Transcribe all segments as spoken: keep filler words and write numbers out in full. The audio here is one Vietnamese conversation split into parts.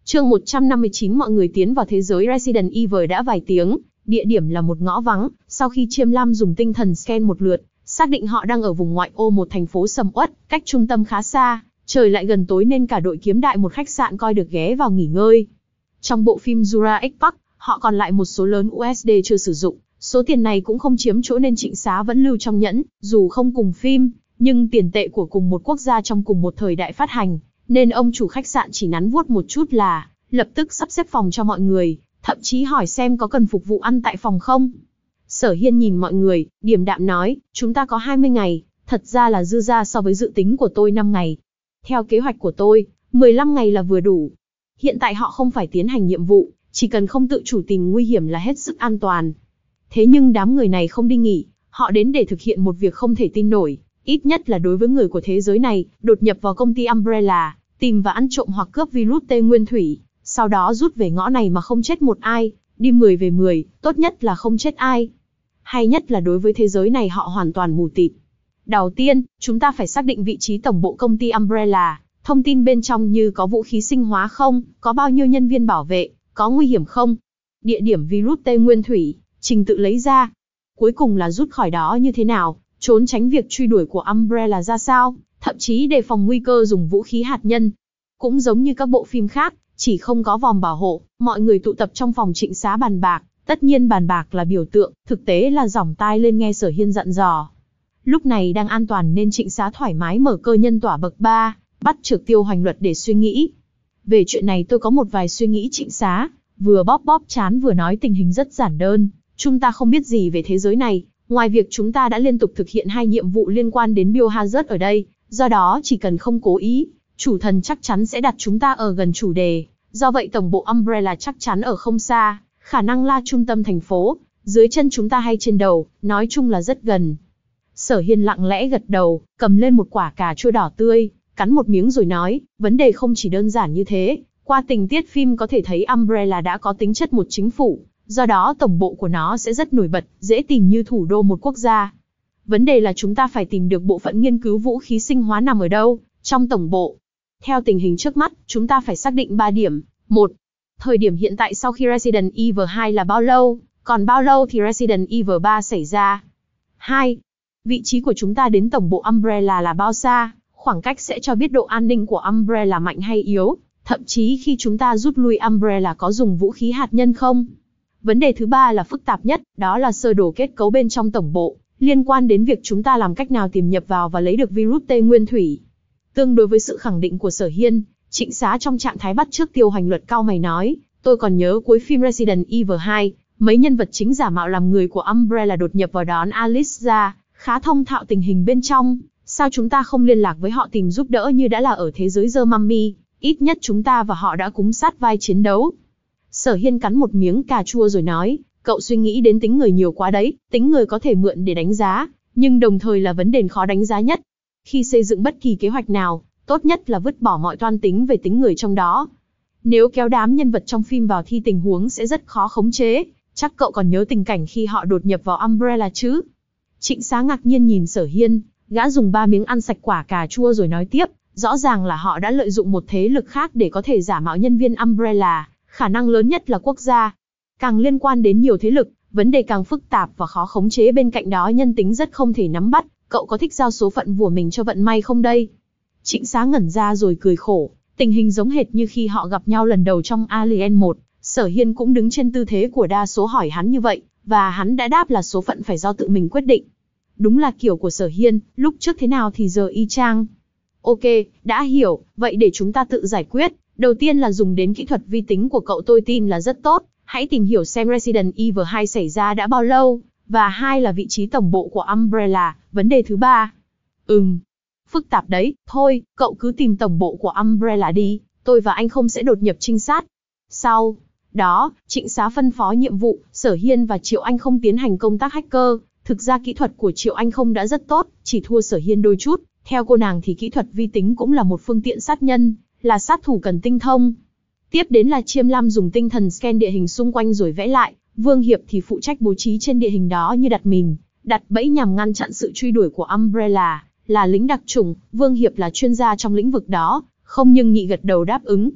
Chương một trăm năm mươi chín mọi người tiến vào thế giới Resident Evil đã vài tiếng, địa điểm là một ngõ vắng, sau khi Chiêm Lam dùng tinh thần scan một lượt, xác định họ đang ở vùng ngoại ô một thành phố sầm uất, cách trung tâm khá xa, trời lại gần tối nên cả đội kiếm đại một khách sạn coi được ghé vào nghỉ ngơi. Trong bộ phim Jurassic Park, họ còn lại một số lớn u ét đê chưa sử dụng, số tiền này cũng không chiếm chỗ nên Trịnh Xá vẫn lưu trong nhẫn, dù không cùng phim, nhưng tiền tệ của cùng một quốc gia trong cùng một thời đại phát hành, nên ông chủ khách sạn chỉ nắn vuốt một chút là lập tức sắp xếp phòng cho mọi người, thậm chí hỏi xem có cần phục vụ ăn tại phòng không. Sở Hiên nhìn mọi người, điềm đạm nói, chúng ta có hai mươi ngày, thật ra là dư ra so với dự tính của tôi năm ngày. Theo kế hoạch của tôi, mười lăm ngày là vừa đủ. Hiện tại họ không phải tiến hành nhiệm vụ, chỉ cần không tự chủ tìm nguy hiểm là hết sức an toàn. Thế nhưng đám người này không đi nghỉ, họ đến để thực hiện một việc không thể tin nổi, ít nhất là đối với người của thế giới này, đột nhập vào công ty Umbrella, tìm và ăn trộm hoặc cướp virus Tê Nguyên Thủy, sau đó rút về ngõ này mà không chết một ai, đi mười về mười, tốt nhất là không chết ai. Hay nhất là đối với thế giới này họ hoàn toàn mù tịt. Đầu tiên, chúng ta phải xác định vị trí tổng bộ công ty Umbrella, thông tin bên trong như có vũ khí sinh hóa không, có bao nhiêu nhân viên bảo vệ, có nguy hiểm không, địa điểm virus Tê Nguyên Thủy, trình tự lấy ra. Cuối cùng là rút khỏi đó như thế nào, trốn tránh việc truy đuổi của Umbrella ra sao, thậm chí đề phòng nguy cơ dùng vũ khí hạt nhân. Cũng giống như các bộ phim khác, chỉ không có vòng bảo hộ, mọi người tụ tập trong phòng Trịnh Xá bàn bạc, tất nhiên bàn bạc là biểu tượng, thực tế là giỏng tai lên nghe Sở Hiên dặn dò. Lúc này đang an toàn nên Trịnh Xá thoải mái mở cơ nhân tỏa bậc ba, bắt trược tiêu hoành luật để suy nghĩ. Về chuyện này tôi có một vài suy nghĩ. Trịnh Xá vừa bóp bóp chán vừa nói tình hình rất giản đơn, chúng ta không biết gì về thế giới này, ngoài việc chúng ta đã liên tục thực hiện hai nhiệm vụ liên quan đến biohazard ở đây, do đó chỉ cần không cố ý, chủ thần chắc chắn sẽ đặt chúng ta ở gần chủ đề, do vậy tổng bộ Umbrella chắc chắn ở không xa, khả năng là trung tâm thành phố, dưới chân chúng ta hay trên đầu, nói chung là rất gần. Sở Hiên lặng lẽ gật đầu, cầm lên một quả cà chua đỏ tươi, cắn một miếng rồi nói, vấn đề không chỉ đơn giản như thế, qua tình tiết phim có thể thấy Umbrella đã có tính chất một chính phủ, do đó tổng bộ của nó sẽ rất nổi bật, dễ tìm như thủ đô một quốc gia. Vấn đề là chúng ta phải tìm được bộ phận nghiên cứu vũ khí sinh hóa nằm ở đâu, trong tổng bộ. Theo tình hình trước mắt, chúng ta phải xác định ba điểm. Một, thời điểm hiện tại sau khi Resident Evil hai là bao lâu, còn bao lâu thì Resident Evil ba xảy ra. Hai, vị trí của chúng ta đến tổng bộ Umbrella là bao xa, khoảng cách sẽ cho biết độ an ninh của Umbrella mạnh hay yếu, thậm chí khi chúng ta rút lui Umbrella có dùng vũ khí hạt nhân không. Vấn đề thứ ba là phức tạp nhất, đó là sơ đồ kết cấu bên trong tổng bộ, liên quan đến việc chúng ta làm cách nào tìm nhập vào và lấy được virus Tê Nguyên Thủy. Tương đối với sự khẳng định của Sở Hiên, Trịnh Xá trong trạng thái bắt chước tiêu hành luật cao mày nói, tôi còn nhớ cuối phim Resident Evil hai, mấy nhân vật chính giả mạo làm người của Umbrella đột nhập vào đón Alice ra, khá thông thạo tình hình bên trong, sao chúng ta không liên lạc với họ tìm giúp đỡ như đã là ở thế giới The Mummy, ít nhất chúng ta và họ đã cúm sát vai chiến đấu. Sở Hiên cắn một miếng cà chua rồi nói, cậu suy nghĩ đến tính người nhiều quá đấy, tính người có thể mượn để đánh giá, nhưng đồng thời là vấn đề khó đánh giá nhất. Khi xây dựng bất kỳ kế hoạch nào, tốt nhất là vứt bỏ mọi toan tính về tính người trong đó. Nếu kéo đám nhân vật trong phim vào thì tình huống sẽ rất khó khống chế, chắc cậu còn nhớ tình cảnh khi họ đột nhập vào Umbrella chứ? Trịnh Xá ngạc nhiên nhìn Sở Hiên, gã dùng ba miếng ăn sạch quả cà chua rồi nói tiếp, rõ ràng là họ đã lợi dụng một thế lực khác để có thể giả mạo nhân viên Umbrella, khả năng lớn nhất là quốc gia. Càng liên quan đến nhiều thế lực, vấn đề càng phức tạp và khó khống chế, bên cạnh đó nhân tính rất không thể nắm bắt, cậu có thích giao số phận của mình cho vận may không đây? Trịnh Xá ngẩn ra rồi cười khổ, tình hình giống hệt như khi họ gặp nhau lần đầu trong Alien một, Sở Hiên cũng đứng trên tư thế của đa số hỏi hắn như vậy, và hắn đã đáp là số phận phải do tự mình quyết định. Đúng là kiểu của Sở Hiên, lúc trước thế nào thì giờ y chang. Ok, đã hiểu, vậy để chúng ta tự giải quyết. Đầu tiên là dùng đến kỹ thuật vi tính của cậu, tôi tin là rất tốt. Hãy tìm hiểu xem Resident Evil hai xảy ra đã bao lâu, và hai là vị trí tổng bộ của Umbrella. Vấn đề thứ ba. Ừm, phức tạp đấy, thôi, cậu cứ tìm tổng bộ của Umbrella đi, tôi và anh không sẽ đột nhập trinh sát. Sau đó, Trịnh Xá phân phó nhiệm vụ, Sở Hiên và Triệu Anh không tiến hành công tác hacker. Thực ra kỹ thuật của Triệu Anh không đã rất tốt, chỉ thua Sở Hiên đôi chút. Theo cô nàng thì kỹ thuật vi tính cũng là một phương tiện sát nhân, là sát thủ cần tinh thông. Tiếp đến là Chiêm Lam dùng tinh thần scan địa hình xung quanh rồi vẽ lại, Vương Hiệp thì phụ trách bố trí trên địa hình đó như đặt mìn, đặt bẫy nhằm ngăn chặn sự truy đuổi của Umbrella, là lính đặc chủng, Vương Hiệp là chuyên gia trong lĩnh vực đó, không nhưng nhị gật đầu đáp ứng.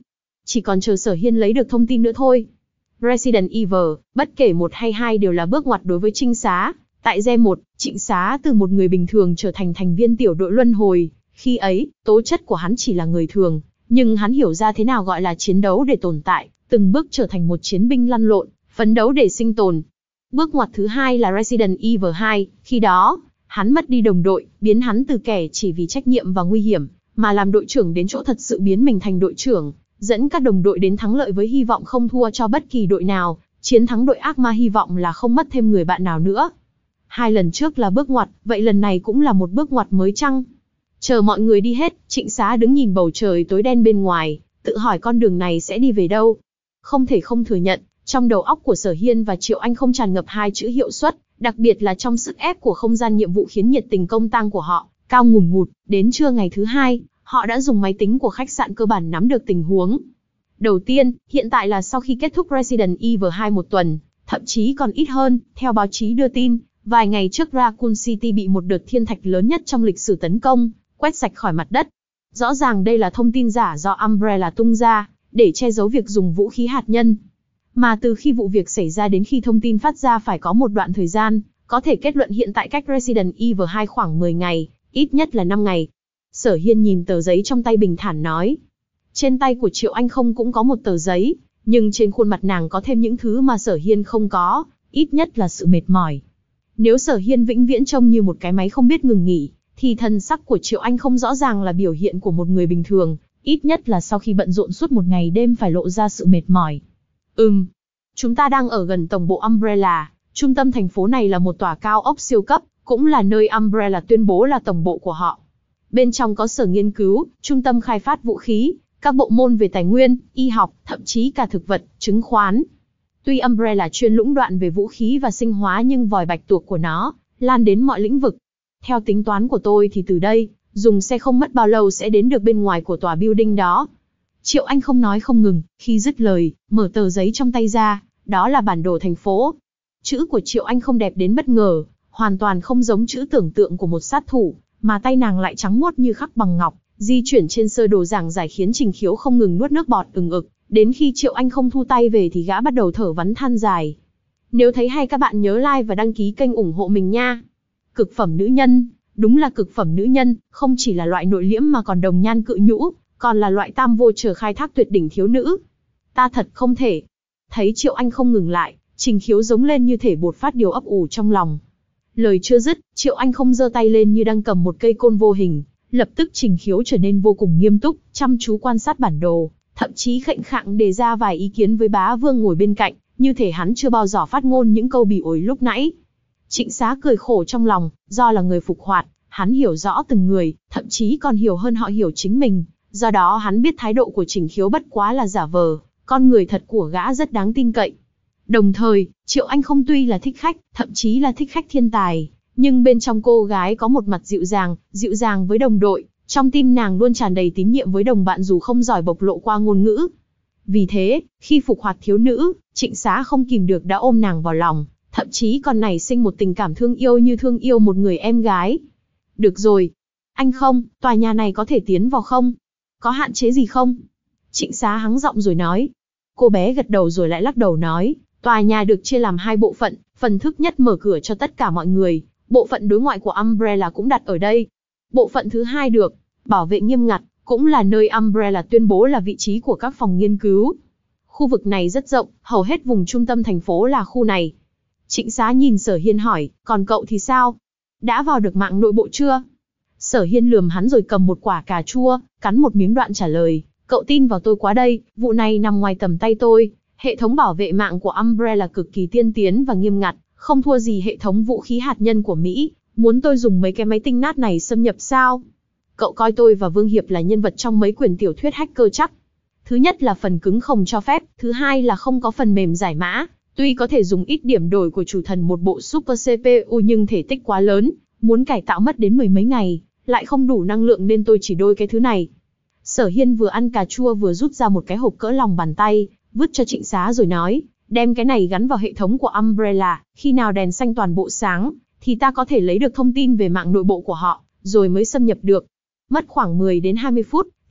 Chỉ còn chờ Sở Hiên lấy được thông tin nữa thôi. Resident Evil, bất kể một hay hai đều là bước ngoặt đối với Trinh Xá. Tại Gen một, Trịnh Xá từ một người bình thường trở thành thành viên tiểu đội luân hồi. Khi ấy, tố chất của hắn chỉ là người thường, nhưng hắn hiểu ra thế nào gọi là chiến đấu để tồn tại, từng bước trở thành một chiến binh lăn lộn, phấn đấu để sinh tồn. Bước ngoặt thứ hai là Resident Evil hai, khi đó, hắn mất đi đồng đội, biến hắn từ kẻ chỉ vì trách nhiệm và nguy hiểm, mà làm đội trưởng đến chỗ thật sự biến mình thành đội trưởng, dẫn các đồng đội đến thắng lợi với hy vọng không thua cho bất kỳ đội nào, chiến thắng đội ác ma hy vọng là không mất thêm người bạn nào nữa. Hai lần trước là bước ngoặt, vậy lần này cũng là một bước ngoặt mới chăng? Chờ mọi người đi hết, Trịnh Xá đứng nhìn bầu trời tối đen bên ngoài, tự hỏi con đường này sẽ đi về đâu. Không thể không thừa nhận, trong đầu óc của Sở Hiên và Triệu Anh không tràn ngập hai chữ hiệu suất, đặc biệt là trong sức ép của không gian nhiệm vụ khiến nhiệt tình công tăng của họ cao ngùn ngụt. Đến trưa ngày thứ hai, họ đã dùng máy tính của khách sạn cơ bản nắm được tình huống. Đầu tiên, hiện tại là sau khi kết thúc Resident Evil hai một tuần, thậm chí còn ít hơn, theo báo chí đưa tin, vài ngày trước Raccoon City bị một đợt thiên thạch lớn nhất trong lịch sử tấn công, quét sạch khỏi mặt đất. Rõ ràng đây là thông tin giả do Umbrella tung ra, để che giấu việc dùng vũ khí hạt nhân. Mà từ khi vụ việc xảy ra đến khi thông tin phát ra phải có một đoạn thời gian, có thể kết luận hiện tại cách Resident Evil hai khoảng mười ngày, ít nhất là năm ngày. Sở Hiên nhìn tờ giấy trong tay bình thản nói. Trên tay của Triệu Anh không cũng có một tờ giấy, nhưng trên khuôn mặt nàng có thêm những thứ mà Sở Hiên không có, ít nhất là sự mệt mỏi. Nếu Sở Hiên vĩnh viễn trông như một cái máy không biết ngừng nghỉ, thì thần sắc của Triệu Anh không rõ ràng là biểu hiện của một người bình thường, ít nhất là sau khi bận rộn suốt một ngày đêm phải lộ ra sự mệt mỏi. Ừm, chúng ta đang ở gần tổng bộ Umbrella, trung tâm thành phố này là một tòa cao ốc siêu cấp, cũng là nơi Umbrella tuyên bố là tổng bộ của họ. Bên trong có sở nghiên cứu, trung tâm khai phát vũ khí, các bộ môn về tài nguyên, y học, thậm chí cả thực vật, chứng khoán. Tuy Umbrella chuyên lũng đoạn về vũ khí và sinh hóa nhưng vòi bạch tuộc của nó lan đến mọi lĩnh vực. Theo tính toán của tôi thì từ đây, dùng xe không mất bao lâu sẽ đến được bên ngoài của tòa building đó. Triệu Anh không nói không ngừng, khi dứt lời, mở tờ giấy trong tay ra, đó là bản đồ thành phố. Chữ của Triệu Anh không đẹp đến bất ngờ, hoàn toàn không giống chữ tưởng tượng của một sát thủ, mà tay nàng lại trắng muốt như khắc bằng ngọc, di chuyển trên sơ đồ giảng giải khiến Trình Khiếu không ngừng nuốt nước bọt ừng ực, đến khi Triệu Anh không thu tay về thì gã bắt đầu thở vắn than dài. Nếu thấy hay các bạn nhớ like và đăng ký kênh ủng hộ mình nha. Cực phẩm nữ nhân, đúng là cực phẩm nữ nhân, không chỉ là loại nội liễm mà còn đồng nhan cự nhũ, còn là loại tam vô chờ khai thác tuyệt đỉnh thiếu nữ. Ta thật không thể. Thấy Triệu Anh không ngừng lại, Trình Khiếu giống lên như thể bột phát điều ấp ủ trong lòng. Lời chưa dứt, Triệu Anh không giơ tay lên như đang cầm một cây côn vô hình, lập tức Trình Khiếu trở nên vô cùng nghiêm túc, chăm chú quan sát bản đồ, thậm chí khệnh khạng đề ra vài ý kiến với bá vương ngồi bên cạnh, như thể hắn chưa bao giờ phát ngôn những câu bỉ ổi lúc nãy. Trịnh Xá cười khổ trong lòng, do là người phục hoạt, hắn hiểu rõ từng người, thậm chí còn hiểu hơn họ hiểu chính mình, do đó hắn biết thái độ của Trình Khiếu bất quá là giả vờ, con người thật của gã rất đáng tin cậy. Đồng thời, Triệu Anh không tuy là thích khách, thậm chí là thích khách thiên tài, nhưng bên trong cô gái có một mặt dịu dàng, dịu dàng với đồng đội, trong tim nàng luôn tràn đầy tín nhiệm với đồng bạn dù không giỏi bộc lộ qua ngôn ngữ. Vì thế, khi phục hoạt thiếu nữ, Trịnh Xá không kìm được đã ôm nàng vào lòng, thậm chí còn nảy sinh một tình cảm thương yêu như thương yêu một người em gái. Được rồi. Anh không, tòa nhà này có thể tiến vào không? Có hạn chế gì không? Trịnh Xá hắng giọng rồi nói. Cô bé gật đầu rồi lại lắc đầu nói, tòa nhà được chia làm hai bộ phận, phần thứ nhất mở cửa cho tất cả mọi người, bộ phận đối ngoại của Umbrella cũng đặt ở đây. Bộ phận thứ hai được bảo vệ nghiêm ngặt, cũng là nơi Umbrella tuyên bố là vị trí của các phòng nghiên cứu. Khu vực này rất rộng, hầu hết vùng trung tâm thành phố là khu này. Trịnh Xá nhìn Sở Hiên hỏi, còn cậu thì sao? Đã vào được mạng nội bộ chưa? Sở Hiên lườm hắn rồi cầm một quả cà chua, cắn một miếng đoạn trả lời, cậu tin vào tôi quá đây, vụ này nằm ngoài tầm tay tôi. Hệ thống bảo vệ mạng của Umbrella cực kỳ tiên tiến và nghiêm ngặt, không thua gì hệ thống vũ khí hạt nhân của Mỹ. Muốn tôi dùng mấy cái máy tinh nát này xâm nhập sao? Cậu coi tôi và Vương Hiệp là nhân vật trong mấy quyển tiểu thuyết hacker chắc. Thứ nhất là phần cứng không cho phép, thứ hai là không có phần mềm giải mã. Tuy có thể dùng ít điểm đổi của chủ thần một bộ Super xê pê u nhưng thể tích quá lớn, muốn cải tạo mất đến mười mấy ngày, lại không đủ năng lượng nên tôi chỉ đôi cái thứ này. Sở Hiên vừa ăn cà chua vừa rút ra một cái hộp cỡ lòng bàn tay, vứt cho Trịnh Xá rồi nói, đem cái này gắn vào hệ thống của Umbrella, khi nào đèn xanh toàn bộ sáng, thì ta có thể lấy được thông tin về mạng nội bộ của họ, rồi mới xâm nhập được. Mất khoảng mười đến hai mươi phút,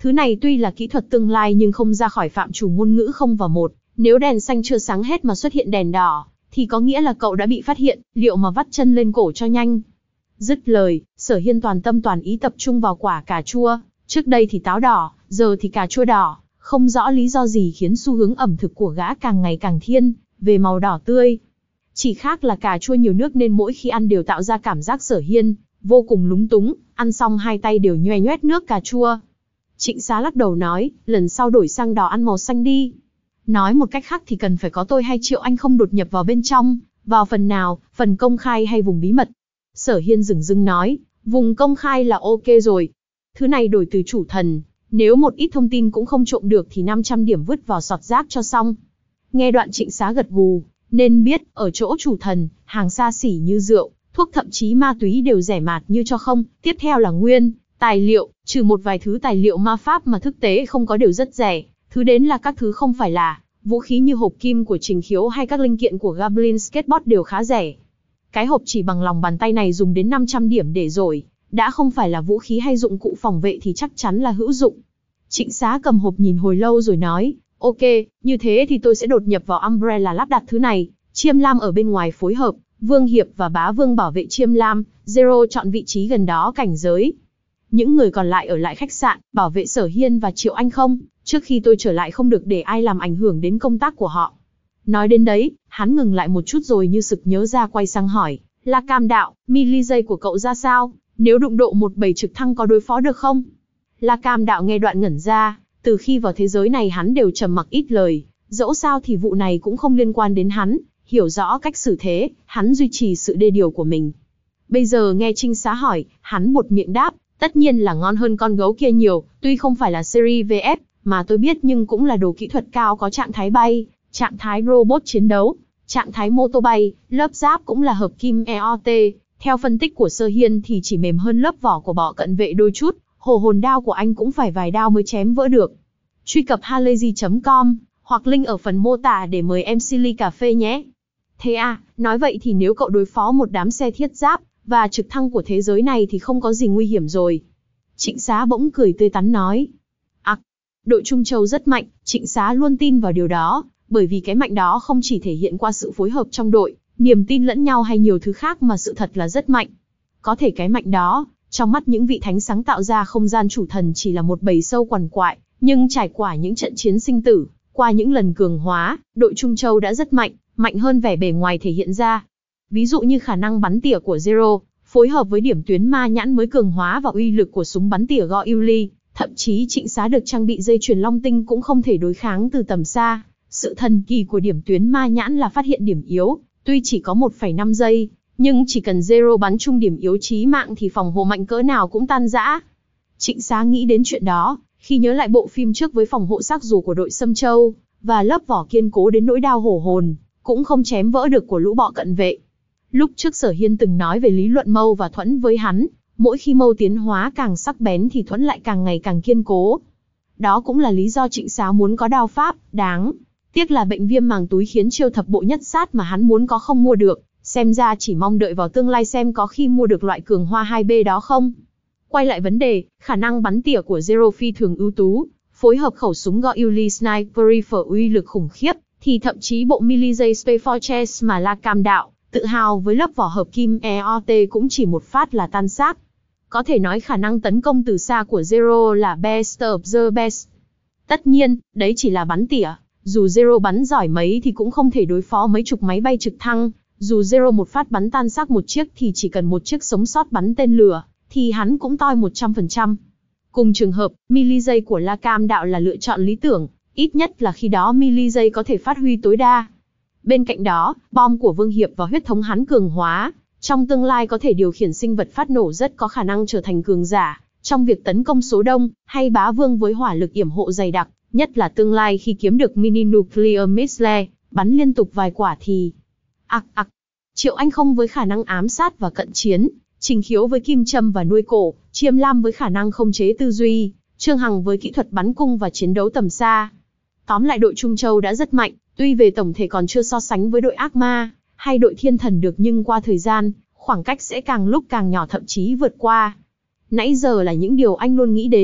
Thứ này tuy là kỹ thuật tương lai nhưng không ra khỏi phạm trù ngôn ngữ không và một. Nếu đèn xanh chưa sáng hết mà xuất hiện đèn đỏ, thì có nghĩa là cậu đã bị phát hiện, liệu mà vắt chân lên cổ cho nhanh. Dứt lời, Sở Hiên toàn tâm toàn ý tập trung vào quả cà chua. Trước đây thì táo đỏ, giờ thì cà chua đỏ, không rõ lý do gì khiến xu hướng ẩm thực của gã càng ngày càng thiên về màu đỏ tươi. Chỉ khác là cà chua nhiều nước nên mỗi khi ăn đều tạo ra cảm giác Sở Hiên vô cùng lúng túng, ăn xong hai tay đều nhoe nhoét nước cà chua. Trịnh Xá lắc đầu nói, lần sau đổi sang đỏ ăn màu xanh đi. Nói một cách khác thì cần phải có tôi hay Triệu Anh không đột nhập vào bên trong, vào phần nào, phần công khai hay vùng bí mật. Sở Hiên dửng dưng nói, vùng công khai là ok rồi. Thứ này đổi từ chủ thần, nếu một ít thông tin cũng không trộm được thì năm trăm điểm vứt vào sọt rác cho xong. Nghe đoạn Trịnh Xá gật gù, nên biết, ở chỗ chủ thần, hàng xa xỉ như rượu, thuốc thậm chí ma túy đều rẻ mạt như cho không. Tiếp theo là nguyên tài liệu, trừ một vài thứ tài liệu ma pháp mà thực tế không có đều rất rẻ. Thứ đến là các thứ không phải là vũ khí như hộp kim của Trình Khiếu hay các linh kiện của Goblin Skateboard đều khá rẻ. Cái hộp chỉ bằng lòng bàn tay này dùng đến năm trăm điểm để rồi, đã không phải là vũ khí hay dụng cụ phòng vệ thì chắc chắn là hữu dụng. Trịnh Xá cầm hộp nhìn hồi lâu rồi nói, ok, như thế thì tôi sẽ đột nhập vào Umbrella lắp đặt thứ này. Chiêm Lam ở bên ngoài phối hợp, Vương Hiệp và Bá Vương bảo vệ Chiêm Lam, Zero chọn vị trí gần đó cảnh giới. Những người còn lại ở lại khách sạn, bảo vệ Sở Hiên và Triệu Anh không, trước khi tôi trở lại không được để ai làm ảnh hưởng đến công tác của họ. Nói đến đấy, hắn ngừng lại một chút rồi như sực nhớ ra quay sang hỏi, La Cam Đạo, mili dây của cậu ra sao? Nếu đụng độ một bầy trực thăng có đối phó được không? La Cam Đạo nghe đoạn ngẩn ra, từ khi vào thế giới này hắn đều trầm mặc ít lời, dẫu sao thì vụ này cũng không liên quan đến hắn, hiểu rõ cách xử thế, hắn duy trì sự đê điều của mình. Bây giờ nghe Trinh Xá hỏi, hắn một miệng đáp, tất nhiên là ngon hơn con gấu kia nhiều, tuy không phải là series vê ép mà tôi biết nhưng cũng là đồ kỹ thuật cao có trạng thái bay, trạng thái robot chiến đấu, trạng thái mô tô bay, lớp giáp cũng là hợp kim e o tê. Theo phân tích của Sở Hiên thì chỉ mềm hơn lớp vỏ của bọ cận vệ đôi chút, hồ hồn đao của anh cũng phải vài đao mới chém vỡ được. Truy cập halayzi chấm com hoặc link ở phần mô tả để mời em xê ly cà phê nhé. Thế à, nói vậy thì nếu cậu đối phó một đám xe thiết giáp và trực thăng của thế giới này thì không có gì nguy hiểm rồi. Trịnh Xá bỗng cười tươi tắn nói. À, đội Trung Châu rất mạnh, Trịnh Xá luôn tin vào điều đó, bởi vì cái mạnh đó không chỉ thể hiện qua sự phối hợp trong đội, niềm tin lẫn nhau hay nhiều thứ khác mà sự thật là rất mạnh. Có thể cái mạnh đó, trong mắt những vị thánh sáng tạo ra không gian chủ thần chỉ là một bầy sâu quằn quại, nhưng trải qua những trận chiến sinh tử, qua những lần cường hóa, đội Trung Châu đã rất mạnh, mạnh hơn vẻ bề ngoài thể hiện ra. Ví dụ như khả năng bắn tỉa của Zero, phối hợp với điểm tuyến ma nhãn mới cường hóa và uy lực của súng bắn tỉa Goyuli, thậm chí Trịnh Xá được trang bị dây chuyền long tinh cũng không thể đối kháng từ tầm xa. Sự thần kỳ của điểm tuyến ma nhãn là phát hiện điểm yếu, tuy chỉ có một phẩy năm giây, nhưng chỉ cần Zero bắn trúng điểm yếu chí mạng thì phòng hộ mạnh cỡ nào cũng tan rã. Trịnh Xá nghĩ đến chuyện đó, khi nhớ lại bộ phim trước với phòng hộ xác dù của đội Sâm Châu, và lớp vỏ kiên cố đến nỗi đao hổ hồn, cũng không chém vỡ được của lũ bọ cận vệ. Lúc trước Sở Hiên từng nói về lý luận mâu và thuẫn với hắn, mỗi khi mâu tiến hóa càng sắc bén thì thuẫn lại càng ngày càng kiên cố. Đó cũng là lý do Trịnh Xá muốn có đao pháp, đáng tiếc là bệnh viêm màng túi khiến chiêu thập bộ nhất sát mà hắn muốn có không mua được, xem ra chỉ mong đợi vào tương lai xem có khi mua được loại cường hoa hai B đó không. Quay lại vấn đề, khả năng bắn tỉa của Zero phi thường ưu tú, phối hợp khẩu súng Goyuli Sniper Rifle uy lực khủng khiếp, thì thậm chí bộ Military Space Fortress mà La Cam Đạo tự hào với lớp vỏ hợp kim e o tê cũng chỉ một phát là tan xác. Có thể nói khả năng tấn công từ xa của Zero là best of the best. Tất nhiên, đấy chỉ là bắn tỉa, dù Zero bắn giỏi mấy thì cũng không thể đối phó mấy chục máy bay trực thăng, dù Zero một phát bắn tan xác một chiếc thì chỉ cần một chiếc sống sót bắn tên lửa, thì hắn cũng toi một trăm phần trăm. Cùng trường hợp, Military của La Cam Đạo là lựa chọn lý tưởng, ít nhất là khi đó Military có thể phát huy tối đa. Bên cạnh đó, bom của Vương Hiệp và huyết thống hắn cường hóa, trong tương lai có thể điều khiển sinh vật phát nổ rất có khả năng trở thành cường giả, trong việc tấn công số đông, hay Bá Vương với hỏa lực yểm hộ dày đặc, nhất là tương lai khi kiếm được mini nuclear missile, bắn liên tục vài quả thì... Ặc ặc, Triệu Anh không với khả năng ám sát và cận chiến, Trình Khiếu với kim châm và nuôi cổ, Chiêm Lam với khả năng khống chế tư duy, Trương Hằng với kỹ thuật bắn cung và chiến đấu tầm xa. Tóm lại đội Trung Châu đã rất mạnh, tuy về tổng thể còn chưa so sánh với đội ác ma, hay đội thiên thần được nhưng qua thời gian, khoảng cách sẽ càng lúc càng nhỏ thậm chí vượt qua. Nãy giờ là những điều anh luôn nghĩ đến,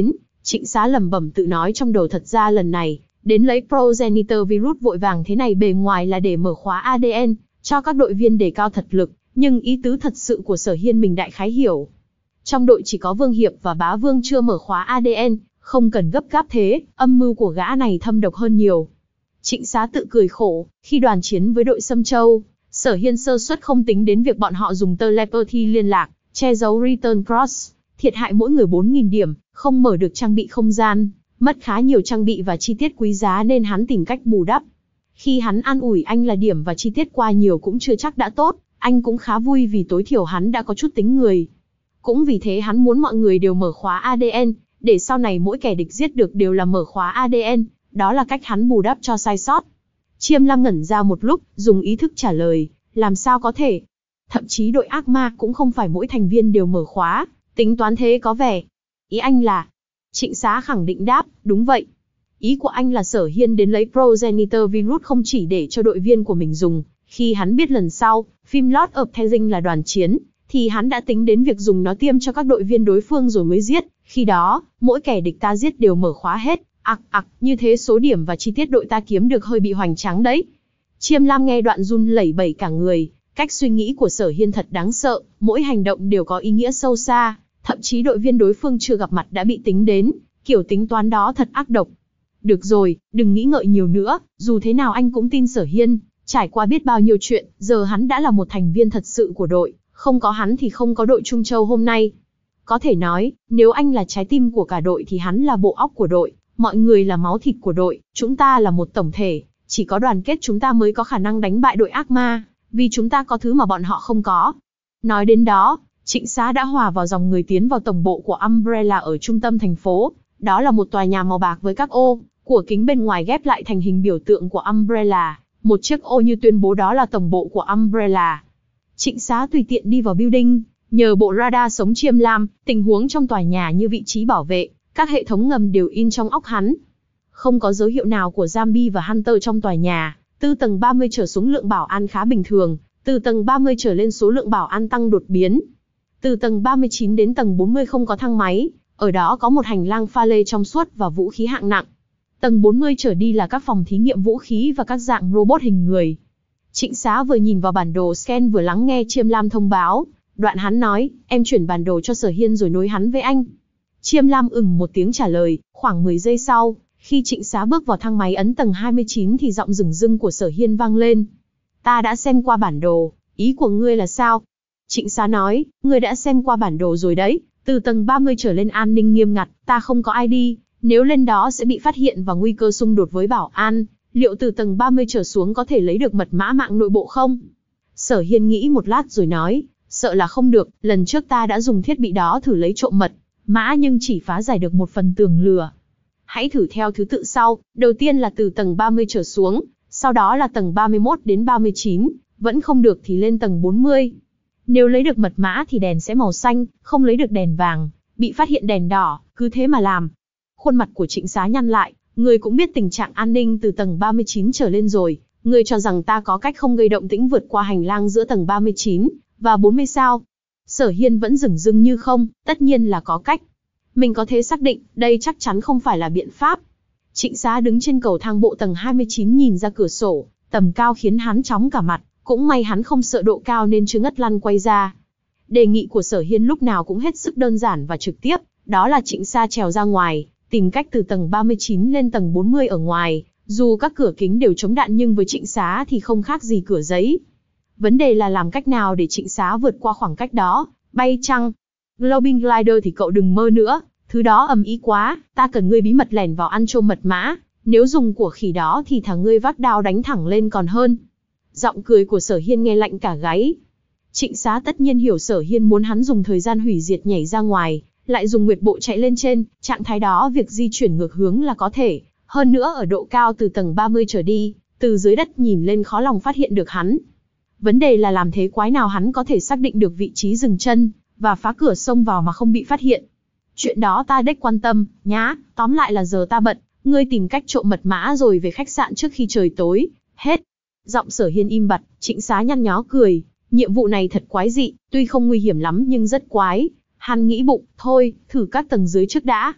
Trịnh Xá lẩm bẩm tự nói trong đầu, thật ra lần này, đến lấy progenitor virus vội vàng thế này bề ngoài là để mở khóa a đê en, cho các đội viên đề cao thật lực, nhưng ý tứ thật sự của Sở Hiên mình đại khái hiểu. Trong đội chỉ có Vương Hiệp và Bá Vương chưa mở khóa a đê en, không cần gấp gáp thế, âm mưu của gã này thâm độc hơn nhiều. Trịnh Xá tự cười khổ, khi đoàn chiến với đội Sâm Châu, Sở Hiên sơ suất không tính đến việc bọn họ dùng telepathy liên lạc, che giấu return cross, thiệt hại mỗi người bốn nghìn điểm, không mở được trang bị không gian, mất khá nhiều trang bị và chi tiết quý giá nên hắn tìm cách bù đắp. Khi hắn an ủi anh là điểm và chi tiết qua nhiều cũng chưa chắc đã tốt, anh cũng khá vui vì tối thiểu hắn đã có chút tính người. Cũng vì thế hắn muốn mọi người đều mở khóa a đê en, để sau này mỗi kẻ địch giết được đều là mở khóa a đê en, đó là cách hắn bù đắp cho sai sót. Chiêm Lam ngẩn ra một lúc, dùng ý thức trả lời, làm sao có thể? Thậm chí đội ác ma cũng không phải mỗi thành viên đều mở khóa, tính toán thế có vẻ. Ý anh là... Trịnh Xá khẳng định đáp, đúng vậy. Ý của anh là Sở Hiên đến lấy progenitor virus không chỉ để cho đội viên của mình dùng, khi hắn biết lần sau, phim Lord of the Rings là đoàn chiến, thì hắn đã tính đến việc dùng nó tiêm cho các đội viên đối phương rồi mới giết, khi đó, mỗi kẻ địch ta giết đều mở khóa hết, ặc ặc, như thế số điểm và chi tiết đội ta kiếm được hơi bị hoành tráng đấy. Chiêm Lam nghe đoạn run lẩy bẩy cả người, cách suy nghĩ của Sở Hiên thật đáng sợ, mỗi hành động đều có ý nghĩa sâu xa, thậm chí đội viên đối phương chưa gặp mặt đã bị tính đến, kiểu tính toán đó thật ác độc. Được rồi, đừng nghĩ ngợi nhiều nữa, dù thế nào anh cũng tin Sở Hiên, trải qua biết bao nhiêu chuyện, giờ hắn đã là một thành viên thật sự của đội, không có hắn thì không có đội Trung Châu hôm nay. Có thể nói, nếu anh là trái tim của cả đội thì hắn là bộ óc của đội, mọi người là máu thịt của đội, chúng ta là một tổng thể, chỉ có đoàn kết chúng ta mới có khả năng đánh bại đội ác ma, vì chúng ta có thứ mà bọn họ không có. Nói đến đó, Trịnh Xá đã hòa vào dòng người tiến vào tổng bộ của Umbrella ở trung tâm thành phố, đó là một tòa nhà màu bạc với các ô của kính bên ngoài ghép lại thành hình biểu tượng của Umbrella, một chiếc ô như tuyên bố đó là tổng bộ của Umbrella. Trịnh Xá tùy tiện đi vào building, nhờ bộ radar sống Chiêm Lam, tình huống trong tòa nhà như vị trí bảo vệ, các hệ thống ngầm đều in trong óc hắn. Không có dấu hiệu nào của zombie và hunter trong tòa nhà, từ tầng ba mươi trở xuống lượng bảo an khá bình thường, từ tầng ba mươi trở lên số lượng bảo an tăng đột biến. Từ tầng ba mươi chín đến tầng bốn mươi không có thang máy, ở đó có một hành lang pha lê trong suốt và vũ khí hạng nặng. Tầng bốn mươi trở đi là các phòng thí nghiệm vũ khí và các dạng robot hình người. Trịnh Xá vừa nhìn vào bản đồ scan vừa lắng nghe Chiêm Lam thông báo, đoạn hắn nói, em chuyển bản đồ cho Sở Hiên rồi nối hắn với anh. Chiêm Lam ừm một tiếng trả lời, khoảng mười giây sau, khi Trịnh Xá bước vào thang máy ấn tầng hai mươi chín thì giọng rừng rưng của Sở Hiên vang lên. Ta đã xem qua bản đồ, ý của ngươi là sao? Trịnh Xá nói, ngươi đã xem qua bản đồ rồi đấy, từ tầng ba mươi trở lên an ninh nghiêm ngặt, ta không có i đê, nếu lên đó sẽ bị phát hiện và nguy cơ xung đột với bảo an, liệu từ tầng ba mươi trở xuống có thể lấy được mật mã mạng nội bộ không? Sở Hiên nghĩ một lát rồi nói, sợ là không được, lần trước ta đã dùng thiết bị đó thử lấy trộm mật mã nhưng chỉ phá giải được một phần tường lửa. Hãy thử theo thứ tự sau, đầu tiên là từ tầng ba mươi trở xuống, sau đó là tầng ba mươi mốt đến ba mươi chín, vẫn không được thì lên tầng bốn mươi. Nếu lấy được mật mã thì đèn sẽ màu xanh, không lấy được đèn vàng, bị phát hiện đèn đỏ, cứ thế mà làm. Khuôn mặt của Trịnh Xá nhăn lại, người cũng biết tình trạng an ninh từ tầng ba mươi chín trở lên rồi, người cho rằng ta có cách không gây động tĩnh vượt qua hành lang giữa tầng ba mươi chín và bốn mươi sao? Sở Hiên vẫn dửng dưng như không, tất nhiên là có cách. Mình có thể xác định, đây chắc chắn không phải là biện pháp. Trịnh Xá đứng trên cầu thang bộ tầng hai mươi chín nhìn ra cửa sổ, tầm cao khiến hắn chóng cả mặt, cũng may hắn không sợ độ cao nên chưa ngất lăn quay ra. Đề nghị của Sở Hiên lúc nào cũng hết sức đơn giản và trực tiếp, đó là Trịnh Xá trèo ra ngoài, tìm cách từ tầng ba mươi chín lên tầng bốn mươi ở ngoài, dù các cửa kính đều chống đạn nhưng với Trịnh Xá thì không khác gì cửa giấy. Vấn đề là làm cách nào để Trịnh Xá vượt qua khoảng cách đó, bay chăng? Globin Glider thì cậu đừng mơ nữa, thứ đó ầm ĩ quá, ta cần ngươi bí mật lẻn vào ăn trộm mật mã, nếu dùng của khỉ đó thì thả ngươi vác đao đánh thẳng lên còn hơn. Giọng cười của Sở Hiên nghe lạnh cả gáy. Trịnh Xá tất nhiên hiểu Sở Hiên muốn hắn dùng thời gian hủy diệt nhảy ra ngoài, lại dùng nguyệt bộ chạy lên trên, trạng thái đó việc di chuyển ngược hướng là có thể, hơn nữa ở độ cao từ tầng ba mươi trở đi, từ dưới đất nhìn lên khó lòng phát hiện được hắn. Vấn đề là làm thế quái nào hắn có thể xác định được vị trí dừng chân, và phá cửa xông vào mà không bị phát hiện. Chuyện đó ta đếch quan tâm, nhá, tóm lại là giờ ta bận, ngươi tìm cách trộm mật mã rồi về khách sạn trước khi trời tối, hết. Giọng Sở Hiên im bặt, Trịnh Xá nhăn nhó cười, nhiệm vụ này thật quái dị, tuy không nguy hiểm lắm nhưng rất quái. Hắn nghĩ bụng, thôi, thử các tầng dưới trước đã.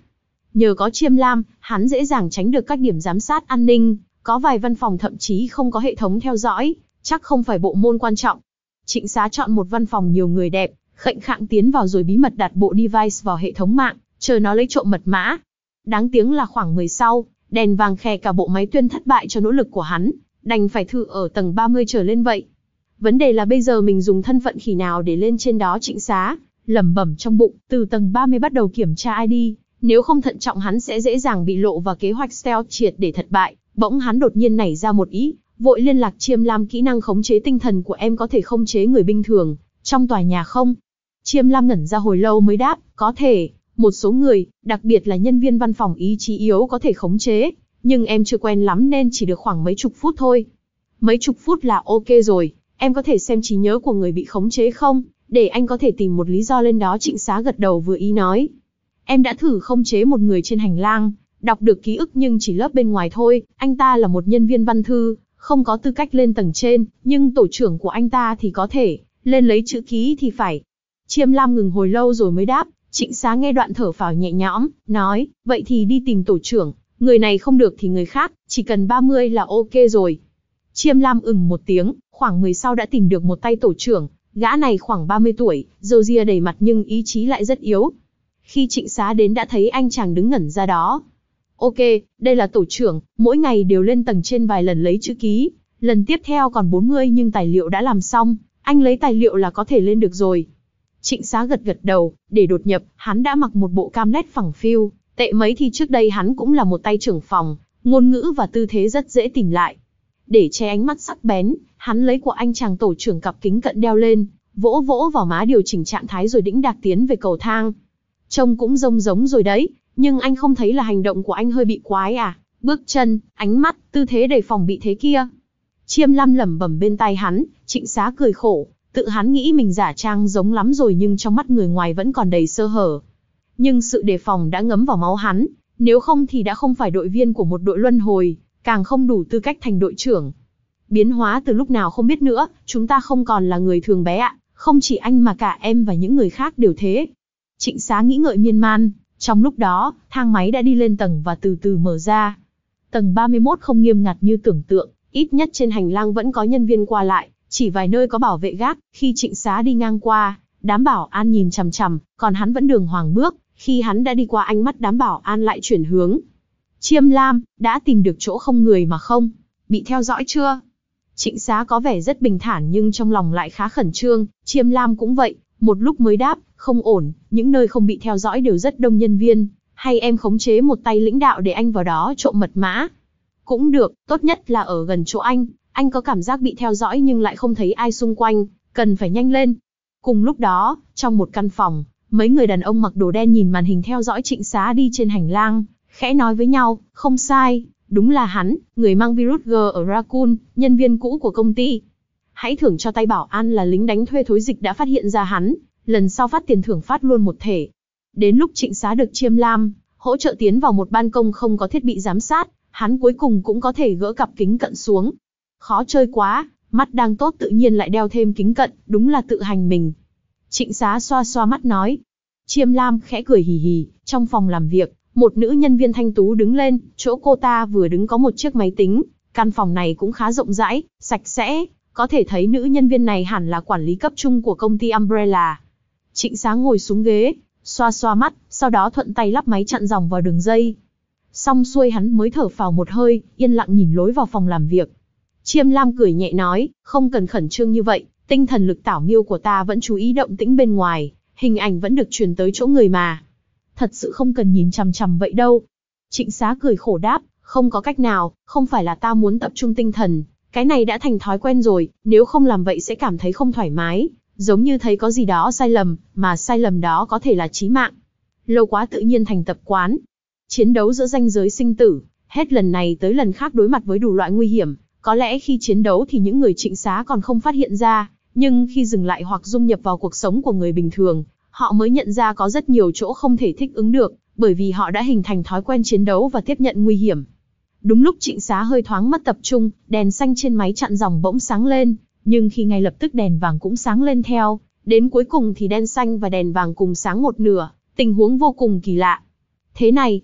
Nhờ có Chiêm Lam, hắn dễ dàng tránh được các điểm giám sát an ninh, có vài văn phòng thậm chí không có hệ thống theo dõi, chắc không phải bộ môn quan trọng. Trịnh Xá chọn một văn phòng nhiều người đẹp, khệnh khạng tiến vào rồi bí mật đặt bộ device vào hệ thống mạng, chờ nó lấy trộm mật mã. Đáng tiếng là khoảng mười sau, đèn vàng khè cả bộ máy tuyên thất bại cho nỗ lực của hắn, đành phải thử ở tầng ba mươi trở lên vậy. Vấn đề là bây giờ mình dùng thân phận khỉ nào để lên trên đó. Trịnh Xá lẩm bẩm trong bụng, từ tầng ba mươi bắt đầu kiểm tra i đê, nếu không thận trọng hắn sẽ dễ dàng bị lộ và kế hoạch stealth triệt để thất bại. Bỗng hắn đột nhiên nảy ra một ý, vội liên lạc Chiêm Lam, kỹ năng khống chế tinh thần của em có thể khống chế người bình thường trong tòa nhà không? Chiêm Lam ngẩn ra hồi lâu mới đáp, có thể, một số người, đặc biệt là nhân viên văn phòng ý chí yếu có thể khống chế, nhưng em chưa quen lắm nên chỉ được khoảng mấy chục phút thôi. Mấy chục phút là ok rồi, em có thể xem trí nhớ của người bị khống chế không, để anh có thể tìm một lý do lên đó. Trịnh Xá gật đầu vừa ý nói, em đã thử khống chế một người trên hành lang, đọc được ký ức nhưng chỉ lớp bên ngoài thôi, anh ta là một nhân viên văn thư, không có tư cách lên tầng trên, nhưng tổ trưởng của anh ta thì có thể, lên lấy chữ ký thì phải. Chiêm Lam ngừng hồi lâu rồi mới đáp. Trịnh Xá nghe đoạn thở phào nhẹ nhõm, nói, vậy thì đi tìm tổ trưởng, người này không được thì người khác, chỉ cần ba mươi là ok rồi. Chiêm Lam ừm một tiếng, khoảng mười sau đã tìm được một tay tổ trưởng, gã này khoảng ba mươi tuổi, râu ria đầy mặt nhưng ý chí lại rất yếu. Khi Trịnh Xá đến đã thấy anh chàng đứng ngẩn ra đó. Ok, đây là tổ trưởng, mỗi ngày đều lên tầng trên vài lần lấy chữ ký, lần tiếp theo còn bốn mươi nhưng tài liệu đã làm xong, anh lấy tài liệu là có thể lên được rồi. Trịnh Xá gật gật đầu, để đột nhập, hắn đã mặc một bộ cam nét phẳng phiu, tệ mấy thì trước đây hắn cũng là một tay trưởng phòng, ngôn ngữ và tư thế rất dễ tìm lại. Để che ánh mắt sắc bén, hắn lấy của anh chàng tổ trưởng cặp kính cận đeo lên, vỗ vỗ vào má điều chỉnh trạng thái rồi đĩnh đạc tiến về cầu thang. Trông cũng giống giống rồi đấy, nhưng anh không thấy là hành động của anh hơi bị quái à, bước chân, ánh mắt, tư thế đề phòng bị thế kia. Chiêm Lam lẩm bẩm bên tai hắn. Trịnh Xá cười khổ, tự hắn nghĩ mình giả trang giống lắm rồi nhưng trong mắt người ngoài vẫn còn đầy sơ hở. Nhưng sự đề phòng đã ngấm vào máu hắn, nếu không thì đã không phải đội viên của một đội luân hồi, càng không đủ tư cách thành đội trưởng. Biến hóa từ lúc nào không biết nữa, chúng ta không còn là người thường bé ạ, không chỉ anh mà cả em và những người khác đều thế. Trịnh Xá nghĩ ngợi miên man, trong lúc đó, thang máy đã đi lên tầng và từ từ mở ra. Tầng ba mươi mốt không nghiêm ngặt như tưởng tượng, ít nhất trên hành lang vẫn có nhân viên qua lại, chỉ vài nơi có bảo vệ gác. Khi Trịnh Xá đi ngang qua, đám bảo an nhìn chằm chằm, còn hắn vẫn đường hoàng bước. Khi hắn đã đi qua, ánh mắt đám bảo an lại chuyển hướng. Chiêm Lam, đã tìm được chỗ không người mà không? Bị theo dõi chưa? Trịnh Xá có vẻ rất bình thản nhưng trong lòng lại khá khẩn trương. Chiêm Lam cũng vậy, một lúc mới đáp, không ổn, những nơi không bị theo dõi đều rất đông nhân viên. Hay em khống chế một tay lãnh đạo để anh vào đó trộm mật mã? Cũng được, tốt nhất là ở gần chỗ anh. Anh có cảm giác bị theo dõi nhưng lại không thấy ai xung quanh, cần phải nhanh lên. Cùng lúc đó, trong một căn phòng, mấy người đàn ông mặc đồ đen nhìn màn hình theo dõi Trịnh Xá đi trên hành lang, khẽ nói với nhau, không sai, đúng là hắn, người mang virus G ở Raccoon, nhân viên cũ của công ty. Hãy thưởng cho tay bảo an là lính đánh thuê thối dịch đã phát hiện ra hắn, lần sau phát tiền thưởng phát luôn một thể. Đến lúc Trịnh Xá được Chiêm Lam hỗ trợ tiến vào một ban công không có thiết bị giám sát, hắn cuối cùng cũng có thể gỡ cặp kính cận xuống. Khó chơi quá, mắt đang tốt tự nhiên lại đeo thêm kính cận, đúng là tự hành mình. Trịnh Xá xoa xoa mắt nói. Chiêm Lam khẽ cười hì hì. Trong phòng làm việc, một nữ nhân viên thanh tú đứng lên, chỗ cô ta vừa đứng có một chiếc máy tính. Căn phòng này cũng khá rộng rãi, sạch sẽ, có thể thấy nữ nhân viên này hẳn là quản lý cấp trung của công ty Umbrella. Trịnh Xá ngồi xuống ghế, xoa xoa mắt, sau đó thuận tay lắp máy chặn dòng vào đường dây. Xong xuôi hắn mới thở phào một hơi, yên lặng nhìn lối vào phòng làm việc. Chiêm Lam cười nhẹ nói, không cần khẩn trương như vậy, tinh thần lực tảo miêu của ta vẫn chú ý động tĩnh bên ngoài, hình ảnh vẫn được truyền tới chỗ người mà. Thật sự không cần nhìn chằm chằm vậy đâu. Trịnh Xá cười khổ đáp, không có cách nào, không phải là ta muốn tập trung tinh thần, cái này đã thành thói quen rồi, nếu không làm vậy sẽ cảm thấy không thoải mái, giống như thấy có gì đó sai lầm, mà sai lầm đó có thể là chí mạng. Lâu quá tự nhiên thành tập quán. Chiến đấu giữa ranh giới sinh tử, hết lần này tới lần khác đối mặt với đủ loại nguy hiểm. Có lẽ khi chiến đấu thì những người Trịnh Xá còn không phát hiện ra, nhưng khi dừng lại hoặc dung nhập vào cuộc sống của người bình thường, họ mới nhận ra có rất nhiều chỗ không thể thích ứng được, bởi vì họ đã hình thành thói quen chiến đấu và tiếp nhận nguy hiểm. Đúng lúc Trịnh Xá hơi thoáng mất tập trung, đèn xanh trên máy chặn dòng bỗng sáng lên, nhưng khi ngay lập tức đèn vàng cũng sáng lên theo, đến cuối cùng thì đèn xanh và đèn vàng cùng sáng một nửa, tình huống vô cùng kỳ lạ. Thế này,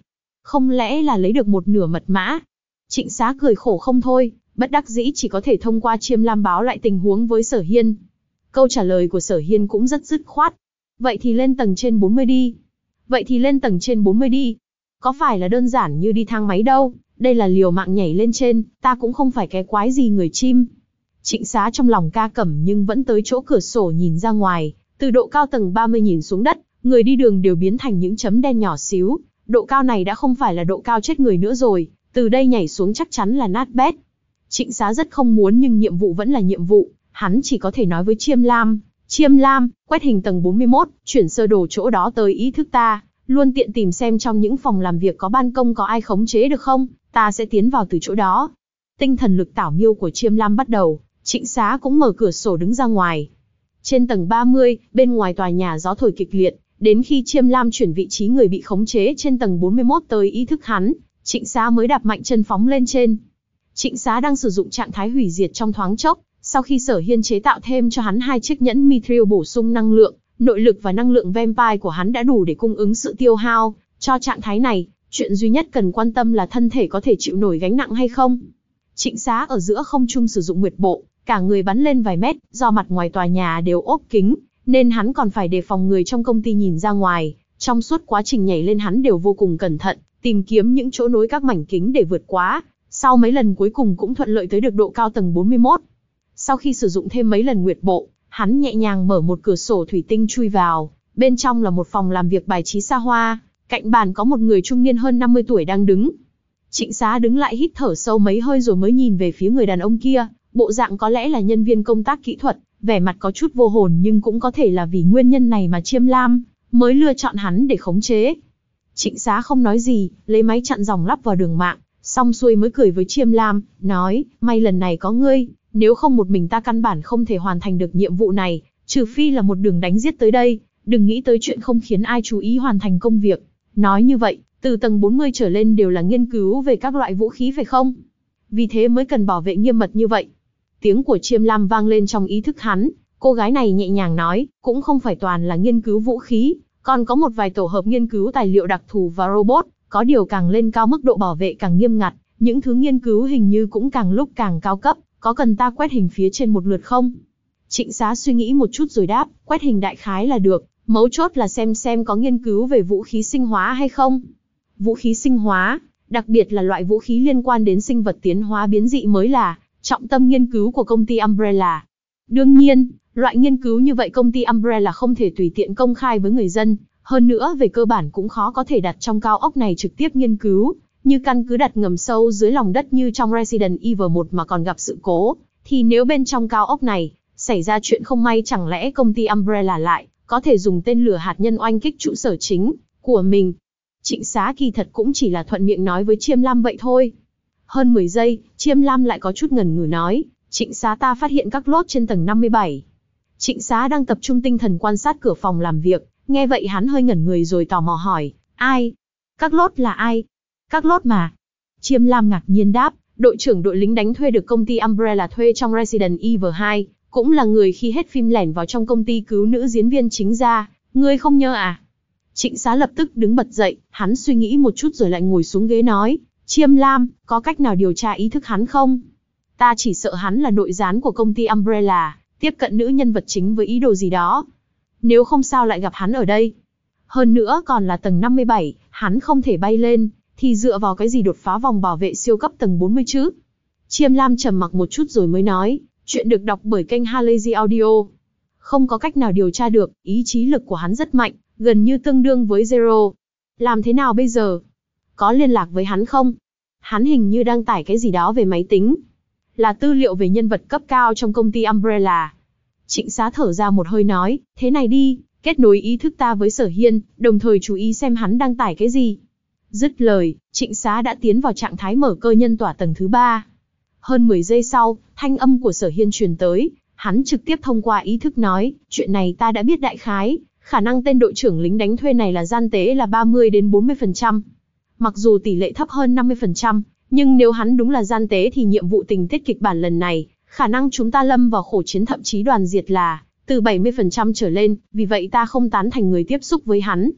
Không lẽ là lấy được một nửa mật mã? Trịnh Xá cười khổ không thôi, bất đắc dĩ chỉ có thể thông qua Chiêm Lam báo lại tình huống với Sở Hiên. Câu trả lời của Sở Hiên cũng rất dứt khoát. Vậy thì lên tầng trên bốn mươi đi. Vậy thì lên tầng trên bốn mươi đi. Có phải là đơn giản như đi thang máy đâu, đây là liều mạng nhảy lên trên, ta cũng không phải cái quái gì người chim. Trịnh Xá trong lòng ca cẩm nhưng vẫn tới chỗ cửa sổ nhìn ra ngoài, từ độ cao tầng ba mươi nhìn xuống đất, người đi đường đều biến thành những chấm đen nhỏ xíu, độ cao này đã không phải là độ cao chết người nữa rồi, từ đây nhảy xuống chắc chắn là nát bét. Trịnh Xá rất không muốn nhưng nhiệm vụ vẫn là nhiệm vụ, hắn chỉ có thể nói với Chiêm Lam, Chiêm Lam, quét hình tầng bốn mươi mốt, chuyển sơ đồ chỗ đó tới ý thức ta, luôn tiện tìm xem trong những phòng làm việc có ban công có ai khống chế được không, ta sẽ tiến vào từ chỗ đó. Tinh thần lực tảo miêu của Chiêm Lam bắt đầu, Trịnh Xá cũng mở cửa sổ đứng ra ngoài. Trên tầng ba mươi, bên ngoài tòa nhà gió thổi kịch liệt, đến khi Chiêm Lam chuyển vị trí người bị khống chế trên tầng bốn mươi mốt tới ý thức hắn, Trịnh Xá mới đạp mạnh chân phóng lên trên. Trịnh Xá đang sử dụng trạng thái hủy diệt trong thoáng chốc, sau khi Sở Hiên chế tạo thêm cho hắn hai chiếc nhẫn Mithril bổ sung năng lượng, nội lực và năng lượng vampire của hắn đã đủ để cung ứng sự tiêu hao cho trạng thái này, chuyện duy nhất cần quan tâm là thân thể có thể chịu nổi gánh nặng hay không. Trịnh Xá ở giữa không trung sử dụng nguyệt bộ, cả người bắn lên vài mét, do mặt ngoài tòa nhà đều ốp kính, nên hắn còn phải đề phòng người trong công ty nhìn ra ngoài, trong suốt quá trình nhảy lên hắn đều vô cùng cẩn thận, tìm kiếm những chỗ nối các mảnh kính để vượt qua, sau mấy lần cuối cùng cũng thuận lợi tới được độ cao tầng bốn mươi mốt. Sau khi sử dụng thêm mấy lần nguyệt bộ, hắn nhẹ nhàng mở một cửa sổ thủy tinh chui vào, bên trong là một phòng làm việc bài trí xa hoa, cạnh bàn có một người trung niên hơn năm mươi tuổi đang đứng. Trịnh Xá đứng lại hít thở sâu mấy hơi rồi mới nhìn về phía người đàn ông kia, bộ dạng có lẽ là nhân viên công tác kỹ thuật, vẻ mặt có chút vô hồn nhưng cũng có thể là vì nguyên nhân này mà Chiêm Lam mới lựa chọn hắn để khống chế. Trịnh Xá không nói gì, lấy máy chặn dòng lắp vào đường mạng, xong xuôi mới cười với Chiêm Lam, nói, may lần này có ngươi, nếu không một mình ta căn bản không thể hoàn thành được nhiệm vụ này, trừ phi là một đường đánh giết tới đây, đừng nghĩ tới chuyện không khiến ai chú ý hoàn thành công việc. Nói như vậy, từ tầng bốn mươi trở lên đều là nghiên cứu về các loại vũ khí phải không? Vì thế mới cần bảo vệ nghiêm mật như vậy. Tiếng của Chiêm Lam vang lên trong ý thức hắn, cô gái này nhẹ nhàng nói, cũng không phải toàn là nghiên cứu vũ khí, còn có một vài tổ hợp nghiên cứu tài liệu đặc thù và robot, có điều càng lên cao mức độ bảo vệ càng nghiêm ngặt, những thứ nghiên cứu hình như cũng càng lúc càng cao cấp, có cần ta quét hình phía trên một lượt không? Trịnh Xá suy nghĩ một chút rồi đáp, quét hình đại khái là được, mấu chốt là xem xem có nghiên cứu về vũ khí sinh hóa hay không. Vũ khí sinh hóa, đặc biệt là loại vũ khí liên quan đến sinh vật tiến hóa biến dị mới là trọng tâm nghiên cứu của công ty Umbrella. Đương nhiên, loại nghiên cứu như vậy công ty Umbrella không thể tùy tiện công khai với người dân, hơn nữa về cơ bản cũng khó có thể đặt trong cao ốc này trực tiếp nghiên cứu, như căn cứ đặt ngầm sâu dưới lòng đất như trong Resident Evil một mà còn gặp sự cố, thì nếu bên trong cao ốc này xảy ra chuyện không may chẳng lẽ công ty Umbrella lại có thể dùng tên lửa hạt nhân oanh kích trụ sở chính của mình. Trịnh Xá kỳ thật cũng chỉ là thuận miệng nói với Chiêm Lam vậy thôi. Hơn mười giây, Chiêm Lam lại có chút ngần ngừ nói, Trịnh Xá ta phát hiện các lốt trên tầng năm mươi bảy. Trịnh Xá đang tập trung tinh thần quan sát cửa phòng làm việc, nghe vậy hắn hơi ngẩn người rồi tò mò hỏi, ai? Các lốt là ai? Các lốt mà. Chiêm Lam ngạc nhiên đáp, đội trưởng đội lính đánh thuê được công ty Umbrella thuê trong Resident Evil hai, cũng là người khi hết phim lẻn vào trong công ty cứu nữ diễn viên chính ra, ngươi không nhớ à? Trịnh Xá lập tức đứng bật dậy, hắn suy nghĩ một chút rồi lại ngồi xuống ghế nói, Chiêm Lam, có cách nào điều tra ý thức hắn không? Ta chỉ sợ hắn là nội gián của công ty Umbrella, tiếp cận nữ nhân vật chính với ý đồ gì đó. Nếu không sao lại gặp hắn ở đây. Hơn nữa còn là tầng năm mươi bảy, hắn không thể bay lên, thì dựa vào cái gì đột phá vòng bảo vệ siêu cấp tầng bốn mươi chứ? Chiêm Lam trầm mặc một chút rồi mới nói, chuyện được đọc bởi kênh Halazy Audio. Không có cách nào điều tra được, ý chí lực của hắn rất mạnh, gần như tương đương với Zero. Làm thế nào bây giờ? Có liên lạc với hắn không? Hắn hình như đang tải cái gì đó về máy tính. Là tư liệu về nhân vật cấp cao trong công ty Umbrella. Trịnh Xá thở ra một hơi nói, thế này đi, kết nối ý thức ta với Sở Hiên, đồng thời chú ý xem hắn đang tải cái gì. Dứt lời, Trịnh Xá đã tiến vào trạng thái mở cơ nhân tỏa tầng thứ ba. Hơn mười giây sau, thanh âm của Sở Hiên truyền tới, hắn trực tiếp thông qua ý thức nói, chuyện này ta đã biết đại khái, khả năng tên đội trưởng lính đánh thuê này là gian tế là ba mươi đến bốn mươi phần trăm. Mặc dù tỷ lệ thấp hơn năm mươi phần trăm, nhưng nếu hắn đúng là gian tế thì nhiệm vụ tình tiết kịch bản lần này, khả năng chúng ta lâm vào khổ chiến thậm chí đoàn diệt là từ bảy mươi phần trăm trở lên, vì vậy ta không tán thành người tiếp xúc với hắn.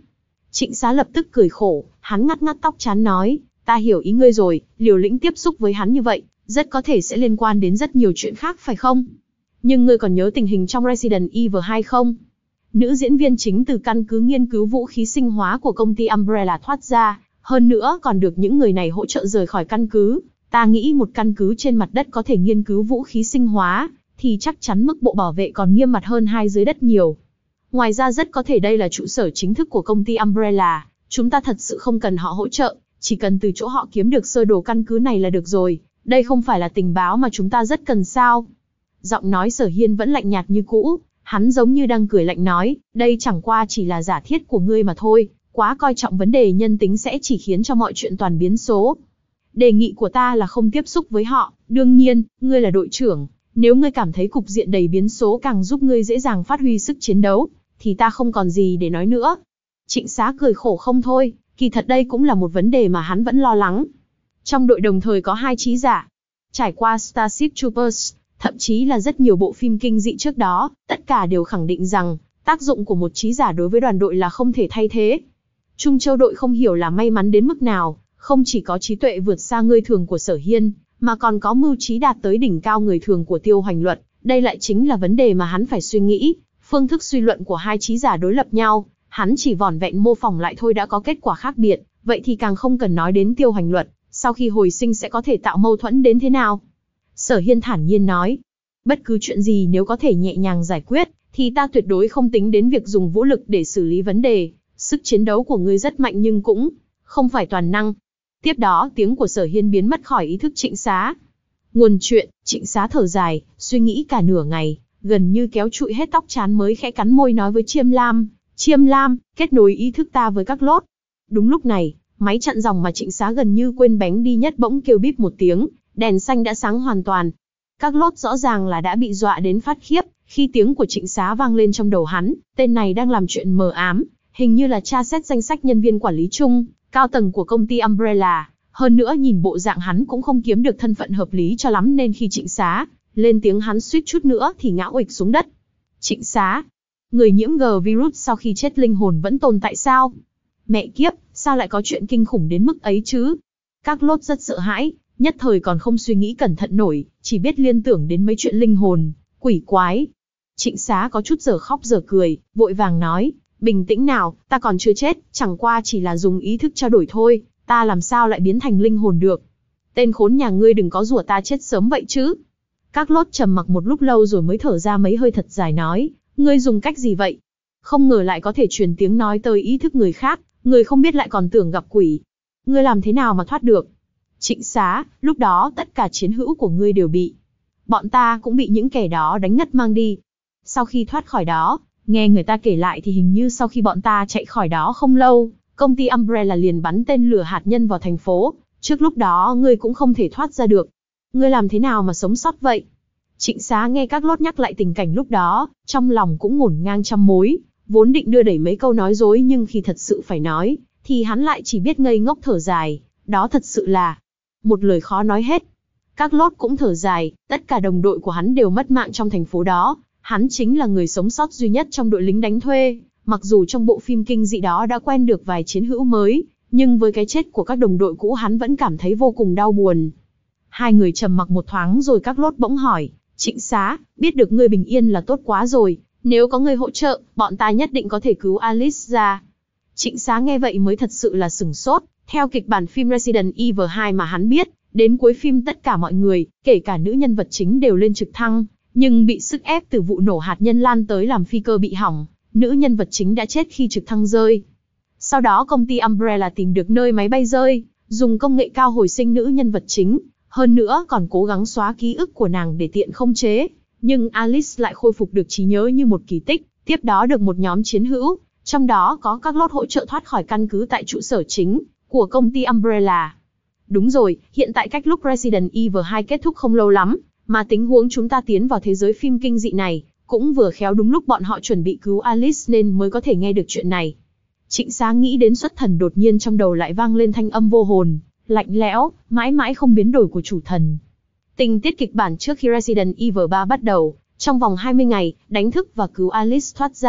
Trịnh Xá lập tức cười khổ, hắn ngắt ngắt tóc trán nói, ta hiểu ý ngươi rồi, liều lĩnh tiếp xúc với hắn như vậy, rất có thể sẽ liên quan đến rất nhiều chuyện khác phải không? Nhưng ngươi còn nhớ tình hình trong Resident Evil hai không? Nữ diễn viên chính từ căn cứ nghiên cứu vũ khí sinh hóa của công ty Umbrella thoát ra, hơn nữa còn được những người này hỗ trợ rời khỏi căn cứ. Ta nghĩ một căn cứ trên mặt đất có thể nghiên cứu vũ khí sinh hóa, thì chắc chắn mức bộ bảo vệ còn nghiêm mặt hơn hai dưới đất nhiều. Ngoài ra rất có thể đây là trụ sở chính thức của công ty Umbrella, chúng ta thật sự không cần họ hỗ trợ, chỉ cần từ chỗ họ kiếm được sơ đồ căn cứ này là được rồi, đây không phải là tình báo mà chúng ta rất cần sao. Giọng nói Sở Hiên vẫn lạnh nhạt như cũ, hắn giống như đang cười lạnh nói, đây chẳng qua chỉ là giả thiết của ngươi mà thôi, quá coi trọng vấn đề nhân tính sẽ chỉ khiến cho mọi chuyện toàn biến số. Đề nghị của ta là không tiếp xúc với họ, đương nhiên, ngươi là đội trưởng, nếu ngươi cảm thấy cục diện đầy biến số càng giúp ngươi dễ dàng phát huy sức chiến đấu, thì ta không còn gì để nói nữa. Trịnh Xá cười khổ không thôi, kỳ thật đây cũng là một vấn đề mà hắn vẫn lo lắng. Trong đội đồng thời có hai trí giả. Trải qua Starship Troopers, thậm chí là rất nhiều bộ phim kinh dị trước đó, tất cả đều khẳng định rằng, tác dụng của một trí giả đối với đoàn đội là không thể thay thế. Trung Châu đội không hiểu là may mắn đến mức nào, không chỉ có trí tuệ vượt xa người thường của Sở Hiên, mà còn có mưu trí đạt tới đỉnh cao người thường của Tiêu Hoành Luật, đây lại chính là vấn đề mà hắn phải suy nghĩ. Phương thức suy luận của hai trí giả đối lập nhau, hắn chỉ vỏn vẹn mô phỏng lại thôi đã có kết quả khác biệt, vậy thì càng không cần nói đến Tiêu Hoành Luật, sau khi hồi sinh sẽ có thể tạo mâu thuẫn đến thế nào. Sở Hiên thản nhiên nói, bất cứ chuyện gì nếu có thể nhẹ nhàng giải quyết, thì ta tuyệt đối không tính đến việc dùng vũ lực để xử lý vấn đề, sức chiến đấu của ngươi rất mạnh nhưng cũng không phải toàn năng. Tiếp đó tiếng của Sở Hiên biến mất khỏi ý thức Trịnh Xá. Nguồn chuyện, Trịnh Xá thở dài, suy nghĩ cả nửa ngày, gần như kéo trụi hết tóc trán mới khẽ cắn môi nói với Chiêm Lam, Chiêm Lam, kết nối ý thức ta với các lốt. Đúng lúc này, máy chặn dòng mà Trịnh Xá gần như quên bánh đi nhất bỗng kêu bíp một tiếng, đèn xanh đã sáng hoàn toàn. Các lốt rõ ràng là đã bị dọa đến phát khiếp, khi tiếng của Trịnh Xá vang lên trong đầu hắn, tên này đang làm chuyện mờ ám, hình như là tra xét danh sách nhân viên quản lý chung, cao tầng của công ty Umbrella, hơn nữa nhìn bộ dạng hắn cũng không kiếm được thân phận hợp lý cho lắm nên khi Trịnh Xá lên tiếng hắn suýt chút nữa thì ngã uịch xuống đất. Trịnh Xá, người nhiễm G virus sau khi chết linh hồn vẫn tồn tại sao? Mẹ kiếp, sao lại có chuyện kinh khủng đến mức ấy chứ? Các lốt rất sợ hãi, nhất thời còn không suy nghĩ cẩn thận nổi, chỉ biết liên tưởng đến mấy chuyện linh hồn, quỷ quái. Trịnh Xá có chút giờ khóc giờ cười, vội vàng nói, bình tĩnh nào, ta còn chưa chết, chẳng qua chỉ là dùng ý thức trao đổi thôi, ta làm sao lại biến thành linh hồn được? Tên khốn nhà ngươi đừng có rủa ta chết sớm vậy chứ. Các lốt trầm mặc một lúc lâu rồi mới thở ra mấy hơi thật dài nói, ngươi dùng cách gì vậy? Không ngờ lại có thể truyền tiếng nói tới ý thức người khác, người không biết lại còn tưởng gặp quỷ. Ngươi làm thế nào mà thoát được? Trịnh Xá, lúc đó tất cả chiến hữu của ngươi đều bị. Bọn ta cũng bị những kẻ đó đánh ngất mang đi. Sau khi thoát khỏi đó, nghe người ta kể lại thì hình như sau khi bọn ta chạy khỏi đó không lâu, công ty Umbrella liền bắn tên lửa hạt nhân vào thành phố. Trước lúc đó ngươi cũng không thể thoát ra được. Ngươi làm thế nào mà sống sót vậy? Trịnh Xá nghe các lốt nhắc lại tình cảnh lúc đó, trong lòng cũng ngổn ngang trăm mối, vốn định đưa đẩy mấy câu nói dối nhưng khi thật sự phải nói, thì hắn lại chỉ biết ngây ngốc thở dài, đó thật sự là một lời khó nói hết. Các lốt cũng thở dài, tất cả đồng đội của hắn đều mất mạng trong thành phố đó, hắn chính là người sống sót duy nhất trong đội lính đánh thuê, mặc dù trong bộ phim kinh dị đó đã quen được vài chiến hữu mới, nhưng với cái chết của các đồng đội cũ hắn vẫn cảm thấy vô cùng đau buồn. Hai người trầm mặc một thoáng rồi các lốt bỗng hỏi, Trịnh Xá, biết được ngươi bình yên là tốt quá rồi, nếu có ngươi hỗ trợ, bọn ta nhất định có thể cứu Alice ra. Trịnh Xá nghe vậy mới thật sự là sửng sốt, theo kịch bản phim Resident Evil hai mà hắn biết, đến cuối phim tất cả mọi người, kể cả nữ nhân vật chính đều lên trực thăng, nhưng bị sức ép từ vụ nổ hạt nhân lan tới làm phi cơ bị hỏng, nữ nhân vật chính đã chết khi trực thăng rơi. Sau đó công ty Umbrella tìm được nơi máy bay rơi, dùng công nghệ cao hồi sinh nữ nhân vật chính, hơn nữa còn cố gắng xóa ký ức của nàng để tiện khống chế, nhưng Alice lại khôi phục được trí nhớ như một kỳ tích, tiếp đó được một nhóm chiến hữu, trong đó có các lốt hỗ trợ thoát khỏi căn cứ tại trụ sở chính của công ty Umbrella. Đúng rồi, hiện tại cách lúc Resident Evil hai kết thúc không lâu lắm, mà tình huống chúng ta tiến vào thế giới phim kinh dị này, cũng vừa khéo đúng lúc bọn họ chuẩn bị cứu Alice nên mới có thể nghe được chuyện này. Trịnh Xá nghĩ đến xuất thần đột nhiên trong đầu lại vang lên thanh âm vô hồn, lạnh lẽo, mãi mãi không biến đổi của chủ thần. Tình tiết kịch bản trước khi Resident Evil ba bắt đầu, trong vòng hai mươi ngày, đánh thức và cứu Alice thoát ra,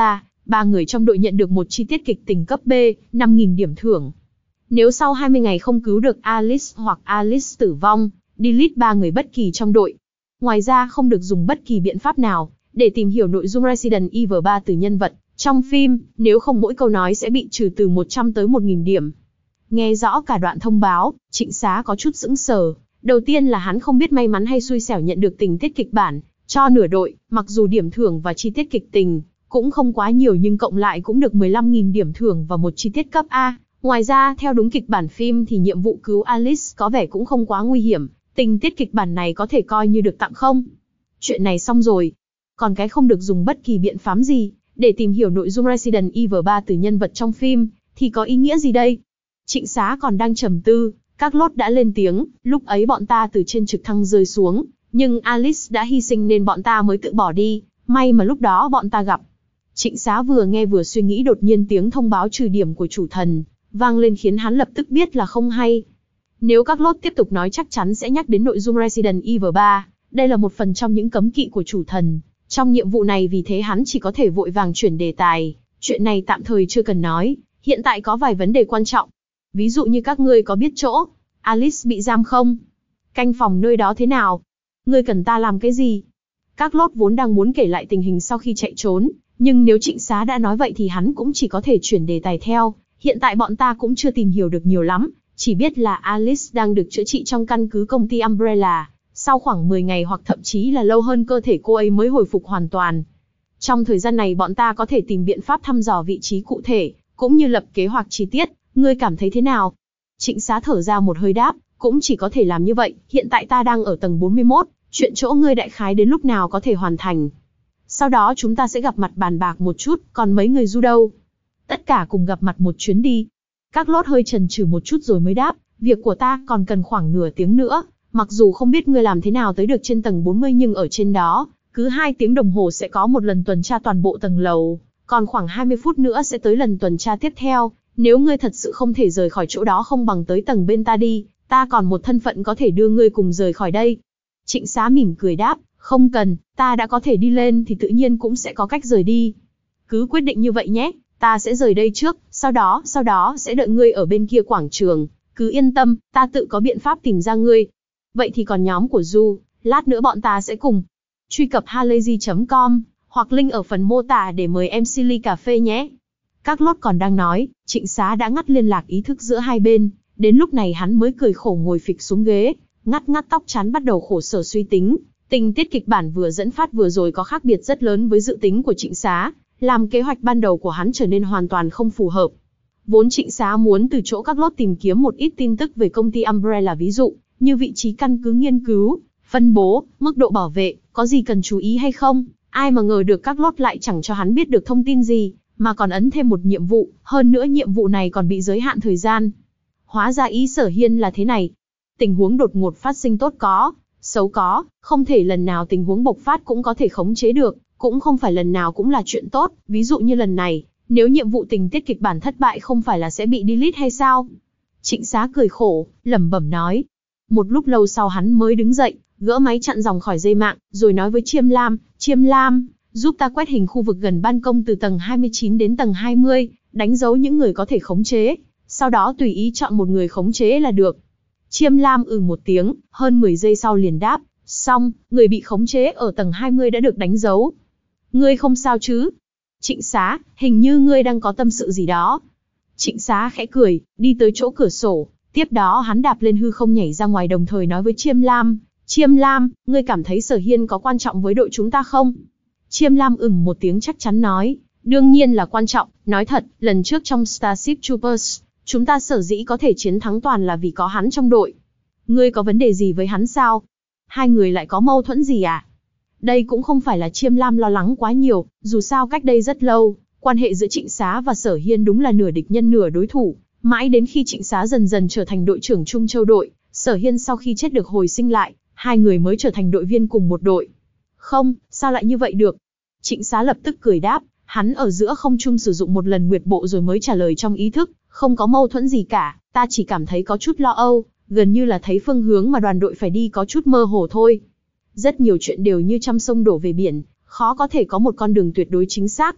ba người trong đội nhận được một chi tiết kịch tính cấp B, năm nghìn điểm thưởng. Nếu sau hai mươi ngày không cứu được Alice hoặc Alice tử vong, delete ba người bất kỳ trong đội. Ngoài ra không được dùng bất kỳ biện pháp nào để tìm hiểu nội dung Resident Evil ba từ nhân vật trong phim, nếu không mỗi câu nói sẽ bị trừ từ một trăm tới một nghìn điểm. Nghe rõ cả đoạn thông báo, Trịnh Xá có chút sững sờ. Đầu tiên là hắn không biết may mắn hay xui xẻo nhận được tình tiết kịch bản cho nửa đội, mặc dù điểm thưởng và chi tiết kịch tình cũng không quá nhiều nhưng cộng lại cũng được mười lăm nghìn điểm thưởng và một chi tiết cấp A. Ngoài ra, theo đúng kịch bản phim thì nhiệm vụ cứu Alice có vẻ cũng không quá nguy hiểm, tình tiết kịch bản này có thể coi như được tặng không. Chuyện này xong rồi. Còn cái không được dùng bất kỳ biện pháp gì để tìm hiểu nội dung Resident Evil ba từ nhân vật trong phim, thì có ý nghĩa gì đây? Trịnh Xá còn đang trầm tư, các lốt đã lên tiếng, lúc ấy bọn ta từ trên trực thăng rơi xuống, nhưng Alice đã hy sinh nên bọn ta mới tự bỏ đi, may mà lúc đó bọn ta gặp. Trịnh Xá vừa nghe vừa suy nghĩ đột nhiên tiếng thông báo trừ điểm của chủ thần vang lên khiến hắn lập tức biết là không hay. Nếu các lốt tiếp tục nói chắc chắn sẽ nhắc đến nội dung Resident Evil ba, đây là một phần trong những cấm kỵ của chủ thần. Trong nhiệm vụ này vì thế hắn chỉ có thể vội vàng chuyển đề tài, chuyện này tạm thời chưa cần nói, hiện tại có vài vấn đề quan trọng. Ví dụ như các ngươi có biết chỗ Alice bị giam không? Canh phòng nơi đó thế nào? Ngươi cần ta làm cái gì? Các lốt vốn đang muốn kể lại tình hình sau khi chạy trốn, nhưng nếu Trịnh Xá đã nói vậy thì hắn cũng chỉ có thể chuyển đề tài theo. Hiện tại bọn ta cũng chưa tìm hiểu được nhiều lắm, chỉ biết là Alice đang được chữa trị trong căn cứ công ty Umbrella. Sau khoảng mười ngày hoặc thậm chí là lâu hơn cơ thể cô ấy mới hồi phục hoàn toàn. Trong thời gian này bọn ta có thể tìm biện pháp thăm dò vị trí cụ thể, cũng như lập kế hoạch chi tiết. Ngươi cảm thấy thế nào? Trịnh Xá thở ra một hơi đáp, cũng chỉ có thể làm như vậy, hiện tại ta đang ở tầng bốn mươi mốt, chuyện chỗ ngươi đại khái đến lúc nào có thể hoàn thành. Sau đó chúng ta sẽ gặp mặt bàn bạc một chút, còn mấy người Du đâu? Tất cả cùng gặp mặt một chuyến đi. Các lốt hơi chần chừ một chút rồi mới đáp, việc của ta còn cần khoảng nửa tiếng nữa, mặc dù không biết ngươi làm thế nào tới được trên tầng bốn mươi nhưng ở trên đó, cứ hai tiếng đồng hồ sẽ có một lần tuần tra toàn bộ tầng lầu, còn khoảng hai mươi phút nữa sẽ tới lần tuần tra tiếp theo. Nếu ngươi thật sự không thể rời khỏi chỗ đó không bằng tới tầng bên ta đi, ta còn một thân phận có thể đưa ngươi cùng rời khỏi đây. Trịnh Xá mỉm cười đáp, không cần, ta đã có thể đi lên thì tự nhiên cũng sẽ có cách rời đi. Cứ quyết định như vậy nhé, ta sẽ rời đây trước, sau đó, sau đó sẽ đợi ngươi ở bên kia quảng trường, cứ yên tâm, ta tự có biện pháp tìm ra ngươi. Vậy thì còn nhóm của Du, lát nữa bọn ta sẽ cùng. Truy cập halayzi chấm com, hoặc link ở phần mô tả để mời em xê ly cà phê nhé. Các lốt còn đang nói, Trịnh Xá đã ngắt liên lạc ý thức giữa hai bên, đến lúc này hắn mới cười khổ ngồi phịch xuống ghế, ngắt ngắt tóc chán bắt đầu khổ sở suy tính. Tình tiết kịch bản vừa dẫn phát vừa rồi có khác biệt rất lớn với dự tính của Trịnh Xá, làm kế hoạch ban đầu của hắn trở nên hoàn toàn không phù hợp. Vốn Trịnh Xá muốn từ chỗ các lốt tìm kiếm một ít tin tức về công ty Umbrella, ví dụ như vị trí căn cứ nghiên cứu, phân bố, mức độ bảo vệ, có gì cần chú ý hay không. Ai mà ngờ được các lốt lại chẳng cho hắn biết được thông tin gì, mà còn ấn thêm một nhiệm vụ, hơn nữa nhiệm vụ này còn bị giới hạn thời gian. Hóa ra ý Sở Hiên là thế này. Tình huống đột ngột phát sinh tốt có, xấu có, không thể lần nào tình huống bộc phát cũng có thể khống chế được, cũng không phải lần nào cũng là chuyện tốt, ví dụ như lần này, nếu nhiệm vụ tình tiết kịch bản thất bại không phải là sẽ bị delete hay sao? Trịnh Xá cười khổ, lẩm bẩm nói. Một lúc lâu sau hắn mới đứng dậy, gỡ máy chặn dòng khỏi dây mạng, rồi nói với Chiêm Lam, Chiêm Lam, giúp ta quét hình khu vực gần ban công từ tầng hai mươi chín đến tầng hai mươi, đánh dấu những người có thể khống chế, sau đó tùy ý chọn một người khống chế là được. Chiêm Lam ừ một tiếng, hơn mười giây sau liền đáp, xong, người bị khống chế ở tầng hai mươi đã được đánh dấu. Ngươi không sao chứ? Trịnh Xá, hình như ngươi đang có tâm sự gì đó. Trịnh Xá khẽ cười, đi tới chỗ cửa sổ, tiếp đó hắn đạp lên hư không nhảy ra ngoài đồng thời nói với Chiêm Lam, Chiêm Lam, ngươi cảm thấy Sở Hiên có quan trọng với đội chúng ta không? Chiêm Lam ừm một tiếng chắc chắn nói, đương nhiên là quan trọng, nói thật, lần trước trong Starship Troopers, chúng ta sở dĩ có thể chiến thắng toàn là vì có hắn trong đội. Ngươi có vấn đề gì với hắn sao? Hai người lại có mâu thuẫn gì à? Đây cũng không phải là Chiêm Lam lo lắng quá nhiều, dù sao cách đây rất lâu, quan hệ giữa Trịnh Xá và Sở Hiên đúng là nửa địch nhân nửa đối thủ, mãi đến khi Trịnh Xá dần dần trở thành đội trưởng Trung Châu đội, Sở Hiên sau khi chết được hồi sinh lại, hai người mới trở thành đội viên cùng một đội. Không, sao lại như vậy được? Trịnh Xá lập tức cười đáp, hắn ở giữa không trung sử dụng một lần nguyệt bộ rồi mới trả lời trong ý thức, không có mâu thuẫn gì cả, ta chỉ cảm thấy có chút lo âu, gần như là thấy phương hướng mà đoàn đội phải đi có chút mơ hồ thôi. Rất nhiều chuyện đều như trăm sông đổ về biển, khó có thể có một con đường tuyệt đối chính xác.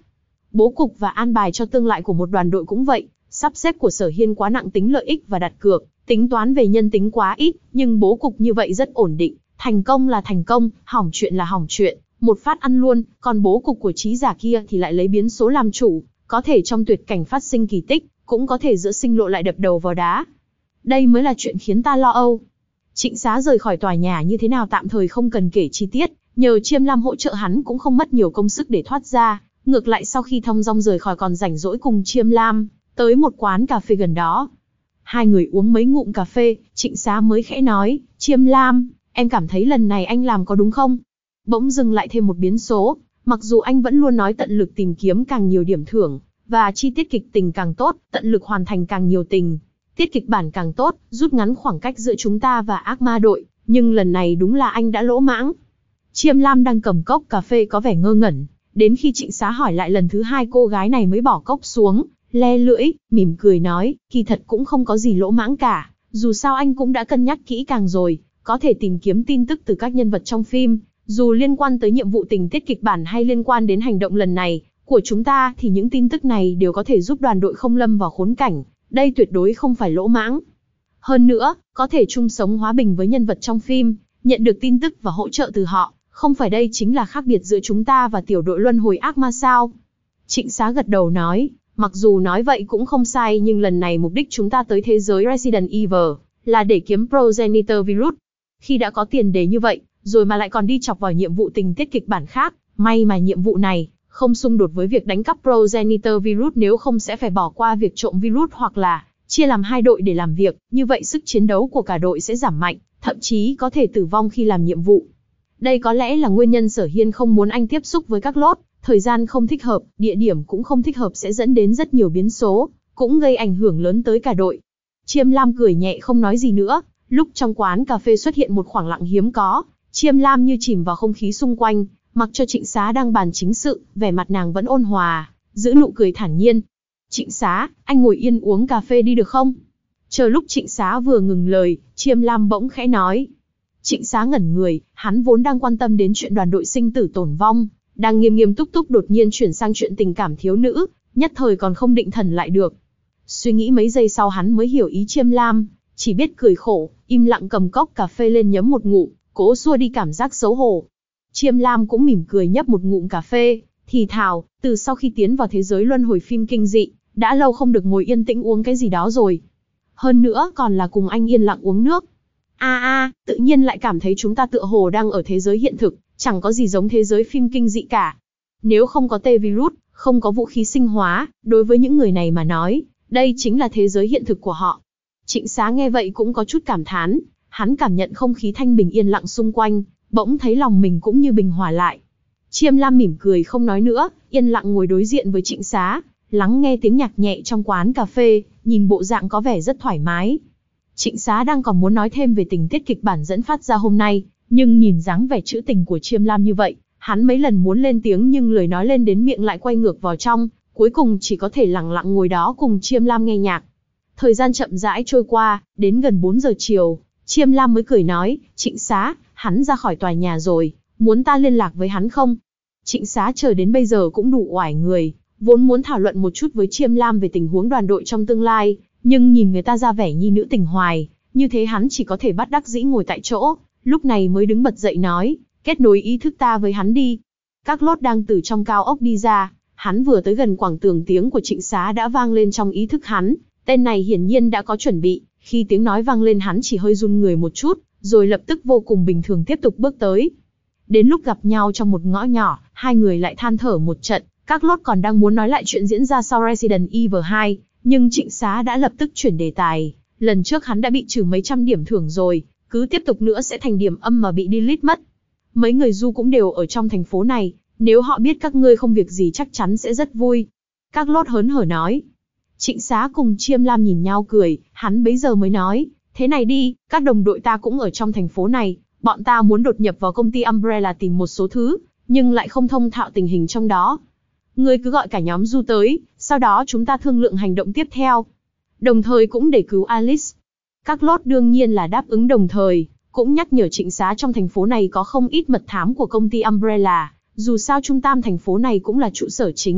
Bố cục và an bài cho tương lai của một đoàn đội cũng vậy, sắp xếp của Sở Hiên quá nặng tính lợi ích và đặt cược, tính toán về nhân tính quá ít, nhưng bố cục như vậy rất ổn định, thành công là thành công, hỏng chuyện là hỏng chuyện, một phát ăn luôn, còn bố cục của trí giả kia thì lại lấy biến số làm chủ, có thể trong tuyệt cảnh phát sinh kỳ tích, cũng có thể giữa sinh lộ lại đập đầu vào đá. Đây mới là chuyện khiến ta lo âu. Trịnh Xá rời khỏi tòa nhà như thế nào tạm thời không cần kể chi tiết, nhờ Chiêm Lam hỗ trợ hắn cũng không mất nhiều công sức để thoát ra, ngược lại sau khi thong dong rời khỏi còn rảnh rỗi cùng Chiêm Lam, tới một quán cà phê gần đó. Hai người uống mấy ngụm cà phê, Trịnh Xá mới khẽ nói, Chiêm Lam, em cảm thấy lần này anh làm có đúng không? Bỗng dừng lại thêm một biến số, mặc dù anh vẫn luôn nói tận lực tìm kiếm càng nhiều điểm thưởng, và chi tiết kịch tình càng tốt, tận lực hoàn thành càng nhiều tình tiết kịch bản càng tốt, rút ngắn khoảng cách giữa chúng ta và ác ma đội, nhưng lần này đúng là anh đã lỗ mãng. Chiêm Lam đang cầm cốc cà phê có vẻ ngơ ngẩn, đến khi Trịnh Xá hỏi lại lần thứ hai cô gái này mới bỏ cốc xuống, le lưỡi, mỉm cười nói, kỳ thật cũng không có gì lỗ mãng cả, dù sao anh cũng đã cân nhắc kỹ càng rồi, có thể tìm kiếm tin tức từ các nhân vật trong phim, dù liên quan tới nhiệm vụ tình tiết kịch bản hay liên quan đến hành động lần này của chúng ta thì những tin tức này đều có thể giúp đoàn đội không lâm vào khốn cảnh, đây tuyệt đối không phải lỗ mãng. Hơn nữa, có thể chung sống hòa bình với nhân vật trong phim, nhận được tin tức và hỗ trợ từ họ, không phải đây chính là khác biệt giữa chúng ta và tiểu đội luân hồi ác ma sao? Trịnh Xá gật đầu nói, mặc dù nói vậy cũng không sai nhưng lần này mục đích chúng ta tới thế giới Resident Evil là để kiếm Progenitor Virus. Khi đã có tiền đề như vậy, rồi mà lại còn đi chọc vào nhiệm vụ tình tiết kịch bản khác, may mà nhiệm vụ này không xung đột với việc đánh cắp Progenitor Virus, nếu không sẽ phải bỏ qua việc trộm virus hoặc là chia làm hai đội để làm việc, như vậy sức chiến đấu của cả đội sẽ giảm mạnh, thậm chí có thể tử vong khi làm nhiệm vụ. Đây có lẽ là nguyên nhân Sở Hiên không muốn anh tiếp xúc với các lốt, thời gian không thích hợp, địa điểm cũng không thích hợp sẽ dẫn đến rất nhiều biến số, cũng gây ảnh hưởng lớn tới cả đội. Chiêm Lam cười nhẹ không nói gì nữa, lúc trong quán cà phê xuất hiện một khoảng lặng hiếm có, Chiêm Lam như chìm vào không khí xung quanh, mặc cho Trịnh Xá đang bàn chính sự, vẻ mặt nàng vẫn ôn hòa, giữ nụ cười thản nhiên. Trịnh Xá, anh ngồi yên uống cà phê đi được không? Chờ lúc Trịnh Xá vừa ngừng lời, Chiêm Lam bỗng khẽ nói. Trịnh Xá ngẩn người, hắn vốn đang quan tâm đến chuyện đoàn đội sinh tử tổn vong, đang nghiêm nghiêm túc túc đột nhiên chuyển sang chuyện tình cảm thiếu nữ, nhất thời còn không định thần lại được. Suy nghĩ mấy giây sau hắn mới hiểu ý Chiêm Lam, chỉ biết cười khổ, im lặng cầm cốc cà phê lên nhấm một ngụm, cố xua đi cảm giác xấu hổ. Chiêm Lam cũng mỉm cười nhấp một ngụm cà phê, thì thào, từ sau khi tiến vào thế giới luân hồi phim kinh dị, đã lâu không được ngồi yên tĩnh uống cái gì đó rồi. Hơn nữa còn là cùng anh yên lặng uống nước. A a, tự nhiên lại cảm thấy chúng ta tựa hồ đang ở thế giới hiện thực, chẳng có gì giống thế giới phim kinh dị cả. Nếu không có T-virus, không có vũ khí sinh hóa, đối với những người này mà nói, đây chính là thế giới hiện thực của họ. Trịnh Xá nghe vậy cũng có chút cảm thán, hắn cảm nhận không khí thanh bình yên lặng xung quanh, bỗng thấy lòng mình cũng như bình hòa lại. Chiêm Lam mỉm cười không nói nữa, yên lặng ngồi đối diện với Trịnh Xá, lắng nghe tiếng nhạc nhẹ trong quán cà phê, nhìn bộ dạng có vẻ rất thoải mái. Trịnh Xá đang còn muốn nói thêm về tình tiết kịch bản dẫn phát ra hôm nay, nhưng nhìn dáng vẻ trữ tình của Chiêm Lam như vậy, hắn mấy lần muốn lên tiếng nhưng lời nói lên đến miệng lại quay ngược vào trong, cuối cùng chỉ có thể lặng lặng ngồi đó cùng Chiêm Lam nghe nhạc. Thời gian chậm rãi trôi qua, đến gần bốn giờ chiều, Chiêm Lam mới cười nói, Trịnh Xá, hắn ra khỏi tòa nhà rồi, muốn ta liên lạc với hắn không? Trịnh Xá chờ đến bây giờ cũng đủ oải người, vốn muốn thảo luận một chút với Chiêm Lam về tình huống đoàn đội trong tương lai, nhưng nhìn người ta ra vẻ nhi nữ tình hoài, như thế hắn chỉ có thể bắt đắc dĩ ngồi tại chỗ, lúc này mới đứng bật dậy nói, kết nối ý thức ta với hắn đi. Các lốt đang từ trong cao ốc đi ra, hắn vừa tới gần quảng tường tiếng của Trịnh Xá đã vang lên trong ý thức hắn, tên này hiển nhiên đã có chuẩn bị, khi tiếng nói vang lên hắn chỉ hơi run người một chút, rồi lập tức vô cùng bình thường tiếp tục bước tới. Đến lúc gặp nhau trong một ngõ nhỏ, hai người lại than thở một trận, các lốt còn đang muốn nói lại chuyện diễn ra sau Resident Evil hai, nhưng Trịnh Xá đã lập tức chuyển đề tài, lần trước hắn đã bị trừ mấy trăm điểm thưởng rồi, cứ tiếp tục nữa sẽ thành điểm âm mà bị delete mất. Mấy người du cũng đều ở trong thành phố này, nếu họ biết các ngươi không việc gì chắc chắn sẽ rất vui. Các lốt hớn hở nói. Trịnh Xá cùng Chiêm Lam nhìn nhau cười, hắn bấy giờ mới nói, thế này đi, các đồng đội ta cũng ở trong thành phố này, bọn ta muốn đột nhập vào công ty Umbrella tìm một số thứ, nhưng lại không thông thạo tình hình trong đó. Ngươi cứ gọi cả nhóm du tới, sau đó chúng ta thương lượng hành động tiếp theo. Đồng thời cũng để cứu Alice. Các lốt đương nhiên là đáp ứng đồng thời, cũng nhắc nhở Trịnh Xá trong thành phố này có không ít mật thám của công ty Umbrella, dù sao trung tâm thành phố này cũng là trụ sở chính,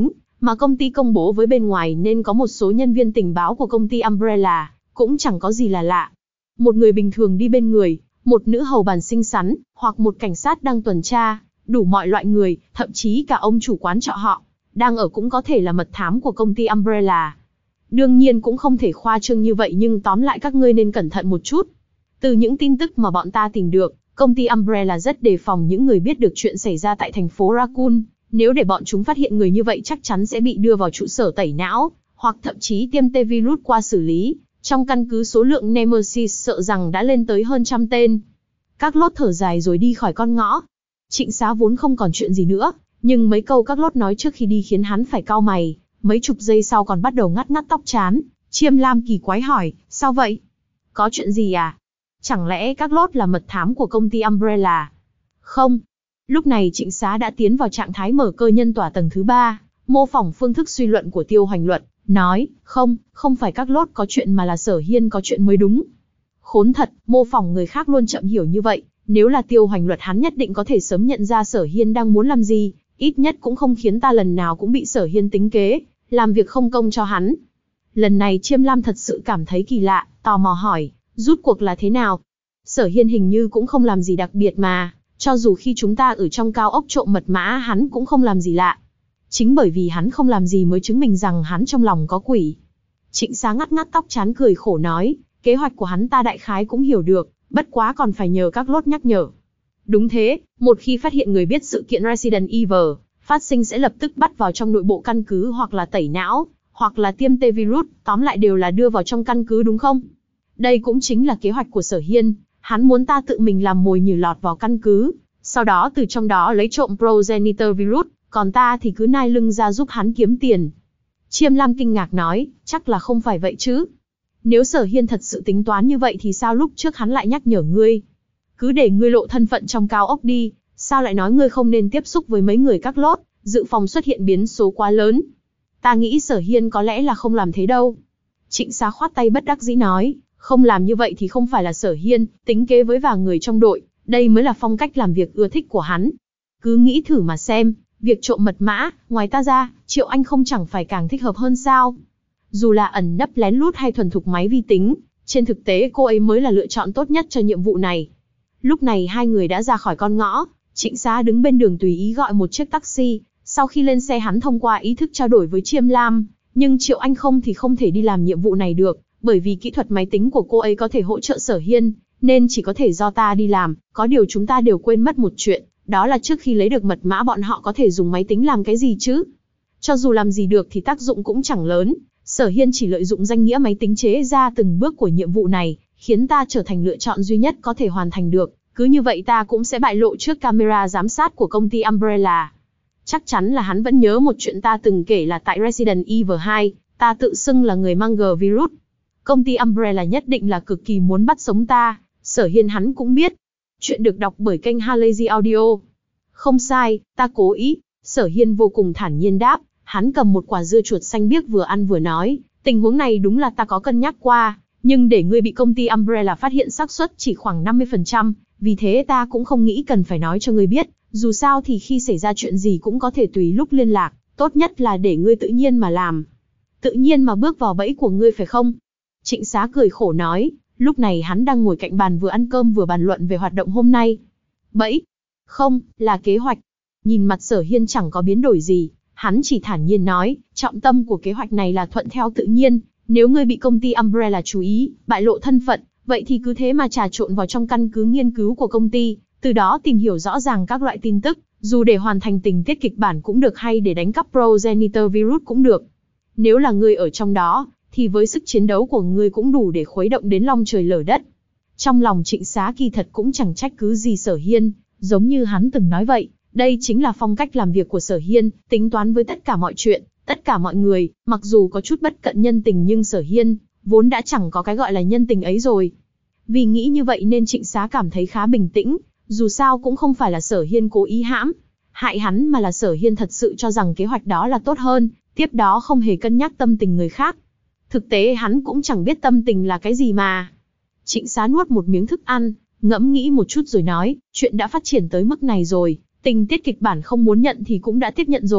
mà công ty công bố với bên ngoài nên có một số nhân viên tình báo của công ty Umbrella, cũng chẳng có gì là lạ. Một người bình thường đi bên người, một nữ hầu bàn xinh xắn, hoặc một cảnh sát đang tuần tra, đủ mọi loại người, thậm chí cả ông chủ quán trọ họ đang ở cũng có thể là mật thám của công ty Umbrella. Đương nhiên cũng không thể khoa trương như vậy, nhưng tóm lại các ngươi nên cẩn thận một chút. Từ những tin tức mà bọn ta tìm được, công ty Umbrella rất đề phòng những người biết được chuyện xảy ra tại thành phố Raccoon. Nếu để bọn chúng phát hiện người như vậy chắc chắn sẽ bị đưa vào trụ sở tẩy não, hoặc thậm chí tiêm T-virus qua xử lý. Trong căn cứ số lượng Nemesis sợ rằng đã lên tới hơn trăm tên. Các lốt thở dài rồi đi khỏi con ngõ. Trịnh Xá vốn không còn chuyện gì nữa, nhưng mấy câu các lốt nói trước khi đi khiến hắn phải cau mày. Mấy chục giây sau còn bắt đầu ngắt ngắt tóc trán. Chiêm Lam kỳ quái hỏi, sao vậy? Có chuyện gì à? Chẳng lẽ các lốt là mật thám của công ty Umbrella? Không. Lúc này Trịnh Xá đã tiến vào trạng thái mở cơ nhân tỏa tầng thứ ba, mô phỏng phương thức suy luận của Tiêu Hoành Luật, nói, không, không phải các lốt có chuyện mà là Sở Hiên có chuyện mới đúng. Khốn thật, mô phỏng người khác luôn chậm hiểu như vậy, nếu là Tiêu Hoành Luật hắn nhất định có thể sớm nhận ra Sở Hiên đang muốn làm gì, ít nhất cũng không khiến ta lần nào cũng bị Sở Hiên tính kế, làm việc không công cho hắn. Lần này Chiêm Lam thật sự cảm thấy kỳ lạ, tò mò hỏi, rút cuộc là thế nào? Sở Hiên hình như cũng không làm gì đặc biệt mà, cho dù khi chúng ta ở trong cao ốc trộm mật mã hắn cũng không làm gì lạ. Chính bởi vì hắn không làm gì mới chứng minh rằng hắn trong lòng có quỷ. Trịnh Xá ngắt ngắt tóc trán cười khổ nói, kế hoạch của hắn ta đại khái cũng hiểu được, bất quá còn phải nhờ các lốt nhắc nhở. Đúng thế, một khi phát hiện người biết sự kiện Resident Evil phát sinh sẽ lập tức bắt vào trong nội bộ căn cứ, hoặc là tẩy não, hoặc là tiêm T-virus, tóm lại đều là đưa vào trong căn cứ đúng không? Đây cũng chính là kế hoạch của Sở Hiên, hắn muốn ta tự mình làm mồi nhử lọt vào căn cứ, sau đó từ trong đó lấy trộm Progenitor virus, còn ta thì cứ nai lưng ra giúp hắn kiếm tiền. Chiêm Lam kinh ngạc nói, chắc là không phải vậy chứ. Nếu Sở Hiên thật sự tính toán như vậy thì sao lúc trước hắn lại nhắc nhở ngươi? Cứ để ngươi lộ thân phận trong cao ốc đi, sao lại nói ngươi không nên tiếp xúc với mấy người các lốt, dự phòng xuất hiện biến số quá lớn. Ta nghĩ Sở Hiên có lẽ là không làm thế đâu. Trịnh Xá khoát tay bất đắc dĩ nói, không làm như vậy thì không phải là Sở Hiên, tính kế với vài người trong đội, đây mới là phong cách làm việc ưa thích của hắn. Cứ nghĩ thử mà xem, việc trộm mật mã, ngoài ta ra, Triệu Anh không chẳng phải càng thích hợp hơn sao? Dù là ẩn nấp lén lút hay thuần thục máy vi tính, trên thực tế cô ấy mới là lựa chọn tốt nhất cho nhiệm vụ này. Lúc này hai người đã ra khỏi con ngõ, Trịnh Xá đứng bên đường tùy ý gọi một chiếc taxi, sau khi lên xe hắn thông qua ý thức trao đổi với Chiêm Lam, nhưng Triệu Anh không thì không thể đi làm nhiệm vụ này được, bởi vì kỹ thuật máy tính của cô ấy có thể hỗ trợ Sở Hiên, nên chỉ có thể do ta đi làm. Có điều chúng ta đều quên mất một chuyện, đó là trước khi lấy được mật mã bọn họ có thể dùng máy tính làm cái gì chứ? Cho dù làm gì được thì tác dụng cũng chẳng lớn. Sở Hiên chỉ lợi dụng danh nghĩa máy tính chế ra từng bước của nhiệm vụ này, khiến ta trở thành lựa chọn duy nhất có thể hoàn thành được. Cứ như vậy ta cũng sẽ bại lộ trước camera giám sát của công ty Umbrella. Chắc chắn là hắn vẫn nhớ một chuyện ta từng kể là tại Resident Evil hai, ta tự xưng là người mang G virus. Công ty Umbrella nhất định là cực kỳ muốn bắt sống ta, Sở Hiên hắn cũng biết. Chuyện được đọc bởi kênh Halazy Audio. Không sai, ta cố ý. Sở Hiên vô cùng thản nhiên đáp, hắn cầm một quả dưa chuột xanh biếc vừa ăn vừa nói, tình huống này đúng là ta có cân nhắc qua, nhưng để ngươi bị công ty Umbrella phát hiện xác suất chỉ khoảng năm mươi phần trăm, vì thế ta cũng không nghĩ cần phải nói cho ngươi biết, dù sao thì khi xảy ra chuyện gì cũng có thể tùy lúc liên lạc, tốt nhất là để ngươi tự nhiên mà làm. Tự nhiên mà bước vào bẫy của ngươi phải không? Trịnh Xá cười khổ nói, lúc này hắn đang ngồi cạnh bàn vừa ăn cơm vừa bàn luận về hoạt động hôm nay. Bẫy? Không, là kế hoạch. Nhìn mặt Sở Hiên chẳng có biến đổi gì, hắn chỉ thản nhiên nói, trọng tâm của kế hoạch này là thuận theo tự nhiên, nếu ngươi bị công ty Umbrella chú ý, bại lộ thân phận, vậy thì cứ thế mà trà trộn vào trong căn cứ nghiên cứu của công ty, từ đó tìm hiểu rõ ràng các loại tin tức, dù để hoàn thành tình tiết kịch bản cũng được hay để đánh cắp Progenitor virus cũng được. Nếu là ngươi ở trong đó, thì với sức chiến đấu của ngươi cũng đủ để khuấy động đến long trời lở đất. Trong lòng Trịnh Xá kỳ thật cũng chẳng trách cứ gì Sở Hiên, giống như hắn từng nói vậy, đây chính là phong cách làm việc của Sở Hiên, tính toán với tất cả mọi chuyện, tất cả mọi người, mặc dù có chút bất cận nhân tình nhưng Sở Hiên vốn đã chẳng có cái gọi là nhân tình ấy rồi. Vì nghĩ như vậy nên Trịnh Xá cảm thấy khá bình tĩnh, dù sao cũng không phải là Sở Hiên cố ý hãm hại hắn mà là Sở Hiên thật sự cho rằng kế hoạch đó là tốt hơn, tiếp đó không hề cân nhắc tâm tình người khác. Thực tế hắn cũng chẳng biết tâm tình là cái gì mà. Trịnh Xá nuốt một miếng thức ăn, ngẫm nghĩ một chút rồi nói, chuyện đã phát triển tới mức này rồi, tình tiết kịch bản không muốn nhận thì cũng đã tiếp nhận rồi,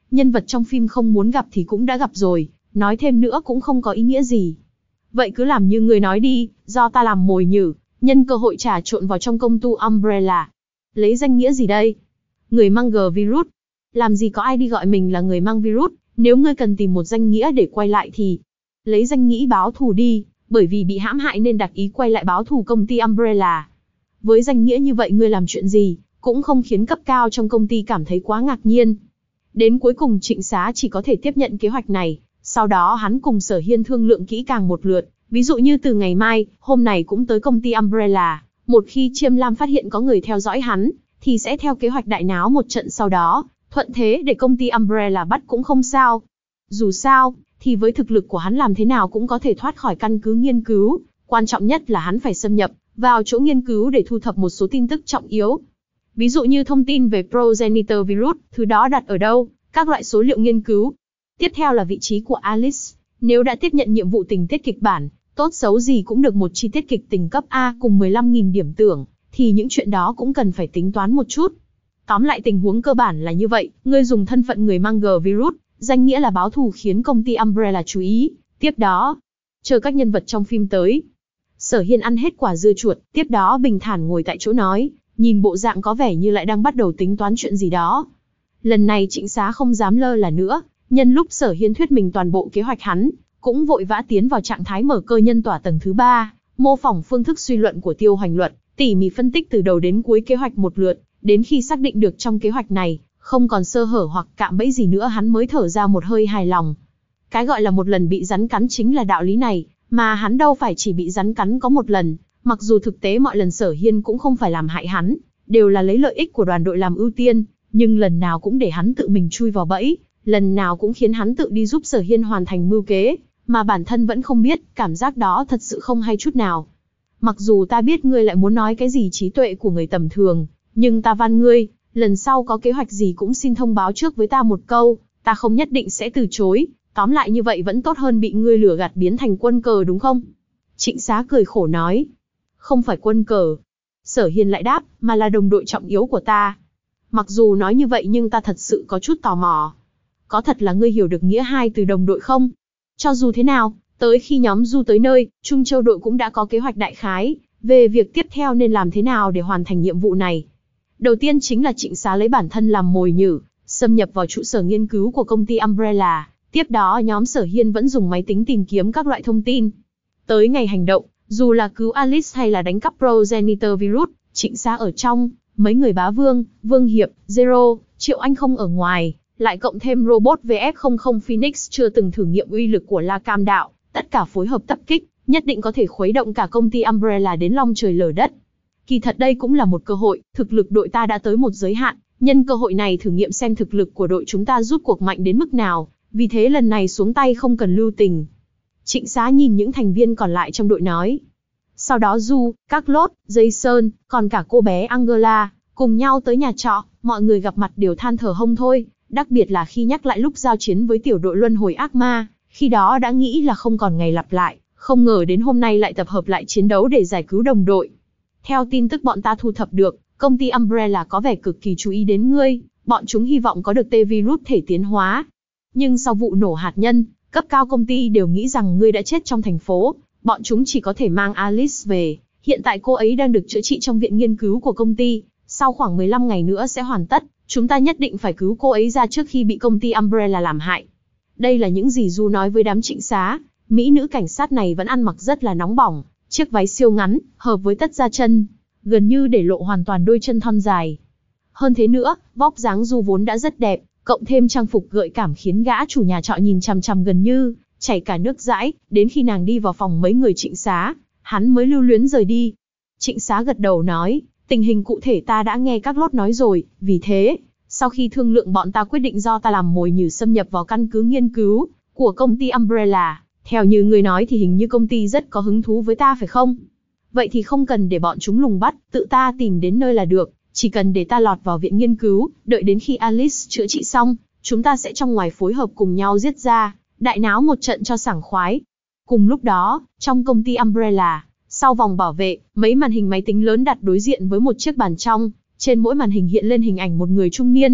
nhân vật trong phim không muốn gặp thì cũng đã gặp rồi, nói thêm nữa cũng không có ý nghĩa gì. Vậy cứ làm như người nói đi, do ta làm mồi nhử, nhân cơ hội trà trộn vào trong công ty Umbrella. Lấy danh nghĩa gì đây? Người mang G virus. Làm gì có ai đi gọi mình là người mang virus, nếu ngươi cần tìm một danh nghĩa để quay lại thì lấy danh nghĩa báo thù đi, bởi vì bị hãm hại nên đặc ý quay lại báo thù công ty Umbrella. Với danh nghĩa như vậy ngươi làm chuyện gì, cũng không khiến cấp cao trong công ty cảm thấy quá ngạc nhiên. Đến cuối cùng Trịnh Xá chỉ có thể tiếp nhận kế hoạch này, sau đó hắn cùng Sở Hiên thương lượng kỹ càng một lượt, ví dụ như từ ngày mai, hôm này cũng tới công ty Umbrella, một khi Chiêm Lam phát hiện có người theo dõi hắn, thì sẽ theo kế hoạch đại náo một trận sau đó, thuận thế để công ty Umbrella bắt cũng không sao. Dù sao, thì với thực lực của hắn làm thế nào cũng có thể thoát khỏi căn cứ nghiên cứu, quan trọng nhất là hắn phải xâm nhập vào chỗ nghiên cứu để thu thập một số tin tức trọng yếu. Ví dụ như thông tin về progenitor virus, thứ đó đặt ở đâu, các loại số liệu nghiên cứu. Tiếp theo là vị trí của Alice, nếu đã tiếp nhận nhiệm vụ tình tiết kịch bản, tốt xấu gì cũng được một chi tiết kịch tình cấp A cùng mười lăm nghìn điểm tưởng, thì những chuyện đó cũng cần phải tính toán một chút. Tóm lại tình huống cơ bản là như vậy, ngươi dùng thân phận người mang G virus, danh nghĩa là báo thù khiến công ty Umbrella chú ý, tiếp đó, chờ các nhân vật trong phim tới. Sở Hiên ăn hết quả dưa chuột, tiếp đó bình thản ngồi tại chỗ nói, nhìn bộ dạng có vẻ như lại đang bắt đầu tính toán chuyện gì đó. Lần này Trịnh Xá không dám lơ là nữa, nhân lúc Sở Hiên thuyết minh toàn bộ kế hoạch hắn, cũng vội vã tiến vào trạng thái mở cơ nhân tỏa tầng thứ ba, mô phỏng phương thức suy luận của Tiêu Hoành Luật, tỉ mỉ phân tích từ đầu đến cuối kế hoạch một lượt, đến khi xác định được trong kế hoạch này, không còn sơ hở hoặc cạm bẫy gì nữa hắn mới thở ra một hơi hài lòng. Cái gọi là một lần bị rắn cắn chính là đạo lý này, mà hắn đâu phải chỉ bị rắn cắn có một lần, mặc dù thực tế mọi lần Sở Hiên cũng không phải làm hại hắn, đều là lấy lợi ích của đoàn đội làm ưu tiên, nhưng lần nào cũng để hắn tự mình chui vào bẫy, lần nào cũng khiến hắn tự đi giúp Sở Hiên hoàn thành mưu kế, mà bản thân vẫn không biết, cảm giác đó thật sự không hay chút nào. Mặc dù ta biết ngươi lại muốn nói cái gì trí tuệ của người tầm thường, nhưng ta van ngươi, lần sau có kế hoạch gì cũng xin thông báo trước với ta một câu, ta không nhất định sẽ từ chối, tóm lại như vậy vẫn tốt hơn bị ngươi lừa gạt biến thành quân cờ đúng không? Trịnh Xá cười khổ nói, không phải quân cờ. Sở Hiên lại đáp, mà là đồng đội trọng yếu của ta. Mặc dù nói như vậy nhưng ta thật sự có chút tò mò. Có thật là ngươi hiểu được nghĩa hai từ đồng đội không? Cho dù thế nào, tới khi nhóm Du tới nơi, Trung Châu đội cũng đã có kế hoạch đại khái, về việc tiếp theo nên làm thế nào để hoàn thành nhiệm vụ này. Đầu tiên chính là Trịnh Xá lấy bản thân làm mồi nhử, xâm nhập vào trụ sở nghiên cứu của công ty Umbrella. Tiếp đó nhóm Sở Hiên vẫn dùng máy tính tìm kiếm các loại thông tin. Tới ngày hành động, dù là cứu Alice hay là đánh cắp progenitor virus, Trịnh Xá ở trong, mấy người Bá Vương, Vương Hiệp, Zero, Triệu Anh không ở ngoài, lại cộng thêm robot vê ép không không Phoenix chưa từng thử nghiệm uy lực của La Cam Đạo, tất cả phối hợp tập kích, nhất định có thể khuấy động cả công ty Umbrella đến long trời lở đất. Kỳ thật đây cũng là một cơ hội, thực lực đội ta đã tới một giới hạn, nhân cơ hội này thử nghiệm xem thực lực của đội chúng ta rút cuộc mạnh đến mức nào, vì thế lần này xuống tay không cần lưu tình. Trịnh Xá nhìn những thành viên còn lại trong đội nói. Sau đó Du, các lốt, Dây Sơn, còn cả cô bé Angela, cùng nhau tới nhà trọ, mọi người gặp mặt đều than thở hông thôi, đặc biệt là khi nhắc lại lúc giao chiến với tiểu đội luân hồi ác ma, khi đó đã nghĩ là không còn ngày lặp lại, không ngờ đến hôm nay lại tập hợp lại chiến đấu để giải cứu đồng đội. Theo tin tức bọn ta thu thập được, công ty Umbrella có vẻ cực kỳ chú ý đến ngươi, bọn chúng hy vọng có được T-virus thể tiến hóa. Nhưng sau vụ nổ hạt nhân, cấp cao công ty đều nghĩ rằng ngươi đã chết trong thành phố, bọn chúng chỉ có thể mang Alice về, hiện tại cô ấy đang được chữa trị trong viện nghiên cứu của công ty, sau khoảng mười lăm ngày nữa sẽ hoàn tất, chúng ta nhất định phải cứu cô ấy ra trước khi bị công ty Umbrella làm hại. Đây là những gì Du nói với đám Trịnh Xá, mỹ nữ cảnh sát này vẫn ăn mặc rất là nóng bỏng, chiếc váy siêu ngắn, hợp với tất da chân, gần như để lộ hoàn toàn đôi chân thon dài. Hơn thế nữa, vóc dáng Du vốn đã rất đẹp, cộng thêm trang phục gợi cảm khiến gã chủ nhà trọ nhìn chằm chằm gần như chảy cả nước dãi, đến khi nàng đi vào phòng mấy người Trịnh Xá, hắn mới lưu luyến rời đi. Trịnh Xá gật đầu nói, tình hình cụ thể ta đã nghe các lốt nói rồi, vì thế, sau khi thương lượng bọn ta quyết định do ta làm mồi nhử xâm nhập vào căn cứ nghiên cứu của công ty Umbrella. Theo như người nói thì hình như công ty rất có hứng thú với ta phải không? Vậy thì không cần để bọn chúng lùng bắt, tự ta tìm đến nơi là được, chỉ cần để ta lọt vào viện nghiên cứu, đợi đến khi Alice chữa trị xong, chúng ta sẽ trong ngoài phối hợp cùng nhau giết ra, đại náo một trận cho sảng khoái. Cùng lúc đó, trong công ty Umbrella, sau vòng bảo vệ, mấy màn hình máy tính lớn đặt đối diện với một chiếc bàn trong, trên mỗi màn hình hiện lên hình ảnh một người trung niên,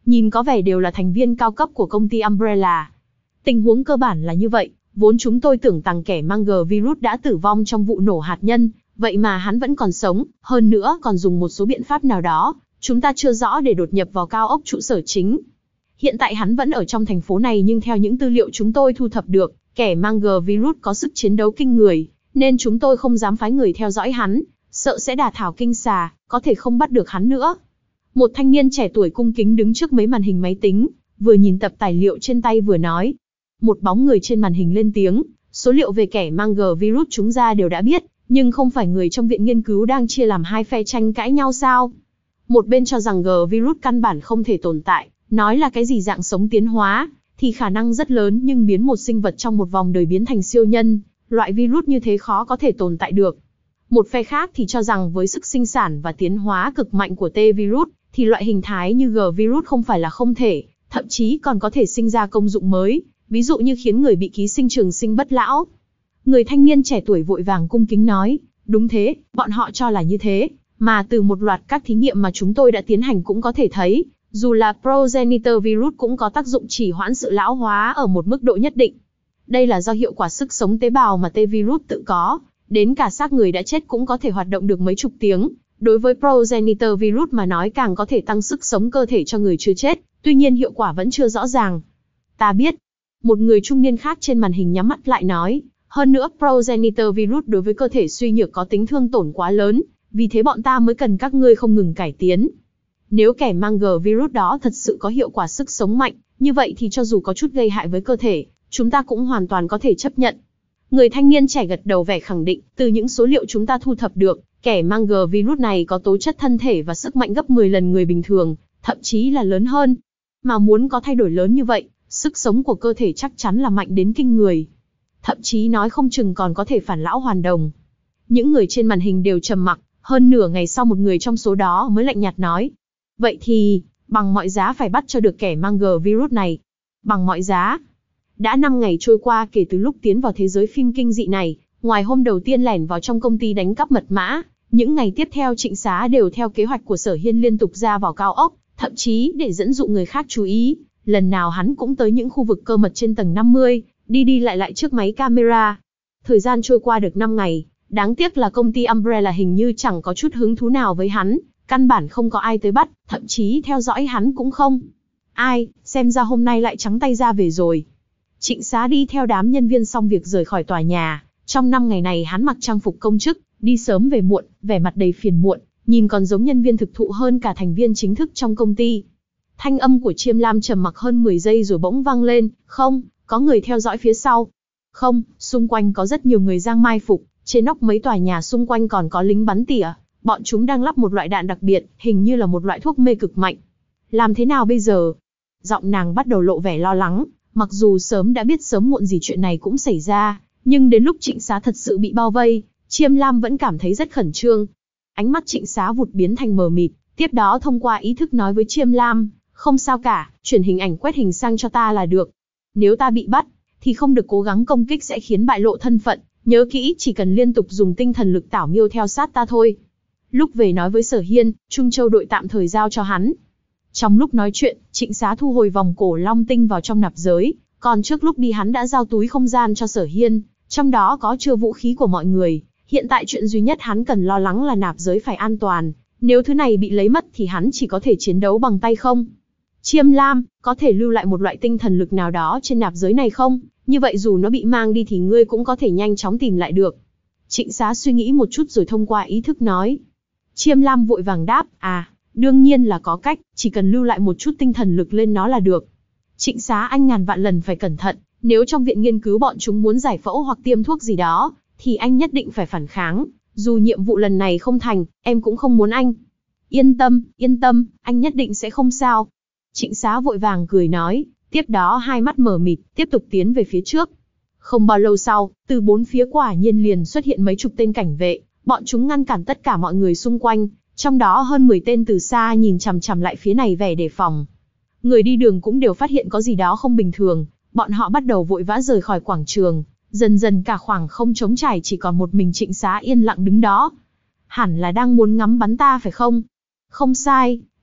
nhìn có vẻ đều là thành viên cao cấp của công ty Umbrella. Tình huống cơ bản là như vậy, vốn chúng tôi tưởng rằng kẻ mang G virus đã tử vong trong vụ nổ hạt nhân, vậy mà hắn vẫn còn sống, hơn nữa còn dùng một số biện pháp nào đó, chúng ta chưa rõ để đột nhập vào cao ốc trụ sở chính. Hiện tại hắn vẫn ở trong thành phố này nhưng theo những tư liệu chúng tôi thu thập được, kẻ mang G virus có sức chiến đấu kinh người, nên chúng tôi không dám phái người theo dõi hắn, sợ sẽ đả thảo kinh xà, có thể không bắt được hắn nữa. Một thanh niên trẻ tuổi cung kính đứng trước mấy màn hình máy tính, vừa nhìn tập tài liệu trên tay vừa nói. Một bóng người trên màn hình lên tiếng, số liệu về kẻ mang G virus chúng ta đều đã biết, nhưng không phải người trong viện nghiên cứu đang chia làm hai phe tranh cãi nhau sao? Một bên cho rằng G virus căn bản không thể tồn tại, nói là cái gì dạng sống tiến hóa, thì khả năng rất lớn nhưng biến một sinh vật trong một vòng đời biến thành siêu nhân, loại virus như thế khó có thể tồn tại được. Một phe khác thì cho rằng với sức sinh sản và tiến hóa cực mạnh của T virus, thì loại hình thái như G virus không phải là không thể, thậm chí còn có thể sinh ra công dụng mới, ví dụ như khiến người bị ký sinh trường sinh bất lão. Người thanh niên trẻ tuổi vội vàng cung kính nói, đúng thế, bọn họ cho là như thế, mà từ một loạt các thí nghiệm mà chúng tôi đã tiến hành cũng có thể thấy, dù là progenitor virus cũng có tác dụng trì hoãn sự lão hóa ở một mức độ nhất định. Đây là do hiệu quả sức sống tế bào mà T virus tự có, đến cả xác người đã chết cũng có thể hoạt động được mấy chục tiếng. Đối với progenitor virus mà nói càng có thể tăng sức sống cơ thể cho người chưa chết, tuy nhiên hiệu quả vẫn chưa rõ ràng. Ta biết. Một người trung niên khác trên màn hình nhắm mắt lại nói, hơn nữa progenitor virus đối với cơ thể suy nhược có tính thương tổn quá lớn, vì thế bọn ta mới cần các ngươi không ngừng cải tiến. Nếu kẻ mang G virus đó thật sự có hiệu quả sức sống mạnh, như vậy thì cho dù có chút gây hại với cơ thể, chúng ta cũng hoàn toàn có thể chấp nhận. Người thanh niên trẻ gật đầu vẻ khẳng định, từ những số liệu chúng ta thu thập được, kẻ mang G virus này có tố chất thân thể và sức mạnh gấp mười lần người bình thường, thậm chí là lớn hơn. Mà muốn có thay đổi lớn như vậy, sức sống của cơ thể chắc chắn là mạnh đến kinh người. Thậm chí nói không chừng còn có thể phản lão hoàn đồng. Những người trên màn hình đều trầm mặc, hơn nửa ngày sau một người trong số đó mới lạnh nhạt nói. Vậy thì, bằng mọi giá phải bắt cho được kẻ mang G virus này. Bằng mọi giá. Đã năm ngày trôi qua kể từ lúc tiến vào thế giới phim kinh dị này, ngoài hôm đầu tiên lẻn vào trong công ty đánh cắp mật mã, những ngày tiếp theo Trịnh Xá đều theo kế hoạch của Sở Hiên liên tục ra vào cao ốc, thậm chí để dẫn dụ người khác chú ý. Lần nào hắn cũng tới những khu vực cơ mật trên tầng năm mươi, đi đi lại lại trước máy camera. Thời gian trôi qua được năm ngày, đáng tiếc là công ty Umbrella hình như chẳng có chút hứng thú nào với hắn, căn bản không có ai tới bắt, thậm chí theo dõi hắn cũng không. Ai, xem ra hôm nay lại trắng tay ra về rồi. Trịnh Xá đi theo đám nhân viên xong việc rời khỏi tòa nhà, trong năm ngày này hắn mặc trang phục công chức, đi sớm về muộn, vẻ mặt đầy phiền muộn, nhìn còn giống nhân viên thực thụ hơn cả thành viên chính thức trong công ty. Thanh âm của Chiêm Lam trầm mặc hơn mười giây rồi bỗng vang lên, không, có người theo dõi phía sau. Không, xung quanh có rất nhiều người giang mai phục, trên nóc mấy tòa nhà xung quanh còn có lính bắn tỉa, bọn chúng đang lắp một loại đạn đặc biệt, hình như là một loại thuốc mê cực mạnh. Làm thế nào bây giờ? Giọng nàng bắt đầu lộ vẻ lo lắng, mặc dù sớm đã biết sớm muộn gì chuyện này cũng xảy ra, nhưng đến lúc Trịnh Xá thật sự bị bao vây, Chiêm Lam vẫn cảm thấy rất khẩn trương. Ánh mắt Trịnh Xá vụt biến thành mờ mịt, tiếp đó thông qua ý thức nói với Chiêm Lam, không sao cả, chuyển hình ảnh quét hình sang cho ta là được. Nếu ta bị bắt, thì không được cố gắng công kích sẽ khiến bại lộ thân phận, nhớ kỹ chỉ cần liên tục dùng tinh thần lực tảo miêu theo sát ta thôi. Lúc về nói với Sở Hiên, Trung Châu đội tạm thời giao cho hắn. Trong lúc nói chuyện, Trịnh Xá thu hồi vòng cổ long tinh vào trong nạp giới, còn trước lúc đi hắn đã giao túi không gian cho Sở Hiên, trong đó có chứa vũ khí của mọi người. Hiện tại chuyện duy nhất hắn cần lo lắng là nạp giới phải an toàn, nếu thứ này bị lấy mất thì hắn chỉ có thể chiến đấu bằng tay không. Chiêm Lam, có thể lưu lại một loại tinh thần lực nào đó trên nạp giới này không? Như vậy dù nó bị mang đi thì ngươi cũng có thể nhanh chóng tìm lại được. Trịnh Xá suy nghĩ một chút rồi thông qua ý thức nói. Chiêm Lam vội vàng đáp, à, đương nhiên là có cách, chỉ cần lưu lại một chút tinh thần lực lên nó là được. Trịnh Xá anh ngàn vạn lần phải cẩn thận, nếu trong viện nghiên cứu bọn chúng muốn giải phẫu hoặc tiêm thuốc gì đó, thì anh nhất định phải phản kháng, dù nhiệm vụ lần này không thành, em cũng không muốn anh. Yên tâm, yên tâm, anh nhất định sẽ không sao. Trịnh Xá vội vàng cười nói, tiếp đó hai mắt mở mịt, tiếp tục tiến về phía trước. Không bao lâu sau, từ bốn phía quả nhiên liền xuất hiện mấy chục tên cảnh vệ, bọn chúng ngăn cản tất cả mọi người xung quanh, trong đó hơn mười tên từ xa nhìn chằm chằm lại phía này vẻ đề phòng. Người đi đường cũng đều phát hiện có gì đó không bình thường, bọn họ bắt đầu vội vã rời khỏi quảng trường, dần dần cả khoảng không trống trải chỉ còn một mình Trịnh Xá yên lặng đứng đó. Hẳn là đang muốn ngắm bắn ta phải không? Không sai,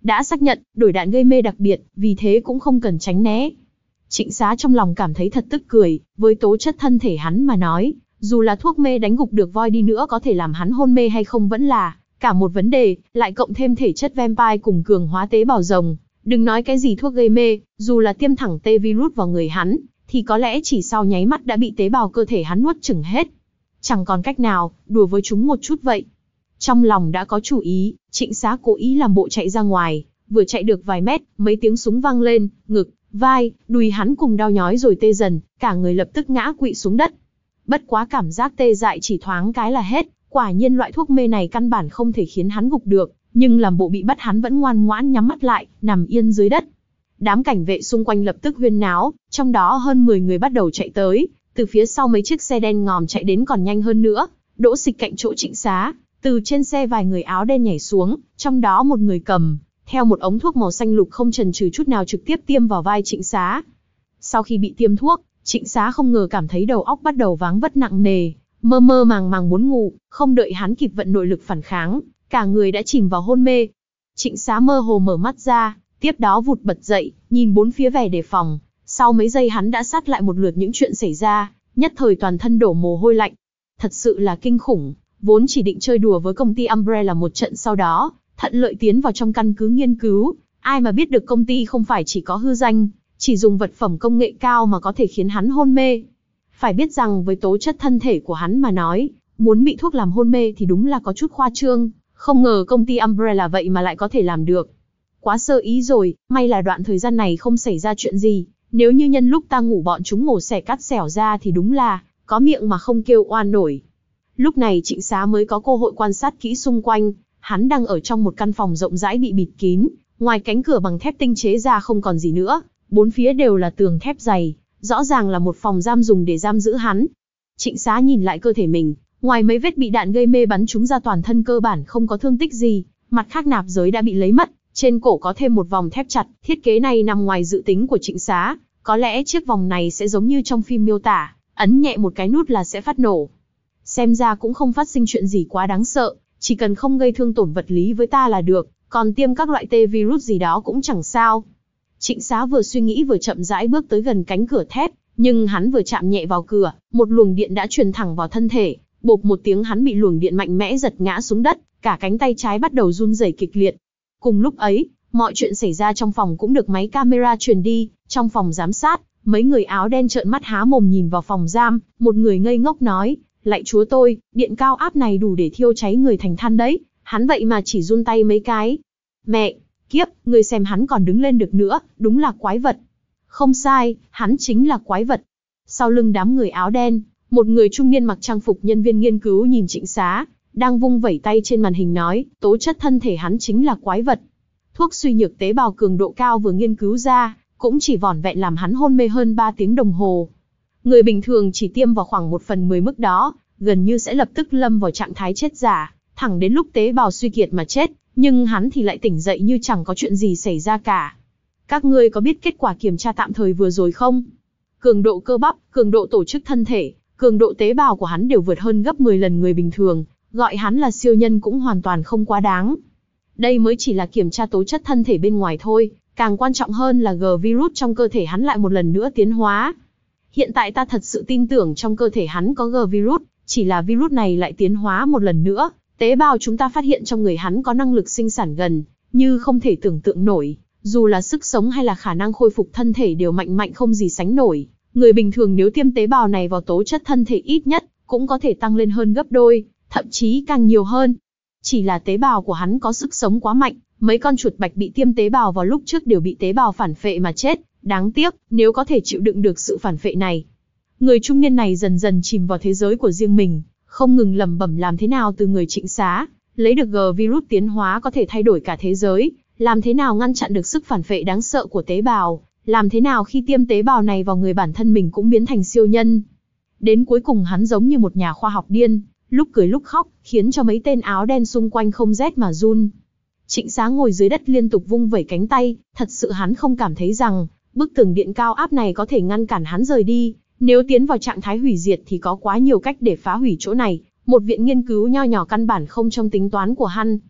Đã xác nhận, đổi đạn gây mê đặc biệt, vì thế cũng không cần tránh né. Trịnh Xá trong lòng cảm thấy thật tức cười, với tố chất thân thể hắn mà nói, dù là thuốc mê đánh gục được voi đi nữa có thể làm hắn hôn mê hay không vẫn là cả một vấn đề, lại cộng thêm thể chất vampire cùng cường hóa tế bào rồng. Đừng nói cái gì thuốc gây mê, dù là tiêm thẳng T-virus vào người hắn, thì có lẽ chỉ sau nháy mắt đã bị tế bào cơ thể hắn nuốt chửng hết. Chẳng còn cách nào, đùa với chúng một chút vậy. Trong lòng đã có chủ ý, Trịnh Xá cố ý làm bộ chạy ra ngoài, vừa chạy được vài mét, mấy tiếng súng vang lên, ngực, vai, đùi hắn cùng đau nhói rồi tê dần, cả người lập tức ngã quỵ xuống đất. Bất quá cảm giác tê dại chỉ thoáng cái là hết, quả nhiên loại thuốc mê này căn bản không thể khiến hắn gục được, nhưng làm bộ bị bắt hắn vẫn ngoan ngoãn nhắm mắt lại, nằm yên dưới đất. Đám cảnh vệ xung quanh lập tức huyên náo, trong đó hơn mười người bắt đầu chạy tới, từ phía sau mấy chiếc xe đen ngòm chạy đến còn nhanh hơn nữa, đỗ xịch cạnh chỗ Trịnh Xá. Từ trên xe vài người áo đen nhảy xuống, trong đó một người cầm theo một ống thuốc màu xanh lục không chần chừ chút nào trực tiếp tiêm vào vai Trịnh Xá. Sau khi bị tiêm thuốc, Trịnh Xá không ngờ cảm thấy đầu óc bắt đầu váng vất nặng nề, mơ mơ màng màng muốn ngủ, không đợi hắn kịp vận nội lực phản kháng, cả người đã chìm vào hôn mê. Trịnh Xá mơ hồ mở mắt ra, tiếp đó vụt bật dậy, nhìn bốn phía vẻ đề phòng. Sau mấy giây hắn đã sát lại một lượt những chuyện xảy ra, nhất thời toàn thân đổ mồ hôi lạnh. Thật sự là kinh khủng, vốn chỉ định chơi đùa với công ty Umbrella một trận sau đó, thận lợi tiến vào trong căn cứ nghiên cứu, ai mà biết được công ty không phải chỉ có hư danh, chỉ dùng vật phẩm công nghệ cao mà có thể khiến hắn hôn mê. Phải biết rằng với tố chất thân thể của hắn mà nói, muốn bị thuốc làm hôn mê thì đúng là có chút khoa trương, không ngờ công ty Umbrella vậy mà lại có thể làm được. Quá sơ ý rồi, may là đoạn thời gian này không xảy ra chuyện gì, nếu như nhân lúc ta ngủ bọn chúng mổ xẻ cắt xẻo ra thì đúng là có miệng mà không kêu oan nổi. Lúc này Trịnh Xá mới có cơ hội quan sát kỹ xung quanh, hắn đang ở trong một căn phòng rộng rãi bị bịt kín, ngoài cánh cửa bằng thép tinh chế ra không còn gì nữa, bốn phía đều là tường thép dày, rõ ràng là một phòng giam dùng để giam giữ hắn. Trịnh Xá nhìn lại cơ thể mình, ngoài mấy vết bị đạn gây mê bắn trúng ra toàn thân cơ bản không có thương tích gì, mặt khác nạp giới đã bị lấy mất, trên cổ có thêm một vòng thép chặt, thiết kế này nằm ngoài dự tính của Trịnh Xá, có lẽ chiếc vòng này sẽ giống như trong phim miêu tả, ấn nhẹ một cái nút là sẽ phát nổ. Xem ra cũng không phát sinh chuyện gì quá đáng sợ, chỉ cần không gây thương tổn vật lý với ta là được, còn tiêm các loại T-virus gì đó cũng chẳng sao. Trịnh Xá vừa suy nghĩ vừa chậm rãi bước tới gần cánh cửa thép, nhưng hắn vừa chạm nhẹ vào cửa, một luồng điện đã truyền thẳng vào thân thể, bộp một tiếng hắn bị luồng điện mạnh mẽ giật ngã xuống đất, cả cánh tay trái bắt đầu run rẩy kịch liệt. Cùng lúc ấy, mọi chuyện xảy ra trong phòng cũng được máy camera truyền đi, trong phòng giám sát, mấy người áo đen trợn mắt há mồm nhìn vào phòng giam, một người ngây ngốc nói, lạy chúa tôi, điện cao áp này đủ để thiêu cháy người thành than đấy, hắn vậy mà chỉ run tay mấy cái. Mẹ, kiếp, người xem hắn còn đứng lên được nữa, đúng là quái vật. Không sai, hắn chính là quái vật. Sau lưng đám người áo đen, một người trung niên mặc trang phục nhân viên nghiên cứu nhìn Trịnh Xá, đang vung vẩy tay trên màn hình nói, tố chất thân thể hắn chính là quái vật. Thuốc suy nhược tế bào cường độ cao vừa nghiên cứu ra, cũng chỉ vỏn vẹn làm hắn hôn mê hơn ba tiếng đồng hồ. Người bình thường chỉ tiêm vào khoảng một phần mười mức đó, gần như sẽ lập tức lâm vào trạng thái chết giả, thẳng đến lúc tế bào suy kiệt mà chết, nhưng hắn thì lại tỉnh dậy như chẳng có chuyện gì xảy ra cả. Các ngươi có biết kết quả kiểm tra tạm thời vừa rồi không? Cường độ cơ bắp, cường độ tổ chức thân thể, cường độ tế bào của hắn đều vượt hơn gấp mười lần người bình thường, gọi hắn là siêu nhân cũng hoàn toàn không quá đáng. Đây mới chỉ là kiểm tra tố chất thân thể bên ngoài thôi, càng quan trọng hơn là G-virus trong cơ thể hắn lại một lần nữa tiến hóa. Hiện tại ta thật sự tin tưởng trong cơ thể hắn có G-virus, chỉ là virus này lại tiến hóa một lần nữa, tế bào chúng ta phát hiện trong người hắn có năng lực sinh sản gần như không thể tưởng tượng nổi, dù là sức sống hay là khả năng khôi phục thân thể đều mạnh mạnh không gì sánh nổi. Người bình thường nếu tiêm tế bào này vào tố chất thân thể ít nhất cũng có thể tăng lên hơn gấp đôi, thậm chí càng nhiều hơn. Chỉ là tế bào của hắn có sức sống quá mạnh, mấy con chuột bạch bị tiêm tế bào vào lúc trước đều bị tế bào phản phệ mà chết, đáng tiếc, nếu có thể chịu đựng được sự phản phệ này. Người trung niên này dần dần chìm vào thế giới của riêng mình, không ngừng lẩm bẩm làm thế nào từ người Trịnh Xá lấy được G-virus tiến hóa có thể thay đổi cả thế giới, làm thế nào ngăn chặn được sức phản phệ đáng sợ của tế bào, làm thế nào khi tiêm tế bào này vào người bản thân mình cũng biến thành siêu nhân. Đến cuối cùng hắn giống như một nhà khoa học điên, lúc cười lúc khóc, khiến cho mấy tên áo đen xung quanh không rét mà run. Trịnh Xá ngồi dưới đất liên tục vung vẩy cánh tay, thật sự hắn không cảm thấy rằng bức tường điện cao áp này có thể ngăn cản hắn rời đi. Nếu tiến vào trạng thái hủy diệt thì có quá nhiều cách để phá hủy chỗ này, một viện nghiên cứu nho nhỏ căn bản không trong tính toán của hắn.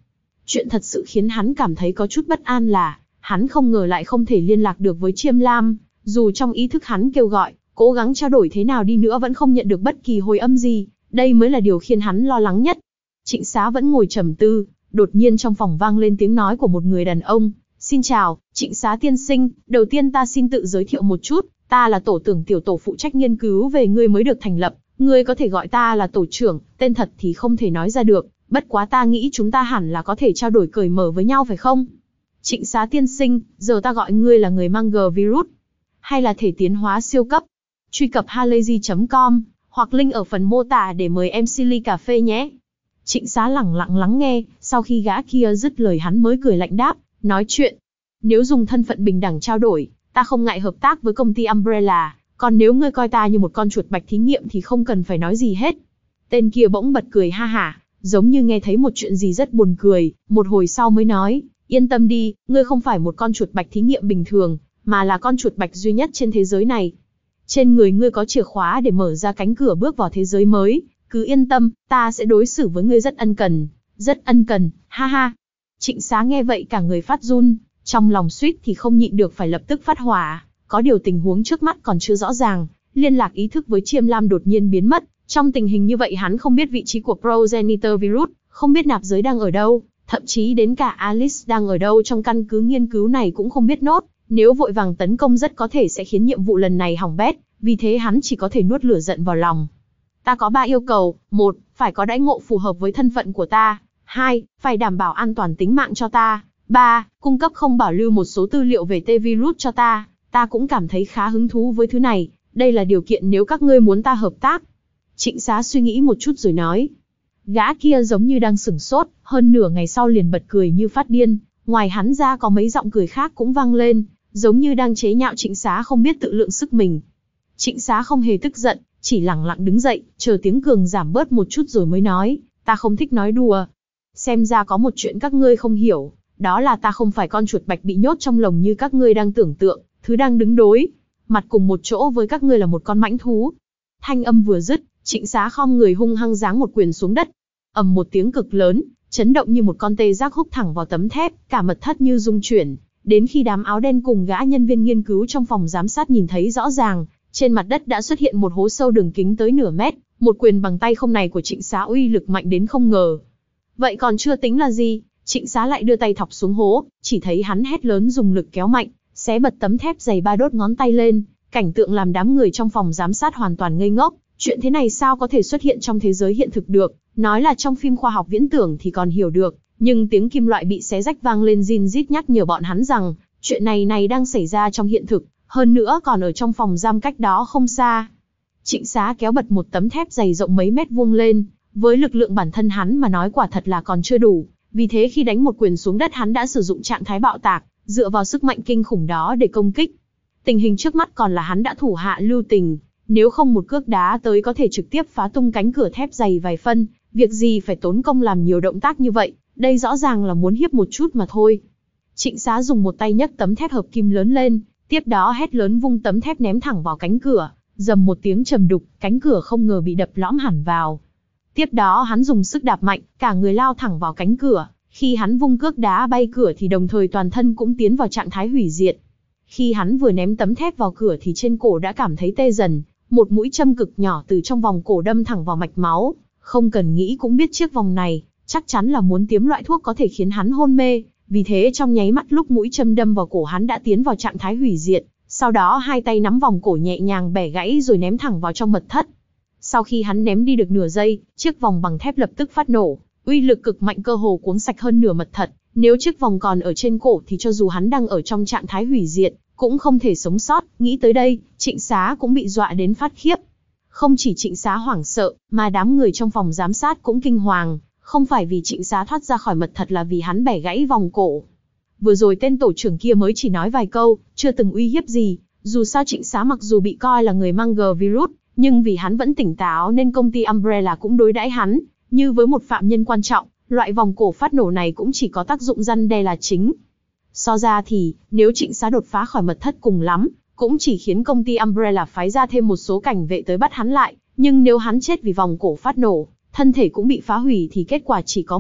Chuyện thật sự khiến hắn cảm thấy có chút bất an là, hắn không ngờ lại không thể liên lạc được với Chiêm Lam, dù trong ý thức hắn kêu gọi, cố gắng trao đổi thế nào đi nữa vẫn không nhận được bất kỳ hồi âm gì, đây mới là điều khiến hắn lo lắng nhất. Trịnh Xá vẫn ngồi trầm tư, đột nhiên trong phòng vang lên tiếng nói của một người đàn ông. Xin chào, Trịnh Xá tiên sinh, đầu tiên ta xin tự giới thiệu một chút, ta là tổ trưởng tiểu tổ phụ trách nghiên cứu về ngươi mới được thành lập, ngươi có thể gọi ta là tổ trưởng, tên thật thì không thể nói ra được, bất quá ta nghĩ chúng ta hẳn là có thể trao đổi cởi mở với nhau phải không? Trịnh Xá tiên sinh, giờ ta gọi ngươi là người mang G virus, hay là thể tiến hóa siêu cấp? Truy cập halayzi chấm com, hoặc link ở phần mô tả để mời em xê ly cà phê nhé. Trịnh Xá lẳng lặng lắng nghe, sau khi gã kia dứt lời hắn mới cười lạnh đáp, nói chuyện. Nếu dùng thân phận bình đẳng trao đổi, ta không ngại hợp tác với công ty Umbrella, còn nếu ngươi coi ta như một con chuột bạch thí nghiệm thì không cần phải nói gì hết. Tên kia bỗng bật cười ha hả, giống như nghe thấy một chuyện gì rất buồn cười, một hồi sau mới nói, yên tâm đi, ngươi không phải một con chuột bạch thí nghiệm bình thường, mà là con chuột bạch duy nhất trên thế giới này. Trên người ngươi có chìa khóa để mở ra cánh cửa bước vào thế giới mới, cứ yên tâm, ta sẽ đối xử với ngươi rất ân cần, rất ân cần, ha ha. Trịnh Xá nghe vậy cả người phát run, trong lòng suýt thì không nhịn được phải lập tức phát hỏa, có điều tình huống trước mắt còn chưa rõ ràng, liên lạc ý thức với Chiêm Lam đột nhiên biến mất, trong tình hình như vậy hắn không biết vị trí của Progenitor Virus, không biết nạp giới đang ở đâu, thậm chí đến cả Alice đang ở đâu trong căn cứ nghiên cứu này cũng không biết nốt, nếu vội vàng tấn công rất có thể sẽ khiến nhiệm vụ lần này hỏng bét, vì thế hắn chỉ có thể nuốt lửa giận vào lòng. Ta có ba yêu cầu, một, phải có đãi ngộ phù hợp với thân phận của ta, hai, phải đảm bảo an toàn tính mạng cho ta, ba, cung cấp không bảo lưu một số tư liệu về T-Virus cho ta, ta cũng cảm thấy khá hứng thú với thứ này, đây là điều kiện nếu các ngươi muốn ta hợp tác. Trịnh Xá suy nghĩ một chút rồi nói. Gã kia giống như đang sửng sốt, hơn nửa ngày sau liền bật cười như phát điên, ngoài hắn ra có mấy giọng cười khác cũng vang lên, giống như đang chế nhạo Trịnh Xá không biết tự lượng sức mình. Trịnh Xá không hề tức giận, chỉ lẳng lặng đứng dậy, chờ tiếng cường giảm bớt một chút rồi mới nói, ta không thích nói đùa. Xem ra có một chuyện các ngươi không hiểu, đó là ta không phải con chuột bạch bị nhốt trong lồng như các ngươi đang tưởng tượng, thứ đang đứng đối mặt cùng một chỗ với các ngươi là một con mãnh thú. Thanh âm vừa dứt, Trịnh Xá khom người hung hăng giáng một quyền xuống đất. Ầm một tiếng cực lớn, chấn động như một con tê giác húc thẳng vào tấm thép, cả mật thất như rung chuyển. Đến khi đám áo đen cùng gã nhân viên nghiên cứu trong phòng giám sát nhìn thấy rõ ràng, trên mặt đất đã xuất hiện một hố sâu đường kính tới nửa mét, một quyền bằng tay không này của Trịnh Xá uy lực mạnh đến không ngờ. Vậy còn chưa tính là gì, Trịnh Xá lại đưa tay thọc xuống hố, chỉ thấy hắn hét lớn dùng lực kéo mạnh, xé bật tấm thép dày ba đốt ngón tay lên, cảnh tượng làm đám người trong phòng giám sát hoàn toàn ngây ngốc, chuyện thế này sao có thể xuất hiện trong thế giới hiện thực được, nói là trong phim khoa học viễn tưởng thì còn hiểu được, nhưng tiếng kim loại bị xé rách vang lên rin rít nhắc nhở bọn hắn rằng, chuyện này này đang xảy ra trong hiện thực, hơn nữa còn ở trong phòng giam cách đó không xa. Trịnh Xá kéo bật một tấm thép dày rộng mấy mét vuông lên, với lực lượng bản thân hắn mà nói quả thật là còn chưa đủ, vì thế khi đánh một quyền xuống đất hắn đã sử dụng trạng thái bạo tạc, dựa vào sức mạnh kinh khủng đó để công kích. Tình hình trước mắt còn là hắn đã thủ hạ lưu tình, nếu không một cước đá tới có thể trực tiếp phá tung cánh cửa thép dày vài phân, việc gì phải tốn công làm nhiều động tác như vậy, đây rõ ràng là muốn hiếp một chút mà thôi. Trịnh Xá dùng một tay nhấc tấm thép hợp kim lớn lên, tiếp đó hét lớn vung tấm thép ném thẳng vào cánh cửa, dầm một tiếng trầm đục, cánh cửa không ngờ bị đập lõm hẳn vào. Tiếp đó hắn dùng sức đạp mạnh, cả người lao thẳng vào cánh cửa, khi hắn vung cước đá bay cửa thì đồng thời toàn thân cũng tiến vào trạng thái hủy diệt. Khi hắn vừa ném tấm thép vào cửa thì trên cổ đã cảm thấy tê dần, một mũi châm cực nhỏ từ trong vòng cổ đâm thẳng vào mạch máu, không cần nghĩ cũng biết chiếc vòng này chắc chắn là muốn tiêm loại thuốc có thể khiến hắn hôn mê, vì thế trong nháy mắt lúc mũi châm đâm vào cổ hắn đã tiến vào trạng thái hủy diệt, sau đó hai tay nắm vòng cổ nhẹ nhàng bẻ gãy rồi ném thẳng vào trong mật thất. Sau khi hắn ném đi được nửa giây, chiếc vòng bằng thép lập tức phát nổ, uy lực cực mạnh cơ hồ cuốn sạch hơn nửa mật thất. Nếu chiếc vòng còn ở trên cổ thì cho dù hắn đang ở trong trạng thái hủy diệt, cũng không thể sống sót. Nghĩ tới đây, Trịnh Xá cũng bị dọa đến phát khiếp. Không chỉ Trịnh Xá hoảng sợ, mà đám người trong phòng giám sát cũng kinh hoàng, không phải vì Trịnh Xá thoát ra khỏi mật thất là vì hắn bẻ gãy vòng cổ. Vừa rồi tên tổ trưởng kia mới chỉ nói vài câu, chưa từng uy hiếp gì, dù sao Trịnh Xá mặc dù bị coi là người mang G virus, nhưng vì hắn vẫn tỉnh táo nên công ty Umbrella cũng đối đãi hắn như với một phạm nhân quan trọng, loại vòng cổ phát nổ này cũng chỉ có tác dụng răn đe là chính. So ra thì, nếu Trịnh Xá đột phá khỏi mật thất cùng lắm, cũng chỉ khiến công ty Umbrella phái ra thêm một số cảnh vệ tới bắt hắn lại, nhưng nếu hắn chết vì vòng cổ phát nổ, thân thể cũng bị phá hủy thì kết quả chỉ có một,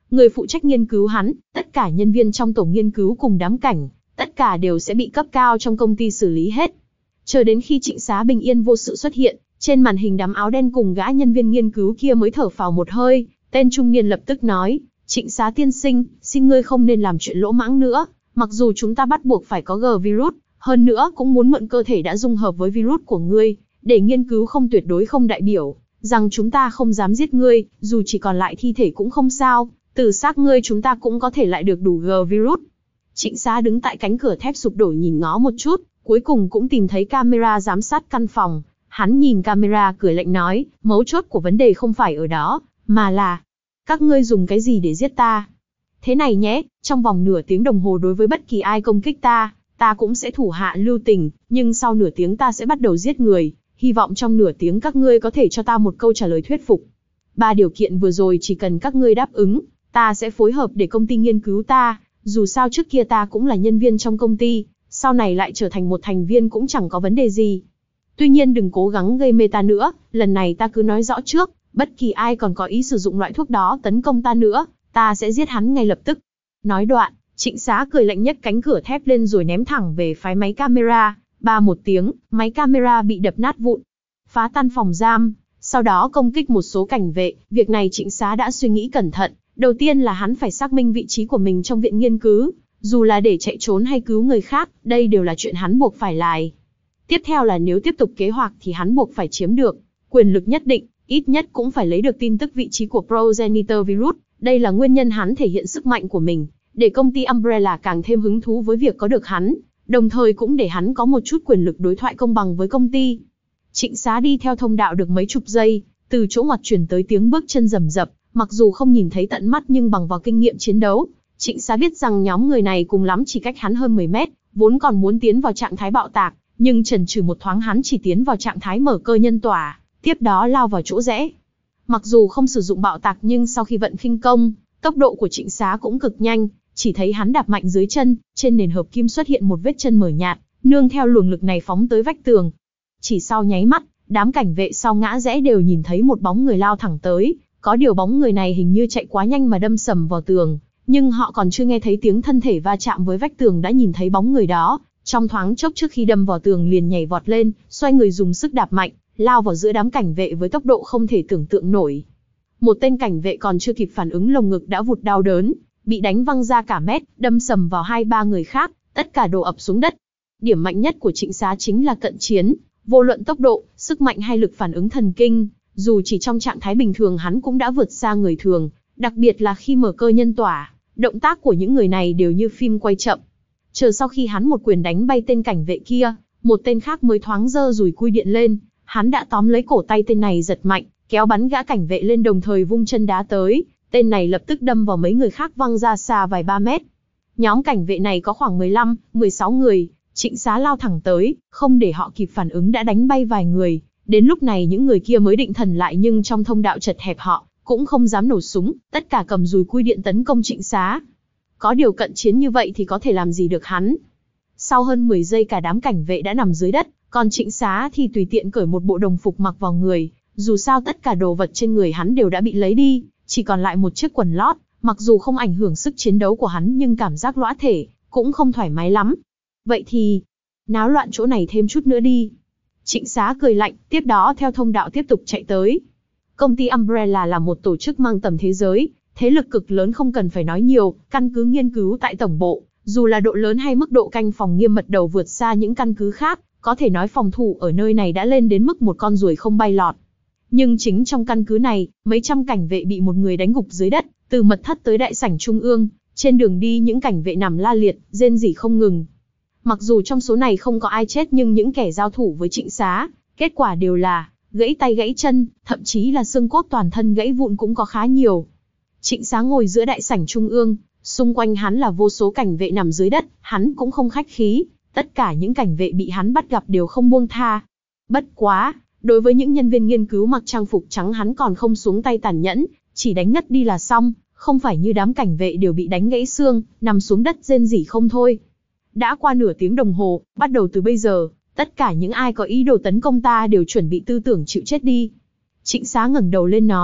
người phụ trách nghiên cứu hắn, tất cả nhân viên trong tổ nghiên cứu cùng đám cảnh, tất cả đều sẽ bị cấp cao trong công ty xử lý hết. Chờ đến khi Trịnh Xá bình yên vô sự xuất hiện, trên màn hình đám áo đen cùng gã nhân viên nghiên cứu kia mới thở phào một hơi, tên trung niên lập tức nói, Trịnh Xá tiên sinh, xin ngươi không nên làm chuyện lỗ mãng nữa, mặc dù chúng ta bắt buộc phải có G virus, hơn nữa cũng muốn mượn cơ thể đã dung hợp với virus của ngươi, để nghiên cứu không tuyệt đối không đại biểu, rằng chúng ta không dám giết ngươi, dù chỉ còn lại thi thể cũng không sao, từ xác ngươi chúng ta cũng có thể lại được đủ G virus. Trịnh Xá đứng tại cánh cửa thép sụp đổ nhìn ngó một chút, cuối cùng cũng tìm thấy camera giám sát căn phòng. Hắn nhìn camera cười lạnh nói, mấu chốt của vấn đề không phải ở đó, mà là, các ngươi dùng cái gì để giết ta? Thế này nhé, trong vòng nửa tiếng đồng hồ đối với bất kỳ ai công kích ta, ta cũng sẽ thủ hạ lưu tình, nhưng sau nửa tiếng ta sẽ bắt đầu giết người, hy vọng trong nửa tiếng các ngươi có thể cho ta một câu trả lời thuyết phục. Ba điều kiện vừa rồi chỉ cần các ngươi đáp ứng, ta sẽ phối hợp để công ty nghiên cứu ta, dù sao trước kia ta cũng là nhân viên trong công ty, sau này lại trở thành một thành viên cũng chẳng có vấn đề gì. Tuy nhiên đừng cố gắng gây mê ta nữa, lần này ta cứ nói rõ trước, bất kỳ ai còn có ý sử dụng loại thuốc đó tấn công ta nữa, ta sẽ giết hắn ngay lập tức. Nói đoạn, Trịnh Xá cười lạnh nhấc cánh cửa thép lên rồi ném thẳng về phái máy camera, ba một tiếng, máy camera bị đập nát vụn, phá tan phòng giam, sau đó công kích một số cảnh vệ. Việc này Trịnh Xá đã suy nghĩ cẩn thận, đầu tiên là hắn phải xác minh vị trí của mình trong viện nghiên cứu, dù là để chạy trốn hay cứu người khác, đây đều là chuyện hắn buộc phải làm. Tiếp theo là nếu tiếp tục kế hoạch thì hắn buộc phải chiếm được quyền lực nhất định, ít nhất cũng phải lấy được tin tức vị trí của progenitor virus, đây là nguyên nhân hắn thể hiện sức mạnh của mình, để công ty Umbrella càng thêm hứng thú với việc có được hắn, đồng thời cũng để hắn có một chút quyền lực đối thoại công bằng với công ty. Trịnh Xá đi theo thông đạo được mấy chục giây, từ chỗ ngoặt chuyển tới tiếng bước chân rầm rập, mặc dù không nhìn thấy tận mắt nhưng bằng vào kinh nghiệm chiến đấu, Trịnh Xá biết rằng nhóm người này cùng lắm chỉ cách hắn hơn mười mét, vốn còn muốn tiến vào trạng thái bạo tạc, nhưng chần chừ một thoáng hắn chỉ tiến vào trạng thái mở cơ nhân tỏa, tiếp đó lao vào chỗ rẽ. Mặc dù không sử dụng bạo tạc nhưng sau khi vận khinh công, tốc độ của Trịnh Xá cũng cực nhanh, chỉ thấy hắn đạp mạnh dưới chân, trên nền hợp kim xuất hiện một vết chân mở nhạt, nương theo luồng lực này phóng tới vách tường. Chỉ sau nháy mắt, đám cảnh vệ sau ngã rẽ đều nhìn thấy một bóng người lao thẳng tới, có điều bóng người này hình như chạy quá nhanh mà đâm sầm vào tường, nhưng họ còn chưa nghe thấy tiếng thân thể va chạm với vách tường đã nhìn thấy bóng người đó, trong thoáng chốc trước khi đâm vào tường liền nhảy vọt lên, xoay người dùng sức đạp mạnh, lao vào giữa đám cảnh vệ với tốc độ không thể tưởng tượng nổi. Một tên cảnh vệ còn chưa kịp phản ứng lồng ngực đã vụt đau đớn, bị đánh văng ra cả mét, đâm sầm vào hai ba người khác, tất cả đổ ập xuống đất. Điểm mạnh nhất của Trịnh Xá chính là cận chiến, vô luận tốc độ, sức mạnh hay lực phản ứng thần kinh, dù chỉ trong trạng thái bình thường hắn cũng đã vượt xa người thường, đặc biệt là khi mở cơ nhân tỏa, động tác của những người này đều như phim quay chậm. Chờ sau khi hắn một quyền đánh bay tên cảnh vệ kia, một tên khác mới thoáng giơ dùi cui điện lên, hắn đã tóm lấy cổ tay tên này giật mạnh, kéo bắn gã cảnh vệ lên đồng thời vung chân đá tới, tên này lập tức đâm vào mấy người khác văng ra xa vài ba mét. Nhóm cảnh vệ này có khoảng mười lăm, mười sáu người, Trịnh Xá lao thẳng tới, không để họ kịp phản ứng đã đánh bay vài người, đến lúc này những người kia mới định thần lại nhưng trong thông đạo chật hẹp họ cũng không dám nổ súng, tất cả cầm dùi cui điện tấn công Trịnh Xá. Có điều cận chiến như vậy thì có thể làm gì được hắn. Sau hơn mười giây cả đám cảnh vệ đã nằm dưới đất, còn Trịnh Xá thì tùy tiện cởi một bộ đồng phục mặc vào người, dù sao tất cả đồ vật trên người hắn đều đã bị lấy đi, chỉ còn lại một chiếc quần lót, mặc dù không ảnh hưởng sức chiến đấu của hắn nhưng cảm giác lõa thể, cũng không thoải mái lắm. Vậy thì, náo loạn chỗ này thêm chút nữa đi. Trịnh Xá cười lạnh, tiếp đó theo thông đạo tiếp tục chạy tới. Công ty Umbrella là một tổ chức mang tầm thế giới, thế lực cực lớn không cần phải nói nhiều, căn cứ nghiên cứu tại tổng bộ, dù là độ lớn hay mức độ canh phòng nghiêm mật đầu vượt xa những căn cứ khác, có thể nói phòng thủ ở nơi này đã lên đến mức một con ruồi không bay lọt. Nhưng chính trong căn cứ này, mấy trăm cảnh vệ bị một người đánh gục dưới đất, từ mật thất tới đại sảnh trung ương, trên đường đi những cảnh vệ nằm la liệt, rên rỉ không ngừng. Mặc dù trong số này không có ai chết nhưng những kẻ giao thủ với Trịnh Xá, kết quả đều là gãy tay gãy chân, thậm chí là xương cốt toàn thân gãy vụn cũng có khá nhiều. Trịnh Xá ngồi giữa đại sảnh trung ương, xung quanh hắn là vô số cảnh vệ nằm dưới đất, hắn cũng không khách khí, tất cả những cảnh vệ bị hắn bắt gặp đều không buông tha. Bất quá, đối với những nhân viên nghiên cứu mặc trang phục trắng hắn còn không xuống tay tàn nhẫn, chỉ đánh ngất đi là xong, không phải như đám cảnh vệ đều bị đánh gãy xương, nằm xuống đất rên rỉ không thôi. Đã qua nửa tiếng đồng hồ, bắt đầu từ bây giờ, tất cả những ai có ý đồ tấn công ta đều chuẩn bị tư tưởng chịu chết đi. Trịnh Xá ngẩng đầu lên nói,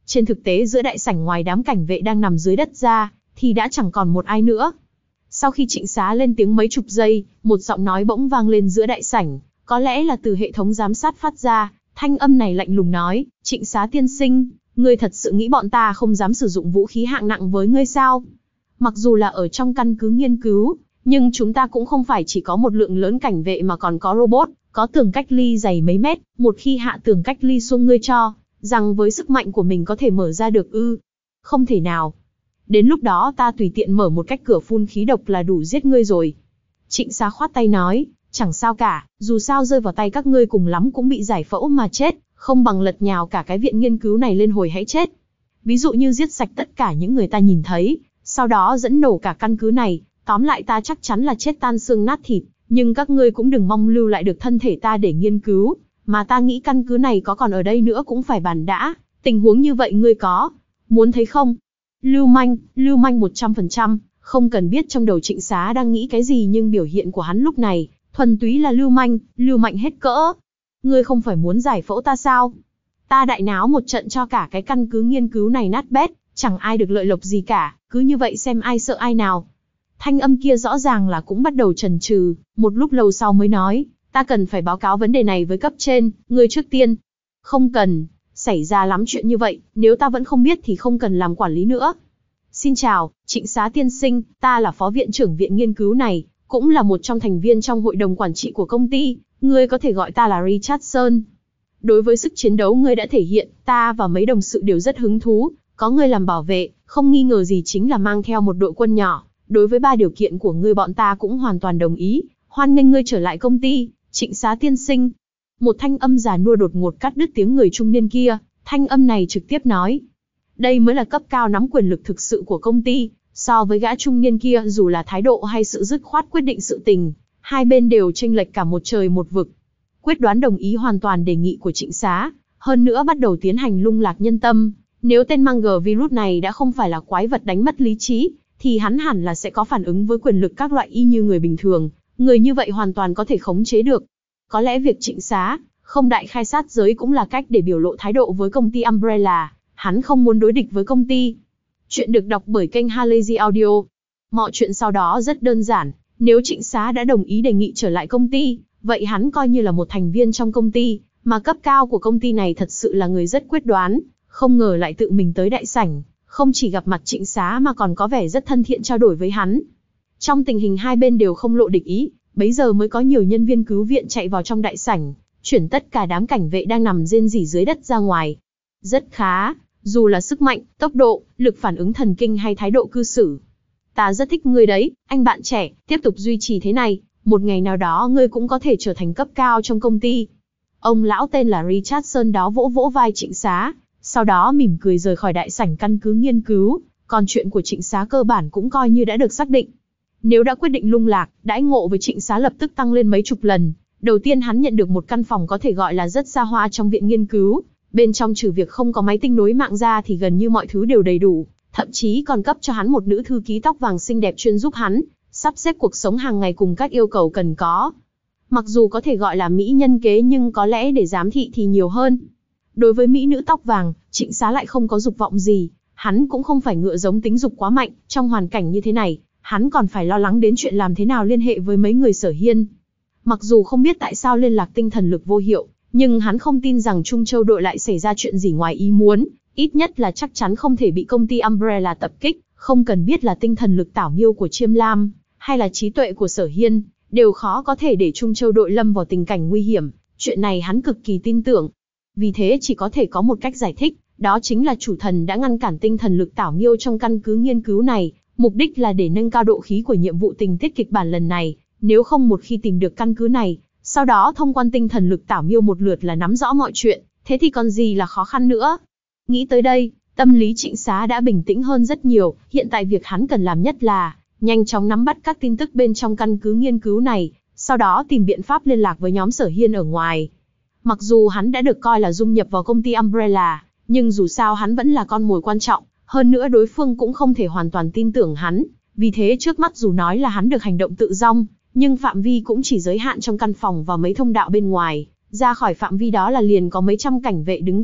Trên thực tế giữa đại sảnh ngoài đám cảnh vệ đang nằm dưới đất ra, thì đã chẳng còn một ai nữa. Sau khi Trịnh Xá lên tiếng mấy chục giây, một giọng nói bỗng vang lên giữa đại sảnh, có lẽ là từ hệ thống giám sát phát ra. Thanh âm này lạnh lùng nói, Trịnh Xá tiên sinh, ngươi thật sự nghĩ bọn ta không dám sử dụng vũ khí hạng nặng với ngươi sao? Mặc dù là ở trong căn cứ nghiên cứu, nhưng chúng ta cũng không phải chỉ có một lượng lớn cảnh vệ mà còn có robot, có tường cách ly dày mấy mét, một khi hạ tường cách ly xuống ngươi cho, rằng với sức mạnh của mình có thể mở ra được ư? Không thể nào. Đến lúc đó ta tùy tiện mở một cách cửa phun khí độc là đủ giết ngươi rồi. Trịnh Xá khoát tay nói, chẳng sao cả, dù sao rơi vào tay các ngươi cùng lắm cũng bị giải phẫu mà chết, không bằng lật nhào cả cái viện nghiên cứu này lên hồi hãy chết. Ví dụ như giết sạch tất cả những người ta nhìn thấy, sau đó dẫn nổ cả căn cứ này, tóm lại ta chắc chắn là chết tan xương nát thịt, nhưng các ngươi cũng đừng mong lưu lại được thân thể ta để nghiên cứu, mà ta nghĩ căn cứ này có còn ở đây nữa cũng phải bàn đã, tình huống như vậy ngươi có muốn thấy không? Lưu manh, lưu manh một trăm phần trăm, không cần biết trong đầu Trịnh Xá đang nghĩ cái gì nhưng biểu hiện của hắn lúc này, thuần túy là lưu manh, lưu mạnh hết cỡ. Ngươi không phải muốn giải phẫu ta sao? Ta đại náo một trận cho cả cái căn cứ nghiên cứu này nát bét, chẳng ai được lợi lộc gì cả, cứ như vậy xem ai sợ ai nào. Thanh âm kia rõ ràng là cũng bắt đầu chần chừ, một lúc lâu sau mới nói, ta cần phải báo cáo vấn đề này với cấp trên, ngươi trước tiên. Không cần, xảy ra lắm chuyện như vậy, nếu ta vẫn không biết thì không cần làm quản lý nữa. Xin chào, Trịnh Xá tiên sinh, ta là phó viện trưởng viện nghiên cứu này, cũng là một trong thành viên trong hội đồng quản trị của công ty, ngươi có thể gọi ta là Richardson. Đối với sức chiến đấu ngươi đã thể hiện, ta và mấy đồng sự đều rất hứng thú, có ngươi làm bảo vệ, không nghi ngờ gì chính là mang theo một đội quân nhỏ. Đối với ba điều kiện của ngươi bọn ta cũng hoàn toàn đồng ý, hoan nghênh ngươi trở lại công ty, Trịnh Xá tiên sinh. Một thanh âm già nua đột ngột cắt đứt tiếng người trung niên kia, thanh âm này trực tiếp nói. Đây mới là cấp cao nắm quyền lực thực sự của công ty, so với gã trung niên kia dù là thái độ hay sự dứt khoát quyết định sự tình, hai bên đều chênh lệch cả một trời một vực. Quyết đoán đồng ý hoàn toàn đề nghị của Trịnh Xá, hơn nữa bắt đầu tiến hành lung lạc nhân tâm. Nếu tên mang gờ virus này đã không phải là quái vật đánh mất lý trí, thì hắn hẳn là sẽ có phản ứng với quyền lực các loại y như người bình thường, người như vậy hoàn toàn có thể khống chế được. Có lẽ việc Trịnh Xá không đại khai sát giới cũng là cách để biểu lộ thái độ với công ty Umbrella, hắn không muốn đối địch với công ty. Chuyện được đọc bởi kênh Halazy Audio. Mọi chuyện sau đó rất đơn giản, nếu Trịnh Xá đã đồng ý đề nghị trở lại công ty, vậy hắn coi như là một thành viên trong công ty, mà cấp cao của công ty này thật sự là người rất quyết đoán, không ngờ lại tự mình tới đại sảnh, không chỉ gặp mặt Trịnh Xá mà còn có vẻ rất thân thiện trao đổi với hắn. Trong tình hình hai bên đều không lộ địch ý, bấy giờ mới có nhiều nhân viên cứu viện chạy vào trong đại sảnh, chuyển tất cả đám cảnh vệ đang nằm rên rỉ dưới đất ra ngoài. Rất khá, dù là sức mạnh, tốc độ, lực phản ứng thần kinh hay thái độ cư xử. Ta rất thích ngươi đấy, anh bạn trẻ, tiếp tục duy trì thế này, một ngày nào đó ngươi cũng có thể trở thành cấp cao trong công ty. Ông lão tên là Richardson đó vỗ vỗ vai Trịnh Xá, sau đó mỉm cười rời khỏi đại sảnh căn cứ nghiên cứu, còn chuyện của Trịnh Xá cơ bản cũng coi như đã được xác định. Nếu đã quyết định lung lạc, đãi ngộ với Trịnh Xá lập tức tăng lên mấy chục lần. Đầu tiên hắn nhận được một căn phòng có thể gọi là rất xa hoa trong viện nghiên cứu, bên trong trừ việc không có máy tinh nối mạng ra thì gần như mọi thứ đều đầy đủ, thậm chí còn cấp cho hắn một nữ thư ký tóc vàng xinh đẹp chuyên giúp hắn sắp xếp cuộc sống hàng ngày cùng các yêu cầu cần có. Mặc dù có thể gọi là mỹ nhân kế nhưng có lẽ để giám thị thì nhiều hơn. Đối với mỹ nữ tóc vàng, Trịnh Xá lại không có dục vọng gì, hắn cũng không phải ngựa giống tính dục quá mạnh, trong hoàn cảnh như thế này, hắn còn phải lo lắng đến chuyện làm thế nào liên hệ với mấy người Sở Hiên. Mặc dù không biết tại sao liên lạc tinh thần lực vô hiệu, nhưng hắn không tin rằng Trung Châu đội lại xảy ra chuyện gì ngoài ý muốn, ít nhất là chắc chắn không thể bị công ty Umbrella tập kích, không cần biết là tinh thần lực tảo nghiêu của Chiêm Lam, hay là trí tuệ của Sở Hiên, đều khó có thể để Trung Châu đội lâm vào tình cảnh nguy hiểm, chuyện này hắn cực kỳ tin tưởng. Vì thế chỉ có thể có một cách giải thích, đó chính là chủ thần đã ngăn cản tinh thần lực tảo nghiêu trong căn cứ nghiên cứu này, mục đích là để nâng cao độ khí của nhiệm vụ tình tiết kịch bản lần này, nếu không một khi tìm được căn cứ này, sau đó thông quan tinh thần lực tảo nghiêu một lượt là nắm rõ mọi chuyện, thế thì còn gì là khó khăn nữa. Nghĩ tới đây, tâm lý Trịnh Xá đã bình tĩnh hơn rất nhiều, hiện tại việc hắn cần làm nhất là nhanh chóng nắm bắt các tin tức bên trong căn cứ nghiên cứu này, sau đó tìm biện pháp liên lạc với nhóm Sở Hiên ở ngoài. Mặc dù hắn đã được coi là dung nhập vào công ty Umbrella, nhưng dù sao hắn vẫn là con mồi quan trọng, hơn nữa đối phương cũng không thể hoàn toàn tin tưởng hắn, vì thế trước mắt dù nói là hắn được hành động tự dong, nhưng phạm vi cũng chỉ giới hạn trong căn phòng và mấy thông đạo bên ngoài, ra khỏi phạm vi đó là liền có mấy trăm cảnh vệ đứng gác,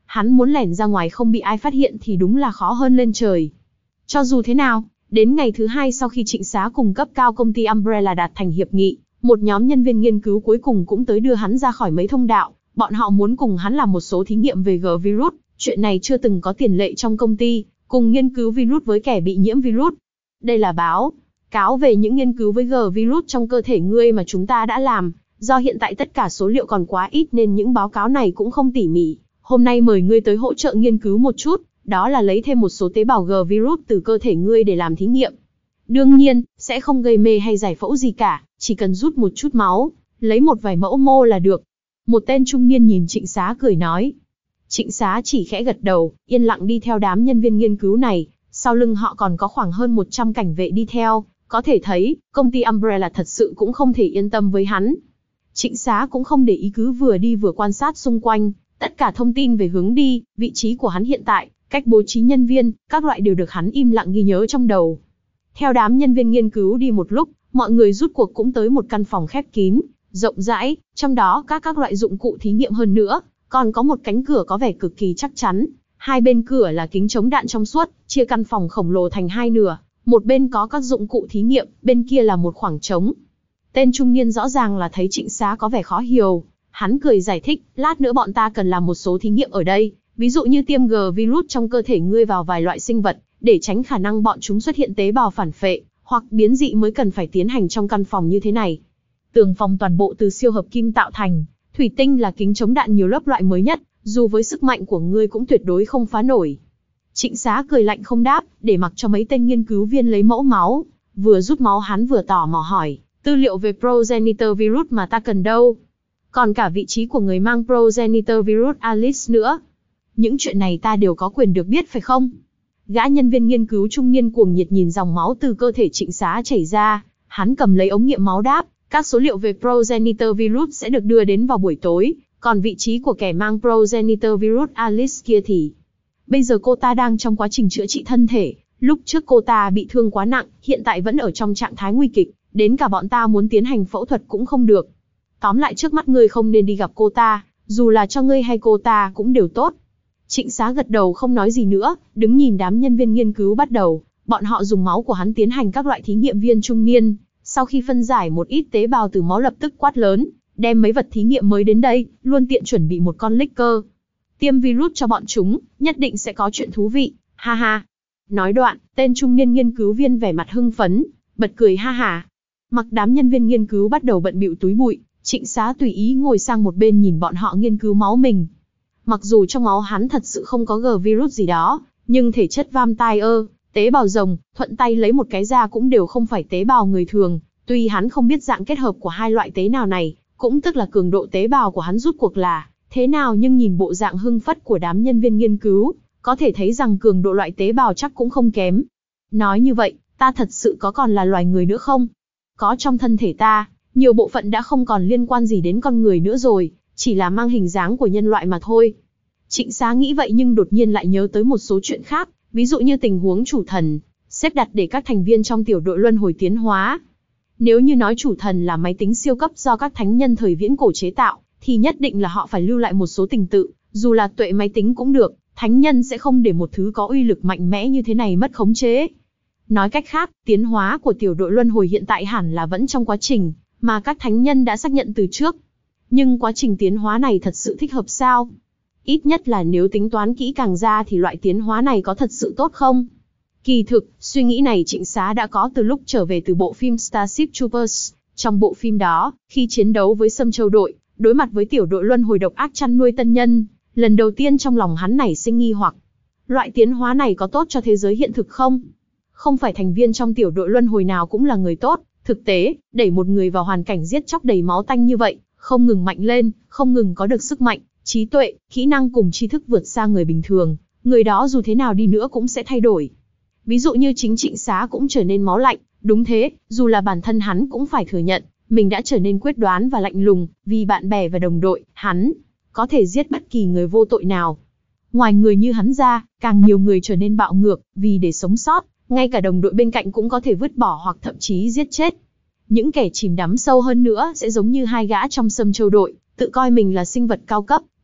hắn muốn lẻn ra ngoài không bị ai phát hiện thì đúng là khó hơn lên trời. Cho dù thế nào, đến ngày thứ hai sau khi Trịnh Xá cùng cấp cao công ty Umbrella đạt thành hiệp nghị, một nhóm nhân viên nghiên cứu cuối cùng cũng tới đưa hắn ra khỏi mấy thông đạo. Bọn họ muốn cùng hắn làm một số thí nghiệm về G-virus, chuyện này chưa từng có tiền lệ trong công ty, cùng nghiên cứu virus với kẻ bị nhiễm virus. Đây là báo cáo về những nghiên cứu với G-virus trong cơ thể ngươi mà chúng ta đã làm. Do hiện tại tất cả số liệu còn quá ít nên những báo cáo này cũng không tỉ mỉ. Hôm nay mời ngươi tới hỗ trợ nghiên cứu một chút, đó là lấy thêm một số tế bào G-virus từ cơ thể ngươi để làm thí nghiệm. Đương nhiên, sẽ không gây mê hay giải phẫu gì cả, chỉ cần rút một chút máu, lấy một vài mẫu mô là được. Một tên trung niên nhìn Trịnh Xá cười nói. Trịnh Xá chỉ khẽ gật đầu, yên lặng đi theo đám nhân viên nghiên cứu này, sau lưng họ còn có khoảng hơn một trăm cảnh vệ đi theo, có thể thấy, công ty Umbrella thật sự cũng không thể yên tâm với hắn. Trịnh Xá cũng không để ý cứ vừa đi vừa quan sát xung quanh, tất cả thông tin về hướng đi, vị trí của hắn hiện tại, cách bố trí nhân viên, các loại đều được hắn im lặng ghi nhớ trong đầu. Theo đám nhân viên nghiên cứu đi một lúc, mọi người rút cuộc cũng tới một căn phòng khép kín, rộng rãi, trong đó các các loại dụng cụ thí nghiệm hơn nữa, còn có một cánh cửa có vẻ cực kỳ chắc chắn. Hai bên cửa là kính chống đạn trong suốt, chia căn phòng khổng lồ thành hai nửa, một bên có các dụng cụ thí nghiệm, bên kia là một khoảng trống. Tên trung niên rõ ràng là thấy Trịnh Xá có vẻ khó hiểu, hắn cười giải thích, lát nữa bọn ta cần làm một số thí nghiệm ở đây, ví dụ như tiêm G-virus trong cơ thể ngươi vào vài loại sinh vật, để tránh khả năng bọn chúng xuất hiện tế bào phản phệ, hoặc biến dị mới cần phải tiến hành trong căn phòng như thế này. Tường phòng toàn bộ từ siêu hợp kim tạo thành, thủy tinh là kính chống đạn nhiều lớp loại mới nhất, dù với sức mạnh của ngươi cũng tuyệt đối không phá nổi. Trịnh Xá cười lạnh không đáp, để mặc cho mấy tên nghiên cứu viên lấy mẫu máu, vừa rút máu hắn vừa tò mò hỏi, tư liệu về progenitor virus mà ta cần đâu? Còn cả vị trí của người mang progenitor virus Alice nữa. Những chuyện này ta đều có quyền được biết phải không? Gã nhân viên nghiên cứu trung niên cuồng nhiệt nhìn dòng máu từ cơ thể Trịnh Xá chảy ra, hắn cầm lấy ống nghiệm máu đáp, các số liệu về progenitor virus sẽ được đưa đến vào buổi tối, còn vị trí của kẻ mang progenitor virus Alice kia thì... Bây giờ cô ta đang trong quá trình chữa trị thân thể, lúc trước cô ta bị thương quá nặng, hiện tại vẫn ở trong trạng thái nguy kịch, đến cả bọn ta muốn tiến hành phẫu thuật cũng không được. Tóm lại trước mắt ngươi không nên đi gặp cô ta, dù là cho ngươi hay cô ta cũng đều tốt. Trịnh Xá gật đầu không nói gì nữa, đứng nhìn đám nhân viên nghiên cứu bắt đầu, bọn họ dùng máu của hắn tiến hành các loại thí nghiệm viên trung niên, sau khi phân giải một ít tế bào từ máu lập tức quát lớn, đem mấy vật thí nghiệm mới đến đây, luôn tiện chuẩn bị một con licker. Tiêm virus cho bọn chúng, nhất định sẽ có chuyện thú vị, ha ha. Nói đoạn, tên trung niên nghiên cứu viên vẻ mặt hưng phấn, bật cười ha hả. Mặc đám nhân viên nghiên cứu bắt đầu bận bịu túi bụi, Trịnh Xá tùy ý ngồi sang một bên nhìn bọn họ nghiên cứu máu mình. Mặc dù trong máu hắn thật sự không có G-virus gì đó, nhưng thể chất vampire, tế bào rồng, thuận tay lấy một cái ra cũng đều không phải tế bào người thường. Tuy hắn không biết dạng kết hợp của hai loại tế nào này, cũng tức là cường độ tế bào của hắn rút cuộc là thế nào, nhưng nhìn bộ dạng hưng phất của đám nhân viên nghiên cứu, có thể thấy rằng cường độ loại tế bào chắc cũng không kém. Nói như vậy, ta thật sự có còn là loài người nữa không? Có, trong thân thể ta, nhiều bộ phận đã không còn liên quan gì đến con người nữa rồi, chỉ là mang hình dáng của nhân loại mà thôi. Trịnh Xá nghĩ vậy nhưng đột nhiên lại nhớ tới một số chuyện khác, ví dụ như tình huống chủ thần, xếp đặt để các thành viên trong tiểu đội luân hồi tiến hóa. Nếu như nói chủ thần là máy tính siêu cấp do các thánh nhân thời viễn cổ chế tạo, thì nhất định là họ phải lưu lại một số tình tự, dù là tuệ máy tính cũng được, thánh nhân sẽ không để một thứ có uy lực mạnh mẽ như thế này mất khống chế. Nói cách khác, tiến hóa của tiểu đội luân hồi hiện tại hẳn là vẫn trong quá trình mà các thánh nhân đã xác nhận từ trước. Nhưng quá trình tiến hóa này thật sự thích hợp sao? Ít nhất là nếu tính toán kỹ càng ra thì loại tiến hóa này có thật sự tốt không? Kỳ thực, suy nghĩ này Trịnh Xá đã có từ lúc trở về từ bộ phim Starship Troopers. Trong bộ phim đó, khi chiến đấu với Sâm Châu đội, đối mặt với tiểu đội luân hồi độc ác chăn nuôi tân nhân, lần đầu tiên trong lòng hắn nảy sinh nghi hoặc. Loại tiến hóa này có tốt cho thế giới hiện thực không? Không phải thành viên trong tiểu đội luân hồi nào cũng là người tốt, thực tế, đẩy một người vào hoàn cảnh giết chóc đầy máu tanh như vậy, không ngừng mạnh lên, không ngừng có được sức mạnh, trí tuệ, kỹ năng cùng tri thức vượt xa người bình thường, người đó dù thế nào đi nữa cũng sẽ thay đổi. Ví dụ như chính Trịnh Xá cũng trở nên máu lạnh, đúng thế, dù là bản thân hắn cũng phải thừa nhận, mình đã trở nên quyết đoán và lạnh lùng, vì bạn bè và đồng đội, hắn có thể giết bất kỳ người vô tội nào. Ngoài người như hắn ra, càng nhiều người trở nên bạo ngược, vì để sống sót, ngay cả đồng đội bên cạnh cũng có thể vứt bỏ hoặc thậm chí giết chết. Những kẻ chìm đắm sâu hơn nữa sẽ giống như hai gã trong Sâm Châu đội, tự coi mình là sinh vật cao cấp,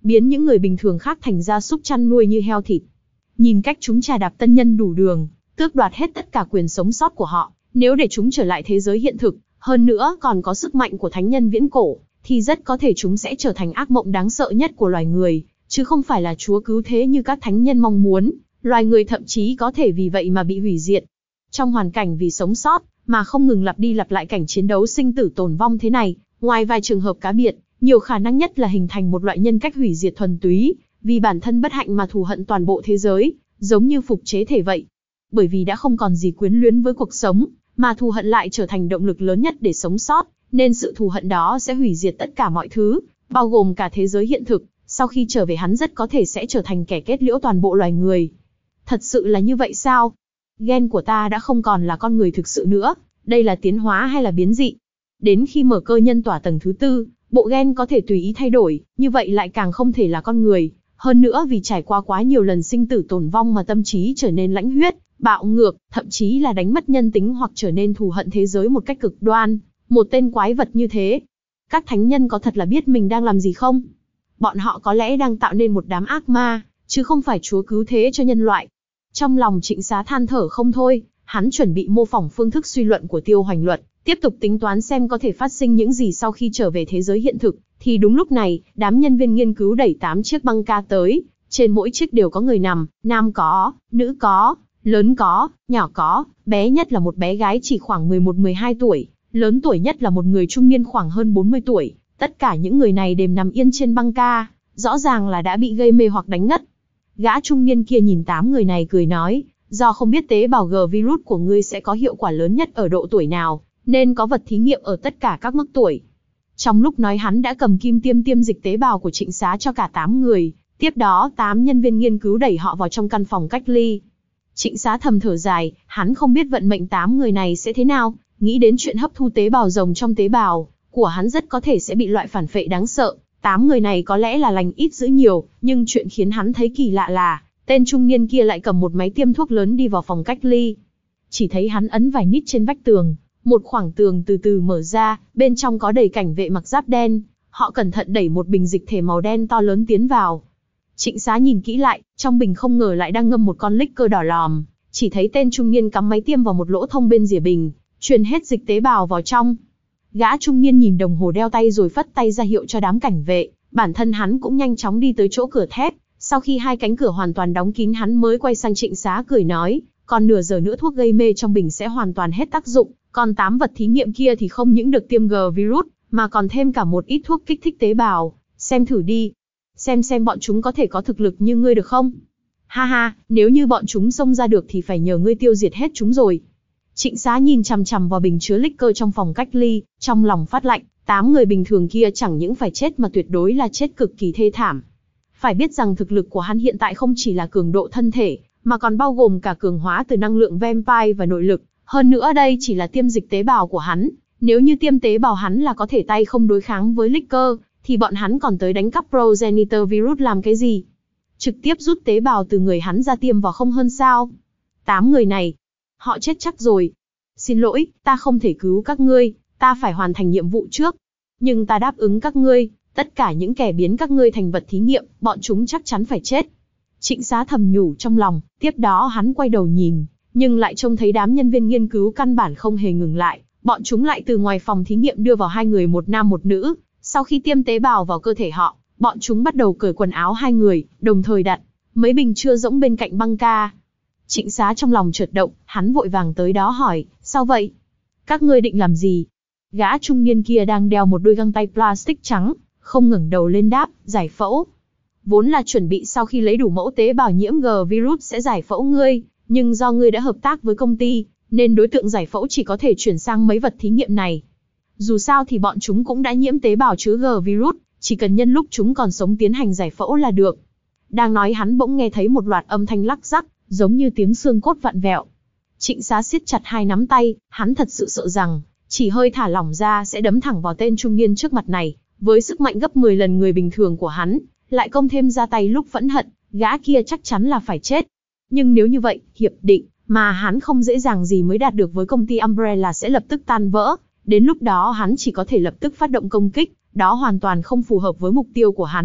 biến những người bình thường khác thành gia súc chăn nuôi như heo thịt. Nhìn cách chúng trà đạp tân nhân đủ đường, tước đoạt hết tất cả quyền sống sót của họ, nếu để chúng trở lại thế giới hiện thực, hơn nữa còn có sức mạnh của thánh nhân viễn cổ, thì rất có thể chúng sẽ trở thành ác mộng đáng sợ nhất của loài người, chứ không phải là Chúa cứu thế như các thánh nhân mong muốn. Loài người thậm chí có thể vì vậy mà bị hủy diệt. Trong hoàn cảnh vì sống sót, mà không ngừng lặp đi lặp lại cảnh chiến đấu sinh tử tồn vong thế này, ngoài vài trường hợp cá biệt, nhiều khả năng nhất là hình thành một loại nhân cách hủy diệt thuần túy, vì bản thân bất hạnh mà thù hận toàn bộ thế giới, giống như phục chế thể vậy. Bởi vì đã không còn gì quyến luyến với cuộc sống, mà thù hận lại trở thành động lực lớn nhất để sống sót, nên sự thù hận đó sẽ hủy diệt tất cả mọi thứ, bao gồm cả thế giới hiện thực. Sau khi trở về hắn rất có thể sẽ trở thành kẻ kết liễu toàn bộ loài người. Thật sự là như vậy sao? Gen của ta đã không còn là con người thực sự nữa, đây là tiến hóa hay là biến dị? Đến khi mở cơ nhân tỏa tầng thứ tư, bộ gen có thể tùy ý thay đổi, như vậy lại càng không thể là con người. Hơn nữa vì trải qua quá nhiều lần sinh tử tồn vong mà tâm trí trở nên lãnh huyết, bạo ngược, thậm chí là đánh mất nhân tính hoặc trở nên thù hận thế giới một cách cực đoan. Một tên quái vật như thế, các thánh nhân có thật là biết mình đang làm gì không? Bọn họ có lẽ đang tạo nên một đám ác ma, chứ không phải Chúa cứu thế cho nhân loại. Trong lòng Trịnh Xá than thở không thôi, hắn chuẩn bị mô phỏng phương thức suy luận của Tiêu Hoành Luật, tiếp tục tính toán xem có thể phát sinh những gì sau khi trở về thế giới hiện thực. Thì đúng lúc này, đám nhân viên nghiên cứu đẩy tám chiếc băng ca tới, trên mỗi chiếc đều có người nằm, nam có, nữ có, lớn có, nhỏ có, bé nhất là một bé gái chỉ khoảng mười một mười hai tuổi, lớn tuổi nhất là một người trung niên khoảng hơn bốn mươi tuổi. Tất cả những người này đều nằm yên trên băng ca, rõ ràng là đã bị gây mê hoặc đánh ngất. Gã trung niên kia nhìn tám người này cười nói, do không biết tế bào G virus của ngươi sẽ có hiệu quả lớn nhất ở độ tuổi nào, nên có vật thí nghiệm ở tất cả các mức tuổi. Trong lúc nói hắn đã cầm kim tiêm tiêm dịch tế bào của Trịnh Xá cho cả tám người, tiếp đó tám nhân viên nghiên cứu đẩy họ vào trong căn phòng cách ly. Trịnh Xá thầm thở dài, hắn không biết vận mệnh tám người này sẽ thế nào, nghĩ đến chuyện hấp thu tế bào rồng trong tế bào của hắn rất có thể sẽ bị loại phản phệ đáng sợ. Tám người này có lẽ là lành ít dữ nhiều, nhưng chuyện khiến hắn thấy kỳ lạ là, tên trung niên kia lại cầm một máy tiêm thuốc lớn đi vào phòng cách ly. Chỉ thấy hắn ấn vài nít trên vách tường, một khoảng tường từ từ mở ra, bên trong có đầy cảnh vệ mặc giáp đen, họ cẩn thận đẩy một bình dịch thể màu đen to lớn tiến vào. Trịnh Xá nhìn kỹ lại, trong bình không ngờ lại đang ngâm một con lích cơ đỏ lòm, chỉ thấy tên trung niên cắm máy tiêm vào một lỗ thông bên rìa bình, truyền hết dịch tế bào vào trong. Gã trung niên nhìn đồng hồ đeo tay rồi phất tay ra hiệu cho đám cảnh vệ, bản thân hắn cũng nhanh chóng đi tới chỗ cửa thép, sau khi hai cánh cửa hoàn toàn đóng kín hắn mới quay sang Trịnh Xá cười nói, còn nửa giờ nữa thuốc gây mê trong bình sẽ hoàn toàn hết tác dụng, còn tám vật thí nghiệm kia thì không những được tiêm G virus, mà còn thêm cả một ít thuốc kích thích tế bào, xem thử đi. Xem xem bọn chúng có thể có thực lực như ngươi được không? Ha ha, nếu như bọn chúng xông ra được thì phải nhờ ngươi tiêu diệt hết chúng rồi. Trịnh Xá nhìn chằm chằm vào bình chứa lích cơ trong phòng cách ly, trong lòng phát lạnh, tám người bình thường kia chẳng những phải chết mà tuyệt đối là chết cực kỳ thê thảm. Phải biết rằng thực lực của hắn hiện tại không chỉ là cường độ thân thể, mà còn bao gồm cả cường hóa từ năng lượng vampire và nội lực. Hơn nữa đây chỉ là tiêm dịch tế bào của hắn, nếu như tiêm tế bào hắn là có thể tay không đối kháng với lích cơ, thì bọn hắn còn tới đánh cắp progenitor virus làm cái gì? Trực tiếp rút tế bào từ người hắn ra tiêm vào không hơn sao? Tám người này, họ chết chắc rồi. Xin lỗi, ta không thể cứu các ngươi, ta phải hoàn thành nhiệm vụ trước. Nhưng ta đáp ứng các ngươi, tất cả những kẻ biến các ngươi thành vật thí nghiệm, bọn chúng chắc chắn phải chết. Trịnh Xá thầm nhủ trong lòng, tiếp đó hắn quay đầu nhìn, nhưng lại trông thấy đám nhân viên nghiên cứu căn bản không hề ngừng lại, bọn chúng lại từ ngoài phòng thí nghiệm đưa vào hai người một nam một nữ. Sau khi tiêm tế bào vào cơ thể họ, bọn chúng bắt đầu cởi quần áo hai người, đồng thời đặt mấy bình chứa rỗng bên cạnh băng ca. Trịnh Xá trong lòng chợt động, hắn vội vàng tới đó hỏi, sao vậy? Các ngươi định làm gì? Gã trung niên kia đang đeo một đôi găng tay plastic trắng, không ngẩng đầu lên đáp, giải phẫu. Vốn là chuẩn bị sau khi lấy đủ mẫu tế bào nhiễm G virus sẽ giải phẫu ngươi, nhưng do ngươi đã hợp tác với công ty, nên đối tượng giải phẫu chỉ có thể chuyển sang mấy vật thí nghiệm này. Dù sao thì bọn chúng cũng đã nhiễm tế bào chứa G virus, chỉ cần nhân lúc chúng còn sống tiến hành giải phẫu là được. Đang nói hắn bỗng nghe thấy một loạt âm thanh lắc rắc, giống như tiếng xương cốt vặn vẹo. Trịnh Xá siết chặt hai nắm tay, hắn thật sự sợ rằng, chỉ hơi thả lỏng ra sẽ đấm thẳng vào tên trung niên trước mặt này, với sức mạnh gấp mười lần người bình thường của hắn, lại công thêm ra tay lúc phẫn hận, gã kia chắc chắn là phải chết. Nhưng nếu như vậy, hiệp định mà hắn không dễ dàng gì mới đạt được với công ty Umbrella sẽ lập tức tan vỡ, đến lúc đó hắn chỉ có thể lập tức phát động công kích, đó hoàn toàn không phù hợp với mục tiêu của hắn.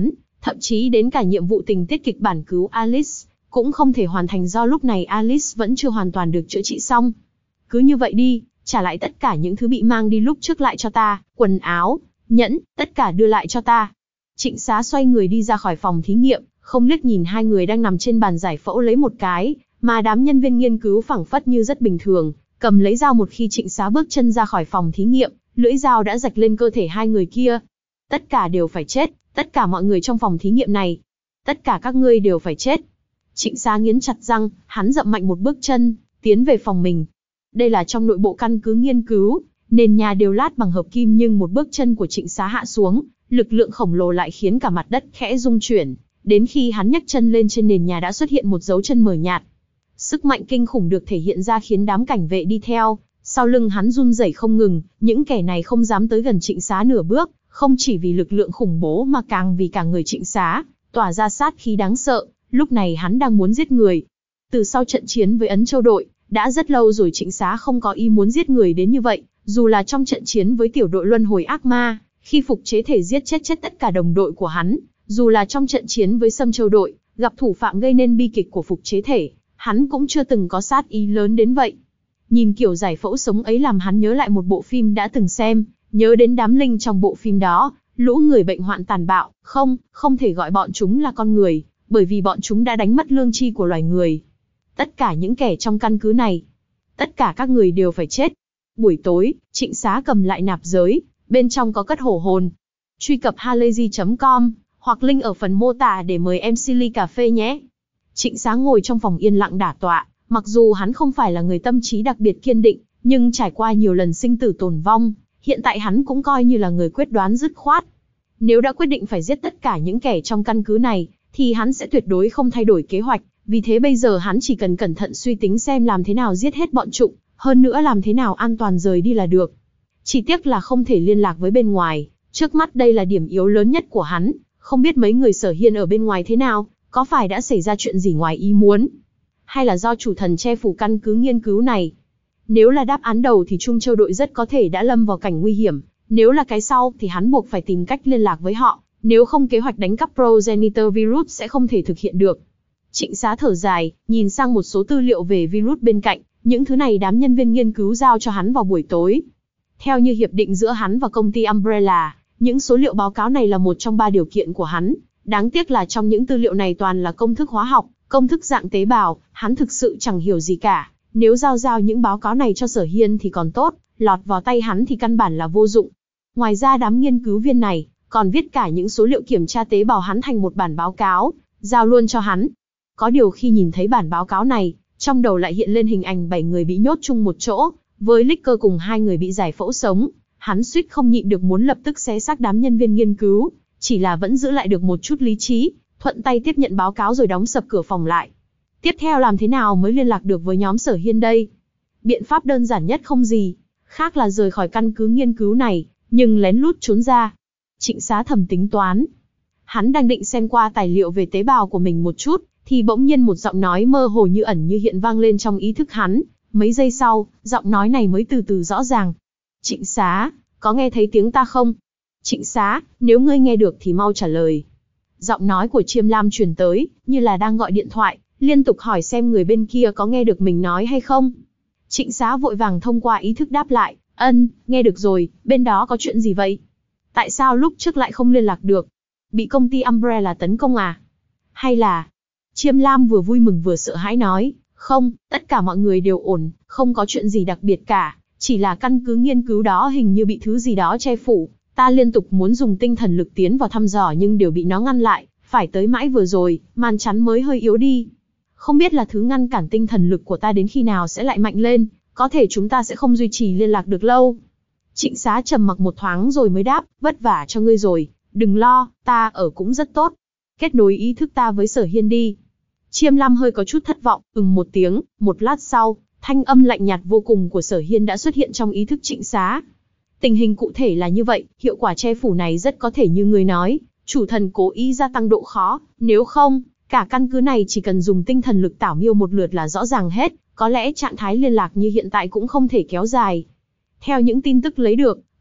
Thậm chí đến cả nhiệm vụ tình tiết kịch bản cứu Alice, cũng không thể hoàn thành do lúc này Alice vẫn chưa hoàn toàn được chữa trị xong. Cứ như vậy đi, trả lại tất cả những thứ bị mang đi lúc trước lại cho ta, quần áo, nhẫn, tất cả đưa lại cho ta. Trịnh Xá xoay người đi ra khỏi phòng thí nghiệm, không liếc nhìn hai người đang nằm trên bàn giải phẫu lấy một cái, mà đám nhân viên nghiên cứu phảng phất như rất bình thường, cầm lấy dao. Một khi Trịnh Xá bước chân ra khỏi phòng thí nghiệm, lưỡi dao đã rạch lên cơ thể hai người kia. Tất cả đều phải chết, tất cả mọi người trong phòng thí nghiệm này. Tất cả các ngươi đều phải chết. Trịnh Xá nghiến chặt răng, hắn dậm mạnh một bước chân, tiến về phòng mình. Đây là trong nội bộ căn cứ nghiên cứu, nền nhà đều lát bằng hợp kim, nhưng một bước chân của Trịnh Xá hạ xuống, lực lượng khổng lồ lại khiến cả mặt đất khẽ rung chuyển. Đến khi hắn nhấc chân lên, trên nền nhà đã xuất hiện một dấu chân mờ nhạt. Sức mạnh kinh khủng được thể hiện ra khiến đám cảnh vệ đi theo sau lưng hắn run rẩy không ngừng. Những kẻ này không dám tới gần Trịnh Xá nửa bước, không chỉ vì lực lượng khủng bố mà càng vì cả người Trịnh Xá tỏa ra sát khí đáng sợ. Lúc này hắn đang muốn giết người. Từ sau trận chiến với Ấn Châu đội, đã rất lâu rồi Trịnh Xá không có ý muốn giết người đến như vậy. Dù là trong trận chiến với tiểu đội luân hồi ác ma, khi phục chế thể giết chết chết tất cả đồng đội của hắn, dù là trong trận chiến với Sâm Châu đội, gặp thủ phạm gây nên bi kịch của phục chế thể, hắn cũng chưa từng có sát ý lớn đến vậy. Nhìn kiểu giải phẫu sống ấy làm hắn nhớ lại một bộ phim đã từng xem, nhớ đến đám linh trong bộ phim đó, lũ người bệnh hoạn tàn bạo, không, không thể gọi bọn chúng là con người, bởi vì bọn chúng đã đánh mất lương tri của loài người. Tất cả những kẻ trong căn cứ này, tất cả các người đều phải chết. Buổi tối, Trịnh Xá cầm lại nạp giới, bên trong có cất hổ hồn. Truy cập halayzi chấm com, hoặc link ở phần mô tả để mời em xê ly cà phê nhé. Trịnh Xá ngồi trong phòng yên lặng đả tọa, mặc dù hắn không phải là người tâm trí đặc biệt kiên định, nhưng trải qua nhiều lần sinh tử tồn vong, hiện tại hắn cũng coi như là người quyết đoán dứt khoát. Nếu đã quyết định phải giết tất cả những kẻ trong căn cứ này, thì hắn sẽ tuyệt đối không thay đổi kế hoạch, vì thế bây giờ hắn chỉ cần cẩn thận suy tính xem làm thế nào giết hết bọn chúng, hơn nữa làm thế nào an toàn rời đi là được. Chỉ tiếc là không thể liên lạc với bên ngoài, trước mắt đây là điểm yếu lớn nhất của hắn, không biết mấy người Sở Hiên ở bên ngoài thế nào, có phải đã xảy ra chuyện gì ngoài ý muốn, hay là do chủ thần che phủ căn cứ nghiên cứu này. Nếu là đáp án đầu thì Trung Châu đội rất có thể đã lâm vào cảnh nguy hiểm, nếu là cái sau thì hắn buộc phải tìm cách liên lạc với họ, nếu không kế hoạch đánh cắp progenitor virus sẽ không thể thực hiện được. Trịnh Xá thở dài, nhìn sang một số tư liệu về virus bên cạnh, những thứ này đám nhân viên nghiên cứu giao cho hắn vào buổi tối. Theo như hiệp định giữa hắn và công ty Umbrella, những số liệu báo cáo này là một trong ba điều kiện của hắn. Đáng tiếc là trong những tư liệu này toàn là công thức hóa học, công thức dạng tế bào, hắn thực sự chẳng hiểu gì cả. Nếu giao giao những báo cáo này cho Sở Hiên thì còn tốt, lọt vào tay hắn thì căn bản là vô dụng. Ngoài ra đám nghiên cứu viên này còn viết cả những số liệu kiểm tra tế bào hắn thành một bản báo cáo, giao luôn cho hắn. Có điều khi nhìn thấy bản báo cáo này, trong đầu lại hiện lên hình ảnh bảy người bị nhốt chung một chỗ, với Licker cùng hai người bị giải phẫu sống. Hắn suýt không nhịn được muốn lập tức xé xác đám nhân viên nghiên cứu, chỉ là vẫn giữ lại được một chút lý trí, thuận tay tiếp nhận báo cáo rồi đóng sập cửa phòng lại. Tiếp theo làm thế nào mới liên lạc được với nhóm Sở Hiên đây? Biện pháp đơn giản nhất không gì khác là rời khỏi căn cứ nghiên cứu này, nhưng lén lút trốn ra. Trịnh Xá thầm tính toán. Hắn đang định xem qua tài liệu về tế bào của mình một chút, thì bỗng nhiên một giọng nói mơ hồ như ẩn như hiện vang lên trong ý thức hắn. Mấy giây sau, giọng nói này mới từ từ rõ ràng. Trịnh Xá, có nghe thấy tiếng ta không? Trịnh Xá, nếu ngươi nghe được thì mau trả lời. Giọng nói của Chiêm Lam truyền tới, như là đang gọi điện thoại, liên tục hỏi xem người bên kia có nghe được mình nói hay không. Trịnh Xá vội vàng thông qua ý thức đáp lại, ân, nghe được rồi, bên đó có chuyện gì vậy? Tại sao lúc trước lại không liên lạc được? Bị công ty Umbrella tấn công à? Hay là... Chiêm Lam vừa vui mừng vừa sợ hãi nói, không, tất cả mọi người đều ổn, không có chuyện gì đặc biệt cả, chỉ là căn cứ nghiên cứu đó hình như bị thứ gì đó che phủ, ta liên tục muốn dùng tinh thần lực tiến vào thăm dò nhưng đều bị nó ngăn lại, phải tới mãi vừa rồi, màn chắn mới hơi yếu đi. Không biết là thứ ngăn cản tinh thần lực của ta đến khi nào sẽ lại mạnh lên, có thể chúng ta sẽ không duy trì liên lạc được lâu. Trịnh Xá trầm mặc một thoáng rồi mới đáp, vất vả cho ngươi rồi, đừng lo, ta ở cũng rất tốt. Kết nối ý thức ta với Sở Hiên đi. Chiêm Lam hơi có chút thất vọng, ừm một tiếng, một lát sau, thanh âm lạnh nhạt vô cùng của Sở Hiên đã xuất hiện trong ý thức Trịnh Xá. Tình hình cụ thể là như vậy, hiệu quả che phủ này rất có thể như người nói, chủ thần cố ý gia tăng độ khó, nếu không, cả căn cứ này chỉ cần dùng tinh thần lực tảo miêu một lượt là rõ ràng hết, có lẽ trạng thái liên lạc như hiện tại cũng không thể kéo dài. Theo những tin tức lấy được,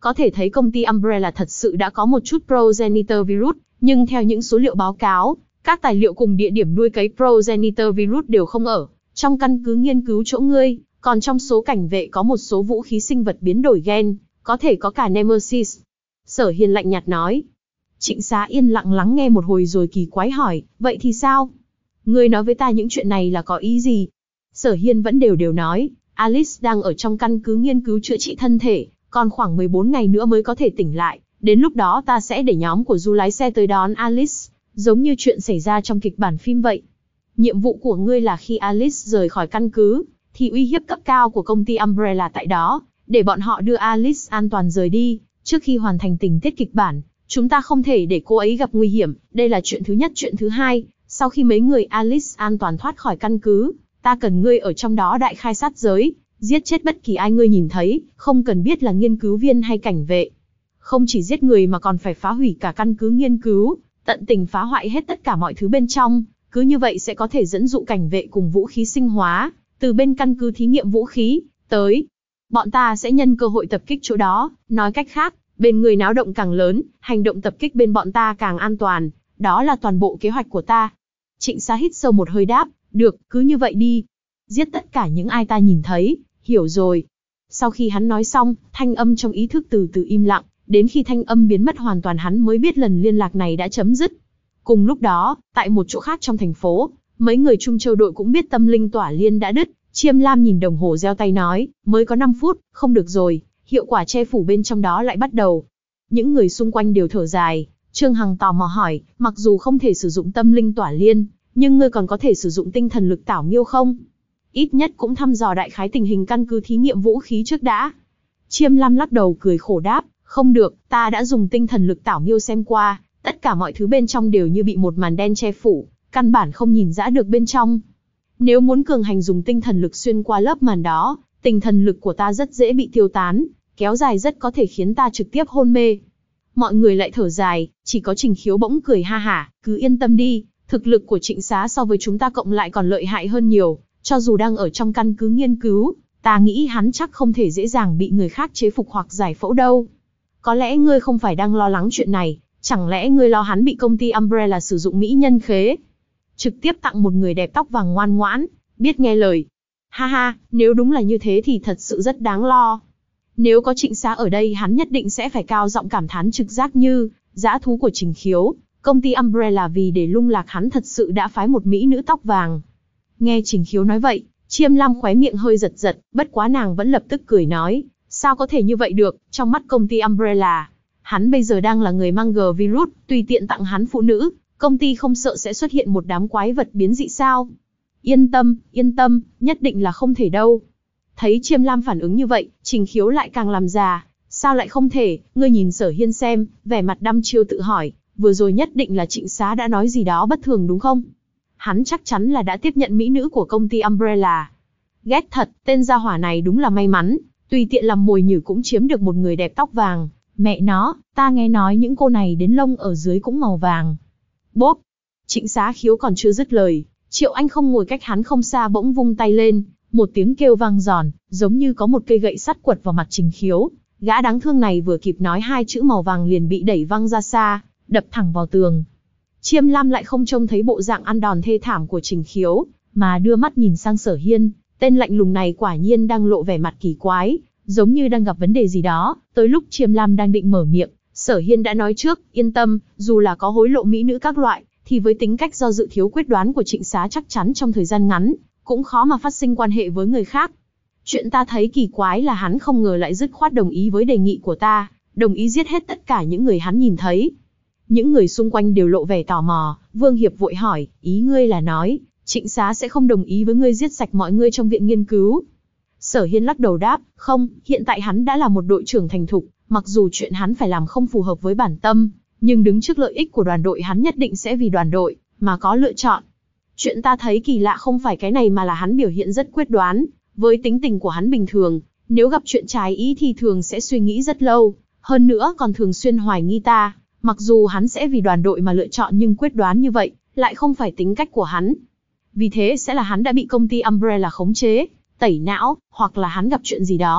Có thể thấy công ty Umbrella thật sự đã có một chút progenitor virus, nhưng theo những số liệu báo cáo, các tài liệu cùng địa điểm nuôi cấy progenitor virus đều không ở trong căn cứ nghiên cứu chỗ ngươi, còn trong số cảnh vệ có một số vũ khí sinh vật biến đổi gen, có thể có cả Nemesis. Sở Hiên lạnh nhạt nói. Trịnh Xá yên lặng lắng nghe một hồi rồi kỳ quái hỏi, vậy thì sao? Ngươi nói với ta những chuyện này là có ý gì? Sở Hiên vẫn đều đều nói, Alice đang ở trong căn cứ nghiên cứu chữa trị thân thể, còn khoảng mười bốn ngày nữa mới có thể tỉnh lại, đến lúc đó ta sẽ để nhóm của Du lái xe tới đón Alice, giống như chuyện xảy ra trong kịch bản phim vậy. Nhiệm vụ của ngươi là khi Alice rời khỏi căn cứ, thì uy hiếp cấp cao của công ty Umbrella tại đó, để bọn họ đưa Alice an toàn rời đi. Trước khi hoàn thành tình tiết kịch bản, chúng ta không thể để cô ấy gặp nguy hiểm, đây là chuyện thứ nhất. Chuyện thứ hai, sau khi mấy người Alice an toàn thoát khỏi căn cứ, ta cần ngươi ở trong đó đại khai sát giới, giết chết bất kỳ ai ngươi nhìn thấy, không cần biết là nghiên cứu viên hay cảnh vệ. Không chỉ giết người mà còn phải phá hủy cả căn cứ nghiên cứu, tận tình phá hoại hết tất cả mọi thứ bên trong, cứ như vậy sẽ có thể dẫn dụ cảnh vệ cùng vũ khí sinh hóa, từ bên căn cứ thí nghiệm vũ khí, tới. Bọn ta sẽ nhân cơ hội tập kích chỗ đó, nói cách khác, bên người náo động càng lớn, hành động tập kích bên bọn ta càng an toàn, đó là toàn bộ kế hoạch của ta. Trịnh Xá hít sâu một hơi đáp, được, cứ như vậy đi. Giết tất cả những ai ta nhìn thấy, hiểu rồi. Sau khi hắn nói xong, thanh âm trong ý thức từ từ im lặng, đến khi thanh âm biến mất hoàn toàn hắn mới biết lần liên lạc này đã chấm dứt. Cùng lúc đó, tại một chỗ khác trong thành phố, mấy người Trung Châu đội cũng biết tâm linh tỏa liên đã đứt. Chiêm Lam nhìn đồng hồ reo tay nói, mới có năm phút, không được rồi, hiệu quả che phủ bên trong đó lại bắt đầu. Những người xung quanh đều thở dài. Trương Hằng tò mò hỏi, mặc dù không thể sử dụng tâm linh tỏa liên, nhưng ngươi còn có thể sử dụng tinh thần lực tảo miêu không? Ít nhất cũng thăm dò đại khái tình hình căn cứ thí nghiệm vũ khí trước đã. Chiêm Lam lắc đầu cười khổ đáp, không được, ta đã dùng tinh thần lực tảo miêu xem qua, tất cả mọi thứ bên trong đều như bị một màn đen che phủ, căn bản không nhìn ra được bên trong. Nếu muốn cường hành dùng tinh thần lực xuyên qua lớp màn đó, tinh thần lực của ta rất dễ bị tiêu tán, kéo dài rất có thể khiến ta trực tiếp hôn mê. Mọi người lại thở dài, chỉ có Trình Khiếu bỗng cười ha hả, cứ yên tâm đi, thực lực của Trịnh Xá so với chúng ta cộng lại còn lợi hại hơn nhiều, cho dù đang ở trong căn cứ nghiên cứu, ta nghĩ hắn chắc không thể dễ dàng bị người khác chế phục hoặc giải phẫu đâu. Có lẽ ngươi không phải đang lo lắng chuyện này, chẳng lẽ ngươi lo hắn bị công ty Umbrella sử dụng mỹ nhân khế? Trực tiếp tặng một người đẹp tóc vàng ngoan ngoãn, biết nghe lời. Ha ha, nếu đúng là như thế thì thật sự rất đáng lo. Nếu có Trịnh Xá ở đây hắn nhất định sẽ phải cao giọng cảm thán trực giác như, dã thú của Trình Khiếu, công ty Umbrella vì để lung lạc hắn thật sự đã phái một mỹ nữ tóc vàng. Nghe Trình Khiếu nói vậy, Chiêm Lam khóe miệng hơi giật giật, bất quá nàng vẫn lập tức cười nói, sao có thể như vậy được, trong mắt công ty Umbrella, hắn bây giờ đang là người mang G virus, tùy tiện tặng hắn phụ nữ, công ty không sợ sẽ xuất hiện một đám quái vật biến dị sao? Yên tâm, yên tâm, nhất định là không thể đâu. Thấy Chiêm Lam phản ứng như vậy, Trình Khiếu lại càng làm già, sao lại không thể, ngươi nhìn Sở Hiên xem, vẻ mặt đăm chiêu tự hỏi, vừa rồi nhất định là Trịnh Xá đã nói gì đó bất thường đúng không? Hắn chắc chắn là đã tiếp nhận mỹ nữ của công ty Umbrella. Ghét thật, tên gia hỏa này đúng là may mắn, tùy tiện làm mồi nhử cũng chiếm được một người đẹp tóc vàng. Mẹ nó, ta nghe nói những cô này đến lông ở dưới cũng màu vàng. Bốp! Trịnh Xá Khiếu còn chưa dứt lời, Triệu Anh không ngồi cách hắn không xa bỗng vung tay lên, một tiếng kêu vang giòn, giống như có một cây gậy sắt quật vào mặt Trình Khiếu. Gã đáng thương này vừa kịp nói hai chữ màu vàng liền bị đẩy văng ra xa, đập thẳng vào tường. Chiêm Lam lại không trông thấy bộ dạng ăn đòn thê thảm của Trình Khiếu, mà đưa mắt nhìn sang Sở Hiên, tên lạnh lùng này quả nhiên đang lộ vẻ mặt kỳ quái, giống như đang gặp vấn đề gì đó. Tới lúc Chiêm Lam đang định mở miệng, Sở Hiên đã nói trước, yên tâm, dù là có hối lộ mỹ nữ các loại, thì với tính cách do dự thiếu quyết đoán của Trịnh Xá chắc chắn trong thời gian ngắn, cũng khó mà phát sinh quan hệ với người khác. Chuyện ta thấy kỳ quái là hắn không ngờ lại dứt khoát đồng ý với đề nghị của ta, đồng ý giết hết tất cả những người hắn nhìn thấy. Những người xung quanh đều lộ vẻ tò mò, Vương Hiệp vội hỏi, ý ngươi là nói, Trịnh Xá sẽ không đồng ý với ngươi giết sạch mọi người trong viện nghiên cứu? Sở Hiên lắc đầu đáp, không, hiện tại hắn đã là một đội trưởng thành thục, mặc dù chuyện hắn phải làm không phù hợp với bản tâm, nhưng đứng trước lợi ích của đoàn đội hắn nhất định sẽ vì đoàn đội, mà có lựa chọn. Chuyện ta thấy kỳ lạ không phải cái này mà là hắn biểu hiện rất quyết đoán, với tính tình của hắn bình thường, nếu gặp chuyện trái ý thì thường sẽ suy nghĩ rất lâu, hơn nữa còn thường xuyên hoài nghi ta, mặc dù hắn sẽ vì đoàn đội mà lựa chọn nhưng quyết đoán như vậy, lại không phải tính cách của hắn. Vì thế sẽ là hắn đã bị công ty Umbrella khống chế, tẩy não, hoặc là hắn gặp chuyện gì đó,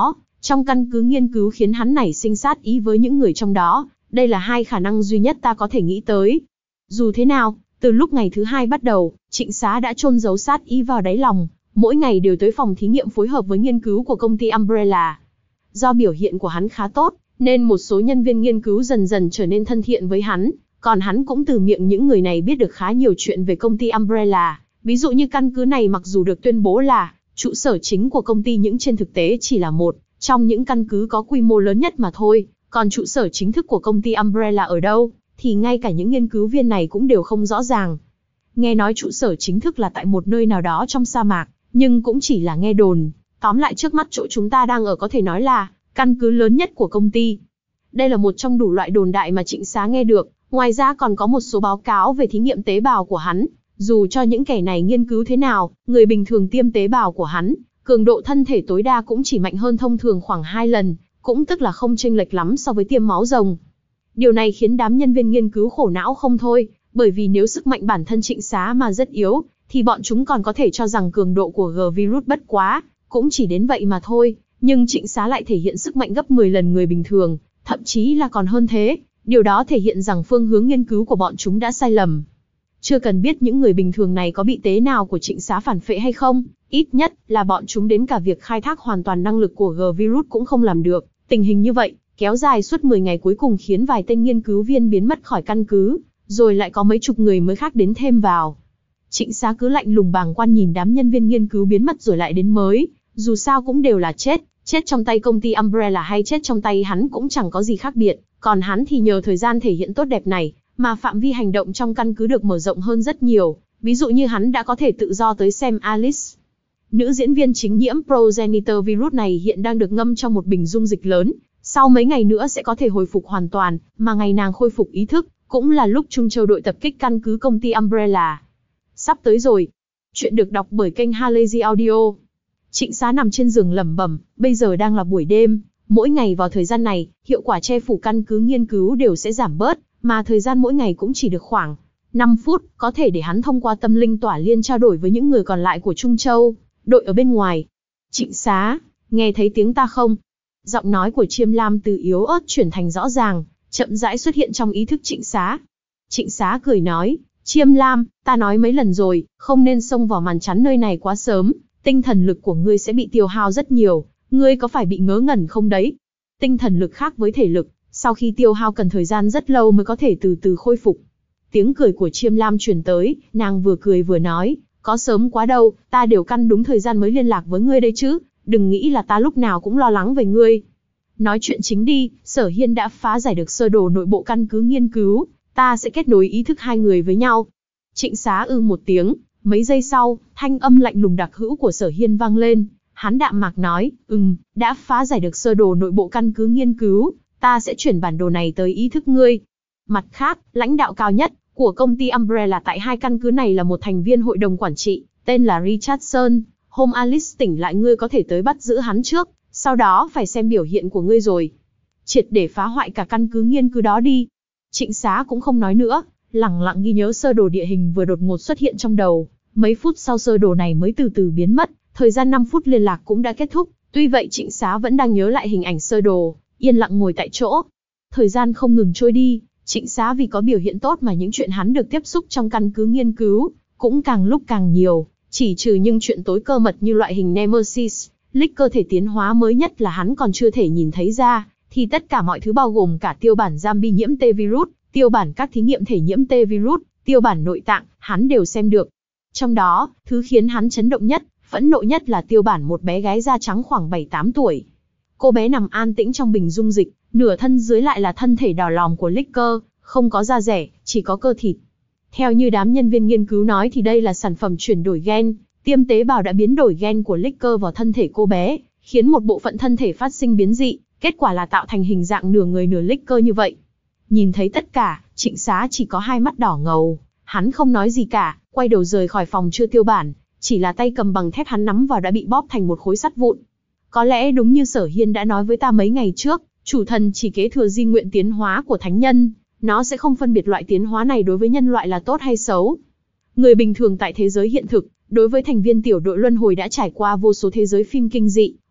trong căn cứ nghiên cứu khiến hắn nảy sinh sát ý với những người trong đó. Đây là hai khả năng duy nhất ta có thể nghĩ tới. Dù thế nào, từ lúc ngày thứ hai bắt đầu, Trịnh Xá đã chôn giấu sát ý vào đáy lòng, mỗi ngày đều tới phòng thí nghiệm phối hợp với nghiên cứu của công ty Umbrella. Do biểu hiện của hắn khá tốt, nên một số nhân viên nghiên cứu dần dần trở nên thân thiện với hắn, còn hắn cũng từ miệng những người này biết được khá nhiều chuyện về công ty Umbrella. Ví dụ như căn cứ này mặc dù được tuyên bố là trụ sở chính của công ty nhưng trên thực tế chỉ là một trong những căn cứ có quy mô lớn nhất mà thôi, còn trụ sở chính thức của công ty Umbrella ở đâu, thì ngay cả những nghiên cứu viên này cũng đều không rõ ràng. Nghe nói trụ sở chính thức là tại một nơi nào đó trong sa mạc, nhưng cũng chỉ là nghe đồn. Tóm lại trước mắt chỗ chúng ta đang ở có thể nói là căn cứ lớn nhất của công ty. Đây là một trong đủ loại đồn đại mà Trịnh Xá nghe được, ngoài ra còn có một số báo cáo về thí nghiệm tế bào của hắn. Dù cho những kẻ này nghiên cứu thế nào, người bình thường tiêm tế bào của hắn, cường độ thân thể tối đa cũng chỉ mạnh hơn thông thường khoảng hai lần, cũng tức là không chênh lệch lắm so với tiêm máu rồng. Điều này khiến đám nhân viên nghiên cứu khổ não không thôi, bởi vì nếu sức mạnh bản thân Trịnh Xá mà rất yếu, thì bọn chúng còn có thể cho rằng cường độ của G-virus bất quá, cũng chỉ đến vậy mà thôi, nhưng Trịnh Xá lại thể hiện sức mạnh gấp mười lần người bình thường, thậm chí là còn hơn thế, điều đó thể hiện rằng phương hướng nghiên cứu của bọn chúng đã sai lầm. Chưa cần biết những người bình thường này có bị tế nào của Trịnh Xá phản phệ hay không, ít nhất là bọn chúng đến cả việc khai thác hoàn toàn năng lực của G-virus cũng không làm được. Tình hình như vậy, kéo dài suốt mười ngày cuối cùng khiến vài tên nghiên cứu viên biến mất khỏi căn cứ, rồi lại có mấy chục người mới khác đến thêm vào. Trịnh Xá cứ lạnh lùng bàng quan nhìn đám nhân viên nghiên cứu biến mất rồi lại đến mới, dù sao cũng đều là chết, chết trong tay công ty Umbrella hay chết trong tay hắn cũng chẳng có gì khác biệt, còn hắn thì nhờ thời gian thể hiện tốt đẹp này, mà phạm vi hành động trong căn cứ được mở rộng hơn rất nhiều, ví dụ như hắn đã có thể tự do tới xem Alice. Nữ diễn viên chính nhiễm progenitor virus này hiện đang được ngâm trong một bình dung dịch lớn, sau mấy ngày nữa sẽ có thể hồi phục hoàn toàn, mà ngày nàng khôi phục ý thức, cũng là lúc Trung Châu đội tập kích căn cứ công ty Umbrella. Sắp tới rồi. Chuyện được đọc bởi kênh Halazy Audio. Trịnh Xá nằm trên giường lẩm bẩm, bây giờ đang là buổi đêm, mỗi ngày vào thời gian này, hiệu quả che phủ căn cứ nghiên cứu đều sẽ giảm bớt, mà thời gian mỗi ngày cũng chỉ được khoảng năm phút, có thể để hắn thông qua tâm linh tỏa liên trao đổi với những người còn lại của Trung Châu, đội ở bên ngoài. Trịnh Xá, nghe thấy tiếng ta không? Giọng nói của Chiêm Lam từ yếu ớt chuyển thành rõ ràng, chậm rãi xuất hiện trong ý thức Trịnh Xá. Trịnh Xá cười nói, Chiêm Lam, ta nói mấy lần rồi, không nên xông vào màn chắn nơi này quá sớm, tinh thần lực của ngươi sẽ bị tiêu hao rất nhiều, ngươi có phải bị ngớ ngẩn không đấy? Tinh thần lực khác với thể lực, sau khi tiêu hao cần thời gian rất lâu mới có thể từ từ khôi phục. Tiếng cười của Chiêm Lam truyền tới, nàng vừa cười vừa nói, có sớm quá đâu, ta đều căn đúng thời gian mới liên lạc với ngươi đây chứ, đừng nghĩ là ta lúc nào cũng lo lắng về ngươi. Nói chuyện chính đi, Sở Hiên đã phá giải được sơ đồ nội bộ căn cứ nghiên cứu, ta sẽ kết nối ý thức hai người với nhau. Trịnh Xá ư một tiếng, mấy giây sau, thanh âm lạnh lùng đặc hữu của Sở Hiên vang lên, hắn đạm mạc nói, ừm, đã phá giải được sơ đồ nội bộ căn cứ nghiên cứu, ta sẽ chuyển bản đồ này tới ý thức ngươi. Mặt khác, lãnh đạo cao nhất của công ty Umbrella tại hai căn cứ này là một thành viên hội đồng quản trị, tên là Richardson. Hôm Alice tỉnh lại ngươi có thể tới bắt giữ hắn trước, sau đó phải xem biểu hiện của ngươi rồi. Triệt để phá hoại cả căn cứ nghiên cứu đó đi. Trịnh Xá cũng không nói nữa, lẳng lặng ghi nhớ sơ đồ địa hình vừa đột ngột xuất hiện trong đầu. Mấy phút sau sơ đồ này mới từ từ biến mất, thời gian năm phút liên lạc cũng đã kết thúc. Tuy vậy Trịnh Xá vẫn đang nhớ lại hình ảnh sơ đồ, yên lặng ngồi tại chỗ. Thời gian không ngừng trôi đi, Trịnh Xá vì có biểu hiện tốt mà những chuyện hắn được tiếp xúc trong căn cứ nghiên cứu, cũng càng lúc càng nhiều. Chỉ trừ những chuyện tối cơ mật như loại hình Nemesis, lích cơ thể tiến hóa mới nhất là hắn còn chưa thể nhìn thấy ra, thì tất cả mọi thứ bao gồm cả tiêu bản zombie nhiễm T-virus, tiêu bản các thí nghiệm thể nhiễm T-virus, tiêu bản nội tạng, hắn đều xem được. Trong đó, thứ khiến hắn chấn động nhất, phẫn nộ nhất là tiêu bản một bé gái da trắng khoảng bảy tám tuổi. Cô bé nằm an tĩnh trong bình dung dịch, nửa thân dưới lại là thân thể đỏ lòm của Licker, không có da rẻ, chỉ có cơ thịt. Theo như đám nhân viên nghiên cứu nói thì đây là sản phẩm chuyển đổi gen, tiêm tế bào đã biến đổi gen của Licker vào thân thể cô bé, khiến một bộ phận thân thể phát sinh biến dị, kết quả là tạo thành hình dạng nửa người nửa Licker như vậy. Nhìn thấy tất cả, Trịnh Xá chỉ có hai mắt đỏ ngầu, hắn không nói gì cả, quay đầu rời khỏi phòng chưa tiêu bản, chỉ là tay cầm bằng thép hắn nắm vào đã bị bóp thành một khối sắt vụn. Có lẽ đúng như Sở Hiên đã nói với ta mấy ngày trước, chủ thần chỉ kế thừa di nguyện tiến hóa của thánh nhân, nó sẽ không phân biệt loại tiến hóa này đối với nhân loại là tốt hay xấu. Người bình thường tại thế giới hiện thực, đối với thành viên tiểu đội luân hồi đã trải qua vô số thế giới phim kinh dị,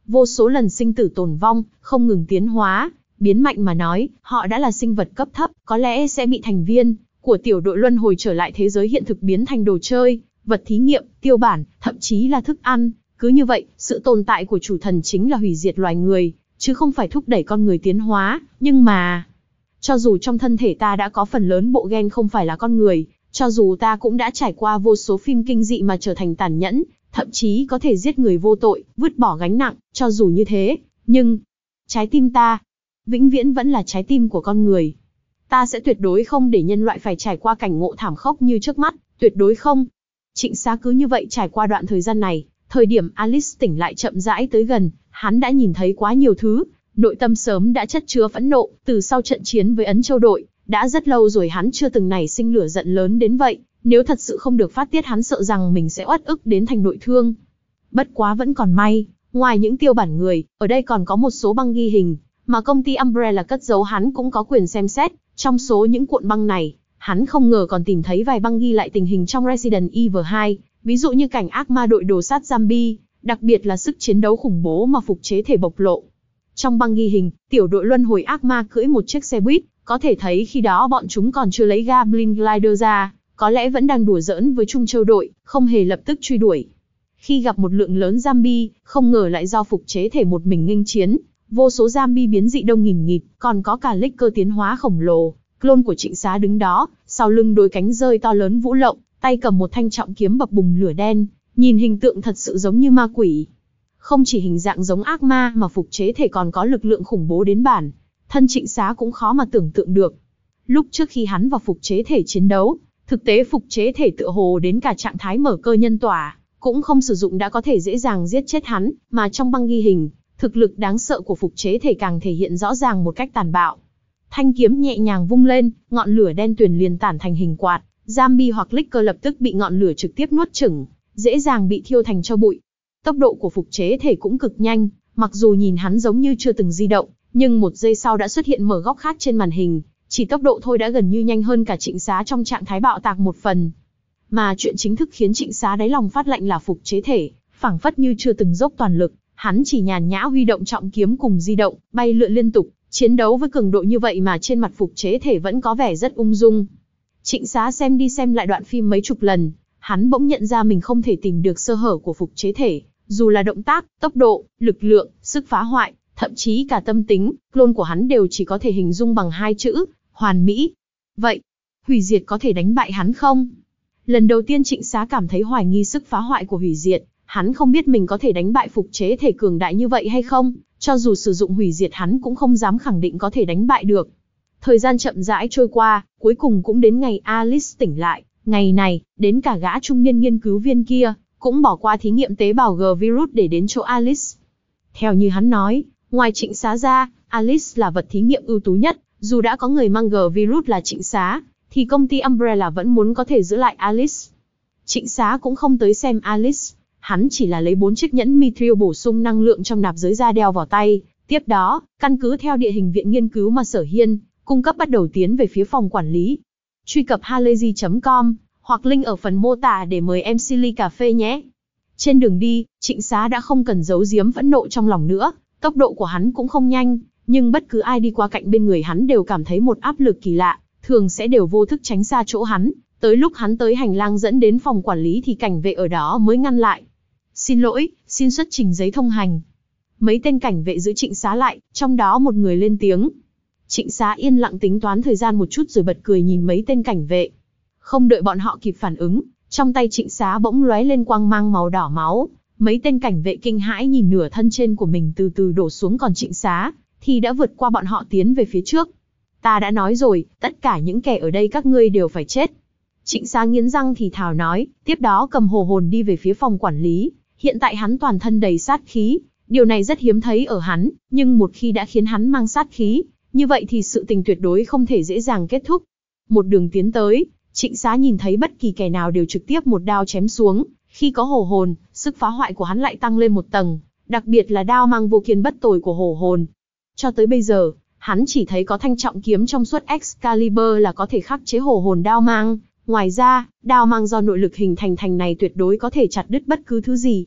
vô số lần sinh tử tồn vong, không ngừng tiến hóa, biến mạnh mà nói, họ đã là sinh vật cấp thấp, có lẽ sẽ bị thành viên của tiểu đội luân hồi trở lại thế giới hiện thực biến thành đồ chơi, vật thí nghiệm, tiêu bản, thậm chí là thức ăn. Cứ như vậy, sự tồn tại của chủ thần chính là hủy diệt loài người, chứ không phải thúc đẩy con người tiến hóa. Nhưng mà, cho dù trong thân thể ta đã có phần lớn bộ gen không phải là con người, cho dù ta cũng đã trải qua vô số phim kinh dị mà trở thành tàn nhẫn, thậm chí có thể giết người vô tội, vứt bỏ gánh nặng, cho dù như thế, nhưng trái tim ta, vĩnh viễn vẫn là trái tim của con người. Ta sẽ tuyệt đối không để nhân loại phải trải qua cảnh ngộ thảm khốc như trước mắt, tuyệt đối không. Trịnh Xá cứ như vậy trải qua đoạn thời gian này, thời điểm Alice tỉnh lại chậm rãi tới gần, hắn đã nhìn thấy quá nhiều thứ, nội tâm sớm đã chất chứa phẫn nộ, từ sau trận chiến với Ấn Châu đội, đã rất lâu rồi hắn chưa từng nảy sinh lửa giận lớn đến vậy, nếu thật sự không được phát tiết hắn sợ rằng mình sẽ uất ức đến thành nội thương. Bất quá vẫn còn may, ngoài những tiêu bản người, ở đây còn có một số băng ghi hình, mà công ty Umbrella cất giấu hắn cũng có quyền xem xét, trong số những cuộn băng này, hắn không ngờ còn tìm thấy vài băng ghi lại tình hình trong Resident Evil hai, ví dụ như cảnh ác ma đội đồ sát zombie, đặc biệt là sức chiến đấu khủng bố mà phục chế thể bộc lộ. Trong băng ghi hình, tiểu đội luân hồi ác ma cưỡi một chiếc xe buýt, có thể thấy khi đó bọn chúng còn chưa lấy Goblin Glider ra, có lẽ vẫn đang đùa giỡn với Trung Châu đội, không hề lập tức truy đuổi. Khi gặp một lượng lớn zombie, không ngờ lại do phục chế thể một mình nghênh chiến, vô số zombie biến dị đông nghìn nghịt, còn có cả Licker tiến hóa khổng lồ. Clone của Trịnh Xá đứng đó, sau lưng đôi cánh rơi to lớn vũ lộng, tay cầm một thanh trọng kiếm bập bùng lửa đen, nhìn hình tượng thật sự giống như ma quỷ. Không chỉ hình dạng giống ác ma mà phục chế thể còn có lực lượng khủng bố đến bản thân Trịnh Xá cũng khó mà tưởng tượng được. Lúc trước khi hắn và phục chế thể chiến đấu, thực tế phục chế thể tựa hồ đến cả trạng thái mở cơ nhân tỏa, cũng không sử dụng đã có thể dễ dàng giết chết hắn, mà trong băng ghi hình, thực lực đáng sợ của phục chế thể càng thể hiện rõ ràng một cách tàn bạo. Thanh kiếm nhẹ nhàng vung lên, ngọn lửa đen tuyền liền tản thành hình quạt, zombie hoặc Licker lập tức bị ngọn lửa trực tiếp nuốt chửng, dễ dàng bị thiêu thành tro bụi. Tốc độ của phục chế thể cũng cực nhanh, mặc dù nhìn hắn giống như chưa từng di động, nhưng một giây sau đã xuất hiện mở góc khác trên màn hình, chỉ tốc độ thôi đã gần như nhanh hơn cả Trịnh Xá trong trạng thái bạo tạc một phần. Mà chuyện chính thức khiến Trịnh Xá đáy lòng phát lạnh là phục chế thể, phảng phất như chưa từng dốc toàn lực, hắn chỉ nhàn nhã huy động trọng kiếm cùng di động, bay lượn liên tục, chiến đấu với cường độ như vậy mà trên mặt phục chế thể vẫn có vẻ rất ung dung. Trịnh Xá xem đi xem lại đoạn phim mấy chục lần, hắn bỗng nhận ra mình không thể tìm được sơ hở của phục chế thể, dù là động tác, tốc độ, lực lượng, sức phá hoại, thậm chí cả tâm tính, clone của hắn đều chỉ có thể hình dung bằng hai chữ, hoàn mỹ. Vậy, hủy diệt có thể đánh bại hắn không? Lần đầu tiên Trịnh Xá cảm thấy hoài nghi sức phá hoại của hủy diệt, hắn không biết mình có thể đánh bại phục chế thể cường đại như vậy hay không, cho dù sử dụng hủy diệt hắn cũng không dám khẳng định có thể đánh bại được. Thời gian chậm rãi trôi qua, cuối cùng cũng đến ngày Alice tỉnh lại, ngày này, đến cả gã trung niên nghiên cứu viên kia, cũng bỏ qua thí nghiệm tế bào G-virus để đến chỗ Alice. Theo như hắn nói, ngoài Trịnh Xá ra, Alice là vật thí nghiệm ưu tú nhất, dù đã có người mang G-virus là Trịnh Xá, thì công ty Umbrella vẫn muốn có thể giữ lại Alice. Trịnh Xá cũng không tới xem Alice, hắn chỉ là lấy bốn chiếc nhẫn Mithril bổ sung năng lượng trong nạp giới ra đeo vào tay, tiếp đó, căn cứ theo địa hình viện nghiên cứu mà Sở Hiên cung cấp bắt đầu tiến về phía phòng quản lý. Truy cập halayzi chấm com hoặc link ở phần mô tả để mời em xê ly cà phê nhé. Trên đường đi, Trịnh Xá đã không cần giấu giếm phẫn nộ trong lòng nữa, tốc độ của hắn cũng không nhanh, nhưng bất cứ ai đi qua cạnh bên người hắn đều cảm thấy một áp lực kỳ lạ, thường sẽ đều vô thức tránh xa chỗ hắn, tới lúc hắn tới hành lang dẫn đến phòng quản lý thì cảnh vệ ở đó mới ngăn lại. Xin lỗi, xin xuất trình giấy thông hành. Mấy tên cảnh vệ giữ Trịnh Xá lại, trong đó một người lên tiếng. Trịnh Xá yên lặng tính toán thời gian một chút rồi bật cười nhìn mấy tên cảnh vệ. Không đợi bọn họ kịp phản ứng, trong tay Trịnh Xá bỗng lóe lên quang mang màu đỏ máu. Mấy tên cảnh vệ kinh hãi nhìn nửa thân trên của mình từ từ đổ xuống, còn Trịnh Xá thì đã vượt qua bọn họ tiến về phía trước. Ta đã nói rồi, tất cả những kẻ ở đây các ngươi đều phải chết. Trịnh Xá nghiến răng thì thào nói, tiếp đó cầm hồ hồn đi về phía phòng quản lý. Hiện tại hắn toàn thân đầy sát khí, điều này rất hiếm thấy ở hắn, nhưng một khi đã khiến hắn mang sát khí, như vậy thì sự tình tuyệt đối không thể dễ dàng kết thúc. Một đường tiến tới, Trịnh Xá nhìn thấy bất kỳ kẻ nào đều trực tiếp một đao chém xuống, khi có hồ hồn, sức phá hoại của hắn lại tăng lên một tầng, đặc biệt là đao mang vô kiên bất tồi của hồ hồn. Cho tới bây giờ, hắn chỉ thấy có thanh trọng kiếm trong suốt Excalibur là có thể khắc chế hồ hồn đao mang, ngoài ra, đao mang do nội lực hình thành thành này tuyệt đối có thể chặt đứt bất cứ thứ gì.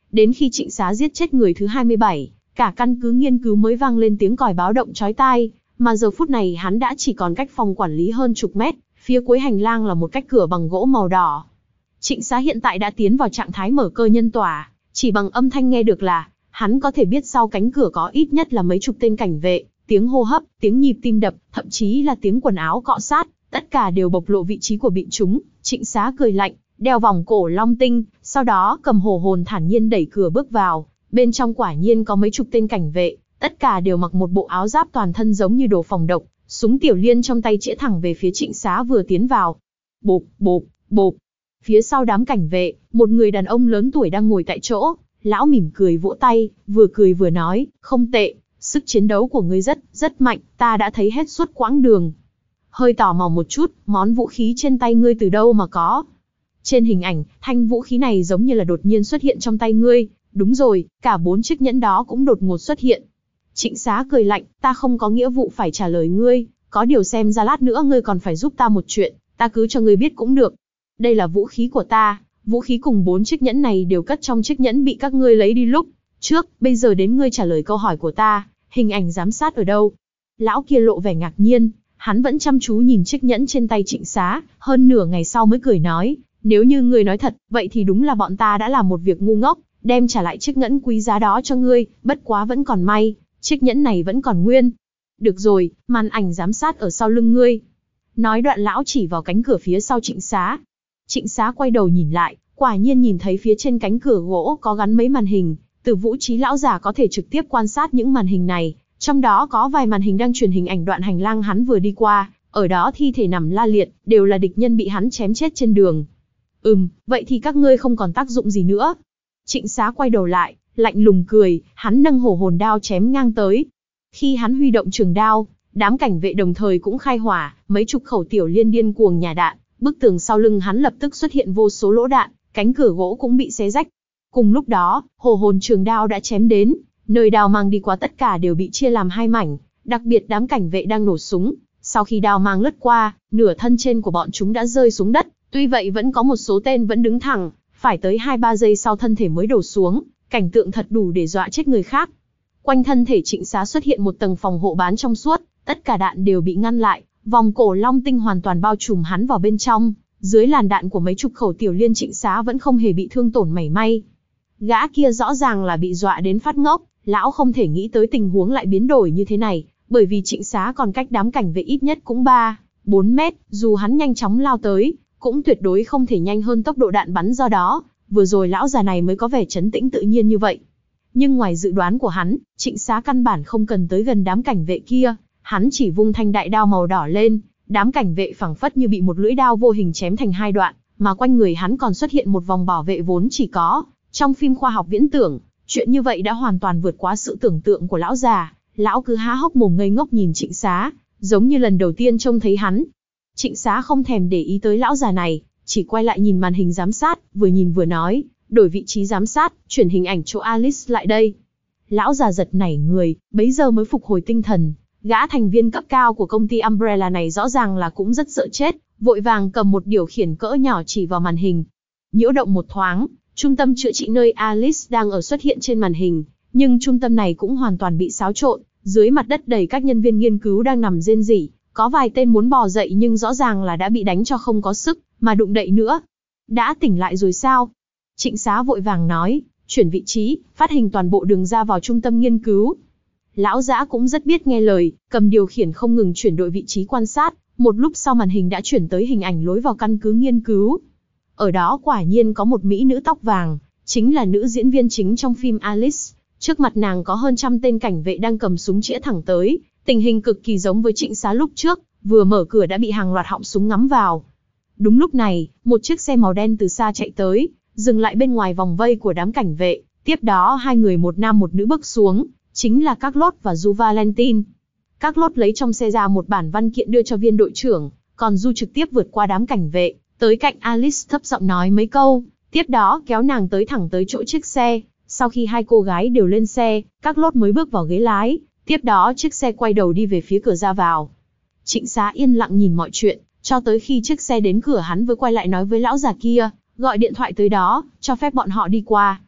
Đến khi Trịnh Xá giết chết người thứ hai mươi bảy, cả căn cứ nghiên cứu mới vang lên tiếng còi báo động chói tai, mà giờ phút này hắn đã chỉ còn cách phòng quản lý hơn chục mét, phía cuối hành lang là một cách cửa bằng gỗ màu đỏ. Trịnh Xá hiện tại đã tiến vào trạng thái mở cơ nhân tỏa, chỉ bằng âm thanh nghe được là, hắn có thể biết sau cánh cửa có ít nhất là mấy chục tên cảnh vệ, tiếng hô hấp, tiếng nhịp tim đập, thậm chí là tiếng quần áo cọ sát, tất cả đều bộc lộ vị trí của bị chúng. Trịnh Xá cười lạnh, đeo vòng cổ long tinh, sau đó cầm hổ hồn thản nhiên đẩy cửa bước vào, bên trong quả nhiên có mấy chục tên cảnh vệ, tất cả đều mặc một bộ áo giáp toàn thân giống như đồ phòng độc, súng tiểu liên trong tay chĩa thẳng về phía Trịnh Xá vừa tiến vào. Bộp, bộp, bộp. Phía sau đám cảnh vệ, một người đàn ông lớn tuổi đang ngồi tại chỗ, lão mỉm cười vỗ tay, vừa cười vừa nói, không tệ, sức chiến đấu của ngươi rất, rất mạnh, ta đã thấy hết suốt quãng đường. Hơi tò mò một chút, món vũ khí trên tay ngươi từ đâu mà có? Trên hình ảnh, thanh vũ khí này giống như là đột nhiên xuất hiện trong tay ngươi, đúng rồi, cả bốn chiếc nhẫn đó cũng đột ngột xuất hiện. Trịnh Xá cười lạnh, ta không có nghĩa vụ phải trả lời ngươi, có điều xem ra lát nữa ngươi còn phải giúp ta một chuyện, ta cứ cho ngươi biết cũng được. Đây là vũ khí của ta, vũ khí cùng bốn chiếc nhẫn này đều cất trong chiếc nhẫn bị các ngươi lấy đi lúc trước, bây giờ đến ngươi trả lời câu hỏi của ta, hình ảnh giám sát ở đâu? Lão kia lộ vẻ ngạc nhiên, hắn vẫn chăm chú nhìn chiếc nhẫn trên tay Trịnh Xá, hơn nửa ngày sau mới cười nói, nếu như ngươi nói thật, vậy thì đúng là bọn ta đã làm một việc ngu ngốc, đem trả lại chiếc nhẫn quý giá đó cho ngươi, bất quá vẫn còn may, chiếc nhẫn này vẫn còn nguyên. Được rồi, màn ảnh giám sát ở sau lưng ngươi. Nói đoạn lão chỉ vào cánh cửa phía sau Trịnh Xá. Trịnh Xá quay đầu nhìn lại, quả nhiên nhìn thấy phía trên cánh cửa gỗ có gắn mấy màn hình, Từ Vũ Trí lão già có thể trực tiếp quan sát những màn hình này, trong đó có vài màn hình đang truyền hình ảnh đoạn hành lang hắn vừa đi qua, ở đó thi thể nằm la liệt, đều là địch nhân bị hắn chém chết trên đường. Ừm, vậy thì các ngươi không còn tác dụng gì nữa. Trịnh Xá quay đầu lại, lạnh lùng cười, hắn nâng hổ hồn đao chém ngang tới. Khi hắn huy động trường đao, đám cảnh vệ đồng thời cũng khai hỏa, mấy chục khẩu tiểu liên điên cuồng nhả đạn, bức tường sau lưng hắn lập tức xuất hiện vô số lỗ đạn, cánh cửa gỗ cũng bị xé rách. Cùng lúc đó, hổ hồn trường đao đã chém đến, nơi đao mang đi qua tất cả đều bị chia làm hai mảnh, đặc biệt đám cảnh vệ đang nổ súng. Sau khi đao mang lướt qua, nửa thân trên của bọn chúng đã rơi xuống đất, tuy vậy vẫn có một số tên vẫn đứng thẳng, phải tới hai ba giây sau thân thể mới đổ xuống, cảnh tượng thật đủ để dọa chết người khác. Quanh thân thể Trịnh Xá xuất hiện một tầng phòng hộ bán trong suốt, tất cả đạn đều bị ngăn lại, vòng cổ long tinh hoàn toàn bao trùm hắn vào bên trong, dưới làn đạn của mấy chục khẩu tiểu liên Trịnh Xá vẫn không hề bị thương tổn mảy may. Gã kia rõ ràng là bị dọa đến phát ngốc, lão không thể nghĩ tới tình huống lại biến đổi như thế này, bởi vì Trịnh Xá còn cách đám cảnh vệ ít nhất cũng ba, bốn mét, dù hắn nhanh chóng lao tới, cũng tuyệt đối không thể nhanh hơn tốc độ đạn bắn, do đó, vừa rồi lão già này mới có vẻ trấn tĩnh tự nhiên như vậy. Nhưng ngoài dự đoán của hắn, Trịnh Xá căn bản không cần tới gần đám cảnh vệ kia, hắn chỉ vung thanh đại đao màu đỏ lên, đám cảnh vệ phảng phất như bị một lưỡi đao vô hình chém thành hai đoạn, mà quanh người hắn còn xuất hiện một vòng bảo vệ vốn chỉ có trong phim khoa học viễn tưởng, chuyện như vậy đã hoàn toàn vượt quá sự tưởng tượng của lão già. Lão cứ há hốc mồm ngây ngốc nhìn Trịnh Xá, giống như lần đầu tiên trông thấy hắn. Trịnh Xá không thèm để ý tới lão già này, chỉ quay lại nhìn màn hình giám sát, vừa nhìn vừa nói, đổi vị trí giám sát, chuyển hình ảnh chỗ Alice lại đây. Lão già giật nảy người, bấy giờ mới phục hồi tinh thần, gã thành viên cấp cao của công ty Umbrella này rõ ràng là cũng rất sợ chết, vội vàng cầm một điều khiển cỡ nhỏ chỉ vào màn hình. Nhiễu động một thoáng, trung tâm chữa trị nơi Alice đang ở xuất hiện trên màn hình, nhưng trung tâm này cũng hoàn toàn bị xáo trộn, dưới mặt đất đầy các nhân viên nghiên cứu đang nằm rên rỉ, có vài tên muốn bò dậy nhưng rõ ràng là đã bị đánh cho không có sức, mà đụng đậy nữa. Đã tỉnh lại rồi sao? Trịnh Xá vội vàng nói, chuyển vị trí, phát hình toàn bộ đường ra vào trung tâm nghiên cứu. Lão giã cũng rất biết nghe lời, cầm điều khiển không ngừng chuyển đổi vị trí quan sát, một lúc sau màn hình đã chuyển tới hình ảnh lối vào căn cứ nghiên cứu. Ở đó quả nhiên có một mỹ nữ tóc vàng, chính là nữ diễn viên chính trong phim Alice. Trước mặt nàng có hơn trăm tên cảnh vệ đang cầm súng chĩa thẳng tới, tình hình cực kỳ giống với Trịnh Xá lúc trước, vừa mở cửa đã bị hàng loạt họng súng ngắm vào. Đúng lúc này, một chiếc xe màu đen từ xa chạy tới, dừng lại bên ngoài vòng vây của đám cảnh vệ, tiếp đó hai người một nam một nữ bước xuống, chính là Carlos và Du Valentin. Carlos lấy trong xe ra một bản văn kiện đưa cho viên đội trưởng, còn Du trực tiếp vượt qua đám cảnh vệ, tới cạnh Alice thấp giọng nói mấy câu, tiếp đó kéo nàng tới thẳng tới chỗ chiếc xe. Sau khi hai cô gái đều lên xe, Carlos mới bước vào ghế lái, tiếp đó chiếc xe quay đầu đi về phía cửa ra vào. Trịnh Xá yên lặng nhìn mọi chuyện, cho tới khi chiếc xe đến cửa hắn mới quay lại nói với lão già kia, gọi điện thoại tới đó, cho phép bọn họ đi qua.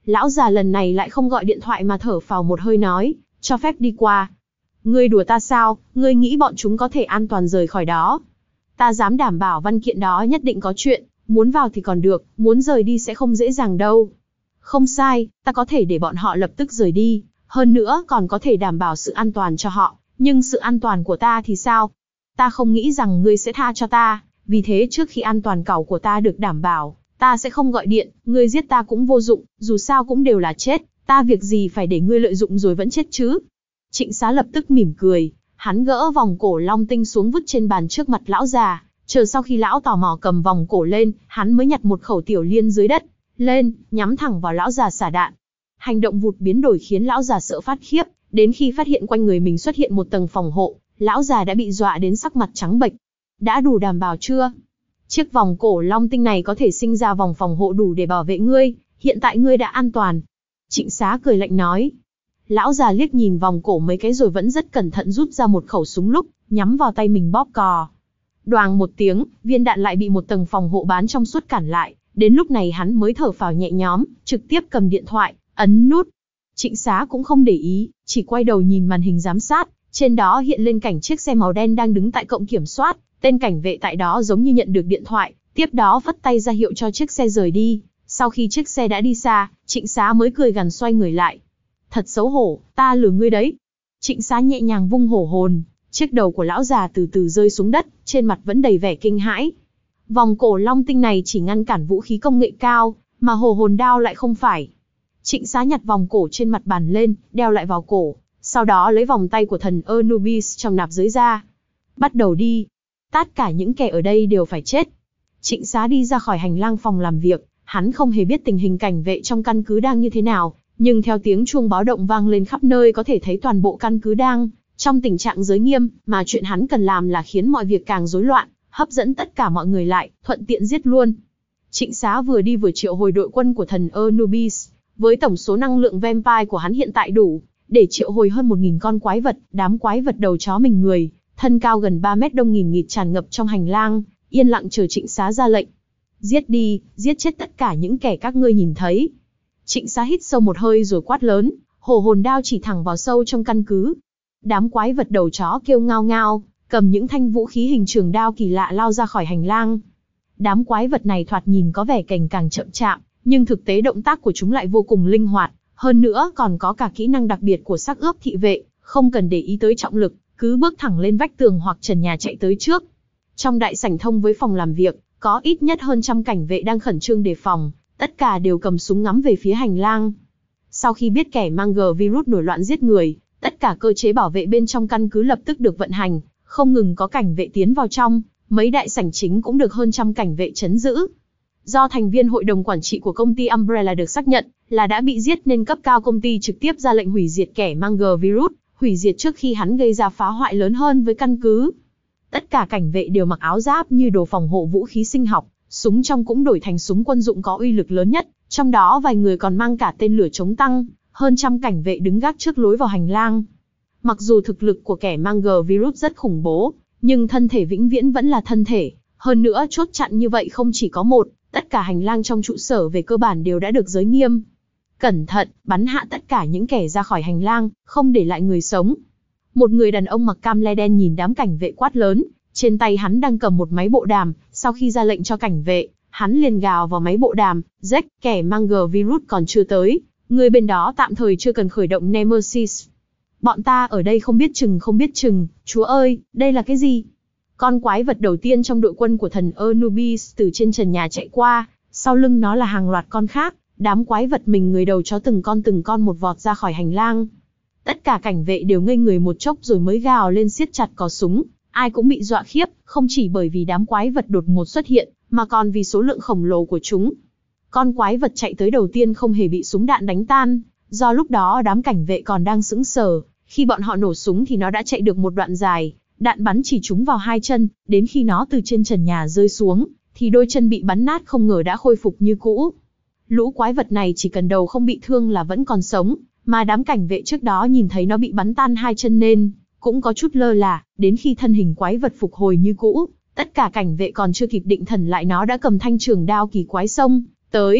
Lão già lần này lại không gọi điện thoại mà thở phào một hơi nói, cho phép đi qua. Ngươi đùa ta sao, ngươi nghĩ bọn chúng có thể an toàn rời khỏi đó? Ta dám đảm bảo văn kiện đó nhất định có chuyện, muốn vào thì còn được, muốn rời đi sẽ không dễ dàng đâu. Không sai, ta có thể để bọn họ lập tức rời đi, hơn nữa còn có thể đảm bảo sự an toàn cho họ, nhưng sự an toàn của ta thì sao? Ta không nghĩ rằng ngươi sẽ tha cho ta, vì thế trước khi an toàn cẩu của ta được đảm bảo, ta sẽ không gọi điện, ngươi giết ta cũng vô dụng, dù sao cũng đều là chết, ta việc gì phải để ngươi lợi dụng rồi vẫn chết chứ? Trịnh Xá lập tức mỉm cười, hắn gỡ vòng cổ long tinh xuống vứt trên bàn trước mặt lão già, chờ sau khi lão tò mò cầm vòng cổ lên, hắn mới nhặt một khẩu tiểu liên dưới đất, lên, nhắm thẳng vào lão già xả đạn. Hành động vụt biến đổi khiến lão già sợ phát khiếp, đến khi phát hiện quanh người mình xuất hiện một tầng phòng hộ, lão già đã bị dọa đến sắc mặt trắng bệch. Đã đủ đảm bảo chưa? Chiếc vòng cổ long tinh này có thể sinh ra vòng phòng hộ đủ để bảo vệ ngươi, hiện tại ngươi đã an toàn. Trịnh Xá cười lạnh nói. Lão già liếc nhìn vòng cổ mấy cái rồi vẫn rất cẩn thận rút ra một khẩu súng lúc, nhắm vào tay mình bóp cò. Đoàng một tiếng, viên đạn lại bị một tầng phòng hộ bán trong suốt cản lại, đến lúc này hắn mới thở phào nhẹ nhõm, trực tiếp cầm điện thoại, ấn nút. Trịnh Xá cũng không để ý, chỉ quay đầu nhìn màn hình giám sát, trên đó hiện lên cảnh chiếc xe màu đen đang đứng tại cổng kiểm soát, tên cảnh vệ tại đó giống như nhận được điện thoại, tiếp đó vất tay ra hiệu cho chiếc xe rời đi. Sau khi chiếc xe đã đi xa, Trịnh Xá mới cười gằn xoay người lại. Thật xấu hổ, ta lừa ngươi đấy. Trịnh Xá nhẹ nhàng vung hổ hồn, chiếc đầu của lão già từ từ rơi xuống đất, trên mặt vẫn đầy vẻ kinh hãi. Vòng cổ long tinh này chỉ ngăn cản vũ khí công nghệ cao, mà hổ hồn đao lại không phải. Trịnh Xá nhặt vòng cổ trên mặt bàn lên, đeo lại vào cổ, sau đó lấy vòng tay của thần Anubis trong nạp giới ra. Bắt đầu đi. Tất cả những kẻ ở đây đều phải chết. Trịnh Xá đi ra khỏi hành lang phòng làm việc, hắn không hề biết tình hình cảnh vệ trong căn cứ đang như thế nào, nhưng theo tiếng chuông báo động vang lên khắp nơi có thể thấy toàn bộ căn cứ đang trong tình trạng giới nghiêm, mà chuyện hắn cần làm là khiến mọi việc càng rối loạn, hấp dẫn tất cả mọi người lại, thuận tiện giết luôn. Trịnh Xá vừa đi vừa triệu hồi đội quân của thần Anubis, với tổng số năng lượng vampire của hắn hiện tại đủ để triệu hồi hơn một nghìn con quái vật, đám quái vật đầu chó mình người, thân cao gần ba mét đông nghìn nghịt tràn ngập trong hành lang, yên lặng chờ Trịnh Xá ra lệnh. Giết đi, giết chết tất cả những kẻ các ngươi nhìn thấy. Trịnh Xá hít sâu một hơi rồi quát lớn, hổ hồn đao chỉ thẳng vào sâu trong căn cứ. Đám quái vật đầu chó kêu ngao ngao, cầm những thanh vũ khí hình trường đao kỳ lạ lao ra khỏi hành lang. Đám quái vật này thoạt nhìn có vẻ cành càng chậm chạm, nhưng thực tế động tác của chúng lại vô cùng linh hoạt, hơn nữa còn có cả kỹ năng đặc biệt của xác ướp thị vệ, không cần để ý tới trọng lực, cứ bước thẳng lên vách tường hoặc trần nhà chạy tới trước. Trong đại sảnh thông với phòng làm việc, có ít nhất hơn trăm cảnh vệ đang khẩn trương đề phòng, tất cả đều cầm súng ngắm về phía hành lang. Sau khi biết kẻ mang G virus nổi loạn giết người, tất cả cơ chế bảo vệ bên trong căn cứ lập tức được vận hành, không ngừng có cảnh vệ tiến vào trong, mấy đại sảnh chính cũng được hơn trăm cảnh vệ trấn giữ. Do thành viên hội đồng quản trị của công ty Umbrella được xác nhận là đã bị giết nên cấp cao công ty trực tiếp ra lệnh hủy diệt kẻ mang G virus, hủy diệt trước khi hắn gây ra phá hoại lớn hơn với căn cứ. Tất cả cảnh vệ đều mặc áo giáp như đồ phòng hộ vũ khí sinh học, súng trong cũng đổi thành súng quân dụng có uy lực lớn nhất, trong đó vài người còn mang cả tên lửa chống tăng, hơn trăm cảnh vệ đứng gác trước lối vào hành lang. Mặc dù thực lực của kẻ mang G virus rất khủng bố, nhưng thân thể vĩnh viễn vẫn là thân thể, hơn nữa chốt chặn như vậy không chỉ có một, tất cả hành lang trong trụ sở về cơ bản đều đã được giới nghiêm. Cẩn thận, bắn hạ tất cả những kẻ ra khỏi hành lang, không để lại người sống. Một người đàn ông mặc cam le đen nhìn đám cảnh vệ quát lớn, trên tay hắn đang cầm một máy bộ đàm, sau khi ra lệnh cho cảnh vệ, hắn liền gào vào máy bộ đàm, Jack, kẻ mang G virus còn chưa tới, người bên đó tạm thời chưa cần khởi động Nemesis. Bọn ta ở đây không biết chừng không biết chừng, chúa ơi, đây là cái gì? Con quái vật đầu tiên trong đội quân của thần Anubis từ trên trần nhà chạy qua, sau lưng nó là hàng loạt con khác, đám quái vật mình người đầu chó từng con từng con một vọt ra khỏi hành lang. Tất cả cảnh vệ đều ngây người một chốc rồi mới gào lên siết chặt cò súng, ai cũng bị dọa khiếp, không chỉ bởi vì đám quái vật đột ngột xuất hiện, mà còn vì số lượng khổng lồ của chúng. Con quái vật chạy tới đầu tiên không hề bị súng đạn đánh tan, do lúc đó đám cảnh vệ còn đang sững sờ, khi bọn họ nổ súng thì nó đã chạy được một đoạn dài, đạn bắn chỉ trúng vào hai chân, đến khi nó từ trên trần nhà rơi xuống, thì đôi chân bị bắn nát không ngờ đã khôi phục như cũ. Lũ quái vật này chỉ cần đầu không bị thương là vẫn còn sống, mà đám cảnh vệ trước đó nhìn thấy nó bị bắn tan hai chân nên cũng có chút lơ là, đến khi thân hình quái vật phục hồi như cũ, tất cả cảnh vệ còn chưa kịp định thần lại nó đã cầm thanh trường đao kỳ quái xông tới.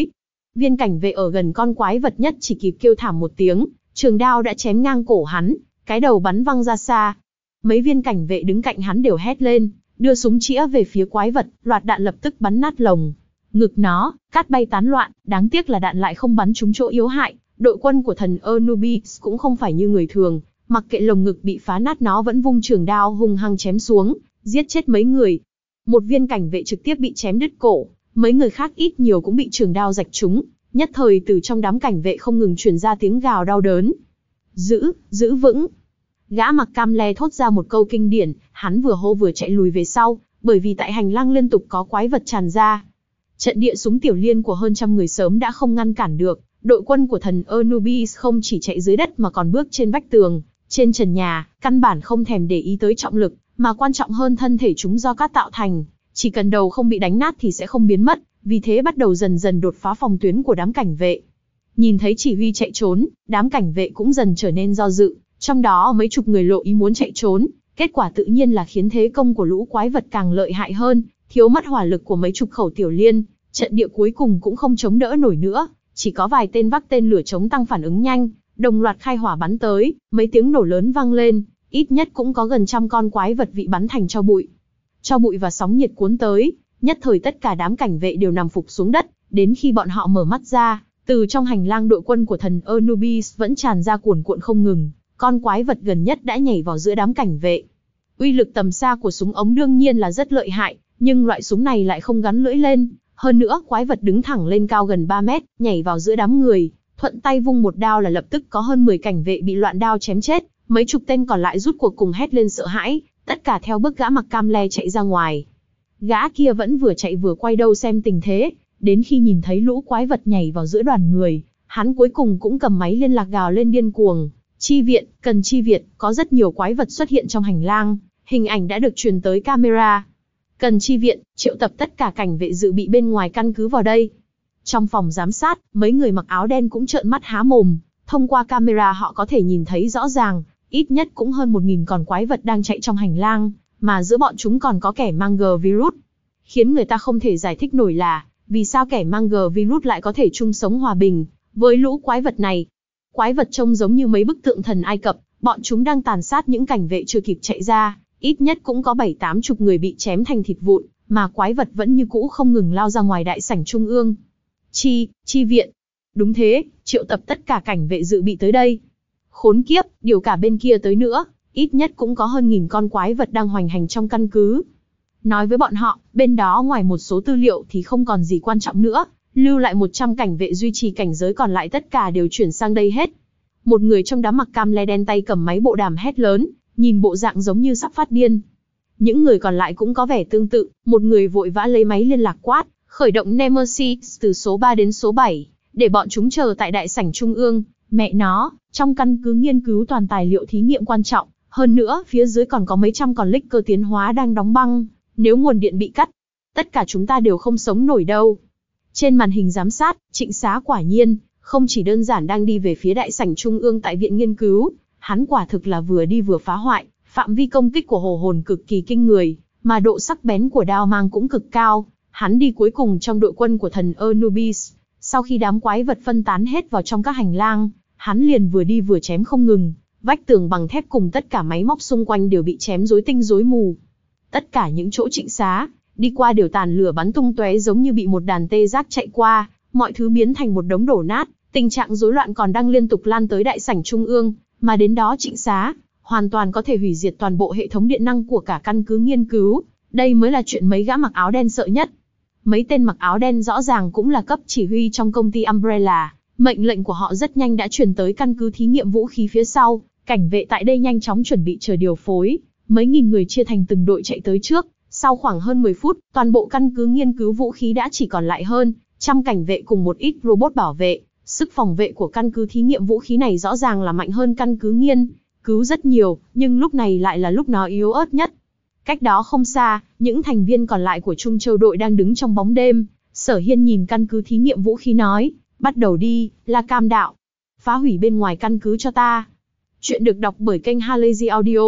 viên cảnh vệ ở gần con quái vật nhất chỉ kịp kêu thảm một tiếng, trường đao đã chém ngang cổ hắn, cái đầu bắn văng ra xa. Mấy viên cảnh vệ đứng cạnh hắn đều hét lên, đưa súng chĩa về phía quái vật, loạt đạn lập tức bắn nát lồng ngực nó, cát bay tán loạn, đáng tiếc là đạn lại không bắn trúng chỗ yếu hại. Đội quân của thần Anubis cũng không phải như người thường, mặc kệ lồng ngực bị phá nát nó vẫn vung trường đao hung hăng chém xuống, giết chết mấy người. Một viên cảnh vệ trực tiếp bị chém đứt cổ, mấy người khác ít nhiều cũng bị trường đao rạch trúng, nhất thời từ trong đám cảnh vệ không ngừng truyền ra tiếng gào đau đớn. Giữ, giữ vững. Gã mặc cam le thốt ra một câu kinh điển, hắn vừa hô vừa chạy lùi về sau, bởi vì tại hành lang liên tục có quái vật tràn ra. Trận địa súng tiểu liên của hơn trăm người sớm đã không ngăn cản được, đội quân của thần Anubis không chỉ chạy dưới đất mà còn bước trên vách tường, trên trần nhà, căn bản không thèm để ý tới trọng lực, mà quan trọng hơn thân thể chúng do cát tạo thành, chỉ cần đầu không bị đánh nát thì sẽ không biến mất, vì thế bắt đầu dần dần đột phá phòng tuyến của đám cảnh vệ. Nhìn thấy chỉ huy chạy trốn, đám cảnh vệ cũng dần trở nên do dự, trong đó mấy chục người lộ ý muốn chạy trốn, kết quả tự nhiên là khiến thế công của lũ quái vật càng lợi hại hơn, thiếu mất hỏa lực của mấy chục khẩu tiểu liên, trận địa cuối cùng cũng không chống đỡ nổi nữa, chỉ có vài tên vác tên lửa chống tăng phản ứng nhanh, đồng loạt khai hỏa bắn tới, mấy tiếng nổ lớn vang lên, ít nhất cũng có gần trăm con quái vật bị bắn thành tro bụi. Tro bụi và sóng nhiệt cuốn tới, nhất thời tất cả đám cảnh vệ đều nằm phục xuống đất, đến khi bọn họ mở mắt ra, từ trong hành lang đội quân của thần Anubis vẫn tràn ra cuồn cuộn không ngừng, con quái vật gần nhất đã nhảy vào giữa đám cảnh vệ. Uy lực tầm xa của súng ống đương nhiên là rất lợi hại, nhưng loại súng này lại không gắn lưỡi lên, hơn nữa quái vật đứng thẳng lên cao gần ba mét, nhảy vào giữa đám người, thuận tay vung một đao là lập tức có hơn mười cảnh vệ bị loạn đao chém chết, mấy chục tên còn lại rút cuộc cùng hét lên sợ hãi, tất cả theo bước gã mặc cam le chạy ra ngoài. Gã kia vẫn vừa chạy vừa quay đầu xem tình thế, đến khi nhìn thấy lũ quái vật nhảy vào giữa đoàn người, hắn cuối cùng cũng cầm máy liên lạc gào lên điên cuồng. Chi viện, cần chi viện, có rất nhiều quái vật xuất hiện trong hành lang, hình ảnh đã được truyền tới camera. Cần chi viện, triệu tập tất cả cảnh vệ dự bị bên ngoài căn cứ vào đây. Trong phòng giám sát, mấy người mặc áo đen cũng trợn mắt há mồm, thông qua camera họ có thể nhìn thấy rõ ràng, ít nhất cũng hơn một nghìn con quái vật đang chạy trong hành lang, mà giữa bọn chúng còn có kẻ mang G virus. Khiến người ta không thể giải thích nổi là, vì sao kẻ mang G virus lại có thể chung sống hòa bình với lũ quái vật này. Quái vật trông giống như mấy bức tượng thần Ai Cập, bọn chúng đang tàn sát những cảnh vệ chưa kịp chạy ra, ít nhất cũng có bảy tám chục người bị chém thành thịt vụn, mà quái vật vẫn như cũ không ngừng lao ra ngoài đại sảnh trung ương. Chi, chi viện. Đúng thế, triệu tập tất cả cảnh vệ dự bị tới đây. Khốn kiếp, điều cả bên kia tới nữa, ít nhất cũng có hơn nghìn con quái vật đang hoành hành trong căn cứ. Nói với bọn họ, bên đó ngoài một số tư liệu thì không còn gì quan trọng nữa, lưu lại một trăm cảnh vệ duy trì cảnh giới còn lại tất cả đều chuyển sang đây hết. Một người trong đám mặc cam le đen tay cầm máy bộ đàm hét lớn, nhìn bộ dạng giống như sắp phát điên. Những người còn lại cũng có vẻ tương tự, một người vội vã lấy máy liên lạc quát, khởi động Nemesis từ số ba đến số bảy, để bọn chúng chờ tại đại sảnh trung ương. Mẹ nó, trong căn cứ nghiên cứu toàn tài liệu thí nghiệm quan trọng, hơn nữa phía dưới còn có mấy trăm con lick cơ tiến hóa đang đóng băng, nếu nguồn điện bị cắt, tất cả chúng ta đều không sống nổi đâu. Trên màn hình giám sát, Trịnh Xá quả nhiên, không chỉ đơn giản đang đi về phía đại sảnh trung ương tại viện nghiên cứu, hắn quả thực là vừa đi vừa phá hoại, phạm vi công kích của hồ hồn cực kỳ kinh người, mà độ sắc bén của đao mang cũng cực cao. Hắn đi cuối cùng trong đội quân của thần Anubis, sau khi đám quái vật phân tán hết vào trong các hành lang, hắn liền vừa đi vừa chém không ngừng, vách tường bằng thép cùng tất cả máy móc xung quanh đều bị chém rối tinh rối mù. Tất cả những chỗ Trịnh Xá đi qua đều tàn lửa bắn tung tóe giống như bị một đàn tê giác chạy qua, mọi thứ biến thành một đống đổ nát, tình trạng rối loạn còn đang liên tục lan tới đại sảnh trung ương, mà đến đó Trịnh Xá hoàn toàn có thể hủy diệt toàn bộ hệ thống điện năng của cả căn cứ nghiên cứu, đây mới là chuyện mấy gã mặc áo đen sợ nhất. Mấy tên mặc áo đen rõ ràng cũng là cấp chỉ huy trong công ty Umbrella, mệnh lệnh của họ rất nhanh đã truyền tới căn cứ thí nghiệm vũ khí phía sau, cảnh vệ tại đây nhanh chóng chuẩn bị chờ điều phối, mấy nghìn người chia thành từng đội chạy tới trước. Sau khoảng hơn mười phút, toàn bộ căn cứ nghiên cứu vũ khí đã chỉ còn lại hơn trăm cảnh vệ cùng một ít robot bảo vệ. Sức phòng vệ của căn cứ thí nghiệm vũ khí này rõ ràng là mạnh hơn căn cứ nghiên cứu rất nhiều, nhưng lúc này lại là lúc nó yếu ớt nhất. Cách đó không xa, những thành viên còn lại của Trung Châu đội đang đứng trong bóng đêm. Sở Hiên nhìn căn cứ thí nghiệm vũ khí nói, bắt đầu đi, La Cam đạo. Phá hủy bên ngoài căn cứ cho ta. Chuyện được đọc bởi kênh Halazy Audio.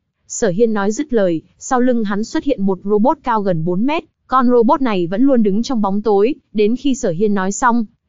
Sở Hiên nói dứt lời, sau lưng hắn xuất hiện một robot cao gần bốn mét, con robot này vẫn luôn đứng trong bóng tối, đến khi Sở Hiên nói xong,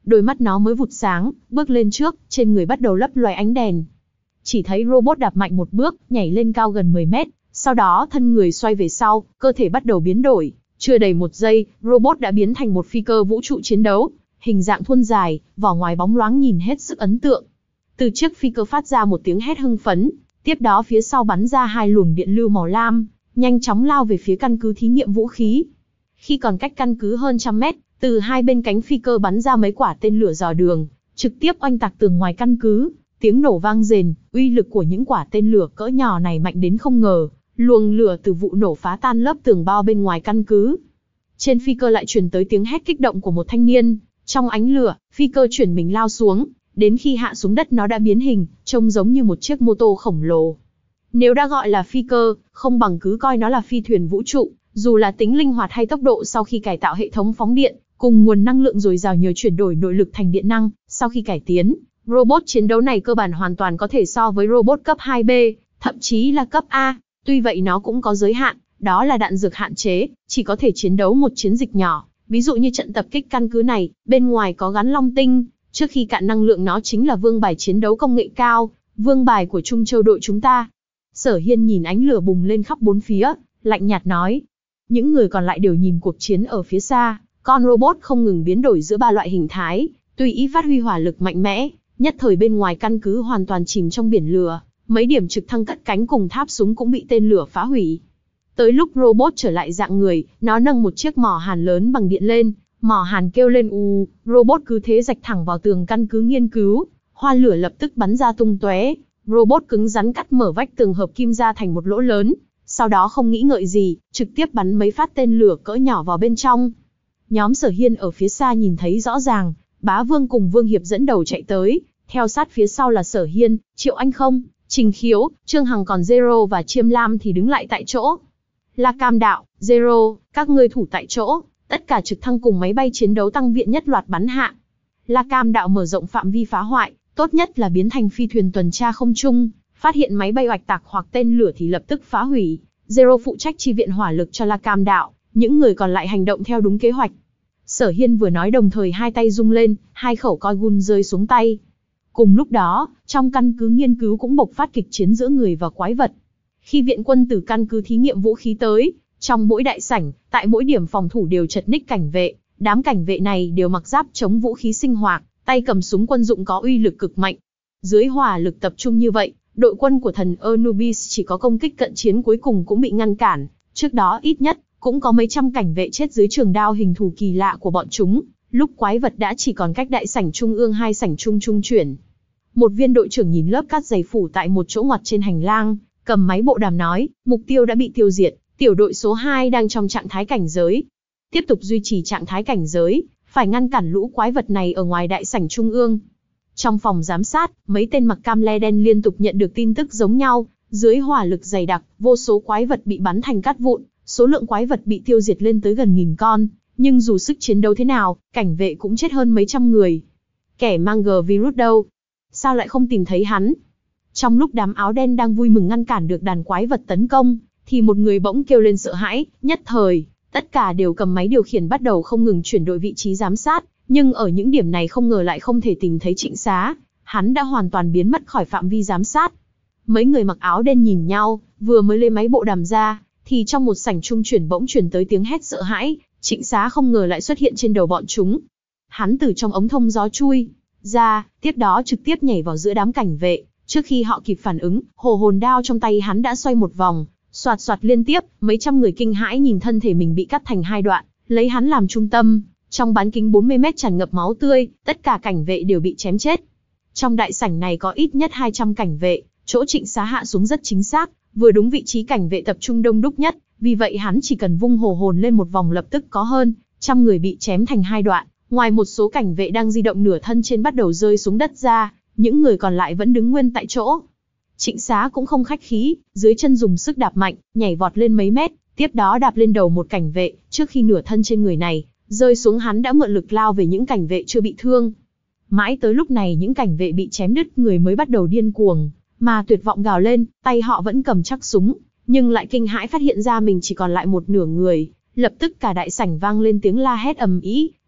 đôi mắt nó mới vụt sáng, bước lên trước, trên người bắt đầu lấp loài ánh đèn. Chỉ thấy robot đạp mạnh một bước, nhảy lên cao gần mười mét, sau đó thân người xoay về sau, cơ thể bắt đầu biến đổi. Chưa đầy một giây, robot đã biến thành một phi cơ vũ trụ chiến đấu, hình dạng thuôn dài, vỏ ngoài bóng loáng nhìn hết sức ấn tượng. Từ chiếc phi cơ phát ra một tiếng hét hưng phấn, tiếp đó phía sau bắn ra hai luồng điện lưu màu lam, nhanh chóng lao về phía căn cứ thí nghiệm vũ khí. Khi còn cách căn cứ hơn trăm mét, từ hai bên cánh phi cơ bắn ra mấy quả tên lửa dò đường, trực tiếp oanh tạc tường ngoài căn cứ. Tiếng nổ vang rền, uy lực của những quả tên lửa cỡ nhỏ này mạnh đến không ngờ, luồng lửa từ vụ nổ phá tan lớp tường bao bên ngoài căn cứ. Trên phi cơ lại truyền tới tiếng hét kích động của một thanh niên, trong ánh lửa, phi cơ chuyển mình lao xuống, đến khi hạ xuống đất nó đã biến hình, trông giống như một chiếc mô tô khổng lồ. Nếu đã gọi là phi cơ, không bằng cứ coi nó là phi thuyền vũ trụ, dù là tính linh hoạt hay tốc độ sau khi cải tạo hệ thống phóng điện, cùng nguồn năng lượng dồi dào nhờ chuyển đổi nội lực thành điện năng, sau khi cải tiến, robot chiến đấu này cơ bản hoàn toàn có thể so với robot cấp hai B, thậm chí là cấp A. Tuy vậy nó cũng có giới hạn, đó là đạn dược hạn chế, chỉ có thể chiến đấu một chiến dịch nhỏ. Ví dụ như trận tập kích căn cứ này, bên ngoài có gắn long tinh, trước khi cạn năng lượng nó chính là vương bài chiến đấu công nghệ cao, vương bài của Trung Châu đội chúng ta. Sở Hiên nhìn ánh lửa bùng lên khắp bốn phía, lạnh nhạt nói. Những người còn lại đều nhìn cuộc chiến ở phía xa, con robot không ngừng biến đổi giữa ba loại hình thái, tùy ý phát huy hỏa lực mạnh mẽ, nhất thời bên ngoài căn cứ hoàn toàn chìm trong biển lửa, mấy điểm trực thăng cất cánh cùng tháp súng cũng bị tên lửa phá hủy. Tới lúc robot trở lại dạng người, nó nâng một chiếc mỏ hàn lớn bằng điện lên, mỏ hàn kêu lên u, robot cứ thế rạch thẳng vào tường căn cứ nghiên cứu, hoa lửa lập tức bắn ra tung tóe, robot cứng rắn cắt mở vách tường hợp kim ra thành một lỗ lớn, sau đó không nghĩ ngợi gì, trực tiếp bắn mấy phát tên lửa cỡ nhỏ vào bên trong. Nhóm Sở Hiên ở phía xa nhìn thấy rõ ràng, Bá Vương cùng Vương Hiệp dẫn đầu chạy tới, theo sát phía sau là Sở Hiên, Triệu Anh Không, Trình Khiếu, Trương Hằng, còn Zero và Chiêm Lam thì đứng lại tại chỗ. La Cam Đạo, Zero, các ngươi thủ tại chỗ, tất cả trực thăng cùng máy bay chiến đấu tăng viện nhất loạt bắn hạ. La Cam Đạo mở rộng phạm vi phá hoại, tốt nhất là biến thành phi thuyền tuần tra không trung, phát hiện máy bay oạch tạc hoặc tên lửa thì lập tức phá hủy. Zero phụ trách chi viện hỏa lực cho La Cam Đạo, những người còn lại hành động theo đúng kế hoạch. Sở Hiên vừa nói đồng thời hai tay rung lên, hai khẩu coi gun rơi xuống tay. Cùng lúc đó, trong căn cứ nghiên cứu cũng bộc phát kịch chiến giữa người và quái vật. Khi viện quân từ căn cứ thí nghiệm vũ khí tới, trong mỗi đại sảnh, tại mỗi điểm phòng thủ đều chật ních cảnh vệ, đám cảnh vệ này đều mặc giáp chống vũ khí sinh hoạt, tay cầm súng quân dụng có uy lực cực mạnh. Dưới hỏa lực tập trung như vậy, đội quân của thần Anubis chỉ có công kích cận chiến cuối cùng cũng bị ngăn cản, trước đó ít nhất cũng có mấy trăm cảnh vệ chết dưới trường đao hình thù kỳ lạ của bọn chúng, lúc quái vật đã chỉ còn cách đại sảnh trung ương hai sảnh trung trung chuyển. Một viên đội trưởng nhìn lớp cát dày phủ tại một chỗ ngoặt trên hành lang, cầm máy bộ đàm nói, mục tiêu đã bị tiêu diệt, tiểu đội số hai đang trong trạng thái cảnh giới. Tiếp tục duy trì trạng thái cảnh giới, phải ngăn cản lũ quái vật này ở ngoài đại sảnh trung ương. Trong phòng giám sát, mấy tên mặc cam le đen liên tục nhận được tin tức giống nhau, dưới hỏa lực dày đặc, vô số quái vật bị bắn thành cát vụn, số lượng quái vật bị tiêu diệt lên tới gần nghìn con, nhưng dù sức chiến đấu thế nào, cảnh vệ cũng chết hơn mấy trăm người. Kẻ mang G virus đâu? Sao lại không tìm thấy hắn? Trong lúc đám áo đen đang vui mừng ngăn cản được đàn quái vật tấn công, thì một người bỗng kêu lên sợ hãi, nhất thời, tất cả đều cầm máy điều khiển bắt đầu không ngừng chuyển đổi vị trí giám sát, nhưng ở những điểm này không ngờ lại không thể tìm thấy Trịnh Xá, hắn đã hoàn toàn biến mất khỏi phạm vi giám sát. Mấy người mặc áo đen nhìn nhau, vừa mới lấy máy bộ đàm ra, thì trong một sảnh trung chuyển bỗng truyền tới tiếng hét sợ hãi, Trịnh Xá không ngờ lại xuất hiện trên đầu bọn chúng. Hắn từ trong ống thông gió chui ra, tiếp đó trực tiếp nhảy vào giữa đám cảnh vệ, trước khi họ kịp phản ứng, hồ hồn đao trong tay hắn đã xoay một vòng, xoạt xoạt liên tiếp, mấy trăm người kinh hãi nhìn thân thể mình bị cắt thành hai đoạn, lấy hắn làm trung tâm, trong bán kính bốn mươi mét tràn ngập máu tươi, tất cả cảnh vệ đều bị chém chết. Trong đại sảnh này có ít nhất hai trăm cảnh vệ, chỗ Trịnh Xá hạ xuống rất chính xác, vừa đúng vị trí cảnh vệ tập trung đông đúc nhất, vì vậy hắn chỉ cần vung hồ hồn lên một vòng lập tức có hơn trăm người bị chém thành hai đoạn, ngoài một số cảnh vệ đang di động nửa thân trên bắt đầu rơi xuống đất ra, những người còn lại vẫn đứng nguyên tại chỗ. Trịnh Xá cũng không khách khí, dưới chân dùng sức đạp mạnh, nhảy vọt lên mấy mét, tiếp đó đạp lên đầu một cảnh vệ, trước khi nửa thân trên người này rơi xuống hắn đã mượn lực lao về những cảnh vệ chưa bị thương. Mãi tới lúc này những cảnh vệ bị chém đứt người mới bắt đầu điên cuồng, mà tuyệt vọng gào lên, tay họ vẫn cầm chắc súng, nhưng lại kinh hãi phát hiện ra mình chỉ còn lại một nửa người, lập tức cả đại sảnh vang lên tiếng la hét ầm ĩ,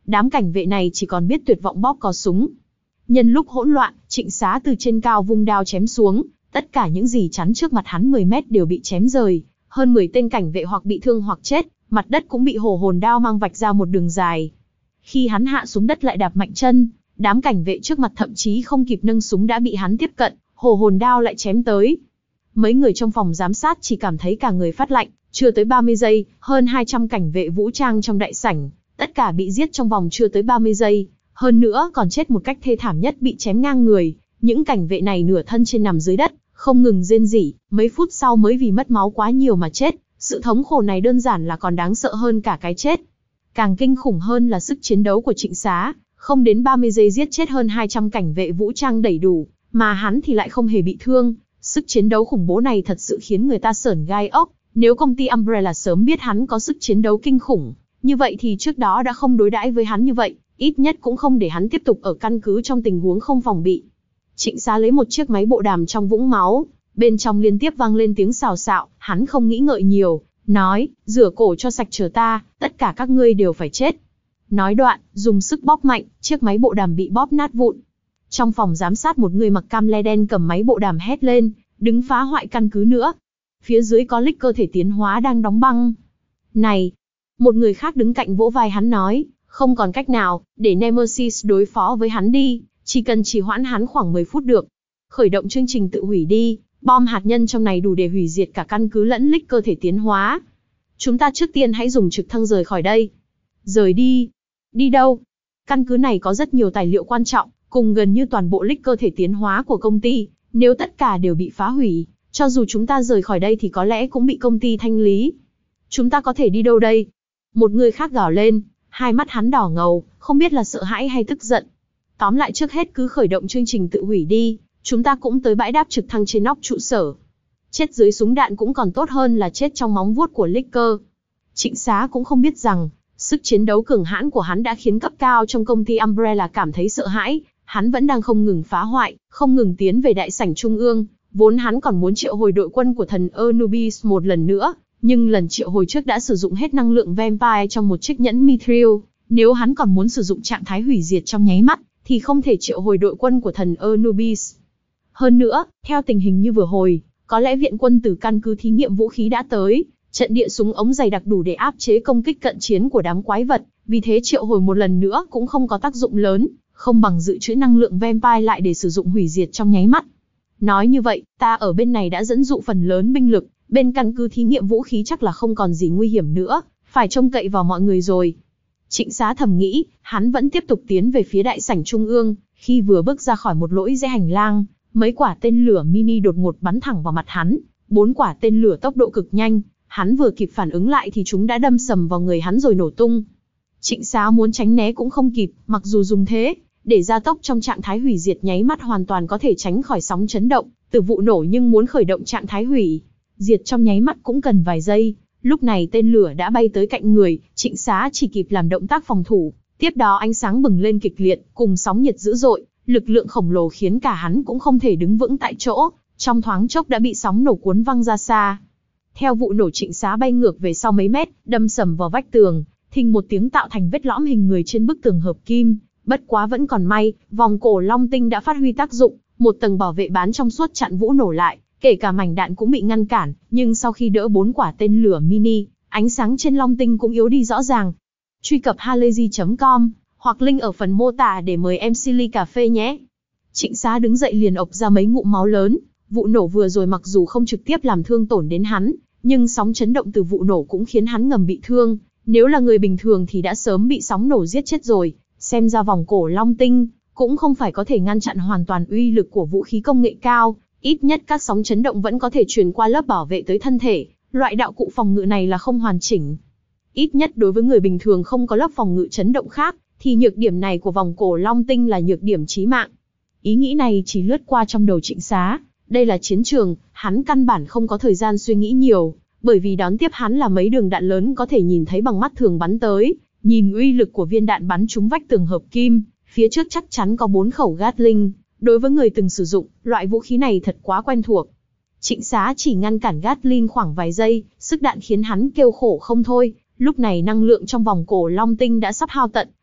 đám cảnh vệ này chỉ còn biết tuyệt vọng bóp cò súng. Nhân lúc hỗn loạn, Trịnh Xá từ trên cao vung đao chém xuống, tất cả những gì chắn trước mặt hắn mười mét đều bị chém rời, hơn mười tên cảnh vệ hoặc bị thương hoặc chết, mặt đất cũng bị hổ hồn đao mang vạch ra một đường dài. Khi hắn hạ xuống đất lại đạp mạnh chân, đám cảnh vệ trước mặt thậm chí không kịp nâng súng đã bị hắn tiếp cận, hổ hồn đao lại chém tới. Mấy người trong phòng giám sát chỉ cảm thấy cả người phát lạnh, chưa tới ba mươi giây, hơn hai trăm cảnh vệ vũ trang trong đại sảnh, tất cả bị giết trong vòng chưa tới ba mươi giây, hơn nữa còn chết một cách thê thảm nhất, bị chém ngang người. Những cảnh vệ này nửa thân trên nằm dưới đất, không ngừng rên rỉ, mấy phút sau mới vì mất máu quá nhiều mà chết. Sự thống khổ này đơn giản là còn đáng sợ hơn cả cái chết. Càng kinh khủng hơn là sức chiến đấu của Trịnh Xá, không đến ba mươi giây giết chết hơn hai trăm cảnh vệ vũ trang đầy đủ, mà hắn thì lại không hề bị thương. Sức chiến đấu khủng bố này thật sự khiến người ta sởn gai ốc. Nếu công ty Umbrella sớm biết hắn có sức chiến đấu kinh khủng, như vậy thì trước đó đã không đối đãi với hắn như vậy, ít nhất cũng không để hắn tiếp tục ở căn cứ trong tình huống không phòng bị. Trịnh Xá lấy một chiếc máy bộ đàm trong vũng máu, bên trong liên tiếp vang lên tiếng xào xạo, hắn không nghĩ ngợi nhiều, nói, rửa cổ cho sạch chờ ta, tất cả các ngươi đều phải chết. Nói đoạn, dùng sức bóp mạnh, chiếc máy bộ đàm bị bóp nát vụn. Trong phòng giám sát một người mặc cam le đen cầm máy bộ đàm hét lên, đứng phá hoại căn cứ nữa. Phía dưới có Lick cơ thể tiến hóa đang đóng băng. Này! Một người khác đứng cạnh vỗ vai hắn nói, không còn cách nào, để Nemesis đối phó với hắn đi, chỉ cần trì hoãn hắn khoảng mười phút được. Khởi động chương trình tự hủy đi, bom hạt nhân trong này đủ để hủy diệt cả căn cứ lẫn Lick cơ thể tiến hóa. Chúng ta trước tiên hãy dùng trực thăng rời khỏi đây. Rời đi? Đi đâu? Căn cứ này có rất nhiều tài liệu quan trọng, cùng gần như toàn bộ Lick cơ thể tiến hóa của công ty, nếu tất cả đều bị phá hủy, cho dù chúng ta rời khỏi đây thì có lẽ cũng bị công ty thanh lý. Chúng ta có thể đi đâu đây? Một người khác gào lên, hai mắt hắn đỏ ngầu, không biết là sợ hãi hay tức giận. Tóm lại trước hết cứ khởi động chương trình tự hủy đi, chúng ta cũng tới bãi đáp trực thăng trên nóc trụ sở. Chết dưới súng đạn cũng còn tốt hơn là chết trong móng vuốt của Licker. Trịnh Xá cũng không biết rằng, sức chiến đấu cường hãn của hắn đã khiến cấp cao trong công ty Umbrella cảm thấy sợ hãi. Hắn vẫn đang không ngừng phá hoại, không ngừng tiến về đại sảnh trung ương. Vốn hắn còn muốn triệu hồi đội quân của thần Anubis một lần nữa, nhưng lần triệu hồi trước đã sử dụng hết năng lượng Vampire trong một chiếc nhẫn Mithril. Nếu hắn còn muốn sử dụng trạng thái hủy diệt trong nháy mắt, thì không thể triệu hồi đội quân của thần Anubis. Hơn nữa, theo tình hình như vừa hồi, có lẽ viện quân từ căn cứ thí nghiệm vũ khí đã tới, trận địa súng ống dày đặc đủ để áp chế công kích cận chiến của đám quái vật, vì thế triệu hồi một lần nữa cũng không có tác dụng lớn, không bằng dự trữ năng lượng Vampire lại để sử dụng hủy diệt trong nháy mắt. Nói như vậy, ta ở bên này đã dẫn dụ phần lớn binh lực, bên căn cứ thí nghiệm vũ khí chắc là không còn gì nguy hiểm nữa, phải trông cậy vào mọi người rồi. Trịnh Xá thầm nghĩ, hắn vẫn tiếp tục tiến về phía đại sảnh trung ương, khi vừa bước ra khỏi một lỗi rẽ hành lang, mấy quả tên lửa mini đột ngột bắn thẳng vào mặt hắn, bốn quả tên lửa tốc độ cực nhanh, hắn vừa kịp phản ứng lại thì chúng đã đâm sầm vào người hắn rồi nổ tung. Trịnh Xá muốn tránh né cũng không kịp, mặc dù dùng thế, để gia tốc trong trạng thái hủy diệt nháy mắt hoàn toàn có thể tránh khỏi sóng chấn động từ vụ nổ, nhưng muốn khởi động trạng thái hủy diệt trong nháy mắt cũng cần vài giây. Lúc này tên lửa đã bay tới cạnh người, Trịnh Xá chỉ kịp làm động tác phòng thủ, tiếp đó ánh sáng bừng lên kịch liệt, cùng sóng nhiệt dữ dội, lực lượng khổng lồ khiến cả hắn cũng không thể đứng vững tại chỗ, trong thoáng chốc đã bị sóng nổ cuốn văng ra xa. Theo vụ nổ, Trịnh Xá bay ngược về sau mấy mét, đâm sầm vào vách tường, thình một tiếng tạo thành vết lõm hình người trên bức tường hợp kim. Bất quá vẫn còn may, vòng cổ long tinh đã phát huy tác dụng, một tầng bảo vệ bán trong suốt chặn vụ nổ lại, kể cả mảnh đạn cũng bị ngăn cản, nhưng sau khi đỡ bốn quả tên lửa mini, ánh sáng trên long tinh cũng yếu đi rõ ràng. Truy cập halayzi chấm com, hoặc link ở phần mô tả để mời em xê ly cà phê nhé. Trịnh Xá đứng dậy liền ộc ra mấy ngụm máu lớn, vụ nổ vừa rồi mặc dù không trực tiếp làm thương tổn đến hắn, nhưng sóng chấn động từ vụ nổ cũng khiến hắn ngầm bị thương, nếu là người bình thường thì đã sớm bị sóng nổ giết chết rồi. Xem ra vòng cổ long tinh cũng không phải có thể ngăn chặn hoàn toàn uy lực của vũ khí công nghệ cao, ít nhất các sóng chấn động vẫn có thể truyền qua lớp bảo vệ tới thân thể, loại đạo cụ phòng ngự này là không hoàn chỉnh. Ít nhất đối với người bình thường không có lớp phòng ngự chấn động khác, thì nhược điểm này của vòng cổ long tinh là nhược điểm chí mạng. Ý nghĩ này chỉ lướt qua trong đầu Trịnh Xá, đây là chiến trường, hắn căn bản không có thời gian suy nghĩ nhiều, bởi vì đón tiếp hắn là mấy đường đạn lớn có thể nhìn thấy bằng mắt thường bắn tới. Nhìn uy lực của viên đạn bắn trúng vách tường hợp kim, phía trước chắc chắn có bốn khẩu Gatling. Đối với người từng sử dụng, loại vũ khí này thật quá quen thuộc. Trịnh Xá chỉ ngăn cản Gatling khoảng vài giây, sức đạn khiến hắn kêu khổ không thôi. Lúc này năng lượng trong vòng cổ long tinh đã sắp hao tận,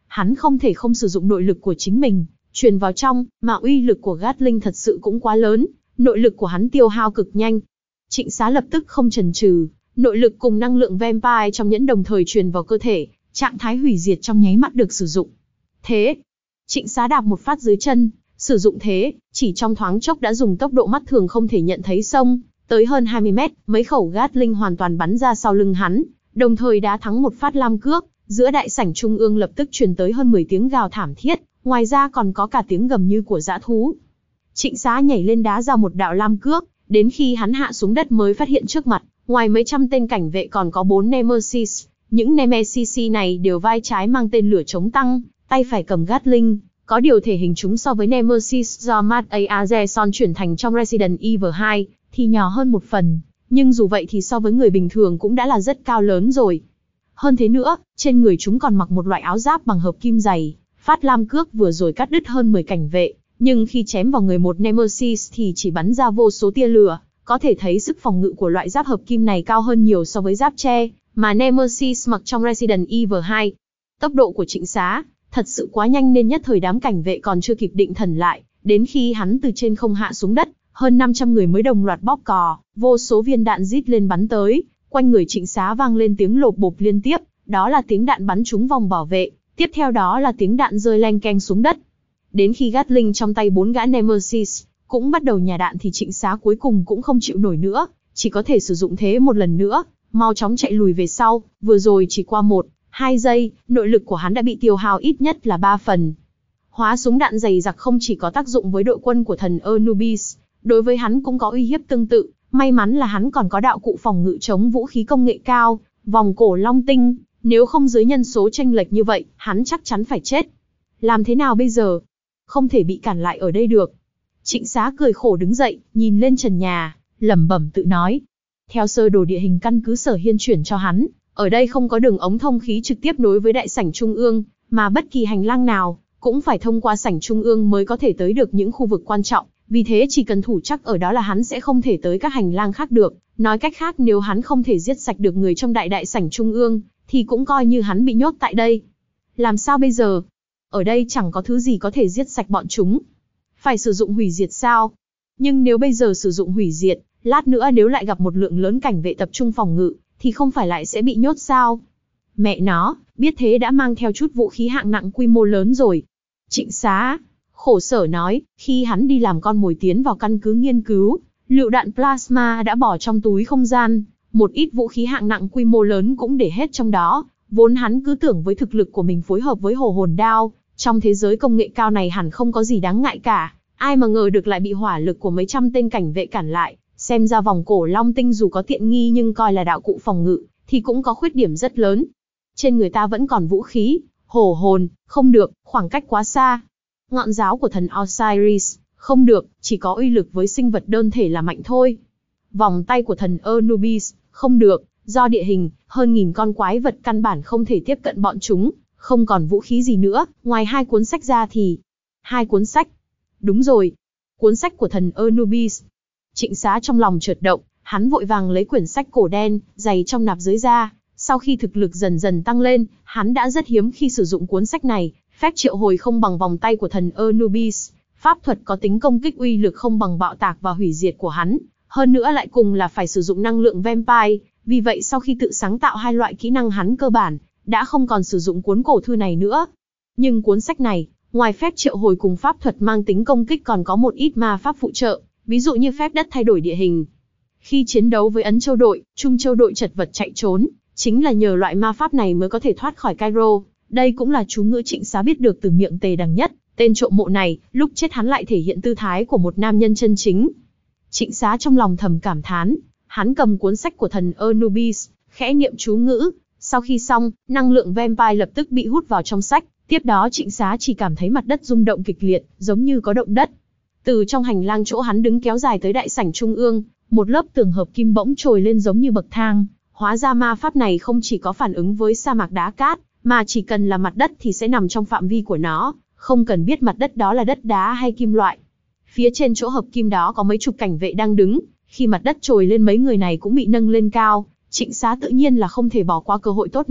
hắn không thể không sử dụng nội lực của chính mình, truyền vào trong, mà uy lực của Gatling thật sự cũng quá lớn, nội lực của hắn tiêu hao cực nhanh. Trịnh Xá lập tức không chần chừ, nội lực cùng năng lượng vampire trong nhẫn đồng thời truyền vào cơ thể, trạng thái hủy diệt trong nháy mắt được sử dụng. Thế, Trịnh Xá đạp một phát dưới chân, sử dụng thế, chỉ trong thoáng chốc đã dùng tốc độ mắt thường không thể nhận thấy xông tới hơn hai mươi mét, mấy khẩu Gatling hoàn toàn bắn ra sau lưng hắn, đồng thời đá thắng một phát lam cước, giữa đại sảnh trung ương lập tức truyền tới hơn mười tiếng gào thảm thiết, ngoài ra còn có cả tiếng gầm như của dã thú. Trịnh Xá nhảy lên đá ra một đạo lam cước, đến khi hắn hạ xuống đất mới phát hiện trước mặt, ngoài mấy trăm tên cảnh vệ còn có bốn Nemesis, những Nemesis này đều vai trái mang tên lửa chống tăng, tay phải cầm Gatling, có điều thể hình chúng so với Nemesis do Matt Aerson chuyển thành trong Resident Evil hai thì nhỏ hơn một phần, nhưng dù vậy thì so với người bình thường cũng đã là rất cao lớn rồi. Hơn thế nữa, trên người chúng còn mặc một loại áo giáp bằng hợp kim dày, phát lam cước vừa rồi cắt đứt hơn mười cảnh vệ, nhưng khi chém vào người một Nemesis thì chỉ bắn ra vô số tia lửa, có thể thấy sức phòng ngự của loại giáp hợp kim này cao hơn nhiều so với giáp tre mà Nemesis mặc trong Resident Evil hai. Tốc độ của Trịnh Xá thật sự quá nhanh nên nhất thời đám cảnh vệ còn chưa kịp định thần lại, đến khi hắn từ trên không hạ xuống đất, hơn năm trăm người mới đồng loạt bóp cò, vô số viên đạn rít lên bắn tới, quanh người Trịnh Xá vang lên tiếng lộp bộp liên tiếp, đó là tiếng đạn bắn trúng vòng bảo vệ, tiếp theo đó là tiếng đạn rơi leng keng xuống đất. Đến khi Gatling trong tay bốn gã Nemesis cũng bắt đầu nhả đạn thì Trịnh Xá cuối cùng cũng không chịu nổi nữa, chỉ có thể sử dụng thế một lần nữa, mau chóng chạy lùi về sau, vừa rồi chỉ qua một, hai giây, nội lực của hắn đã bị tiêu hao ít nhất là ba phần. Hóa súng đạn dày dặc không chỉ có tác dụng với đội quân của thần Anubis, đối với hắn cũng có uy hiếp tương tự, may mắn là hắn còn có đạo cụ phòng ngự chống vũ khí công nghệ cao, vòng cổ long tinh, nếu không dưới nhân số chênh lệch như vậy, hắn chắc chắn phải chết. Làm thế nào bây giờ? Không thể bị cản lại ở đây được. Trịnh Xá cười khổ đứng dậy, nhìn lên trần nhà, lẩm bẩm tự nói. Theo sơ đồ địa hình căn cứ Sở Hiên chuyển cho hắn, ở đây không có đường ống thông khí trực tiếp nối với đại sảnh trung ương, mà bất kỳ hành lang nào cũng phải thông qua sảnh trung ương mới có thể tới được những khu vực quan trọng, vì thế chỉ cần thủ chắc ở đó là hắn sẽ không thể tới các hành lang khác được. Nói cách khác, nếu hắn không thể giết sạch được người trong đại đại sảnh trung ương, thì cũng coi như hắn bị nhốt tại đây. Làm sao bây giờ? Ở đây chẳng có thứ gì có thể giết sạch bọn chúng. Phải sử dụng hủy diệt sao? Nhưng nếu bây giờ sử dụng hủy diệt, lát nữa nếu lại gặp một lượng lớn cảnh vệ tập trung phòng ngự, thì không phải lại sẽ bị nhốt sao? Mẹ nó, biết thế đã mang theo chút vũ khí hạng nặng quy mô lớn rồi. Trịnh Xá khổ sở nói, khi hắn đi làm con mồi tiến vào căn cứ nghiên cứu, lựu đạn plasma đã bỏ trong túi không gian, một ít vũ khí hạng nặng quy mô lớn cũng để hết trong đó, vốn hắn cứ tưởng với thực lực của mình phối hợp với hồ hồn đao, trong thế giới công nghệ cao này hẳn không có gì đáng ngại cả, ai mà ngờ được lại bị hỏa lực của mấy trăm tên cảnh vệ cản lại, xem ra vòng cổ long tinh dù có tiện nghi nhưng coi là đạo cụ phòng ngự, thì cũng có khuyết điểm rất lớn. Trên người ta vẫn còn vũ khí, hổ hồn, không được, khoảng cách quá xa. Ngọn giáo của thần Osiris, không được, chỉ có uy lực với sinh vật đơn thể là mạnh thôi. Vòng tay của thần Anubis, không được, do địa hình, hơn nghìn con quái vật căn bản không thể tiếp cận bọn chúng, không còn vũ khí gì nữa, ngoài hai cuốn sách ra thì... Hai cuốn sách. Đúng rồi, cuốn sách của thần Anubis. Trịnh Xá trong lòng chợt động, hắn vội vàng lấy quyển sách cổ đen, dày trong nạp dưới ra. Sau khi thực lực dần dần tăng lên, hắn đã rất hiếm khi sử dụng cuốn sách này, phép triệu hồi không bằng vòng tay của thần Anubis, pháp thuật có tính công kích uy lực không bằng bạo tạc và hủy diệt của hắn, hơn nữa lại cùng là phải sử dụng năng lượng vampire, vì vậy sau khi tự sáng tạo hai loại kỹ năng hắn cơ bản, đã không còn sử dụng cuốn cổ thư này nữa. Nhưng cuốn sách này, ngoài phép triệu hồi cùng pháp thuật mang tính công kích còn có một ít ma pháp phụ trợ, ví dụ như phép đất thay đổi địa hình. Khi chiến đấu với Ấn Châu đội, Trung Châu đội chật vật chạy trốn, chính là nhờ loại ma pháp này mới có thể thoát khỏi Cairo. Đây cũng là chú ngữ Trịnh Xá biết được từ miệng Tề Đằng Nhất, tên trộm mộ này, lúc chết hắn lại thể hiện tư thái của một nam nhân chân chính. Trịnh Xá trong lòng thầm cảm thán, hắn cầm cuốn sách của thần Anubis, khẽ niệm chú ngữ, sau khi xong, năng lượng vampire lập tức bị hút vào trong sách, tiếp đó Trịnh Xá chỉ cảm thấy mặt đất rung động kịch liệt, giống như có động đất. Từ trong hành lang chỗ hắn đứng kéo dài tới đại sảnh trung ương, một lớp tường hợp kim bỗng trồi lên giống như bậc thang, hóa ra ma pháp này không chỉ có phản ứng với sa mạc đá cát, mà chỉ cần là mặt đất thì sẽ nằm trong phạm vi của nó, không cần biết mặt đất đó là đất đá hay kim loại. Phía trên chỗ hợp kim đó có mấy chục cảnh vệ đang đứng, khi mặt đất trồi lên mấy người này cũng bị nâng lên cao, Trịnh Xá tự nhiên là không thể bỏ qua cơ hội tốt này,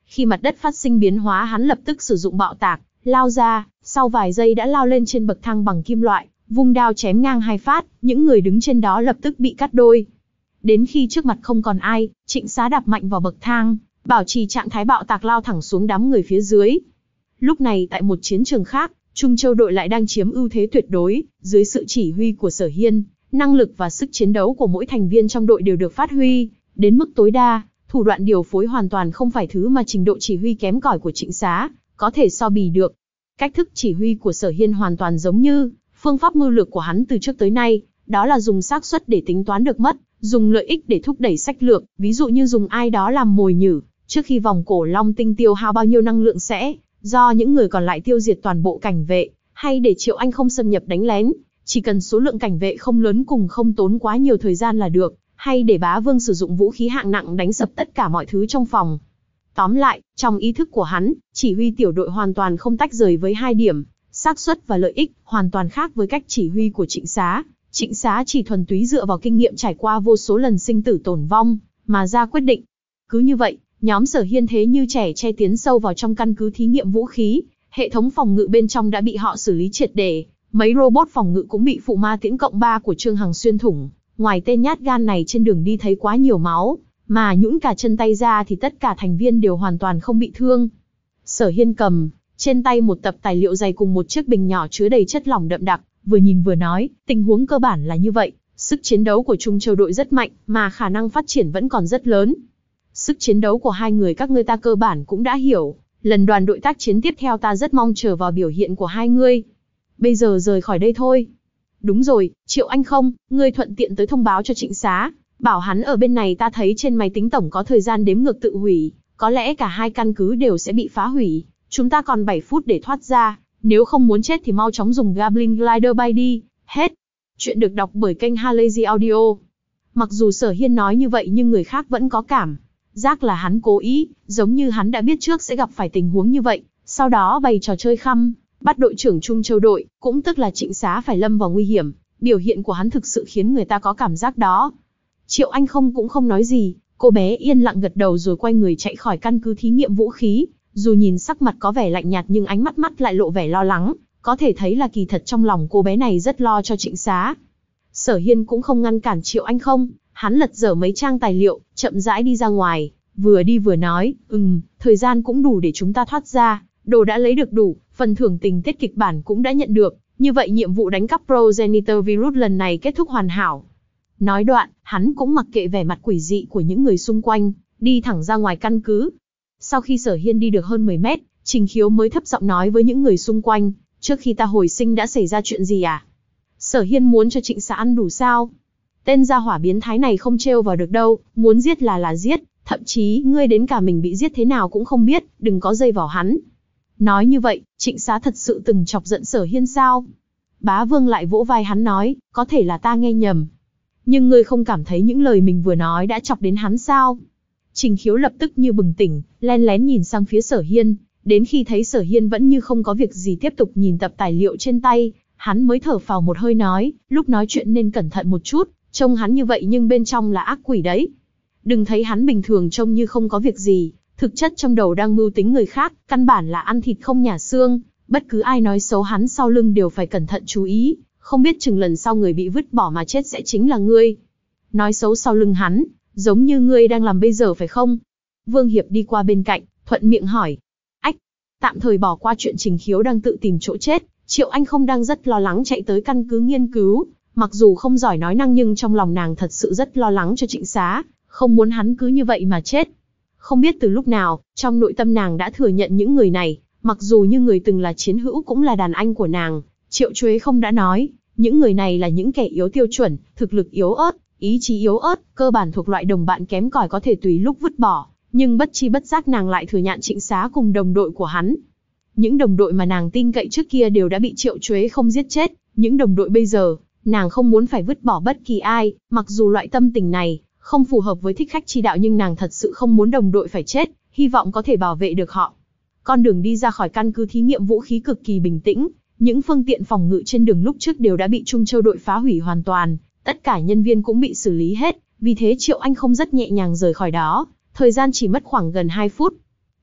Khi mặt đất phát sinh biến hóa hắn lập tức sử dụng bạo tạc, lao ra, sau vài giây đã lao lên trên bậc thang bằng kim loại, vung đao chém ngang hai phát, những người đứng trên đó lập tức bị cắt đôi. Đến khi trước mặt không còn ai, Trịnh Xá đạp mạnh vào bậc thang, bảo trì trạng thái bạo tạc lao thẳng xuống đám người phía dưới. Lúc này tại một chiến trường khác, Trung Châu đội lại đang chiếm ưu thế tuyệt đối, dưới sự chỉ huy của Sở Hiên, năng lực và sức chiến đấu của mỗi thành viên trong đội đều được phát huy đến mức tối đa, thủ đoạn điều phối hoàn toàn không phải thứ mà trình độ chỉ huy kém cỏi của Trịnh Xá có thể so bì được. Cách thức chỉ huy của Sở Hiên hoàn toàn giống như phương pháp mưu lược của hắn từ trước tới nay, đó là dùng xác suất để tính toán được mất, dùng lợi ích để thúc đẩy sách lược, ví dụ như dùng ai đó làm mồi nhử, trước khi vòng cổ long tinh tiêu hao bao nhiêu năng lượng sẽ do những người còn lại tiêu diệt toàn bộ cảnh vệ, hay để Triệu Anh không xâm nhập đánh lén, chỉ cần số lượng cảnh vệ không lớn cùng không tốn quá nhiều thời gian là được, hay để Bá Vương sử dụng vũ khí hạng nặng đánh sập tất cả mọi thứ trong phòng. Tóm lại, trong ý thức của hắn, chỉ huy tiểu đội hoàn toàn không tách rời với hai điểm, xác suất và lợi ích, hoàn toàn khác với cách chỉ huy của Trịnh Xá. Trịnh Xá chỉ thuần túy dựa vào kinh nghiệm trải qua vô số lần sinh tử tổn vong, mà ra quyết định. Cứ như vậy, nhóm Sở Hiên thế như trẻ che tiến sâu vào trong căn cứ thí nghiệm vũ khí, hệ thống phòng ngự bên trong đã bị họ xử lý triệt để, mấy robot phòng ngự cũng bị phụ ma tiễn cộng ba của Trương Hằng xuyên thủng. Ngoài tên nhát gan này trên đường đi thấy quá nhiều máu, mà nhũn cả chân tay ra thì tất cả thành viên đều hoàn toàn không bị thương. Sở Hiên cầm trên tay một tập tài liệu dày cùng một chiếc bình nhỏ chứa đầy chất lỏng đậm đặc, vừa nhìn vừa nói, tình huống cơ bản là như vậy, sức chiến đấu của Trung Châu đội rất mạnh, mà khả năng phát triển vẫn còn rất lớn. Sức chiến đấu của hai người các ngươi ta cơ bản cũng đã hiểu, lần đoàn đội tác chiến tiếp theo ta rất mong chờ vào biểu hiện của hai ngươi. Bây giờ rời khỏi đây thôi. Đúng rồi, Triệu Anh không, ngươi thuận tiện tới thông báo cho Trịnh Xá, bảo hắn ở bên này ta thấy trên máy tính tổng có thời gian đếm ngược tự hủy, có lẽ cả hai căn cứ đều sẽ bị phá hủy, chúng ta còn bảy phút để thoát ra, nếu không muốn chết thì mau chóng dùng Goblin Glider bay đi, hết. Chuyện được đọc bởi kênh Halazy Audio. Mặc dù Sở Hiên nói như vậy nhưng người khác vẫn có cảm giác là hắn cố ý, giống như hắn đã biết trước sẽ gặp phải tình huống như vậy, sau đó bày trò chơi khăm, bắt đội trưởng Trung Châu đội, cũng tức là Trịnh Xá phải lâm vào nguy hiểm. Biểu hiện của hắn thực sự khiến người ta có cảm giác đó. Triệu Anh không cũng không nói gì, cô bé yên lặng gật đầu rồi quay người chạy khỏi căn cứ thí nghiệm vũ khí. Dù nhìn sắc mặt có vẻ lạnh nhạt nhưng ánh mắt mắt lại lộ vẻ lo lắng, có thể thấy là kỳ thật trong lòng cô bé này rất lo cho Trịnh Xá. Sở Hiên cũng không ngăn cản Triệu Anh không, hắn lật dở mấy trang tài liệu, chậm rãi đi ra ngoài, vừa đi vừa nói, ừm, thời gian cũng đủ để chúng ta thoát ra, đồ đã lấy được đủ, phần thưởng tình tiết kịch bản cũng đã nhận được, như vậy nhiệm vụ đánh cắp Progenitor Virus lần này kết thúc hoàn hảo. Nói đoạn, hắn cũng mặc kệ vẻ mặt quỷ dị của những người xung quanh, đi thẳng ra ngoài căn cứ. Sau khi Sở Hiên đi được hơn mười mét, Trình Khiếu mới thấp giọng nói với những người xung quanh, trước khi ta hồi sinh đã xảy ra chuyện gì à? Sở Hiên muốn cho Trịnh Xá ăn đủ sao? Tên gia hỏa biến thái này không trêu vào được đâu, muốn giết là là giết, thậm chí ngươi đến cả mình bị giết thế nào cũng không biết, đừng có dây vào hắn. Nói như vậy, Trịnh Xá thật sự từng chọc giận Sở Hiên sao? Bá Vương lại vỗ vai hắn nói, có thể là ta nghe nhầm. Nhưng ngươi không cảm thấy những lời mình vừa nói đã chọc đến hắn sao? Trình Khiếu lập tức như bừng tỉnh, len lén nhìn sang phía Sở Hiên, đến khi thấy Sở Hiên vẫn như không có việc gì tiếp tục nhìn tập tài liệu trên tay, hắn mới thở phào một hơi nói, lúc nói chuyện nên cẩn thận một chút, trông hắn như vậy nhưng bên trong là ác quỷ đấy. Đừng thấy hắn bình thường trông như không có việc gì, thực chất trong đầu đang mưu tính người khác, căn bản là ăn thịt không nhả xương, bất cứ ai nói xấu hắn sau lưng đều phải cẩn thận chú ý, không biết chừng lần sau người bị vứt bỏ mà chết sẽ chính là ngươi. Nói xấu sau lưng hắn, giống như ngươi đang làm bây giờ phải không? Vương Hiệp đi qua bên cạnh, thuận miệng hỏi. Ách, tạm thời bỏ qua chuyện Trình Khiếu đang tự tìm chỗ chết, Triệu Anh không đang rất lo lắng chạy tới căn cứ nghiên cứu, mặc dù không giỏi nói năng nhưng trong lòng nàng thật sự rất lo lắng cho Trịnh Xá, không muốn hắn cứ như vậy mà chết. Không biết từ lúc nào, trong nội tâm nàng đã thừa nhận những người này, mặc dù như người từng là chiến hữu cũng là đàn anh của nàng. Triệu Chuế không đã nói, những người này là những kẻ yếu tiêu chuẩn, thực lực yếu ớt, ý chí yếu ớt, cơ bản thuộc loại đồng bạn kém cỏi có thể tùy lúc vứt bỏ, nhưng bất chi bất giác nàng lại thừa nhận Trịnh Xá cùng đồng đội của hắn. Những đồng đội mà nàng tin cậy trước kia đều đã bị Triệu Chuế không giết chết, những đồng đội bây giờ, nàng không muốn phải vứt bỏ bất kỳ ai, mặc dù loại tâm tình này không phù hợp với thích khách chi đạo nhưng nàng thật sự không muốn đồng đội phải chết, hy vọng có thể bảo vệ được họ. Con đường đi ra khỏi căn cứ thí nghiệm vũ khí cực kỳ bình tĩnh, những phương tiện phòng ngự trên đường lúc trước đều đã bị Trung Châu đội phá hủy hoàn toàn, tất cả nhân viên cũng bị xử lý hết, vì thế Triệu Anh không rất nhẹ nhàng rời khỏi đó, thời gian chỉ mất khoảng gần hai phút.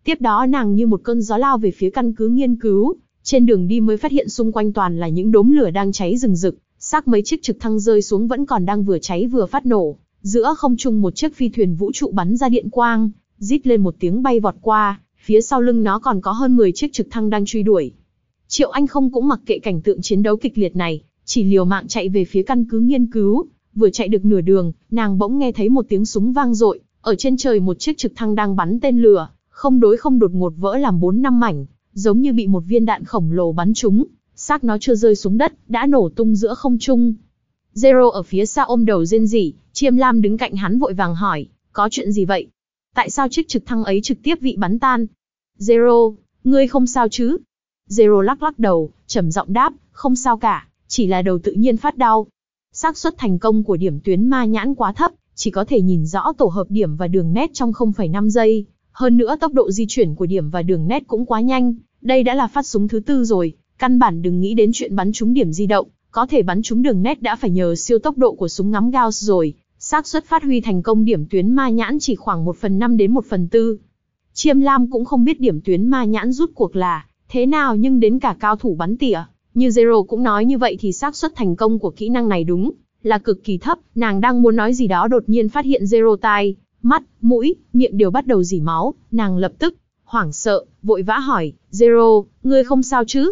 Tiếp đó nàng như một cơn gió lao về phía căn cứ nghiên cứu, trên đường đi mới phát hiện xung quanh toàn là những đốm lửa đang cháy rừng rực, xác mấy chiếc trực thăng rơi xuống vẫn còn đang vừa cháy vừa phát nổ. Giữa không trung một chiếc phi thuyền vũ trụ bắn ra điện quang, rít lên một tiếng bay vọt qua, phía sau lưng nó còn có hơn mười chiếc trực thăng đang truy đuổi. Triệu Anh không cũng mặc kệ cảnh tượng chiến đấu kịch liệt này, chỉ liều mạng chạy về phía căn cứ nghiên cứu. Vừa chạy được nửa đường, nàng bỗng nghe thấy một tiếng súng vang dội, ở trên trời một chiếc trực thăng đang bắn tên lửa, không đối không đột ngột vỡ làm bốn năm mảnh, giống như bị một viên đạn khổng lồ bắn trúng, xác nó chưa rơi xuống đất, đã nổ tung giữa không trung. Zero ở phía xa ôm đầu rên rỉ, Chiêm Lam đứng cạnh hắn vội vàng hỏi, có chuyện gì vậy? Tại sao chiếc trực thăng ấy trực tiếp bị bắn tan? Zero, ngươi không sao chứ? Zero lắc lắc đầu, trầm giọng đáp, không sao cả, chỉ là đầu tự nhiên phát đau. Xác suất thành công của điểm tuyến ma nhãn quá thấp, chỉ có thể nhìn rõ tổ hợp điểm và đường nét trong không phẩy năm giây. Hơn nữa tốc độ di chuyển của điểm và đường nét cũng quá nhanh, đây đã là phát súng thứ tư rồi, căn bản đừng nghĩ đến chuyện bắn trúng điểm di động, có thể bắn trúng đường nét đã phải nhờ siêu tốc độ của súng ngắm Gauss rồi, xác suất phát huy thành công điểm tuyến ma nhãn chỉ khoảng một phần năm đến một phần tư. Chiêm Lam cũng không biết điểm tuyến ma nhãn rút cuộc là thế nào, nhưng đến cả cao thủ bắn tỉa như Zero cũng nói như vậy thì xác suất thành công của kỹ năng này đúng là cực kỳ thấp. Nàng đang muốn nói gì đó đột nhiên phát hiện Zero tai, mắt, mũi, miệng đều bắt đầu rỉ máu, nàng lập tức hoảng sợ, vội vã hỏi, Zero, ngươi không sao chứ?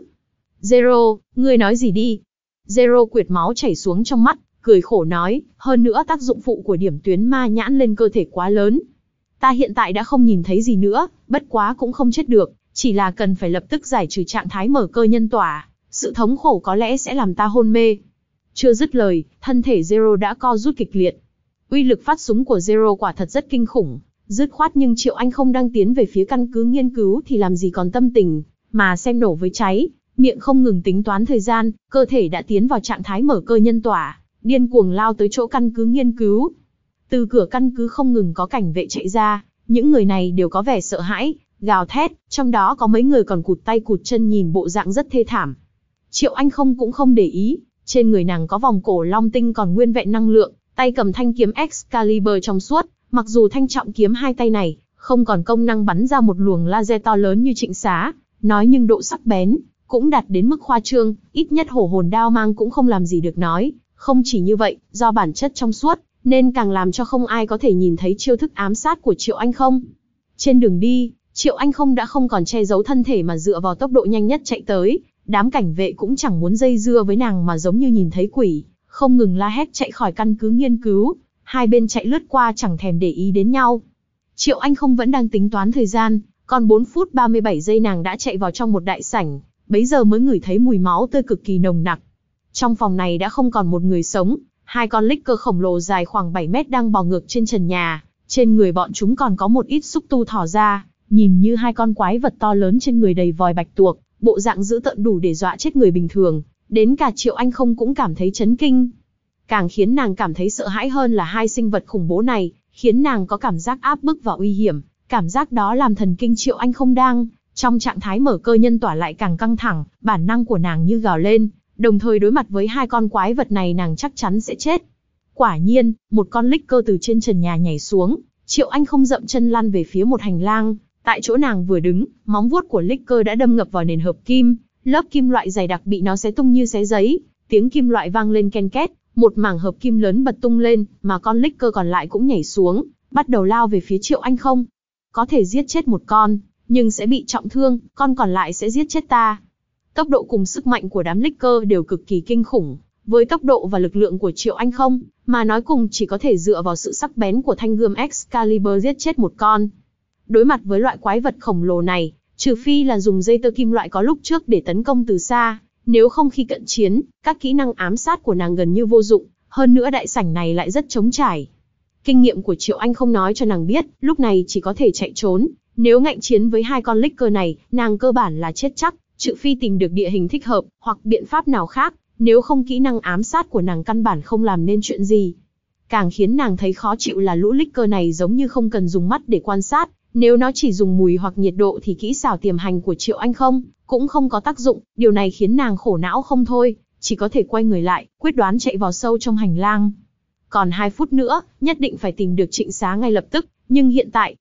Zero, ngươi nói gì đi? Zero quệt máu chảy xuống trong mắt, cười khổ nói, hơn nữa tác dụng phụ của điểm tuyến ma nhãn lên cơ thể quá lớn. Ta hiện tại đã không nhìn thấy gì nữa, bất quá cũng không chết được, chỉ là cần phải lập tức giải trừ trạng thái mở cơ nhân tỏa, sự thống khổ có lẽ sẽ làm ta hôn mê. Chưa dứt lời, thân thể Zero đã co rút kịch liệt. Uy lực phát súng của Zero quả thật rất kinh khủng, dứt khoát, nhưng Triệu Anh không đang tiến về phía căn cứ nghiên cứu thì làm gì còn tâm tình mà xem nổ với cháy, miệng không ngừng tính toán thời gian, cơ thể đã tiến vào trạng thái mở cơ nhân tỏa, điên cuồng lao tới chỗ căn cứ nghiên cứu. Từ cửa căn cứ không ngừng có cảnh vệ chạy ra, những người này đều có vẻ sợ hãi, gào thét, trong đó có mấy người còn cụt tay cụt chân nhìn bộ dạng rất thê thảm. Triệu Anh không cũng không để ý, trên người nàng có vòng cổ long tinh còn nguyên vẹn năng lượng, tay cầm thanh kiếm Excalibur trong suốt, mặc dù thanh trọng kiếm hai tay này không còn công năng bắn ra một luồng laser to lớn như Trịnh Xá, nói nhưng độ sắc bén cũng đạt đến mức khoa trương, ít nhất hổ hồn đao mang cũng không làm gì được nói. Không chỉ như vậy, do bản chất trong suốt, nên càng làm cho không ai có thể nhìn thấy chiêu thức ám sát của Triệu Anh không. Trên đường đi, Triệu Anh không đã không còn che giấu thân thể mà dựa vào tốc độ nhanh nhất chạy tới, đám cảnh vệ cũng chẳng muốn dây dưa với nàng mà giống như nhìn thấy quỷ, không ngừng la hét chạy khỏi căn cứ nghiên cứu, hai bên chạy lướt qua chẳng thèm để ý đến nhau. Triệu Anh không vẫn đang tính toán thời gian, còn bốn phút ba mươi bảy giây nàng đã chạy vào trong một đại sảnh, bấy giờ mới ngửi thấy mùi máu tươi cực kỳ nồng nặc. Trong phòng này đã không còn một người sống, hai con Licker khổng lồ dài khoảng bảy mét đang bò ngược trên trần nhà, trên người bọn chúng còn có một ít xúc tu thỏ ra, nhìn như hai con quái vật to lớn trên người đầy vòi bạch tuộc, bộ dạng dữ tợn đủ để dọa chết người bình thường, đến cả Triệu Anh không cũng cảm thấy chấn kinh. Càng khiến nàng cảm thấy sợ hãi hơn là hai sinh vật khủng bố này, khiến nàng có cảm giác áp bức và uy hiểm, cảm giác đó làm thần kinh Triệu Anh không đang trong trạng thái mở cơ nhân tỏa lại càng căng thẳng, bản năng của nàng như gào lên, đồng thời đối mặt với hai con quái vật này nàng chắc chắn sẽ chết. Quả nhiên, một con Licker từ trên trần nhà nhảy xuống, Triệu Anh không dậm chân lăn về phía một hành lang, tại chỗ nàng vừa đứng, móng vuốt của Licker đã đâm ngập vào nền hợp kim, lớp kim loại dày đặc bị nó xé tung như xé giấy, tiếng kim loại vang lên ken két, một mảng hợp kim lớn bật tung lên, mà con Licker còn lại cũng nhảy xuống, bắt đầu lao về phía Triệu Anh không. Có thể giết chết một con, nhưng sẽ bị trọng thương, con còn lại sẽ giết chết ta. Tốc độ cùng sức mạnh của đám Licker đều cực kỳ kinh khủng, với tốc độ và lực lượng của Triệu Anh không, mà nói cùng chỉ có thể dựa vào sự sắc bén của thanh gươm Excalibur giết chết một con. Đối mặt với loại quái vật khổng lồ này, trừ phi là dùng dây tơ kim loại có lúc trước để tấn công từ xa, nếu không khi cận chiến, các kỹ năng ám sát của nàng gần như vô dụng, hơn nữa đại sảnh này lại rất trống trải. Kinh nghiệm của Triệu Anh không nói cho nàng biết, lúc này chỉ có thể chạy trốn, nếu ngạnh chiến với hai con Licker này, nàng cơ bản là chết chắc, trừ phi tìm được địa hình thích hợp, hoặc biện pháp nào khác, nếu không kỹ năng ám sát của nàng căn bản không làm nên chuyện gì. Càng khiến nàng thấy khó chịu là lũ Licker này giống như không cần dùng mắt để quan sát, nếu nó chỉ dùng mùi hoặc nhiệt độ thì kỹ xảo tiềm hành của Triệu Anh không cũng không có tác dụng, điều này khiến nàng khổ não không thôi, chỉ có thể quay người lại, quyết đoán chạy vào sâu trong hành lang. Còn hai phút nữa, nhất định phải tìm được Trịnh Xá ngay lập tức, nhưng hiện tại,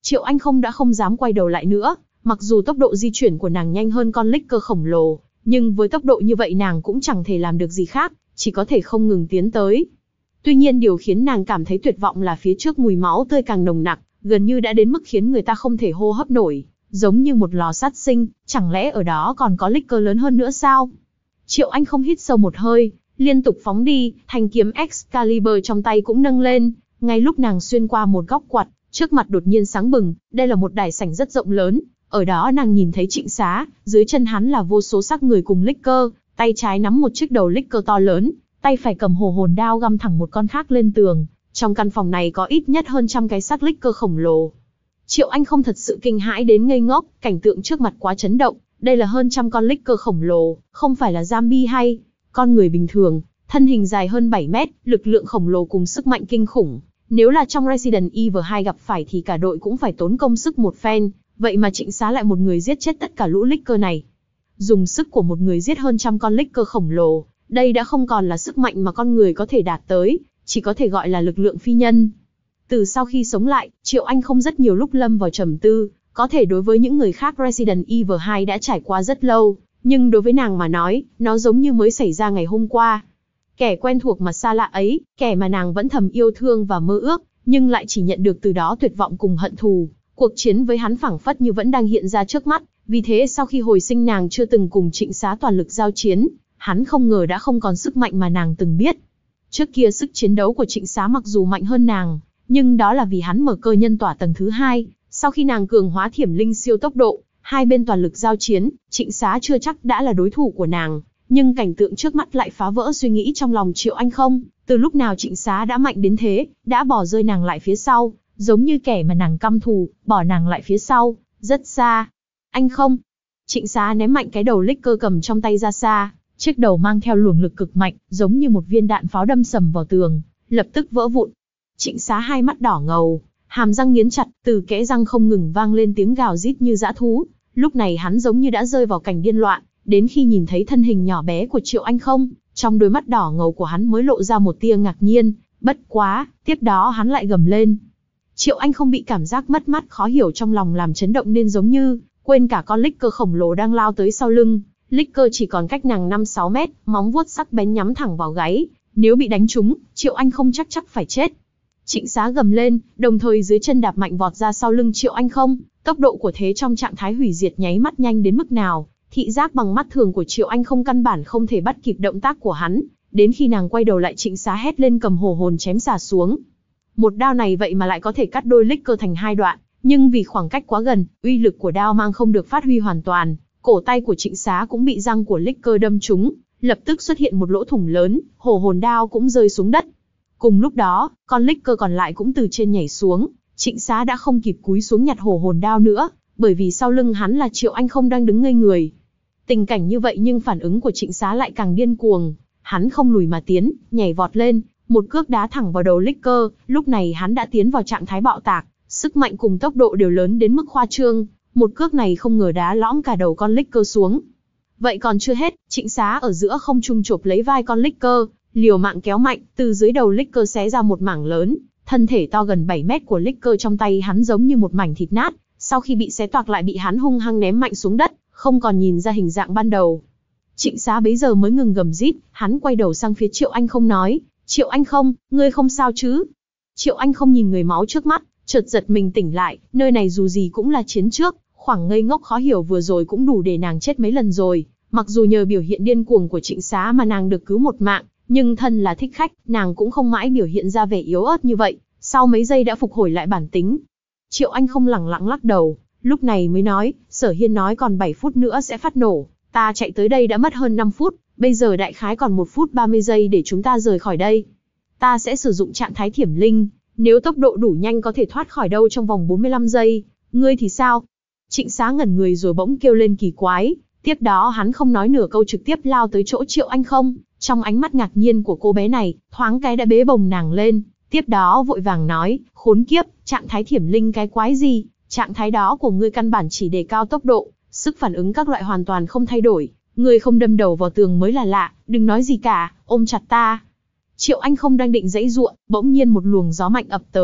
Triệu Anh Không đã không dám quay đầu lại nữa, mặc dù tốc độ di chuyển của nàng nhanh hơn con Licker khổng lồ, nhưng với tốc độ như vậy nàng cũng chẳng thể làm được gì khác, chỉ có thể không ngừng tiến tới. Tuy nhiên điều khiến nàng cảm thấy tuyệt vọng là phía trước mùi máu tươi càng nồng nặc, gần như đã đến mức khiến người ta không thể hô hấp nổi, giống như một lò sát sinh, chẳng lẽ ở đó còn có Licker lớn hơn nữa sao? Triệu Anh Không hít sâu một hơi, liên tục phóng đi, thanh kiếm Excalibur trong tay cũng nâng lên, ngay lúc nàng xuyên qua một góc quặt, trước mặt đột nhiên sáng bừng, đây là một đài sảnh rất rộng lớn, ở đó nàng nhìn thấy Trịnh Xá, dưới chân hắn là vô số xác người cùng Licker, tay trái nắm một chiếc đầu Licker to lớn, tay phải cầm hồ hồn đao găm thẳng một con khác lên tường, trong căn phòng này có ít nhất hơn trăm cái xác Licker khổng lồ. Triệu Anh Không thật sự kinh hãi đến ngây ngốc, cảnh tượng trước mặt quá chấn động, đây là hơn trăm con Licker khổng lồ, không phải là zombie hay con người bình thường, thân hình dài hơn bảy mét, lực lượng khổng lồ cùng sức mạnh kinh khủng. Nếu là trong Resident Evil hai gặp phải thì cả đội cũng phải tốn công sức một phen, vậy mà Trịnh Xá lại một người giết chết tất cả lũ Licker này. Dùng sức của một người giết hơn trăm con Licker khổng lồ, đây đã không còn là sức mạnh mà con người có thể đạt tới, chỉ có thể gọi là lực lượng phi nhân. Từ sau khi sống lại, Triệu Anh Không rất nhiều lúc lâm vào trầm tư, có thể đối với những người khác Resident Evil hai đã trải qua rất lâu, nhưng đối với nàng mà nói, nó giống như mới xảy ra ngày hôm qua. Kẻ quen thuộc mà xa lạ ấy, kẻ mà nàng vẫn thầm yêu thương và mơ ước, nhưng lại chỉ nhận được từ đó tuyệt vọng cùng hận thù. Cuộc chiến với hắn phảng phất như vẫn đang hiện ra trước mắt, vì thế sau khi hồi sinh nàng chưa từng cùng Trịnh Xá toàn lực giao chiến, hắn không ngờ đã không còn sức mạnh mà nàng từng biết. Trước kia sức chiến đấu của Trịnh Xá mặc dù mạnh hơn nàng, nhưng đó là vì hắn mở cơ nhân tỏa tầng thứ hai, sau khi nàng cường hóa thiểm linh siêu tốc độ, hai bên toàn lực giao chiến, Trịnh Xá chưa chắc đã là đối thủ của nàng. Nhưng cảnh tượng trước mắt lại phá vỡ suy nghĩ trong lòng Triệu Anh Không, từ lúc nào Trịnh Xá đã mạnh đến thế, đã bỏ rơi nàng lại phía sau, giống như kẻ mà nàng căm thù, bỏ nàng lại phía sau, rất xa. Anh Không. Trịnh Xá ném mạnh cái đầu Licker cầm trong tay ra xa, chiếc đầu mang theo luồng lực cực mạnh, giống như một viên đạn pháo đâm sầm vào tường, lập tức vỡ vụn. Trịnh Xá hai mắt đỏ ngầu, hàm răng nghiến chặt, từ kẽ răng không ngừng vang lên tiếng gào rít như dã thú. Lúc này hắn giống như đã rơi vào cảnh điên loạn. Đến khi nhìn thấy thân hình nhỏ bé của Triệu Anh Không, trong đôi mắt đỏ ngầu của hắn mới lộ ra một tia ngạc nhiên, bất quá, tiếp đó hắn lại gầm lên. Triệu Anh Không bị cảm giác mất mát khó hiểu trong lòng làm chấn động nên giống như quên cả con Licker khổng lồ đang lao tới sau lưng. Licker chỉ còn cách nàng năm sáu mét, móng vuốt sắc bén nhắm thẳng vào gáy, nếu bị đánh trúng, Triệu Anh Không chắc chắc phải chết. Trịnh Xá gầm lên, đồng thời dưới chân đạp mạnh vọt ra sau lưng Triệu Anh Không, tốc độ của thế trong trạng thái hủy diệt nháy mắt nhanh đến mức nào. Thị giác bằng mắt thường của Triệu Anh Không căn bản không thể bắt kịp động tác của hắn, đến khi nàng quay đầu lại Trịnh Xá hét lên cầm hồ hồn chém xả xuống. Một đao này vậy mà lại có thể cắt đôi Licker thành hai đoạn, nhưng vì khoảng cách quá gần, uy lực của đao mang không được phát huy hoàn toàn, cổ tay của Trịnh Xá cũng bị răng của Licker đâm trúng, lập tức xuất hiện một lỗ thủng lớn, hồ hồn đao cũng rơi xuống đất. Cùng lúc đó, con Licker còn lại cũng từ trên nhảy xuống, Trịnh Xá đã không kịp cúi xuống nhặt hồ hồn đao nữa, bởi vì sau lưng hắn là Triệu Anh Không đang đứng ngây người. Tình cảnh như vậy nhưng phản ứng của Trịnh Xá lại càng điên cuồng, hắn không lùi mà tiến, nhảy vọt lên, một cước đá thẳng vào đầu Licker, lúc này hắn đã tiến vào trạng thái bạo tạc, sức mạnh cùng tốc độ đều lớn đến mức khoa trương, một cước này không ngờ đá lõm cả đầu con Licker xuống. Vậy còn chưa hết, Trịnh Xá ở giữa không trung chộp lấy vai con Licker, liều mạng kéo mạnh, từ dưới đầu Licker xé ra một mảng lớn, thân thể to gần bảy mét của Licker trong tay hắn giống như một mảnh thịt nát, sau khi bị xé toạc lại bị hắn hung hăng ném mạnh xuống đất, không còn nhìn ra hình dạng ban đầu. Trịnh Xá bấy giờ mới ngừng gầm rít, hắn quay đầu sang phía Triệu Anh Không nói, Triệu Anh Không, ngươi không sao chứ? Triệu Anh Không nhìn người máu trước mắt, chợt giật mình tỉnh lại, nơi này dù gì cũng là chiến trước, khoảng ngây ngốc khó hiểu vừa rồi cũng đủ để nàng chết mấy lần rồi, mặc dù nhờ biểu hiện điên cuồng của Trịnh Xá mà nàng được cứu một mạng, nhưng thân là thích khách, nàng cũng không mãi biểu hiện ra vẻ yếu ớt như vậy, sau mấy giây đã phục hồi lại bản tính. Triệu Anh Không lẳng lặng lắc đầu, lúc này mới nói, Sở Hiên nói còn bảy phút nữa sẽ phát nổ, ta chạy tới đây đã mất hơn năm phút, bây giờ đại khái còn một phút ba mươi giây để chúng ta rời khỏi đây. Ta sẽ sử dụng trạng thái thiểm linh, nếu tốc độ đủ nhanh có thể thoát khỏi đâu trong vòng bốn mươi lăm giây, ngươi thì sao? Trịnh Xá ngẩn người rồi bỗng kêu lên kỳ quái, tiếp đó hắn không nói nửa câu trực tiếp lao tới chỗ Triệu Anh Không, trong ánh mắt ngạc nhiên của cô bé này, thoáng cái đã bế bồng nàng lên, tiếp đó vội vàng nói, khốn kiếp, trạng thái thiểm linh cái quái gì, trạng thái đó của ngươi căn bản chỉ đề cao tốc độ, sức phản ứng các loại hoàn toàn không thay đổi, ngươi không đâm đầu vào tường mới là lạ, đừng nói gì cả, ôm chặt ta. Triệu Anh Không đang định giãy giụa, bỗng nhiên một luồng gió mạnh ập tới,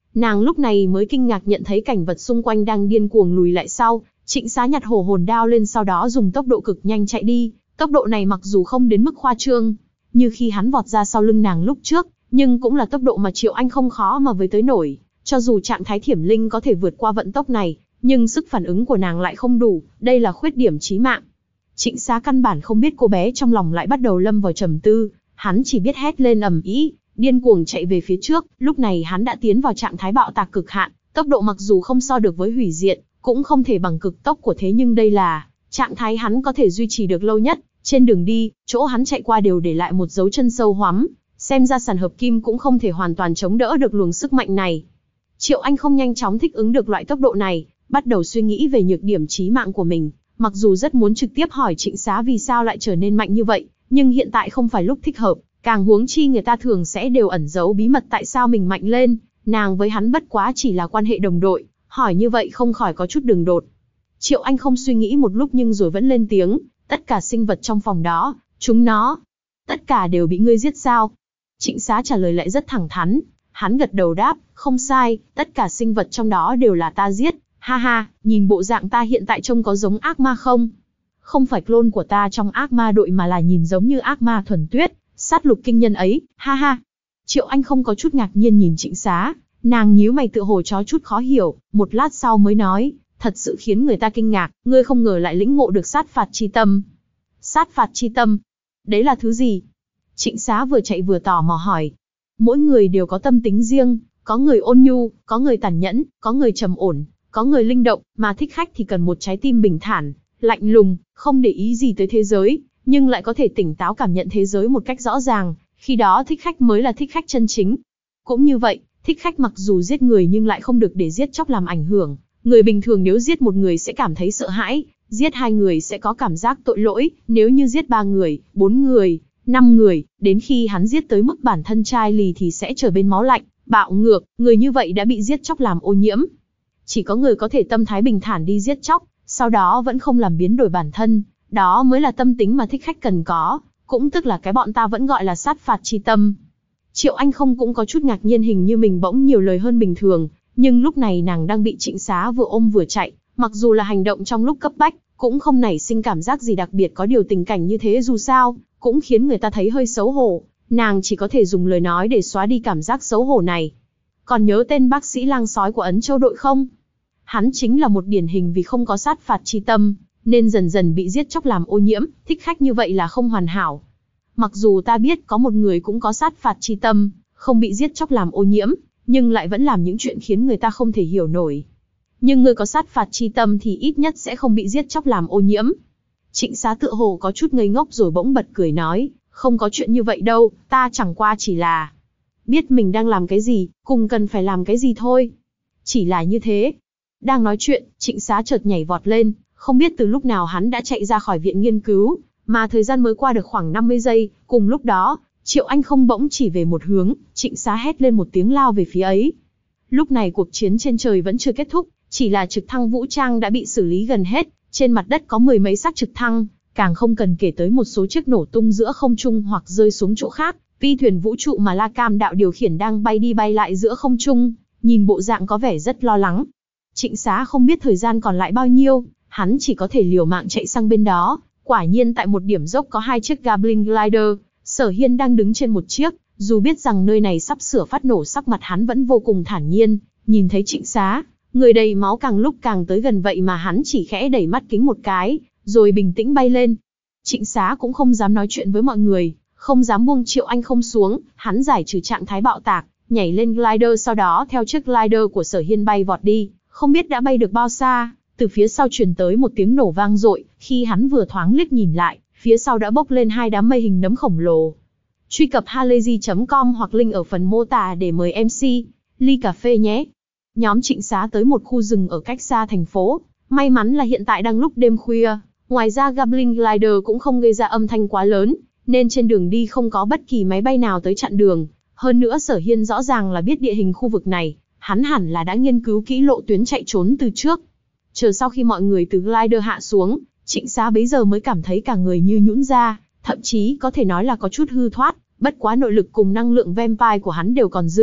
Nàng lúc này mới kinh ngạc nhận thấy cảnh vật xung quanh đang điên cuồng lùi lại sau. Trịnh Xá nhặt hổ hồn đao lên, sau đó dùng tốc độ cực nhanh chạy đi. Tốc độ này mặc dù không đến mức khoa trương, như khi hắn vọt ra sau lưng nàng lúc trước, nhưng cũng là tốc độ mà Triệu Anh không khó mà với tới nổi. Cho dù trạng thái thiểm linh có thể vượt qua vận tốc này, nhưng sức phản ứng của nàng lại không đủ, đây là khuyết điểm chí mạng. Trịnh Xá căn bản không biết cô bé trong lòng lại bắt đầu lâm vào trầm tư, hắn chỉ biết hét lên ầm ĩ, điên cuồng chạy về phía trước. Lúc này hắn đã tiến vào trạng thái bạo tạc cực hạn, tốc độ mặc dù không so được với hủy diệt, cũng không thể bằng cực tốc của thế, nhưng đây là trạng thái hắn có thể duy trì được lâu nhất. Trên đường đi, chỗ hắn chạy qua đều để lại một dấu chân sâu hoắm, xem ra sàn hợp kim cũng không thể hoàn toàn chống đỡ được luồng sức mạnh này. Triệu Anh không nhanh chóng thích ứng được loại tốc độ này, bắt đầu suy nghĩ về nhược điểm chí mạng của mình. Mặc dù rất muốn trực tiếp hỏi Trịnh Xá vì sao lại trở nên mạnh như vậy, nhưng hiện tại không phải lúc thích hợp, càng huống chi người ta thường sẽ đều ẩn giấu bí mật tại sao mình mạnh lên, nàng với hắn bất quá chỉ là quan hệ đồng đội, hỏi như vậy không khỏi có chút đường đột. Triệu Anh không suy nghĩ một lúc nhưng rồi vẫn lên tiếng, tất cả sinh vật trong phòng đó, chúng nó, tất cả đều bị ngươi giết sao? Trịnh Xá trả lời lại rất thẳng thắn, hắn gật đầu đáp, không sai, tất cả sinh vật trong đó đều là ta giết, ha ha, nhìn bộ dạng ta hiện tại trông có giống ác ma không? Không phải clone của ta trong ác ma đội mà là nhìn giống như ác ma thuần tuyết, sát lục kinh nhân ấy, ha ha. Triệu Anh không có chút ngạc nhiên nhìn Trịnh Xá, nàng nhíu mày tựa hồ có chút khó hiểu, một lát sau mới nói, thật sự khiến người ta kinh ngạc, ngươi không ngờ lại lĩnh ngộ được sát phạt chi tâm. Sát phạt chi tâm? Đấy là thứ gì? Trịnh Xá vừa chạy vừa tò mò hỏi. Mỗi người đều có tâm tính riêng, có người ôn nhu, có người tàn nhẫn, có người trầm ổn, có người linh động, mà thích khách thì cần một trái tim bình thản, lạnh lùng, không để ý gì tới thế giới, nhưng lại có thể tỉnh táo cảm nhận thế giới một cách rõ ràng, khi đó thích khách mới là thích khách chân chính. Cũng như vậy, thích khách mặc dù giết người nhưng lại không được để giết chóc làm ảnh hưởng. Người bình thường nếu giết một người sẽ cảm thấy sợ hãi, giết hai người sẽ có cảm giác tội lỗi, nếu như giết ba người, bốn người, năm người, đến khi hắn giết tới mức bản thân chai lì thì sẽ trở bên máu lạnh, bạo ngược, người như vậy đã bị giết chóc làm ô nhiễm. Chỉ có người có thể tâm thái bình thản đi giết chóc, sau đó vẫn không làm biến đổi bản thân, đó mới là tâm tính mà thích khách cần có, cũng tức là cái bọn ta vẫn gọi là sát phạt chi tâm. Triệu Anh không cũng có chút ngạc nhiên, hình như mình bỗng nhiều lời hơn bình thường, nhưng lúc này nàng đang bị Trịnh Xá vừa ôm vừa chạy, mặc dù là hành động trong lúc cấp bách, cũng không nảy sinh cảm giác gì đặc biệt, có điều tình cảnh như thế dù sao, cũng khiến người ta thấy hơi xấu hổ, nàng chỉ có thể dùng lời nói để xóa đi cảm giác xấu hổ này. Còn nhớ tên bác sĩ lang sói của Ấn Châu đội không? Hắn chính là một điển hình vì không có sát phạt chi tâm, nên dần dần bị giết chóc làm ô nhiễm, thích khách như vậy là không hoàn hảo. Mặc dù ta biết có một người cũng có sát phạt chi tâm, không bị giết chóc làm ô nhiễm, nhưng lại vẫn làm những chuyện khiến người ta không thể hiểu nổi. Nhưng người có sát phạt chi tâm thì ít nhất sẽ không bị giết chóc làm ô nhiễm. Trịnh Xá tựa hồ có chút ngây ngốc rồi bỗng bật cười nói, không có chuyện như vậy đâu, ta chẳng qua chỉ là biết mình đang làm cái gì, cùng cần phải làm cái gì thôi. Chỉ là như thế. Đang nói chuyện, Trịnh Xá chợt nhảy vọt lên, không biết từ lúc nào hắn đã chạy ra khỏi viện nghiên cứu, mà thời gian mới qua được khoảng năm mươi giây, cùng lúc đó, Triệu Anh không bỗng chỉ về một hướng, Trịnh Xá hét lên một tiếng lao về phía ấy. Lúc này cuộc chiến trên trời vẫn chưa kết thúc, chỉ là trực thăng vũ trang đã bị xử lý gần hết, trên mặt đất có mười mấy xác trực thăng, càng không cần kể tới một số chiếc nổ tung giữa không trung hoặc rơi xuống chỗ khác. Phi thuyền vũ trụ mà La Cam đạo điều khiển đang bay đi bay lại giữa không trung, nhìn bộ dạng có vẻ rất lo lắng. Trịnh Xá không biết thời gian còn lại bao nhiêu, hắn chỉ có thể liều mạng chạy sang bên đó. Quả nhiên tại một điểm dốc có hai chiếc Goblin Glider, Sở Hiên đang đứng trên một chiếc, dù biết rằng nơi này sắp sửa phát nổ, sắc mặt hắn vẫn vô cùng thản nhiên, nhìn thấy Trịnh Xá, người đầy máu càng lúc càng tới gần vậy mà hắn chỉ khẽ đẩy mắt kính một cái, rồi bình tĩnh bay lên. Trịnh Xá cũng không dám nói chuyện với mọi người, không dám buông Triệu Anh không xuống, hắn giải trừ trạng thái bạo tạc, nhảy lên glider, sau đó theo chiếc glider của Sở Hiên bay vọt đi, không biết đã bay được bao xa, từ phía sau truyền tới một tiếng nổ vang dội, khi hắn vừa thoáng liếc nhìn lại, phía sau đã bốc lên hai đám mây hình nấm khổng lồ. Truy cập halayzi chấm com hoặc link ở phần mô tả để mời em xê ly cà phê nhé. Nhóm Trịnh Xá tới một khu rừng ở cách xa thành phố, may mắn là hiện tại đang lúc đêm khuya, ngoài ra Goblin Glider cũng không gây ra âm thanh quá lớn, nên trên đường đi không có bất kỳ máy bay nào tới chặn đường. Hơn nữa Sở Hiên rõ ràng là biết địa hình khu vực này, hắn hẳn là đã nghiên cứu kỹ lộ tuyến chạy trốn từ trước. Chờ sau khi mọi người từ glider hạ xuống, Trịnh Xá bấy giờ mới cảm thấy cả người như nhũn ra, thậm chí có thể nói là có chút hư thoát, bất quá nội lực cùng năng lượng vampire của hắn đều còn dư,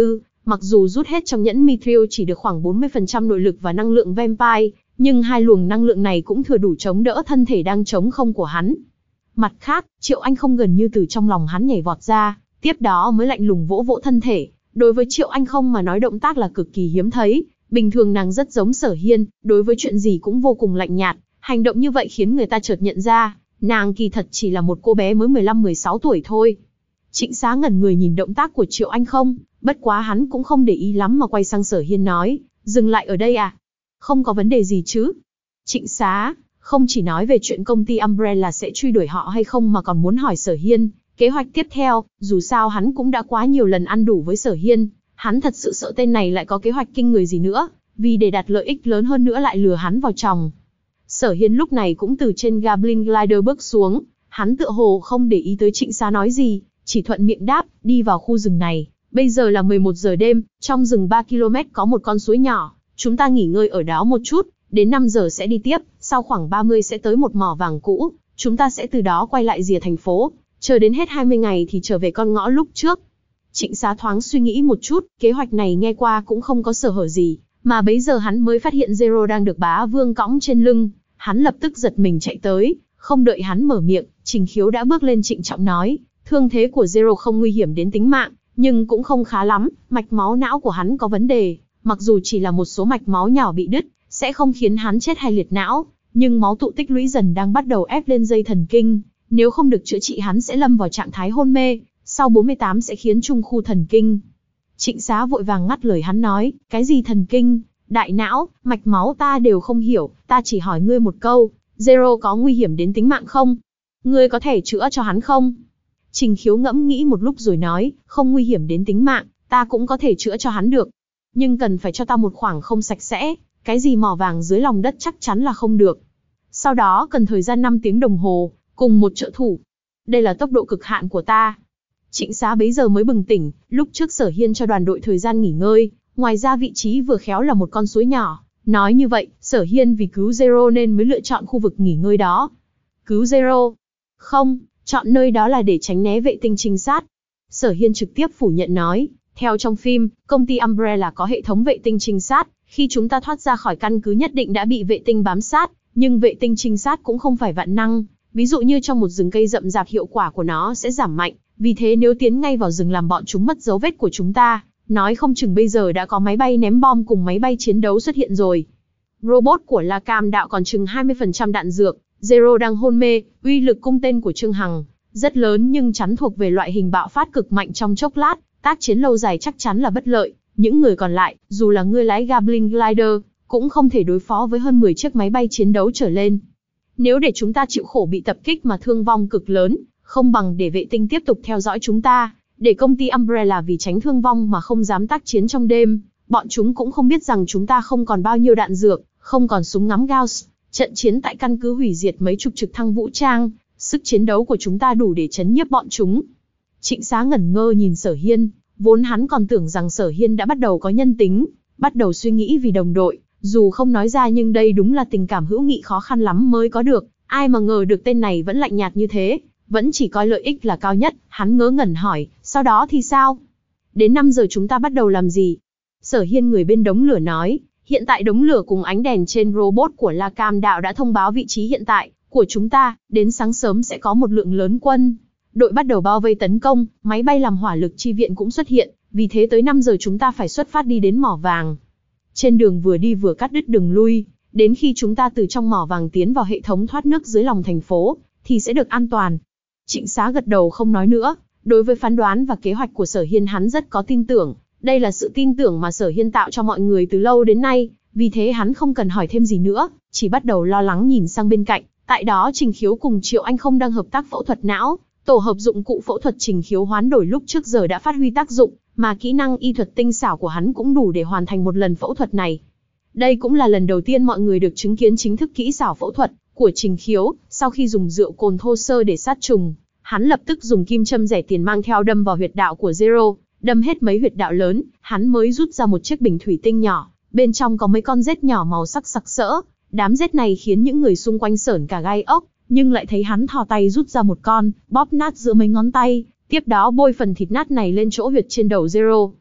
Mặc dù rút hết trong nhẫn Mithril chỉ được khoảng bốn mươi phần trăm nội lực và năng lượng Vampire, nhưng hai luồng năng lượng này cũng thừa đủ chống đỡ thân thể đang trống không của hắn. Mặt khác, Triệu Anh Không gần như từ trong lòng hắn nhảy vọt ra, tiếp đó mới lạnh lùng vỗ vỗ thân thể. Đối với Triệu Anh Không mà nói động tác là cực kỳ hiếm thấy, bình thường nàng rất giống Sở Hiên, đối với chuyện gì cũng vô cùng lạnh nhạt, hành động như vậy khiến người ta chợt nhận ra, nàng kỳ thật chỉ là một cô bé mới mười lăm mười sáu tuổi thôi. Trịnh Xá ngẩn người nhìn động tác của Triệu Anh Không, bất quá hắn cũng không để ý lắm mà quay sang Sở Hiên nói, dừng lại ở đây à? Không có vấn đề gì chứ? Trịnh Xá không chỉ nói về chuyện công ty Umbrella sẽ truy đuổi họ hay không mà còn muốn hỏi Sở Hiên kế hoạch tiếp theo, dù sao hắn cũng đã quá nhiều lần ăn đủ với Sở Hiên, hắn thật sự sợ tên này lại có kế hoạch kinh người gì nữa, vì để đạt lợi ích lớn hơn nữa lại lừa hắn vào chồng. Sở Hiên lúc này cũng từ trên Goblin Glider bước xuống, hắn tựa hồ không để ý tới Trịnh Xá nói gì, chỉ thuận miệng đáp, đi vào khu rừng này. Bây giờ là mười một giờ đêm, trong rừng ba ki lô mét có một con suối nhỏ, chúng ta nghỉ ngơi ở đó một chút, đến năm giờ sẽ đi tiếp, sau khoảng ba mươi sẽ tới một mỏ vàng cũ, chúng ta sẽ từ đó quay lại rìa thành phố, chờ đến hết hai mươi ngày thì trở về con ngõ lúc trước. Trịnh Xá thoáng suy nghĩ một chút, kế hoạch này nghe qua cũng không có sở hở gì, mà bấy giờ hắn mới phát hiện Zero đang được Bá Vương cõng trên lưng, hắn lập tức giật mình chạy tới, không đợi hắn mở miệng, Trình Khiếu đã bước lên trịnh trọng nói, thương thế của Zero không nguy hiểm đến tính mạng, nhưng cũng không khá lắm, mạch máu não của hắn có vấn đề, mặc dù chỉ là một số mạch máu nhỏ bị đứt, sẽ không khiến hắn chết hay liệt não, nhưng máu tụ tích lũy dần đang bắt đầu ép lên dây thần kinh, nếu không được chữa trị hắn sẽ lâm vào trạng thái hôn mê, sau bốn mươi tám sẽ khiến trung khu thần kinh. Trịnh Xá vội vàng ngắt lời hắn nói, cái gì thần kinh, đại não, mạch máu ta đều không hiểu, ta chỉ hỏi ngươi một câu, Zero có nguy hiểm đến tính mạng không? Ngươi có thể chữa cho hắn không? Trình Khiếu ngẫm nghĩ một lúc rồi nói, không nguy hiểm đến tính mạng, ta cũng có thể chữa cho hắn được. Nhưng cần phải cho ta một khoảng không sạch sẽ, cái gì mỏ vàng dưới lòng đất chắc chắn là không được. Sau đó cần thời gian năm tiếng đồng hồ, cùng một trợ thủ. Đây là tốc độ cực hạn của ta. Trịnh Xá bấy giờ mới bừng tỉnh, lúc trước Sở Hiên cho đoàn đội thời gian nghỉ ngơi, ngoài ra vị trí vừa khéo là một con suối nhỏ. Nói như vậy, Sở Hiên vì cứu Zero nên mới lựa chọn khu vực nghỉ ngơi đó. Cứu Zero? Không, chọn nơi đó là để tránh né vệ tinh trinh sát. Sở Hiên trực tiếp phủ nhận nói, theo trong phim, công ty Umbrella có hệ thống vệ tinh trinh sát, khi chúng ta thoát ra khỏi căn cứ nhất định đã bị vệ tinh bám sát, nhưng vệ tinh trinh sát cũng không phải vạn năng, ví dụ như trong một rừng cây rậm rạp hiệu quả của nó sẽ giảm mạnh, vì thế nếu tiến ngay vào rừng làm bọn chúng mất dấu vết của chúng ta, nói không chừng bây giờ đã có máy bay ném bom cùng máy bay chiến đấu xuất hiện rồi. Robot của La Cam đạo còn chừng hai mươi phần trăm đạn dược, Zero đang hôn mê, uy lực cung tên của Trương Hằng rất lớn nhưng chắn thuộc về loại hình bạo phát cực mạnh trong chốc lát, tác chiến lâu dài chắc chắn là bất lợi. Những người còn lại, dù là người lái Goblin Glider, cũng không thể đối phó với hơn mười chiếc máy bay chiến đấu trở lên. Nếu để chúng ta chịu khổ bị tập kích mà thương vong cực lớn, không bằng để vệ tinh tiếp tục theo dõi chúng ta, để công ty Umbrella vì tránh thương vong mà không dám tác chiến trong đêm, bọn chúng cũng không biết rằng chúng ta không còn bao nhiêu đạn dược, không còn súng ngắm Gauss, trận chiến tại căn cứ hủy diệt mấy chục trực thăng vũ trang, sức chiến đấu của chúng ta đủ để chấn nhiếp bọn chúng. Trịnh Xá ngẩn ngơ nhìn Sở Hiên, vốn hắn còn tưởng rằng Sở Hiên đã bắt đầu có nhân tính, bắt đầu suy nghĩ vì đồng đội, dù không nói ra nhưng đây đúng là tình cảm hữu nghị khó khăn lắm mới có được, ai mà ngờ được tên này vẫn lạnh nhạt như thế, vẫn chỉ coi lợi ích là cao nhất. Hắn ngớ ngẩn hỏi, sau đó thì sao? Đến năm giờ chúng ta bắt đầu làm gì? Sở Hiên người bên đống lửa nói, hiện tại đống lửa cùng ánh đèn trên robot của La Cam đạo đã thông báo vị trí hiện tại của chúng ta, đến sáng sớm sẽ có một lượng lớn quân đội bắt đầu bao vây tấn công, máy bay làm hỏa lực chi viện cũng xuất hiện, vì thế tới năm giờ chúng ta phải xuất phát đi đến mỏ vàng. Trên đường vừa đi vừa cắt đứt đường lui, đến khi chúng ta từ trong mỏ vàng tiến vào hệ thống thoát nước dưới lòng thành phố, thì sẽ được an toàn. Trịnh Xá gật đầu không nói nữa, đối với phán đoán và kế hoạch của Sở Hiên hắn rất có tin tưởng, đây là sự tin tưởng mà Sở Hiên tạo cho mọi người từ lâu đến nay, vì thế hắn không cần hỏi thêm gì nữa, chỉ bắt đầu lo lắng nhìn sang bên cạnh, tại đó Trình Khiếu cùng Triệu Anh Không đang hợp tác phẫu thuật não, tổ hợp dụng cụ phẫu thuật Trình Khiếu hoán đổi lúc trước giờ đã phát huy tác dụng, mà kỹ năng y thuật tinh xảo của hắn cũng đủ để hoàn thành một lần phẫu thuật này. Đây cũng là lần đầu tiên mọi người được chứng kiến chính thức kỹ xảo phẫu thuật của Trình Khiếu, sau khi dùng rượu cồn thô sơ để sát trùng, hắn lập tức dùng kim châm rẻ tiền mang theo đâm vào huyệt đạo của Zero, đâm hết mấy huyệt đạo lớn, hắn mới rút ra một chiếc bình thủy tinh nhỏ, bên trong có mấy con rết nhỏ màu sắc sặc sỡ, đám rết này khiến những người xung quanh sởn cả gai ốc, nhưng lại thấy hắn thò tay rút ra một con, bóp nát giữa mấy ngón tay, tiếp đó bôi phần thịt nát này lên chỗ huyệt trên đầu Zero.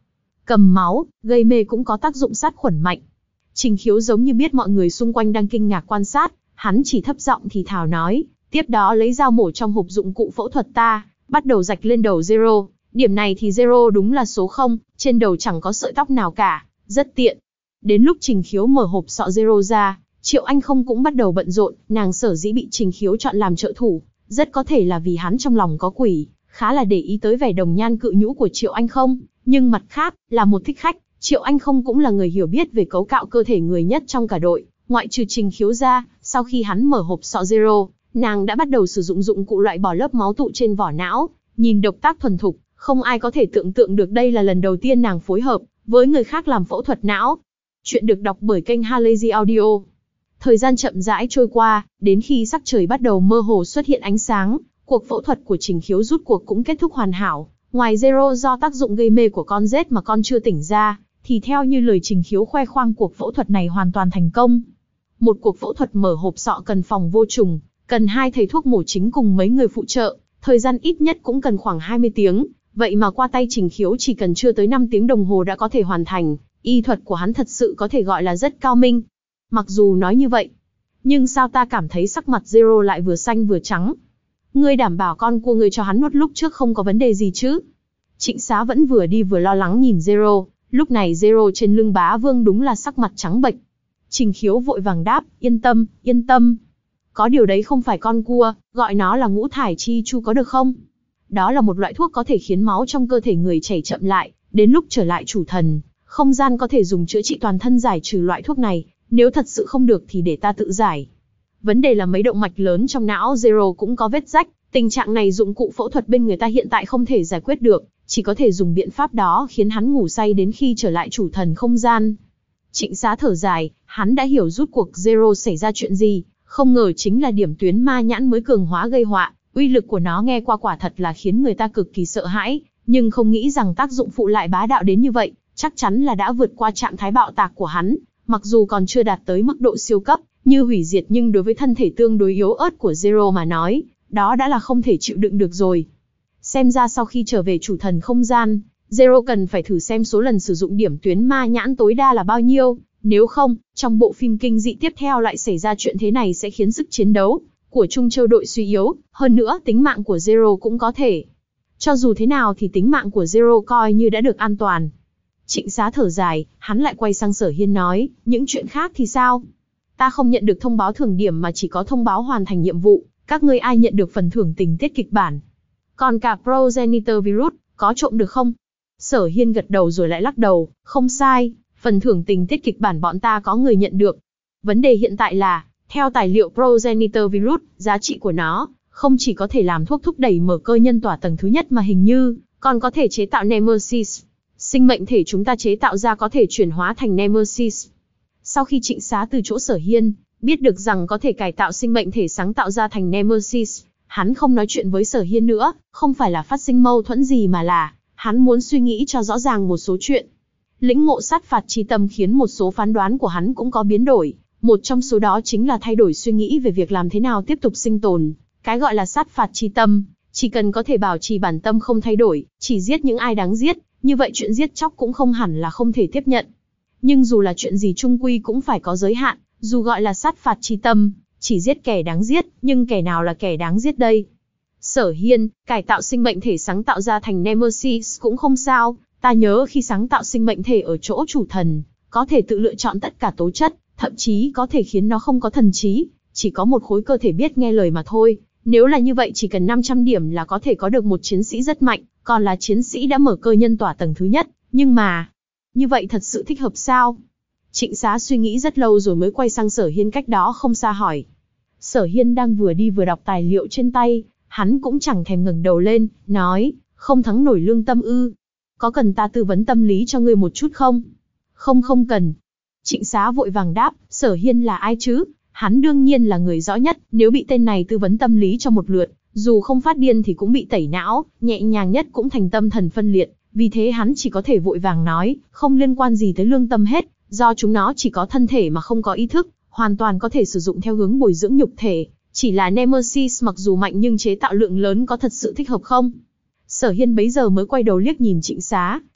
cầm máu, gây mê cũng có tác dụng sát khuẩn mạnh. Trình Khiếu giống như biết mọi người xung quanh đang kinh ngạc quan sát, hắn chỉ thấp giọng thì thào nói, tiếp đó lấy dao mổ trong hộp dụng cụ phẫu thuật ta, bắt đầu rạch lên đầu Zero. Điểm này thì Zero đúng là số không, trên đầu chẳng có sợi tóc nào cả, rất tiện. Đến lúc Trình Khiếu mở hộp sọ Zero ra, Triệu Anh Không cũng bắt đầu bận rộn, nàng sở dĩ bị Trình Khiếu chọn làm trợ thủ, rất có thể là vì hắn trong lòng có quỷ, khá là để ý tới vẻ đồng nhan cự nhũ của Triệu Anh Không, nhưng mặt khác, là một thích khách, Triệu Anh Không cũng là người hiểu biết về cấu tạo cơ thể người nhất trong cả đội, ngoại trừ Trình Khiếu ra, sau khi hắn mở hộp sọ Zero, nàng đã bắt đầu sử dụng dụng cụ loại bỏ lớp máu tụ trên vỏ não, nhìn động tác thuần thục, không ai có thể tưởng tượng được đây là lần đầu tiên nàng phối hợp với người khác làm phẫu thuật não. Chuyện được đọc bởi kênh Halazy Audio. Thời gian chậm rãi trôi qua, đến khi sắc trời bắt đầu mơ hồ xuất hiện ánh sáng, cuộc phẫu thuật của Trình Khiếu rút cuộc cũng kết thúc hoàn hảo. Ngoài Zero do tác dụng gây mê của con rết mà con chưa tỉnh ra, thì theo như lời Trình Khiếu khoe khoang cuộc phẫu thuật này hoàn toàn thành công. Một cuộc phẫu thuật mở hộp sọ cần phòng vô trùng, cần hai thầy thuốc mổ chính cùng mấy người phụ trợ, thời gian ít nhất cũng cần khoảng hai mươi tiếng, vậy mà qua tay Trình Khiếu chỉ cần chưa tới năm tiếng đồng hồ đã có thể hoàn thành, y thuật của hắn thật sự có thể gọi là rất cao minh. Mặc dù nói như vậy, nhưng sao ta cảm thấy sắc mặt Zero lại vừa xanh vừa trắng? Ngươi đảm bảo con cua ngươi cho hắn nuốt lúc trước không có vấn đề gì chứ? Trịnh Xá vẫn vừa đi vừa lo lắng nhìn Zero, lúc này Zero trên lưng Bá Vương đúng là sắc mặt trắng bệch. Trình Khiếu vội vàng đáp, yên tâm, yên tâm. Có điều đấy không phải con cua, gọi nó là ngũ thải chi chu có được không? Đó là một loại thuốc có thể khiến máu trong cơ thể người chảy chậm lại, đến lúc trở lại chủ thần, không gian có thể dùng chữa trị toàn thân giải trừ loại thuốc này, nếu thật sự không được thì để ta tự giải. Vấn đề là mấy động mạch lớn trong não Zero cũng có vết rách, tình trạng này dụng cụ phẫu thuật bên người ta hiện tại không thể giải quyết được, chỉ có thể dùng biện pháp đó khiến hắn ngủ say đến khi trở lại chủ thần không gian. Trịnh Xá thở dài, hắn đã hiểu rút cuộc Zero xảy ra chuyện gì, không ngờ chính là điểm tuyến ma nhãn mới cường hóa gây họa, uy lực của nó nghe qua quả thật là khiến người ta cực kỳ sợ hãi, nhưng không nghĩ rằng tác dụng phụ lại bá đạo đến như vậy, chắc chắn là đã vượt qua trạng thái bạo tạc của hắn, mặc dù còn chưa đạt tới mức độ siêu cấp, như hủy diệt nhưng đối với thân thể tương đối yếu ớt của Zero mà nói, đó đã là không thể chịu đựng được rồi. Xem ra sau khi trở về chủ thần không gian, Zero cần phải thử xem số lần sử dụng điểm tuyến ma nhãn tối đa là bao nhiêu, nếu không, trong bộ phim kinh dị tiếp theo lại xảy ra chuyện thế này sẽ khiến sức chiến đấu của Trung Châu đội suy yếu, hơn nữa tính mạng của Zero cũng có thể. Cho dù thế nào thì tính mạng của Zero coi như đã được an toàn. Trịnh Xá thở dài, hắn lại quay sang Sở Hiên nói, những chuyện khác thì sao? Ta không nhận được thông báo thưởng điểm mà chỉ có thông báo hoàn thành nhiệm vụ, các ngươi ai nhận được phần thưởng tình tiết kịch bản? Còn cả Progenitor Virus, có trộm được không? Sở Hiên gật đầu rồi lại lắc đầu, không sai, phần thưởng tình tiết kịch bản bọn ta có người nhận được. Vấn đề hiện tại là, theo tài liệu Progenitor Virus, giá trị của nó, không chỉ có thể làm thuốc thúc đẩy mở cơ nhân tỏa tầng thứ nhất mà hình như, còn có thể chế tạo Nemesis. Sinh mệnh thể chúng ta chế tạo ra có thể chuyển hóa thành Nemesis. Sau khi Trịnh Xá từ chỗ Sở Hiên, biết được rằng có thể cải tạo sinh mệnh thể sáng tạo ra thành Nemesis, hắn không nói chuyện với Sở Hiên nữa, không phải là phát sinh mâu thuẫn gì mà là, hắn muốn suy nghĩ cho rõ ràng một số chuyện. Lĩnh ngộ sát phạt chi tâm khiến một số phán đoán của hắn cũng có biến đổi, một trong số đó chính là thay đổi suy nghĩ về việc làm thế nào tiếp tục sinh tồn. Cái gọi là sát phạt chi tâm, chỉ cần có thể bảo trì bản tâm không thay đổi, chỉ giết những ai đáng giết, như vậy chuyện giết chóc cũng không hẳn là không thể tiếp nhận. Nhưng dù là chuyện gì chung quy cũng phải có giới hạn, dù gọi là sát phạt chi tâm, chỉ giết kẻ đáng giết, nhưng kẻ nào là kẻ đáng giết đây? Sở Hiên, cải tạo sinh mệnh thể sáng tạo ra thành Nemesis cũng không sao, ta nhớ khi sáng tạo sinh mệnh thể ở chỗ chủ thần, có thể tự lựa chọn tất cả tố chất, thậm chí có thể khiến nó không có thần trí, chỉ có một khối cơ thể biết nghe lời mà thôi. Nếu là như vậy chỉ cần năm trăm điểm là có thể có được một chiến sĩ rất mạnh, còn là chiến sĩ đã mở cơ nhân tỏa tầng thứ nhất, nhưng mà, như vậy thật sự thích hợp sao? Trịnh Xá suy nghĩ rất lâu rồi mới quay sang Sở Hiên cách đó không xa hỏi. Sở Hiên đang vừa đi vừa đọc tài liệu trên tay, hắn cũng chẳng thèm ngẩng đầu lên, nói, không thắng nổi lương tâm ư? Có cần ta tư vấn tâm lý cho ngươi một chút không? Không không cần. Trịnh Xá vội vàng đáp, Sở Hiên là ai chứ? Hắn đương nhiên là người rõ nhất, nếu bị tên này tư vấn tâm lý cho một lượt, dù không phát điên thì cũng bị tẩy não, nhẹ nhàng nhất cũng thành tâm thần phân liệt, vì thế hắn chỉ có thể vội vàng nói, không liên quan gì tới lương tâm hết, do chúng nó chỉ có thân thể mà không có ý thức, hoàn toàn có thể sử dụng theo hướng bồi dưỡng nhục thể, chỉ là Nemesis mặc dù mạnh nhưng chế tạo lượng lớn có thật sự thích hợp không? Sở Hiên bấy giờ mới quay đầu liếc nhìn Trịnh Xá,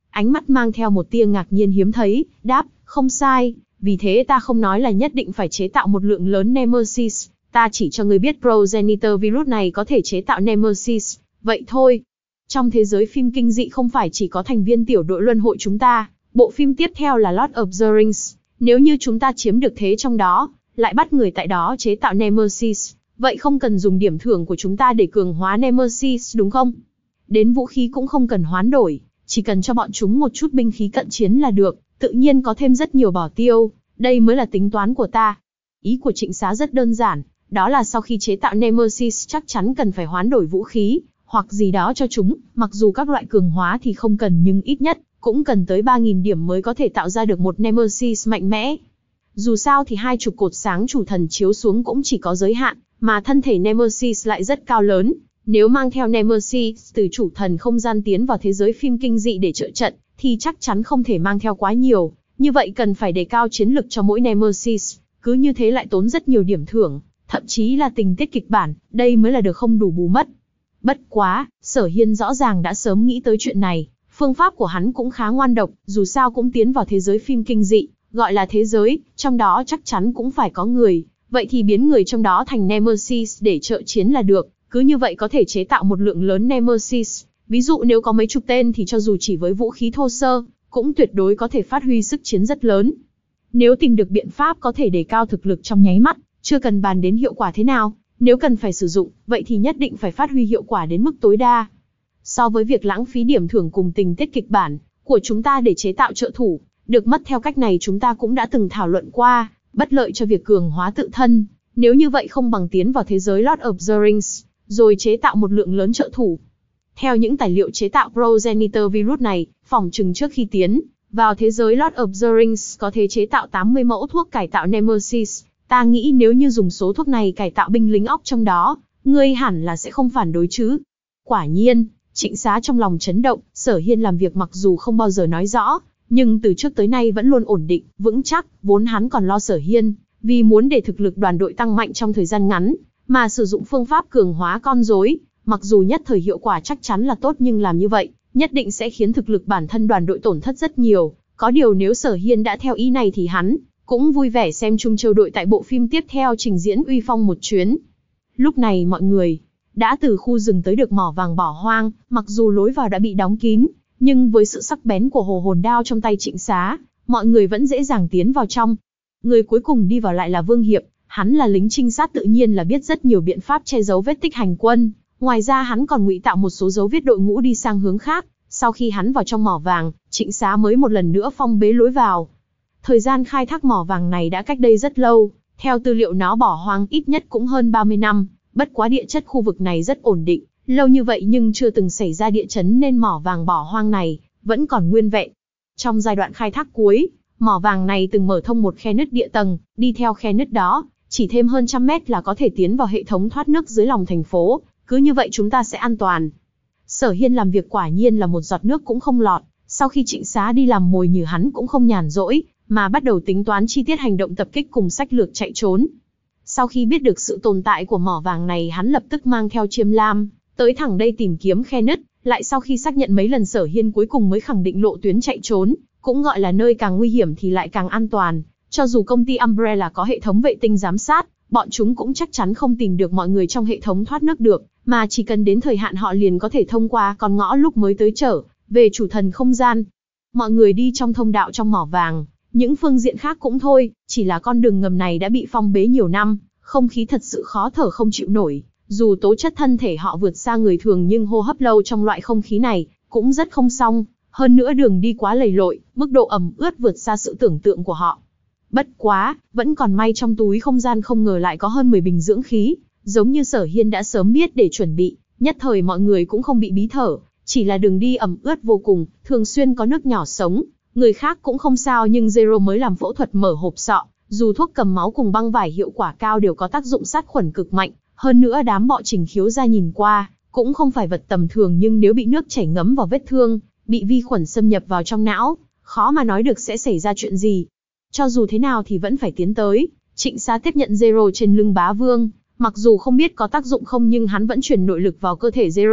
ánh mắt mang theo một tia ngạc nhiên hiếm thấy, đáp, không sai, vì thế ta không nói là nhất định phải chế tạo một lượng lớn Nemesis, ta chỉ cho ngươi biết progenitor virus này có thể chế tạo Nemesis, vậy thôi. Trong thế giới phim kinh dị không phải chỉ có thành viên tiểu đội luân hội chúng ta, bộ phim tiếp theo là Lord of the Rings, nếu như chúng ta chiếm được thế trong đó, lại bắt người tại đó chế tạo Nemesis, vậy không cần dùng điểm thưởng của chúng ta để cường hóa Nemesis đúng không? Đến vũ khí cũng không cần hoán đổi, chỉ cần cho bọn chúng một chút binh khí cận chiến là được, tự nhiên có thêm rất nhiều bảo tiêu, đây mới là tính toán của ta. Ý của Trịnh Xá rất đơn giản, đó là sau khi chế tạo Nemesis chắc chắn cần phải hoán đổi vũ khí, hoặc gì đó cho chúng, mặc dù các loại cường hóa thì không cần nhưng ít nhất, cũng cần tới ba nghìn điểm mới có thể tạo ra được một Nemesis mạnh mẽ. Dù sao thì hai chục cột sáng chủ thần chiếu xuống cũng chỉ có giới hạn, mà thân thể Nemesis lại rất cao lớn. Nếu mang theo Nemesis từ chủ thần không gian tiến vào thế giới phim kinh dị để trợ trận, thì chắc chắn không thể mang theo quá nhiều. Như vậy cần phải đề cao chiến lực cho mỗi Nemesis, cứ như thế lại tốn rất nhiều điểm thưởng, thậm chí là tình tiết kịch bản, đây mới là được không đủ bù mất. Bất quá, Sở Hiên rõ ràng đã sớm nghĩ tới chuyện này, phương pháp của hắn cũng khá ngoan độc, dù sao cũng tiến vào thế giới phim kinh dị, gọi là thế giới, trong đó chắc chắn cũng phải có người, vậy thì biến người trong đó thành Nemesis để trợ chiến là được, cứ như vậy có thể chế tạo một lượng lớn Nemesis, ví dụ nếu có mấy chục tên thì cho dù chỉ với vũ khí thô sơ, cũng tuyệt đối có thể phát huy sức chiến rất lớn. Nếu tìm được biện pháp có thể đề cao thực lực trong nháy mắt, chưa cần bàn đến hiệu quả thế nào, nếu cần phải sử dụng, vậy thì nhất định phải phát huy hiệu quả đến mức tối đa. So với việc lãng phí điểm thưởng cùng tình tiết kịch bản của chúng ta để chế tạo trợ thủ, được mất theo cách này chúng ta cũng đã từng thảo luận qua, bất lợi cho việc cường hóa tự thân, nếu như vậy không bằng tiến vào thế giới Lord of the Rings, rồi chế tạo một lượng lớn trợ thủ. Theo những tài liệu chế tạo progenitor virus này, phỏng chừng trước khi tiến vào thế giới Lord of the Rings có thể chế tạo tám mươi mẫu thuốc cải tạo Nemesis. Ta nghĩ nếu như dùng số thuốc này cải tạo binh lính óc trong đó, ngươi hẳn là sẽ không phản đối chứ. Quả nhiên, Trịnh Xá trong lòng chấn động, Sở Hiên làm việc mặc dù không bao giờ nói rõ, nhưng từ trước tới nay vẫn luôn ổn định, vững chắc, vốn hắn còn lo Sở Hiên, vì muốn để thực lực đoàn đội tăng mạnh trong thời gian ngắn, mà sử dụng phương pháp cường hóa con rối, mặc dù nhất thời hiệu quả chắc chắn là tốt nhưng làm như vậy, nhất định sẽ khiến thực lực bản thân đoàn đội tổn thất rất nhiều, có điều nếu Sở Hiên đã theo ý này thì hắn cũng vui vẻ xem Trung Châu đội tại bộ phim tiếp theo trình diễn uy phong một chuyến. Lúc này mọi người đã từ khu rừng tới được mỏ vàng bỏ hoang, mặc dù lối vào đã bị đóng kín, nhưng với sự sắc bén của hồ hồn đao trong tay Trịnh Xá, mọi người vẫn dễ dàng tiến vào trong. Người cuối cùng đi vào lại là Vương Hiệp, hắn là lính trinh sát tự nhiên là biết rất nhiều biện pháp che giấu vết tích hành quân, ngoài ra hắn còn ngụy tạo một số dấu vết đội ngũ đi sang hướng khác. Sau khi hắn vào trong mỏ vàng, Trịnh Xá mới một lần nữa phong bế lối vào. Thời gian khai thác mỏ vàng này đã cách đây rất lâu, theo tư liệu nó bỏ hoang ít nhất cũng hơn ba mươi năm, bất quá địa chất khu vực này rất ổn định, lâu như vậy nhưng chưa từng xảy ra địa chấn nên mỏ vàng bỏ hoang này vẫn còn nguyên vẹn. Trong giai đoạn khai thác cuối, mỏ vàng này từng mở thông một khe nứt địa tầng, đi theo khe nứt đó, chỉ thêm hơn trăm mét là có thể tiến vào hệ thống thoát nước dưới lòng thành phố, cứ như vậy chúng ta sẽ an toàn. Sở Hiên làm việc quả nhiên là một giọt nước cũng không lọt, sau khi Trịnh Xá đi làm mồi nhử hắn cũng không nhàn rỗi, mà bắt đầu tính toán chi tiết hành động tập kích cùng sách lược chạy trốn. Sau khi biết được sự tồn tại của mỏ vàng này hắn lập tức mang theo Chiêm Lam, tới thẳng đây tìm kiếm khe nứt, lại sau khi xác nhận mấy lần Sở Hiên cuối cùng mới khẳng định lộ tuyến chạy trốn, cũng gọi là nơi càng nguy hiểm thì lại càng an toàn, cho dù công ty Umbrella có hệ thống vệ tinh giám sát, bọn chúng cũng chắc chắn không tìm được mọi người trong hệ thống thoát nước được, mà chỉ cần đến thời hạn họ liền có thể thông qua con ngõ lúc mới tới trở về chủ thần không gian. Mọi người đi trong thông đạo trong mỏ vàng, những phương diện khác cũng thôi, chỉ là con đường ngầm này đã bị phong bế nhiều năm, không khí thật sự khó thở không chịu nổi, dù tố chất thân thể họ vượt xa người thường nhưng hô hấp lâu trong loại không khí này cũng rất không xong, hơn nữa đường đi quá lầy lội, mức độ ẩm ướt vượt xa sự tưởng tượng của họ. Bất quá, vẫn còn may trong túi không gian không ngờ lại có hơn mười bình dưỡng khí, giống như Sở Hiên đã sớm biết để chuẩn bị, nhất thời mọi người cũng không bị bí thở, chỉ là đường đi ẩm ướt vô cùng, thường xuyên có nước nhỏ sống, người khác cũng không sao nhưng Zero mới làm phẫu thuật mở hộp sọ, dù thuốc cầm máu cùng băng vải hiệu quả cao đều có tác dụng sát khuẩn cực mạnh, hơn nữa đám bọ trình khiếu ra nhìn qua, cũng không phải vật tầm thường nhưng nếu bị nước chảy ngấm vào vết thương, bị vi khuẩn xâm nhập vào trong não, khó mà nói được sẽ xảy ra chuyện gì. Cho dù thế nào thì vẫn phải tiến tới, Trịnh Xá tiếp nhận Zero trên lưng Bá Vương, mặc dù không biết có tác dụng không nhưng hắn vẫn truyền nội lực vào cơ thể Zero,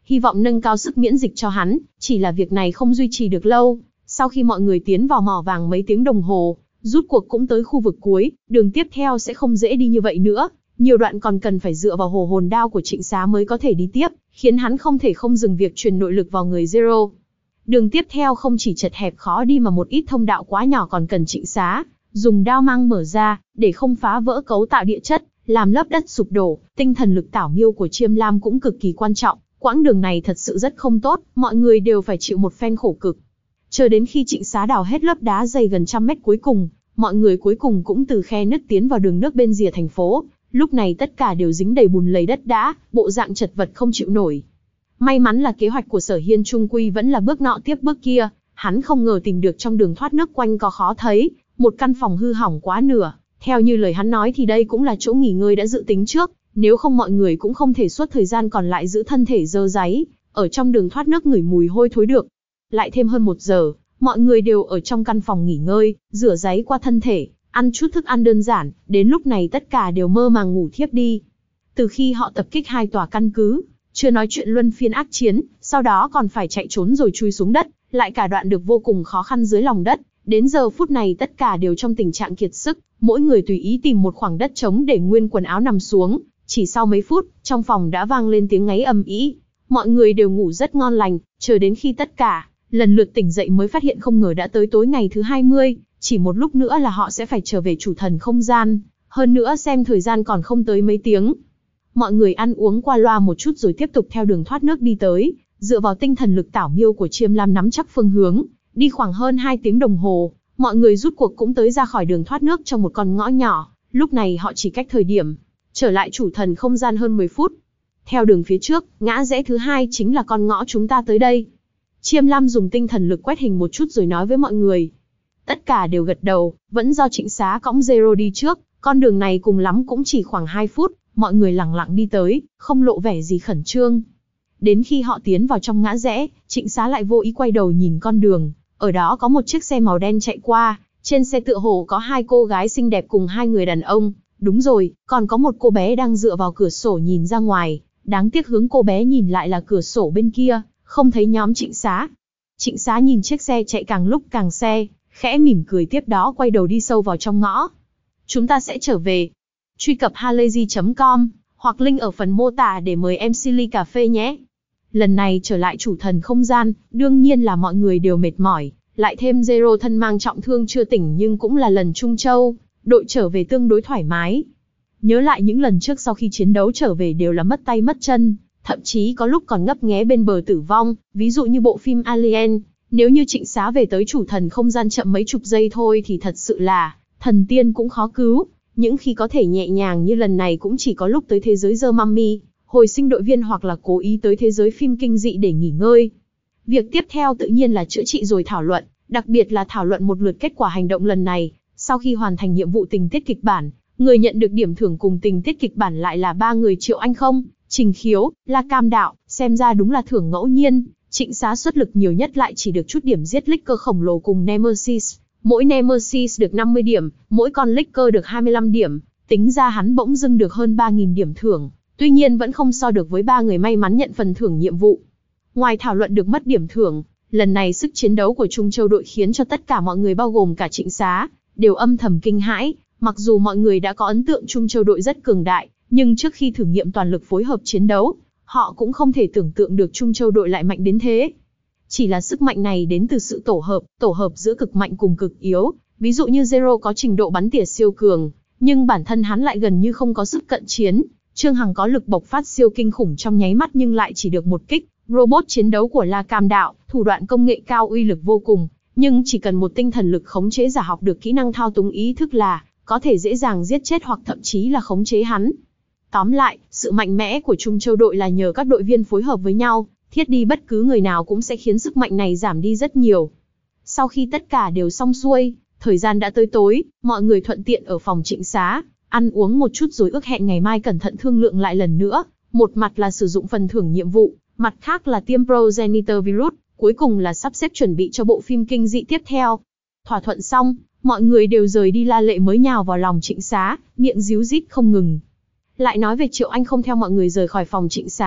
hy vọng nâng cao sức miễn dịch cho hắn, chỉ là việc này không duy trì được lâu. Sau khi mọi người tiến vào mỏ vàng mấy tiếng đồng hồ, rút cuộc cũng tới khu vực cuối, đường tiếp theo sẽ không dễ đi như vậy nữa, nhiều đoạn còn cần phải dựa vào hồ hồn đao của Trịnh Xá mới có thể đi tiếp, khiến hắn không thể không dừng việc truyền nội lực vào người Zero. Đường tiếp theo không chỉ chật hẹp khó đi mà một ít thông đạo quá nhỏ còn cần Trịnh Xá dùng đao mang mở ra, để không phá vỡ cấu tạo địa chất, làm lớp đất sụp đổ. Tinh thần lực tảo miêu của Chiêm Lam cũng cực kỳ quan trọng, quãng đường này thật sự rất không tốt, mọi người đều phải chịu một phen khổ cực. Chờ đến khi Trịnh Xá đào hết lớp đá dày gần trăm mét cuối cùng, mọi người cuối cùng cũng từ khe nứt tiến vào đường nước bên rìa thành phố. Lúc này tất cả đều dính đầy bùn lầy đất đá, bộ dạng chật vật không chịu nổi. May mắn là kế hoạch của Sở Hiên trung quy vẫn là bước nọ tiếp bước kia, hắn không ngờ tìm được trong đường thoát nước quanh co khó thấy, một căn phòng hư hỏng quá nửa. Theo như lời hắn nói thì đây cũng là chỗ nghỉ ngơi đã dự tính trước, nếu không mọi người cũng không thể suốt thời gian còn lại giữ thân thể dơ dáy, ở trong đường thoát nước ngửi mùi hôi thối được. Lại thêm hơn một giờ, mọi người đều ở trong căn phòng nghỉ ngơi, rửa ráy qua thân thể, ăn chút thức ăn đơn giản, đến lúc này tất cả đều mơ màng ngủ thiếp đi. Từ khi họ tập kích hai tòa căn cứ, chưa nói chuyện luân phiên ác chiến, sau đó còn phải chạy trốn rồi chui xuống đất, lại cả đoạn được vô cùng khó khăn dưới lòng đất, đến giờ phút này tất cả đều trong tình trạng kiệt sức, mỗi người tùy ý tìm một khoảng đất trống để nguyên quần áo nằm xuống. Chỉ sau mấy phút, trong phòng đã vang lên tiếng ngáy ầm ĩ, mọi người đều ngủ rất ngon lành, chờ đến khi tất cả lần lượt tỉnh dậy mới phát hiện không ngờ đã tới tối ngày thứ hai mươi, chỉ một lúc nữa là họ sẽ phải trở về chủ thần không gian, hơn nữa xem thời gian còn không tới mấy tiếng. Mọi người ăn uống qua loa một chút rồi tiếp tục theo đường thoát nước đi tới, dựa vào tinh thần lực tảo miêu của Chiêm Lam nắm chắc phương hướng, đi khoảng hơn hai tiếng đồng hồ, mọi người rút cuộc cũng tới ra khỏi đường thoát nước trong một con ngõ nhỏ, lúc này họ chỉ cách thời điểm trở lại chủ thần không gian hơn mười phút. Theo đường phía trước, ngã rẽ thứ hai chính là con ngõ chúng ta tới đây. Chiêm Lam dùng tinh thần lực quét hình một chút rồi nói với mọi người. Tất cả đều gật đầu, vẫn do Trịnh Xá cõng Zero đi trước, con đường này cùng lắm cũng chỉ khoảng hai phút, mọi người lặng lặng đi tới, không lộ vẻ gì khẩn trương. Đến khi họ tiến vào trong ngã rẽ, Trịnh Xá lại vô ý quay đầu nhìn con đường, ở đó có một chiếc xe màu đen chạy qua, trên xe tựa hồ có hai cô gái xinh đẹp cùng hai người đàn ông, đúng rồi, còn có một cô bé đang dựa vào cửa sổ nhìn ra ngoài, đáng tiếc hướng cô bé nhìn lại là cửa sổ bên kia, không thấy nhóm Trịnh Xá. Trịnh Xá nhìn chiếc xe chạy càng lúc càng xe, khẽ mỉm cười tiếp đó quay đầu đi sâu vào trong ngõ. Chúng ta sẽ trở về. Truy cập halayzi chấm com, hoặc link ở phần mô tả để mời em xê ly cà phê nhé. Lần này trở lại chủ thần không gian, đương nhiên là mọi người đều mệt mỏi, lại thêm Zero thân mang trọng thương chưa tỉnh nhưng cũng là lần Trung Châu, đội trở về tương đối thoải mái. Nhớ lại những lần trước sau khi chiến đấu trở về đều là mất tay mất chân, thậm chí có lúc còn ngấp nghé bên bờ tử vong, ví dụ như bộ phim Alien. Nếu như Trịnh Xá về tới chủ thần không gian chậm mấy chục giây thôi thì thật sự là thần tiên cũng khó cứu. Những khi có thể nhẹ nhàng như lần này cũng chỉ có lúc tới thế giới The Mummy, hồi sinh đội viên hoặc là cố ý tới thế giới phim kinh dị để nghỉ ngơi. Việc tiếp theo tự nhiên là chữa trị rồi thảo luận, đặc biệt là thảo luận một lượt kết quả hành động lần này. Sau khi hoàn thành nhiệm vụ tình tiết kịch bản, người nhận được điểm thưởng cùng tình tiết kịch bản lại là ba người Triệu Anh Không, Trình Khiếu, La Cam Đạo, xem ra đúng là thưởng ngẫu nhiên. Trịnh Xá xuất lực nhiều nhất lại chỉ được chút điểm giết Licker khổng lồ cùng Nemesis. Mỗi Nemesis được năm mươi điểm, mỗi con Licker được hai mươi lăm điểm, tính ra hắn bỗng dưng được hơn ba nghìn điểm thưởng, tuy nhiên vẫn không so được với ba người may mắn nhận phần thưởng nhiệm vụ. Ngoài thảo luận được mất điểm thưởng, lần này sức chiến đấu của Trung Châu đội khiến cho tất cả mọi người bao gồm cả Trịnh Xá, đều âm thầm kinh hãi, mặc dù mọi người đã có ấn tượng Trung Châu đội rất cường đại, nhưng trước khi thử nghiệm toàn lực phối hợp chiến đấu, họ cũng không thể tưởng tượng được Trung Châu đội lại mạnh đến thế. Chỉ là sức mạnh này đến từ sự tổ hợp, tổ hợp giữa cực mạnh cùng cực yếu, ví dụ như Zero có trình độ bắn tỉa siêu cường, nhưng bản thân hắn lại gần như không có sức cận chiến. Trương Hằng có lực bộc phát siêu kinh khủng trong nháy mắt nhưng lại chỉ được một kích. Robot chiến đấu của La Cam Đạo, thủ đoạn công nghệ cao uy lực vô cùng, nhưng chỉ cần một tinh thần lực khống chế giả học được kỹ năng thao túng ý thức là có thể dễ dàng giết chết hoặc thậm chí là khống chế hắn. Tóm lại, sự mạnh mẽ của Trung Châu đội là nhờ các đội viên phối hợp với nhau, thiết đi bất cứ người nào cũng sẽ khiến sức mạnh này giảm đi rất nhiều. Sau khi tất cả đều xong xuôi, thời gian đã tới tối, mọi người thuận tiện ở phòng Trịnh Xá, ăn uống một chút rồi ước hẹn ngày mai cẩn thận thương lượng lại lần nữa, một mặt là sử dụng phần thưởng nhiệm vụ, mặt khác là tiêm progenitor virus, cuối cùng là sắp xếp chuẩn bị cho bộ phim kinh dị tiếp theo. Thỏa thuận xong, mọi người đều rời đi. La Lệ mới nhào vào lòng Trịnh Xá, miệng ríu rít không ngừng. Lại nói về Triệu Anh không theo mọi người rời khỏi phòng Trịnh Xá,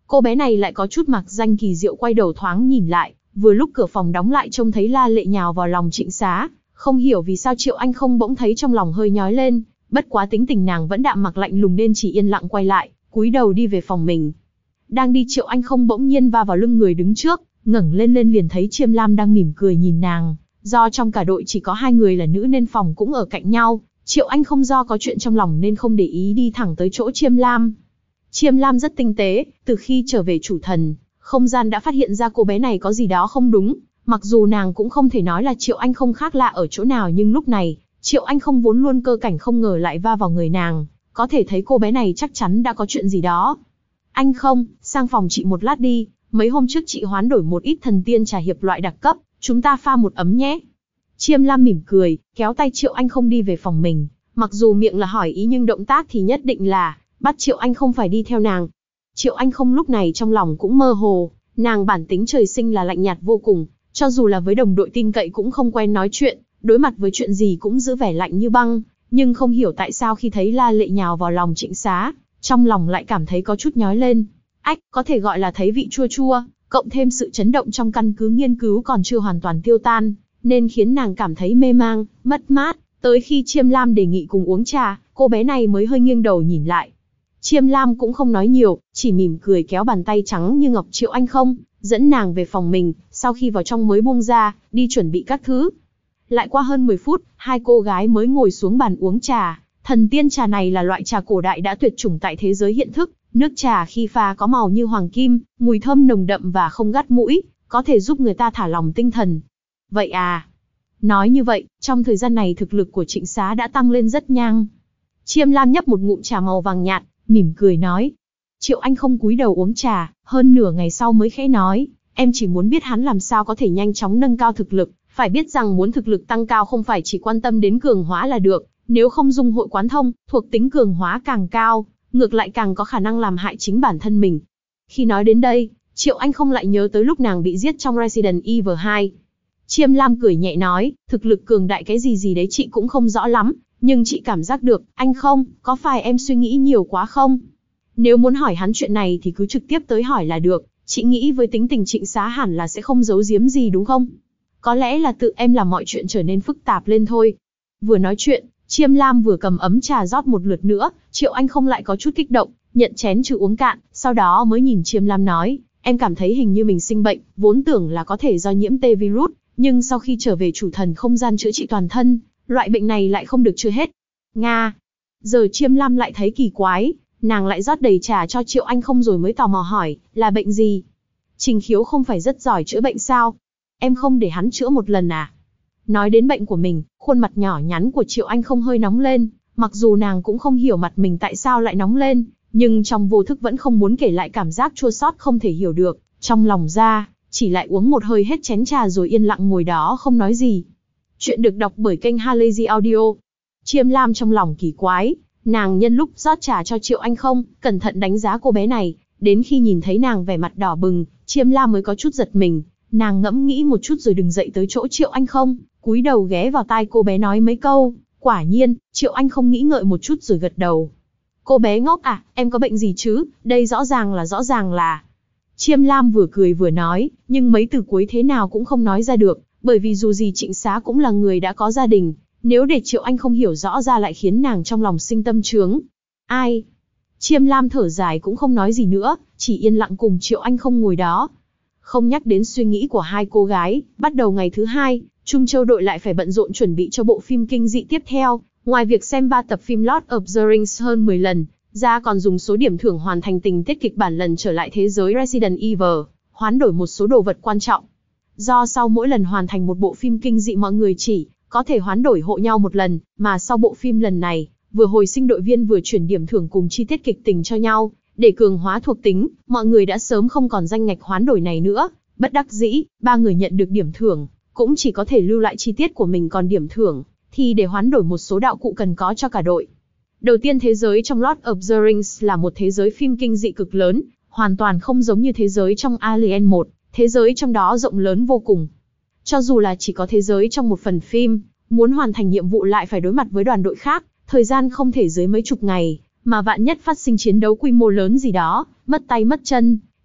Cô bé này lại có chút mạc danh kỳ diệu quay đầu thoáng nhìn lại, vừa lúc cửa phòng đóng lại trông thấy La Lệ nhào vào lòng Trịnh Xá, không hiểu vì sao Triệu Anh không bỗng thấy trong lòng hơi nhói lên, bất quá tính tình nàng vẫn đạm mặc lạnh lùng nên chỉ yên lặng quay lại, cúi đầu đi về phòng mình. Đang đi Triệu Anh không bỗng nhiên va vào lưng người đứng trước, ngẩng lên lên liền thấy Chiêm Lam đang mỉm cười nhìn nàng, do trong cả đội chỉ có hai người là nữ nên phòng cũng ở cạnh nhau, Triệu Anh không do có chuyện trong lòng nên không để ý đi thẳng tới chỗ Chiêm Lam. Chiêm Lam rất tinh tế, từ khi trở về chủ thần, không gian đã phát hiện ra cô bé này có gì đó không đúng, mặc dù nàng cũng không thể nói là Triệu Anh không khác lạ ở chỗ nào nhưng lúc này, Triệu Anh không vốn luôn cơ cảnh không ngờ lại va vào người nàng, có thể thấy cô bé này chắc chắn đã có chuyện gì đó. Anh không, sang phòng chị một lát đi, mấy hôm trước chị hoán đổi một ít thần tiên trà hiệp loại đặc cấp, chúng ta pha một ấm nhé. Chiêm Lam mỉm cười, kéo tay Triệu Anh không đi về phòng mình, mặc dù miệng là hỏi ý nhưng động tác thì nhất định là bắt Triệu Anh không phải đi theo nàng. Triệu Anh không lúc này trong lòng cũng mơ hồ, nàng bản tính trời sinh là lạnh nhạt vô cùng, cho dù là với đồng đội tin cậy cũng không quen nói chuyện, đối mặt với chuyện gì cũng giữ vẻ lạnh như băng, nhưng không hiểu tại sao khi thấy La Lệ nhào vào lòng Trịnh Xá, trong lòng lại cảm thấy có chút nhói lên. Ách, có thể gọi là thấy vị chua chua, cộng thêm sự chấn động trong căn cứ nghiên cứu còn chưa hoàn toàn tiêu tan, nên khiến nàng cảm thấy mê mang, mất mát, tới khi Chiêm Lam đề nghị cùng uống trà, cô bé này mới hơi nghiêng đầu nhìn lại. Chiêm Lam cũng không nói nhiều, chỉ mỉm cười kéo bàn tay trắng như ngọc Triệu Anh không, dẫn nàng về phòng mình, sau khi vào trong mới buông ra, đi chuẩn bị các thứ. Lại qua hơn mười phút, hai cô gái mới ngồi xuống bàn uống trà. Thần tiên trà này là loại trà cổ đại đã tuyệt chủng tại thế giới hiện thức, nước trà khi pha có màu như hoàng kim, mùi thơm nồng đậm và không gắt mũi, có thể giúp người ta thả lỏng tinh thần. Vậy à? Nói như vậy, trong thời gian này thực lực của Trịnh Xá đã tăng lên rất nhanh. Chiêm Lam nhấp một ngụm trà màu vàng nhạt, mỉm cười nói. Triệu Anh không cúi đầu uống trà, hơn nửa ngày sau mới khẽ nói, em chỉ muốn biết hắn làm sao có thể nhanh chóng nâng cao thực lực, phải biết rằng muốn thực lực tăng cao không phải chỉ quan tâm đến cường hóa là được, nếu không dung hội quán thông, thuộc tính cường hóa càng cao, ngược lại càng có khả năng làm hại chính bản thân mình. Khi nói đến đây, Triệu Anh không lại nhớ tới lúc nàng bị giết trong Resident Evil hai. Chiêm Lam cười nhẹ nói, thực lực cường đại cái gì gì đấy chị cũng không rõ lắm, nhưng chị cảm giác được, anh không, có phải em suy nghĩ nhiều quá không? Nếu muốn hỏi hắn chuyện này thì cứ trực tiếp tới hỏi là được, chị nghĩ với tính tình Trịnh Xá hẳn là sẽ không giấu giếm gì đúng không? Có lẽ là tự em làm mọi chuyện trở nên phức tạp lên thôi. Vừa nói chuyện, Chiêm Lam vừa cầm ấm trà rót một lượt nữa, Triệu Anh không lại có chút kích động, nhận chén trừ uống cạn, sau đó mới nhìn Chiêm Lam nói, em cảm thấy hình như mình sinh bệnh, vốn tưởng là có thể do nhiễm T virus, nhưng sau khi trở về chủ thần không gian chữa trị toàn thân, loại bệnh này lại không được chữa hết. Nga. Giờ Chiêm Lam lại thấy kỳ quái, nàng lại rót đầy trà cho Triệu Anh không rồi mới tò mò hỏi, là bệnh gì? Trình Khiếu không phải rất giỏi chữa bệnh sao? Em không để hắn chữa một lần à? Nói đến bệnh của mình, khuôn mặt nhỏ nhắn của Triệu Anh không hơi nóng lên, mặc dù nàng cũng không hiểu mặt mình tại sao lại nóng lên, nhưng trong vô thức vẫn không muốn kể lại cảm giác chua xót không thể hiểu được, trong lòng ra, chỉ lại uống một hơi hết chén trà rồi yên lặng ngồi đó không nói gì. Chuyện được đọc bởi kênh Halazy Audio. Chiêm Lam trong lòng kỳ quái, nàng nhân lúc rót trà cho Triệu Anh không, cẩn thận đánh giá cô bé này, đến khi nhìn thấy nàng vẻ mặt đỏ bừng, Chiêm Lam mới có chút giật mình, nàng ngẫm nghĩ một chút rồi đứng dậy tới chỗ Triệu Anh không, cúi đầu ghé vào tai cô bé nói mấy câu, quả nhiên, Triệu Anh không nghĩ ngợi một chút rồi gật đầu. Cô bé ngốc à, em có bệnh gì chứ, đây rõ ràng là rõ ràng là... Chiêm Lam vừa cười vừa nói, nhưng mấy từ cuối thế nào cũng không nói ra được, bởi vì dù gì Trịnh Xá cũng là người đã có gia đình, nếu để Triệu Anh không hiểu rõ ra lại khiến nàng trong lòng sinh tâm chướng. Ai? Chiêm Lam thở dài cũng không nói gì nữa, chỉ yên lặng cùng Triệu Anh không ngồi đó. Không nhắc đến suy nghĩ của hai cô gái, bắt đầu ngày thứ hai, Trung Châu đội lại phải bận rộn chuẩn bị cho bộ phim kinh dị tiếp theo, ngoài việc xem ba tập phim Lord of the Rings hơn mười lần, ra còn dùng số điểm thưởng hoàn thành tình tiết kịch bản lần trở lại thế giới Resident Evil, hoán đổi một số đồ vật quan trọng. Do sau mỗi lần hoàn thành một bộ phim kinh dị mọi người chỉ có thể hoán đổi hộ nhau một lần, mà sau bộ phim lần này, vừa hồi sinh đội viên vừa chuyển điểm thưởng cùng chi tiết kịch tình cho nhau, để cường hóa thuộc tính, mọi người đã sớm không còn danh ngạch hoán đổi này nữa, bất đắc dĩ, ba người nhận được điểm thưởng, cũng chỉ có thể lưu lại chi tiết của mình còn điểm thưởng, thì để hoán đổi một số đạo cụ cần có cho cả đội. Đầu tiên thế giới trong Lord of the Rings là một thế giới phim kinh dị cực lớn, hoàn toàn không giống như thế giới trong Alien một, thế giới trong đó rộng lớn vô cùng. Cho dù là chỉ có thế giới trong một phần phim, muốn hoàn thành nhiệm vụ lại phải đối mặt với đoàn đội khác, thời gian không thể dưới mấy chục ngày, mà vạn nhất phát sinh chiến đấu quy mô lớn gì đó, mất tay mất chân,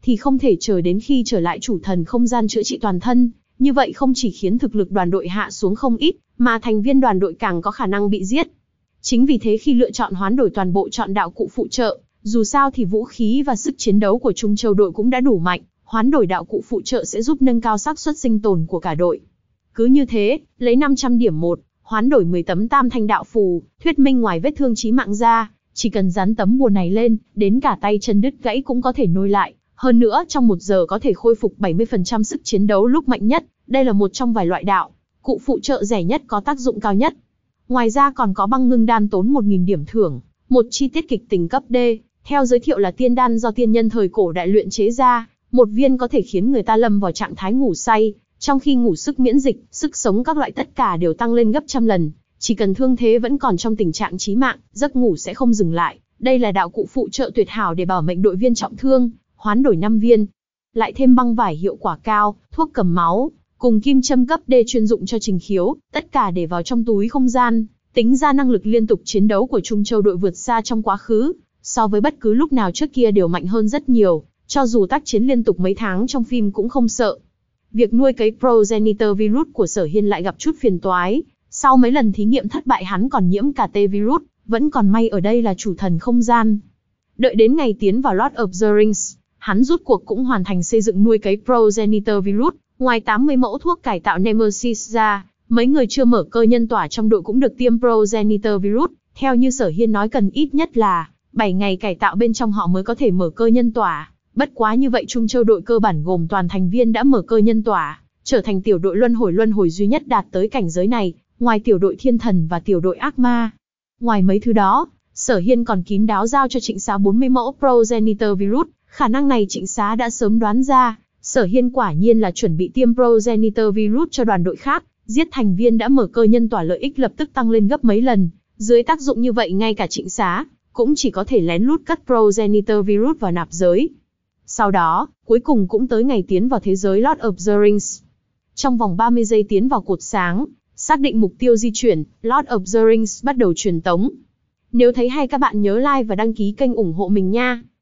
thì không thể chờ đến khi trở lại chủ thần không gian chữa trị toàn thân. Như vậy không chỉ khiến thực lực đoàn đội hạ xuống không ít, mà thành viên đoàn đội càng có khả năng bị giết. Chính vì thế khi lựa chọn hoán đổi toàn bộ chọn đạo cụ phụ trợ, dù sao thì vũ khí và sức chiến đấu của Trung Châu đội cũng đã đủ mạnh, hoán đổi đạo cụ phụ trợ sẽ giúp nâng cao xác suất sinh tồn của cả đội. Cứ như thế, lấy năm trăm điểm một, hoán đổi mười tấm tam thanh đạo phù, thuyết minh ngoài vết thương chí mạng ra, chỉ cần dán tấm bùa này lên, đến cả tay chân đứt gãy cũng có thể nối lại. Hơn nữa trong một giờ có thể khôi phục bảy mươi phần trăm sức chiến đấu lúc mạnh nhất, đây là một trong vài loại đạo cụ phụ trợ rẻ nhất có tác dụng cao nhất. Ngoài ra còn có băng ngưng đan tốn một nghìn điểm thưởng, một chi tiết kịch tính cấp D, theo giới thiệu là tiên đan do tiên nhân thời cổ đại luyện chế ra, một viên có thể khiến người ta lâm vào trạng thái ngủ say, trong khi ngủ sức miễn dịch, sức sống các loại tất cả đều tăng lên gấp trăm lần, chỉ cần thương thế vẫn còn trong tình trạng chí mạng, giấc ngủ sẽ không dừng lại. Đây là đạo cụ phụ trợ tuyệt hảo để bảo mệnh đội viên trọng thương, hoán đổi năm viên. Lại thêm băng vải hiệu quả cao, thuốc cầm máu, cùng kim châm cấp D chuyên dụng cho trình khiếu, tất cả để vào trong túi không gian. Tính ra năng lực liên tục chiến đấu của Trung Châu đội vượt xa trong quá khứ, so với bất cứ lúc nào trước kia đều mạnh hơn rất nhiều, cho dù tác chiến liên tục mấy tháng trong phim cũng không sợ. Việc nuôi cấy progenitor virus của Sở Hiên lại gặp chút phiền toái, sau mấy lần thí nghiệm thất bại hắn còn nhiễm cả T-virus, vẫn còn may ở đây là chủ thần không gian. Đợi đến ngày tiến vào Lord of the Rings, hắn rút cuộc cũng hoàn thành xây dựng nuôi cấy progenitor virus, ngoài tám mươi mẫu thuốc cải tạo Nemesis ra, mấy người chưa mở cơ nhân tỏa trong đội cũng được tiêm progenitor virus, theo như Sở Hiên nói cần ít nhất là bảy ngày cải tạo bên trong họ mới có thể mở cơ nhân tỏa. Bất quá như vậy Trung Châu đội cơ bản gồm toàn thành viên đã mở cơ nhân tỏa, trở thành tiểu đội luân hồi luân hồi duy nhất đạt tới cảnh giới này, ngoài tiểu đội thiên thần và tiểu đội ác ma. Ngoài mấy thứ đó, Sở Hiên còn kín đáo giao cho Trịnh Xá bốn mươi mẫu progenitor virus, khả năng này Trịnh Xá đã sớm đoán ra, Sở Hiên quả nhiên là chuẩn bị tiêm progenitor virus cho đoàn đội khác, giết thành viên đã mở cơ nhân tỏa lợi ích lập tức tăng lên gấp mấy lần, dưới tác dụng như vậy ngay cả Trịnh Xá cũng chỉ có thể lén lút cất progenitor virus vào nạp giới. Sau đó, cuối cùng cũng tới ngày tiến vào thế giới Lord of the Rings. Trong vòng ba mươi giây tiến vào cột sáng, xác định mục tiêu di chuyển, Lord of the Rings bắt đầu truyền tống. Nếu thấy hay các bạn nhớ like và đăng ký kênh ủng hộ mình nha.